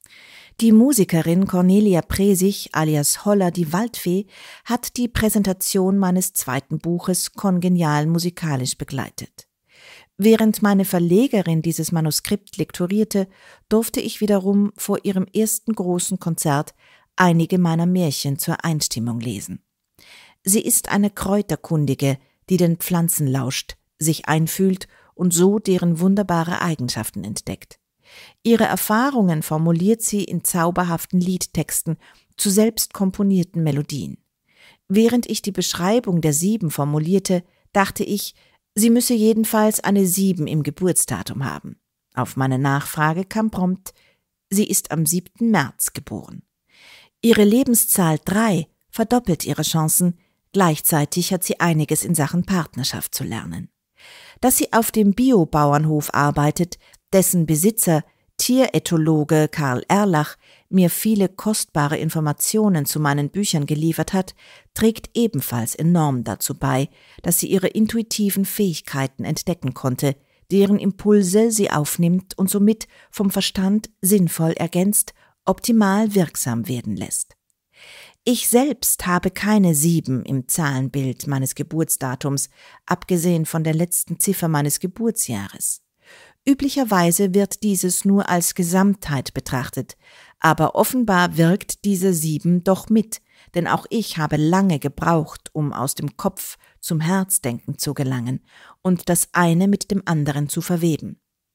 Die Musikerin Cornelia Presig alias Holla die Waldfee hat die Präsentation meines zweiten Buches kongenial musikalisch begleitet. Während meine Verlegerin dieses Manuskript lektorierte, durfte ich wiederum vor ihrem ersten großen Konzert einige meiner Märchen zur Einstimmung lesen. Sie ist eine Kräuterkundige, die den Pflanzen lauscht, sich einfühlt und so deren wunderbare Eigenschaften entdeckt. Ihre Erfahrungen formuliert sie in zauberhaften Liedtexten zu selbst komponierten Melodien. Während ich die Beschreibung der Sieben formulierte, dachte ich, sie müsse jedenfalls eine Sieben im Geburtsdatum haben. Auf meine Nachfrage kam prompt, sie ist am siebten März geboren. Ihre Lebenszahl drei verdoppelt ihre Chancen, gleichzeitig hat sie einiges in Sachen Partnerschaft zu lernen. Dass sie auf dem Biobauernhof arbeitet, dessen Besitzer, Tierethologe Karl Erlach, mir viele kostbare Informationen zu meinen Büchern geliefert hat, trägt ebenfalls enorm dazu bei, dass sie ihre intuitiven Fähigkeiten entdecken konnte, deren Impulse sie aufnimmt und somit vom Verstand sinnvoll ergänzt, optimal wirksam werden lässt. Ich selbst habe keine sieben im Zahlenbild meines Geburtsdatums, abgesehen von der letzten Ziffer meines Geburtsjahres. Üblicherweise wird dieses nur als Gesamtheit betrachtet, aber offenbar wirkt diese sieben doch mit, denn auch ich habe lange gebraucht, um aus dem Kopf zum Herzdenken zu gelangen und das eine mit dem anderen zu verweben.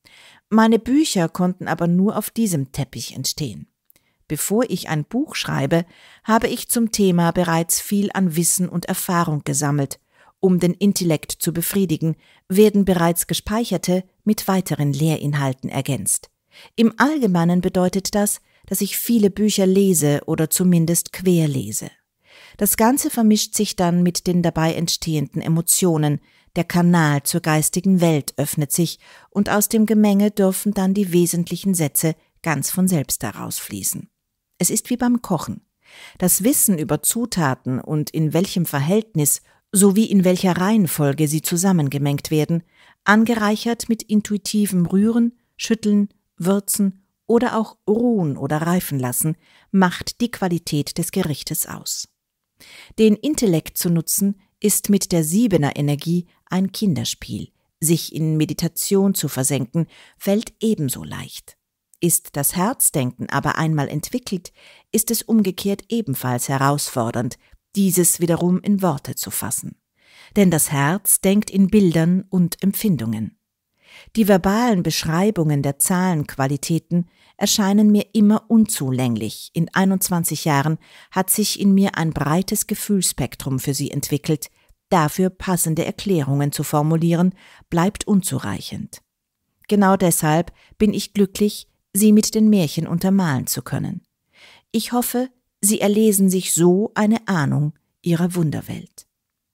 Meine Bücher konnten aber nur auf diesem Teppich entstehen. Bevor ich ein Buch schreibe, habe ich zum Thema bereits viel an Wissen und Erfahrung gesammelt. Um den Intellekt zu befriedigen, werden bereits gespeicherte mit weiteren Lehrinhalten ergänzt. Im Allgemeinen bedeutet das, dass ich viele Bücher lese oder zumindest querlese. Das Ganze vermischt sich dann mit den dabei entstehenden Emotionen, der Kanal zur geistigen Welt öffnet sich und aus dem Gemenge dürfen dann die wesentlichen Sätze ganz von selbst herausfließen. Es ist wie beim Kochen. Das Wissen über Zutaten und in welchem Verhältnis sowie in welcher Reihenfolge sie zusammengemengt werden, angereichert mit intuitivem Rühren, Schütteln, Würzen oder auch ruhen oder reifen lassen, macht die Qualität des Gerichtes aus. Den Intellekt zu nutzen, ist mit der Siebener Energie ein Kinderspiel. Sich in Meditation zu versenken, fällt ebenso leicht. Ist das Herzdenken aber einmal entwickelt, ist es umgekehrt ebenfalls herausfordernd, dieses wiederum in Worte zu fassen. Denn das Herz denkt in Bildern und Empfindungen. Die verbalen Beschreibungen der Zahlenqualitäten erscheinen mir immer unzulänglich. In einundzwanzig Jahren hat sich in mir ein breites Gefühlsspektrum für sie entwickelt. Dafür passende Erklärungen zu formulieren, bleibt unzureichend. Genau deshalb bin ich glücklich, sie mit den Märchen untermalen zu können. Ich hoffe, sie erlesen sich so eine Ahnung ihrer Wunderwelt.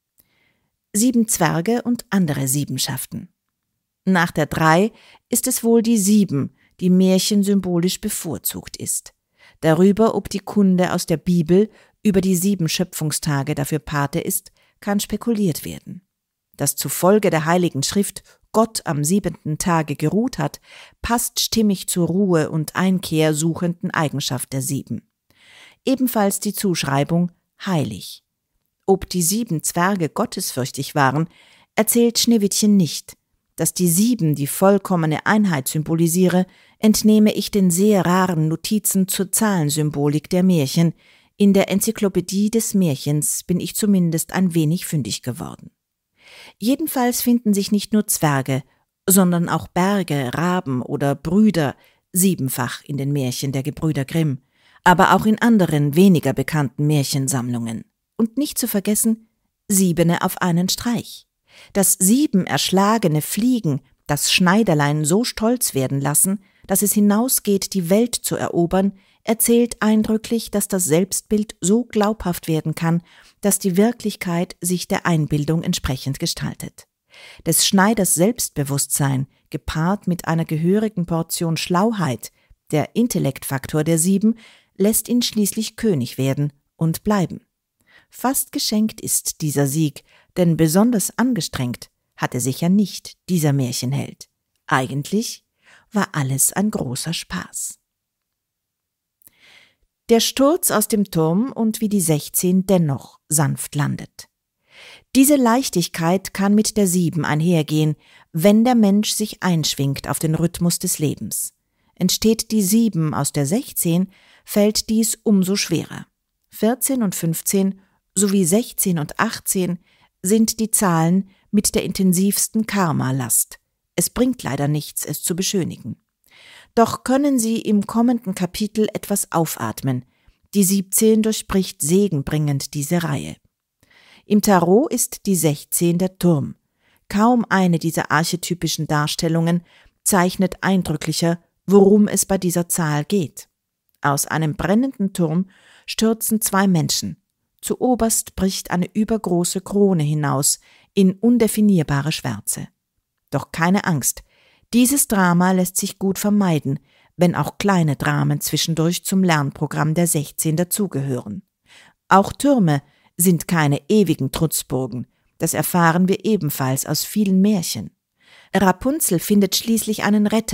Sieben Zwerge und andere Siebenschaften. Nach der Drei ist es wohl die Sieben, die märchensymbolisch bevorzugt ist. Darüber, ob die Kunde aus der Bibel über die sieben Schöpfungstage dafür Pate ist, kann spekuliert werden. Dass zufolge der Heiligen Schrift Gott am siebenten Tage geruht hat, passt stimmig zur Ruhe und Einkehr suchenden Eigenschaft der Sieben. Ebenfalls die Zuschreibung heilig. Ob die sieben Zwerge gottesfürchtig waren, erzählt Schneewittchen nicht. Dass die Sieben die vollkommene Einheit symbolisiere, entnehme ich den sehr raren Notizen zur Zahlensymbolik der Märchen. In der Enzyklopädie des Märchens bin ich zumindest ein wenig fündig geworden. Jedenfalls finden sich nicht nur Zwerge, sondern auch Berge, Raben oder Brüder siebenfach in den Märchen der Gebrüder Grimm, aber auch in anderen weniger bekannten Märchensammlungen. Und nicht zu vergessen, Siebene auf einen Streich. Dass sieben erschlagene Fliegen das Schneiderlein so stolz werden lassen, dass es hinausgeht, die Welt zu erobern, erzählt eindrücklich, dass das Selbstbild so glaubhaft werden kann, dass die Wirklichkeit sich der Einbildung entsprechend gestaltet. Des Schneiders Selbstbewusstsein, gepaart mit einer gehörigen Portion Schlauheit, der Intellektfaktor der Sieben, lässt ihn schließlich König werden und bleiben. Fast geschenkt ist dieser Sieg, denn besonders angestrengt hatte sich ja nicht dieser Märchenheld. Eigentlich war alles ein großer Spaß. Der Sturz aus dem Turm und wie die Sechzehn dennoch sanft landet. Diese Leichtigkeit kann mit der Sieben einhergehen, wenn der Mensch sich einschwingt auf den Rhythmus des Lebens. Entsteht die Sieben aus der Sechzehn, fällt dies umso schwerer. vierzehn und fünfzehn sowie sechzehn und achtzehn sind die Zahlen mit der intensivsten Karma-Last. Es bringt leider nichts, es zu beschönigen. Doch können sie im kommenden Kapitel etwas aufatmen. Die siebzehn durchbricht segenbringend diese Reihe. Im Tarot ist die sechzehn der Turm. Kaum eine dieser archetypischen Darstellungen zeichnet eindrücklicher, worum es bei dieser Zahl geht. Aus einem brennenden Turm stürzen zwei Menschen. Zuoberst bricht eine übergroße Krone hinaus in undefinierbare Schwärze. Doch keine Angst, dieses Drama lässt sich gut vermeiden, wenn auch kleine Dramen zwischendurch zum Lernprogramm der sechzehn dazugehören. Auch Türme sind keine ewigen Trutzburgen, das erfahren wir ebenfalls aus vielen Märchen. Rapunzel findet schließlich einen Retter,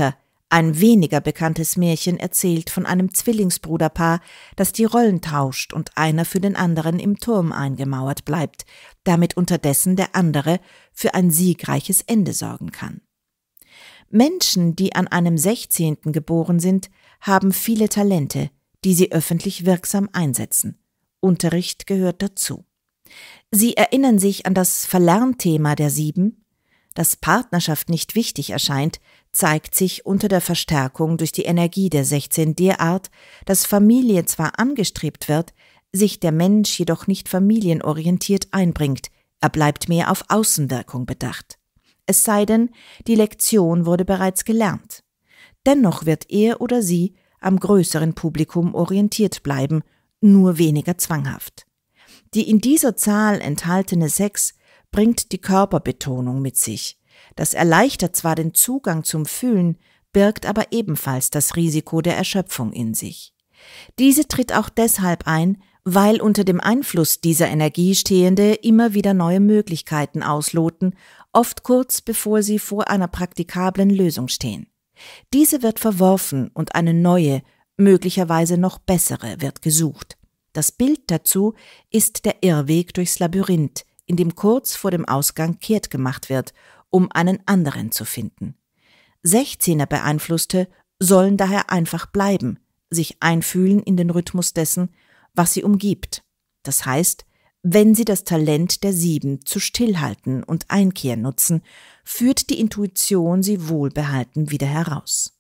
Ein weniger bekanntes Märchen erzählt von einem Zwillingsbruderpaar, das die Rollen tauscht und einer für den anderen im Turm eingemauert bleibt, damit unterdessen der andere für ein siegreiches Ende sorgen kann. Menschen, die an einem Sechzehnten geboren sind, haben viele Talente, die sie öffentlich wirksam einsetzen. Unterricht gehört dazu. Sie erinnern sich an das Verlernthema der Sieben. Dass Partnerschaft nicht wichtig erscheint, zeigt sich unter der Verstärkung durch die Energie der Sechzehn derart, dass Familie zwar angestrebt wird, sich der Mensch jedoch nicht familienorientiert einbringt, er bleibt mehr auf Außenwirkung bedacht. Es sei denn, die Lektion wurde bereits gelernt. Dennoch wird er oder sie am größeren Publikum orientiert bleiben, nur weniger zwanghaft. Die in dieser Zahl enthaltene Sex bringt die Körperbetonung mit sich. Das erleichtert zwar den Zugang zum Fühlen, birgt aber ebenfalls das Risiko der Erschöpfung in sich. Diese tritt auch deshalb ein, weil unter dem Einfluss dieser Energie Stehende immer wieder neue Möglichkeiten ausloten, oft kurz bevor sie vor einer praktikablen Lösung stehen. Diese wird verworfen und eine neue, möglicherweise noch bessere wird gesucht. Das Bild dazu ist der Irrweg durchs Labyrinth, in dem kurz vor dem Ausgang kehrt gemacht wird, um einen anderen zu finden. Sechzehner Beeinflusste sollen daher einfach bleiben, sich einfühlen in den Rhythmus dessen, was sie umgibt. Das heißt, wenn sie das Talent der Sieben zu Stillhalten und Einkehr nutzen, führt die Intuition sie wohlbehalten wieder heraus.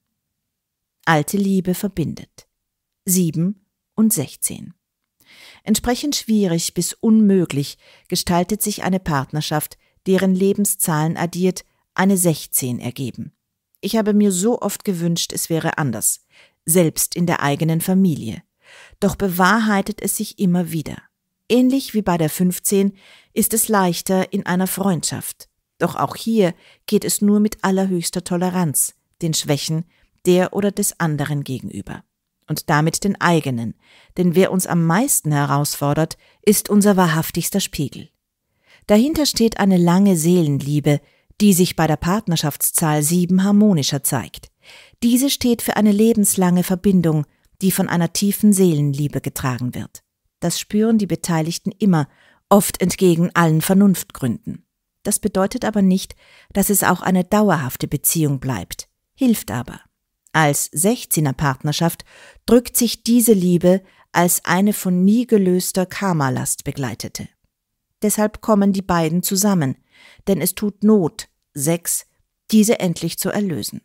Alte Liebe verbindet. Sieben und Sechzehn. Entsprechend schwierig bis unmöglich gestaltet sich eine Partnerschaft, deren Lebenszahlen addiert eine Sechzehn ergeben. Ich habe mir so oft gewünscht, es wäre anders, selbst in der eigenen Familie. Doch bewahrheitet es sich immer wieder. Ähnlich wie bei der fünfzehn ist es leichter in einer Freundschaft. Doch auch hier geht es nur mit allerhöchster Toleranz, den Schwächen der oder des anderen gegenüber. Und damit den eigenen, denn wer uns am meisten herausfordert, ist unser wahrhaftigster Spiegel. Dahinter steht eine lange Seelenliebe, die sich bei der Partnerschaftszahl sieben harmonischer zeigt. Diese steht für eine lebenslange Verbindung, die von einer tiefen Seelenliebe getragen wird. Das spüren die Beteiligten immer, oft entgegen allen Vernunftgründen. Das bedeutet aber nicht, dass es auch eine dauerhafte Beziehung bleibt, hilft aber. Als Sechzehner-Partnerschaft drückt sich diese Liebe als eine von nie gelöster Karmalast begleitete. Deshalb kommen die beiden zusammen, denn es tut Not, sechs, diese endlich zu erlösen.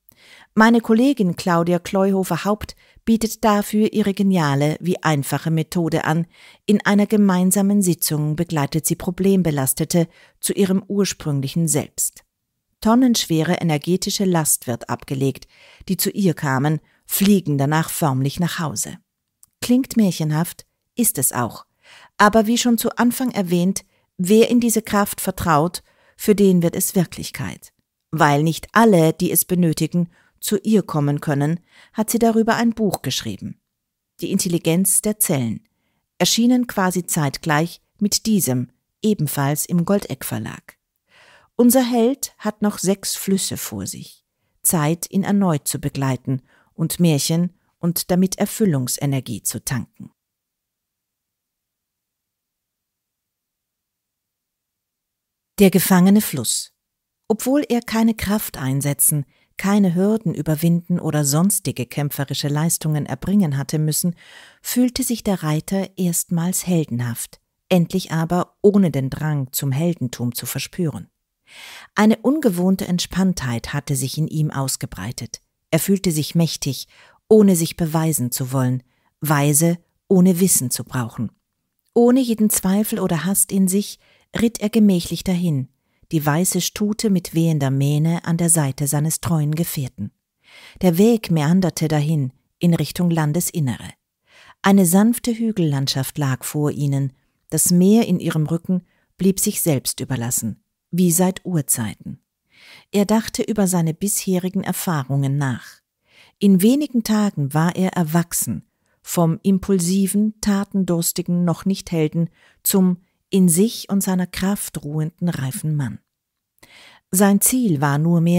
Meine Kollegin Claudia Kleuhofer-Haupt bietet dafür ihre geniale wie einfache Methode an. In einer gemeinsamen Sitzung begleitet sie Problembelastete zu ihrem ursprünglichen Selbst. Tonnenschwere energetische Last wird abgelegt, die zu ihr kamen, fliegen danach förmlich nach Hause. Klingt märchenhaft, ist es auch. Aber wie schon zu Anfang erwähnt, wer in diese Kraft vertraut, für den wird es Wirklichkeit. Weil nicht alle, die es benötigen, zu ihr kommen können, hat sie darüber ein Buch geschrieben. Die Intelligenz der Zellen, erschienen quasi zeitgleich mit diesem, ebenfalls im Goldeck Verlag. Unser Held hat noch sechs Flüsse vor sich, Zeit, ihn erneut zu begleiten und Märchen und damit Erfüllungsenergie zu tanken. Der gefangene Fluss. Obwohl er keine Kraft einsetzen, keine Hürden überwinden oder sonstige kämpferische Leistungen erbringen hatte müssen, fühlte sich der Reiter erstmals heldenhaft, endlich aber ohne den Drang zum Heldentum zu verspüren. Eine ungewohnte Entspanntheit hatte sich in ihm ausgebreitet. Er fühlte sich mächtig, ohne sich beweisen zu wollen, weise, ohne Wissen zu brauchen. Ohne jeden Zweifel oder Hast in sich ritt er gemächlich dahin, die weiße Stute mit wehender Mähne an der Seite seines treuen Gefährten. Der Weg meanderte dahin, in Richtung Landesinnere. Eine sanfte Hügellandschaft lag vor ihnen, das Meer in ihrem Rücken blieb sich selbst überlassen, wie seit Urzeiten. Er dachte über seine bisherigen Erfahrungen nach. In wenigen Tagen war er erwachsen, vom impulsiven, tatendurstigen noch nicht Helden zum in sich und seiner Kraft ruhenden reifen Mann. Sein Ziel war nur mehr,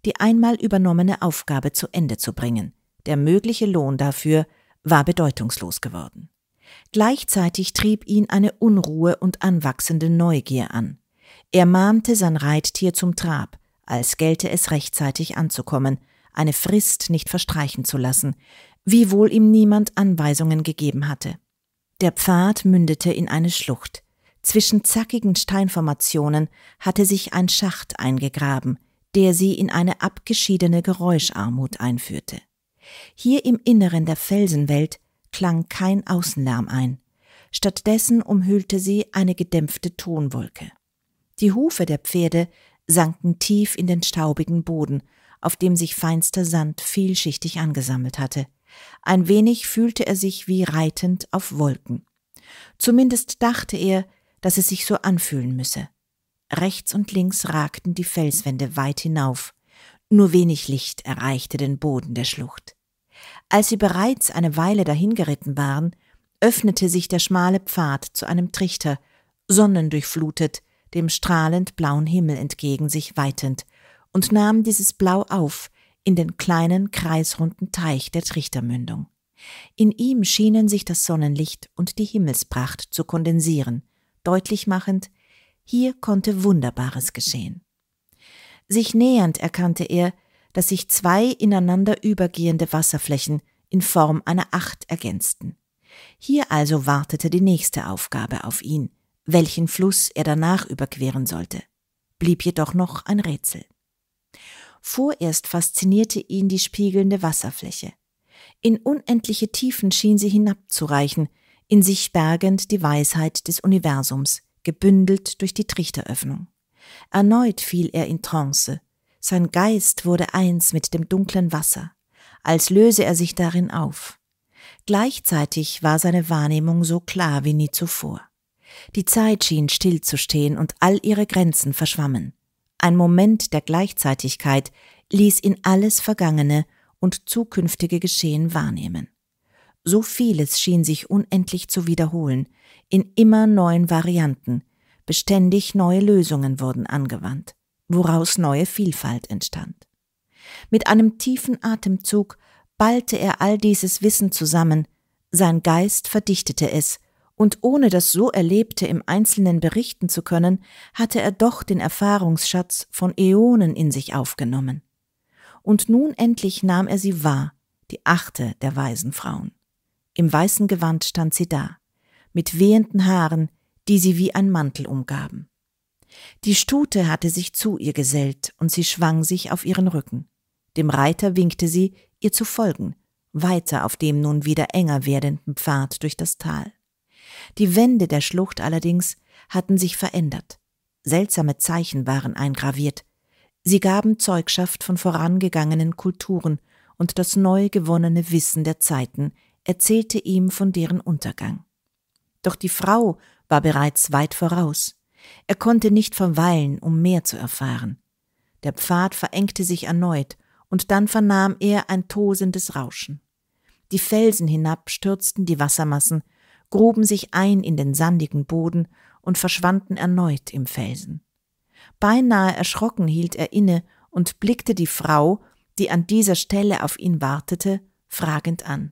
die einmal übernommene Aufgabe zu Ende zu bringen. Der mögliche Lohn dafür war bedeutungslos geworden. Gleichzeitig trieb ihn eine Unruhe und anwachsende Neugier an. Er mahnte sein Reittier zum Trab, als gelte es rechtzeitig anzukommen, eine Frist nicht verstreichen zu lassen, wiewohl ihm niemand Anweisungen gegeben hatte. Der Pfad mündete in eine Schlucht. Zwischen zackigen Steinformationen hatte sich ein Schacht eingegraben, der sie in eine abgeschiedene Geräuscharmut einführte. Hier im Inneren der Felsenwelt klang kein Außenlärm ein. Stattdessen umhüllte sie eine gedämpfte Tonwolke. Die Hufe der Pferde sanken tief in den staubigen Boden, auf dem sich feinster Sand vielschichtig angesammelt hatte. Ein wenig fühlte er sich wie reitend auf Wolken. Zumindest dachte er, dass es sich so anfühlen müsse. Rechts und links ragten die Felswände weit hinauf. Nur wenig Licht erreichte den Boden der Schlucht. Als sie bereits eine Weile dahingeritten waren, öffnete sich der schmale Pfad zu einem Trichter, sonnendurchflutet, dem strahlend blauen Himmel entgegen sich weitend, und nahm dieses Blau auf in den kleinen, kreisrunden Teich der Trichtermündung. In ihm schienen sich das Sonnenlicht und die Himmelspracht zu kondensieren, deutlich machend, hier konnte Wunderbares geschehen. Sich nähernd erkannte er, dass sich zwei ineinander übergehende Wasserflächen in Form einer Acht ergänzten. Hier also wartete die nächste Aufgabe auf ihn, welchen Fluss er danach überqueren sollte. Blieb jedoch noch ein Rätsel. Vorerst faszinierte ihn die spiegelnde Wasserfläche. In unendliche Tiefen schien sie hinabzureichen, in sich bergend die Weisheit des Universums, gebündelt durch die Trichteröffnung. Erneut fiel er in Trance. Sein Geist wurde eins mit dem dunklen Wasser, als löse er sich darin auf. Gleichzeitig war seine Wahrnehmung so klar wie nie zuvor. Die Zeit schien stillzustehen und all ihre Grenzen verschwammen. Ein Moment der Gleichzeitigkeit ließ ihn alles Vergangene und zukünftige Geschehen wahrnehmen. So vieles schien sich unendlich zu wiederholen, in immer neuen Varianten, beständig neue Lösungen wurden angewandt, woraus neue Vielfalt entstand. Mit einem tiefen Atemzug ballte er all dieses Wissen zusammen, sein Geist verdichtete es, und ohne das so Erlebte im Einzelnen berichten zu können, hatte er doch den Erfahrungsschatz von Äonen in sich aufgenommen. Und nun endlich nahm er sie wahr, die achte der weisen Frauen. Im weißen Gewand stand sie da, mit wehenden Haaren, die sie wie ein Mantel umgaben. Die Stute hatte sich zu ihr gesellt und sie schwang sich auf ihren Rücken. Dem Reiter winkte sie, ihr zu folgen, weiter auf dem nun wieder enger werdenden Pfad durch das Tal. Die Wände der Schlucht allerdings hatten sich verändert. Seltsame Zeichen waren eingraviert. Sie gaben Zeugschaft von vorangegangenen Kulturen, und das neu gewonnene Wissen der Zeiten erzählte ihm von deren Untergang. Doch die Frau war bereits weit voraus. Er konnte nicht verweilen, um mehr zu erfahren. Der Pfad verengte sich erneut, und dann vernahm er ein tosendes Rauschen. Die Felsen hinab stürzten die Wassermassen, gruben sich ein in den sandigen Boden und verschwanden erneut im Felsen. Beinahe erschrocken hielt er inne und blickte die Frau, die an dieser Stelle auf ihn wartete, fragend an.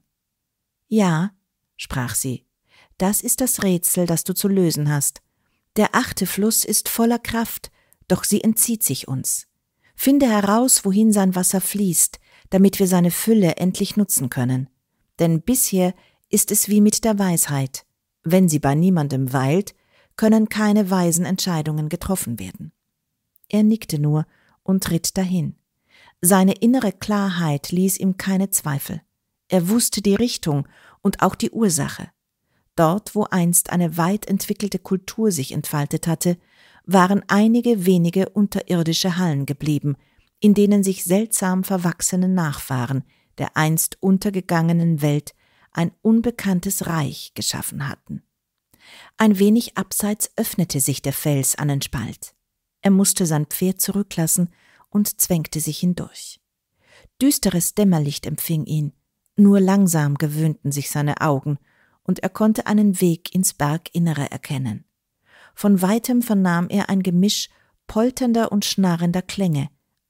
»Ja«, sprach sie, »das ist das Rätsel, das du zu lösen hast. Der achte Fluss ist voller Kraft, doch sie entzieht sich uns. Finde heraus, wohin sein Wasser fließt, damit wir seine Fülle endlich nutzen können. Denn bisher ist es wie mit der Weisheit. Wenn sie bei niemandem weilt, können keine weisen Entscheidungen getroffen werden.« Er nickte nur und ritt dahin. Seine innere Klarheit ließ ihm keine Zweifel. Er wusste die Richtung und auch die Ursache. Dort, wo einst eine weit entwickelte Kultur sich entfaltet hatte, waren einige wenige unterirdische Hallen geblieben, in denen sich seltsam verwachsene Nachfahren der einst untergegangenen Welt ein unbekanntes Reich geschaffen hatten. Ein wenig abseits öffnete sich der Fels an den Spalt. Er musste sein Pferd zurücklassen und zwängte sich hindurch. Düsteres Dämmerlicht empfing ihn, nur langsam gewöhnten sich seine Augen, und er konnte einen Weg ins Berginnere erkennen. Von weitem vernahm er ein Gemisch polternder und schnarrender Klänge,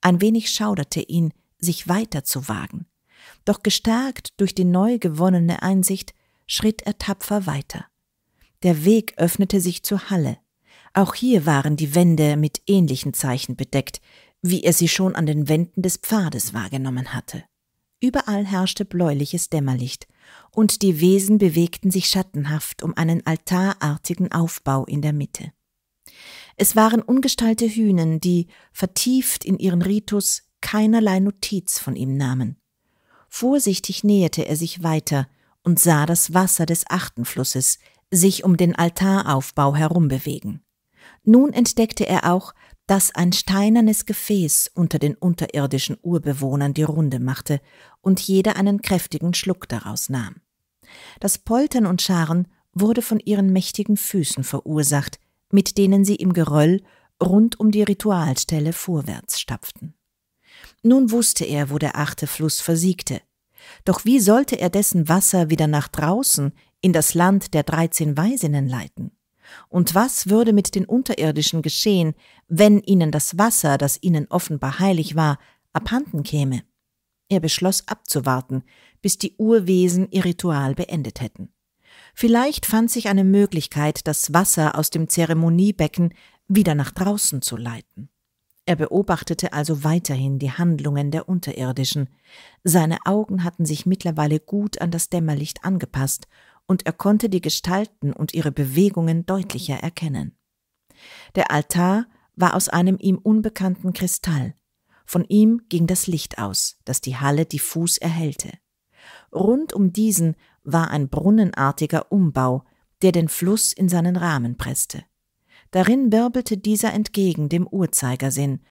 Ein wenig schauderte ihn, sich weiter zu wagen. Doch gestärkt durch die neu gewonnene Einsicht schritt er tapfer weiter. Der Weg öffnete sich zur Halle. Auch hier waren die Wände mit ähnlichen Zeichen bedeckt, wie er sie schon an den Wänden des Pfades wahrgenommen hatte. Überall herrschte bläuliches Dämmerlicht, und die Wesen bewegten sich schattenhaft um einen altarartigen Aufbau in der Mitte. Es waren ungestallte Hünen, die, vertieft in ihren Ritus, keinerlei Notiz von ihm nahmen. Vorsichtig näherte er sich weiter und sah das Wasser des achten Flusses sich um den Altaraufbau herum bewegen. Nun entdeckte er auch, dass ein steinernes Gefäß unter den unterirdischen Urbewohnern die Runde machte und jeder einen kräftigen Schluck daraus nahm. Das Poltern und Scharren wurde von ihren mächtigen Füßen verursacht, mit denen sie im Geröll rund um die Ritualstelle vorwärts stapften. Nun wusste er, wo der achte Fluss versiegte. Doch wie sollte er dessen Wasser wieder nach draußen in das Land der dreizehn Weisinnen leiten? Und was würde mit den Unterirdischen geschehen, wenn ihnen das Wasser, das ihnen offenbar heilig war, abhanden käme? Er beschloss abzuwarten, bis die Urwesen ihr Ritual beendet hätten. Vielleicht fand sich eine Möglichkeit, das Wasser aus dem Zeremoniebecken wieder nach draußen zu leiten. Er beobachtete also weiterhin die Handlungen der Unterirdischen. Seine Augen hatten sich mittlerweile gut an das Dämmerlicht angepasst, und er konnte die Gestalten und ihre Bewegungen deutlicher erkennen. Der Altar war aus einem ihm unbekannten Kristall. Von ihm ging das Licht aus, das die Halle diffus erhellte. Rund um diesen war ein brunnenartiger Umbau, der den Fluss in seinen Rahmen presste. Darin wirbelte dieser entgegen dem Uhrzeigersinn,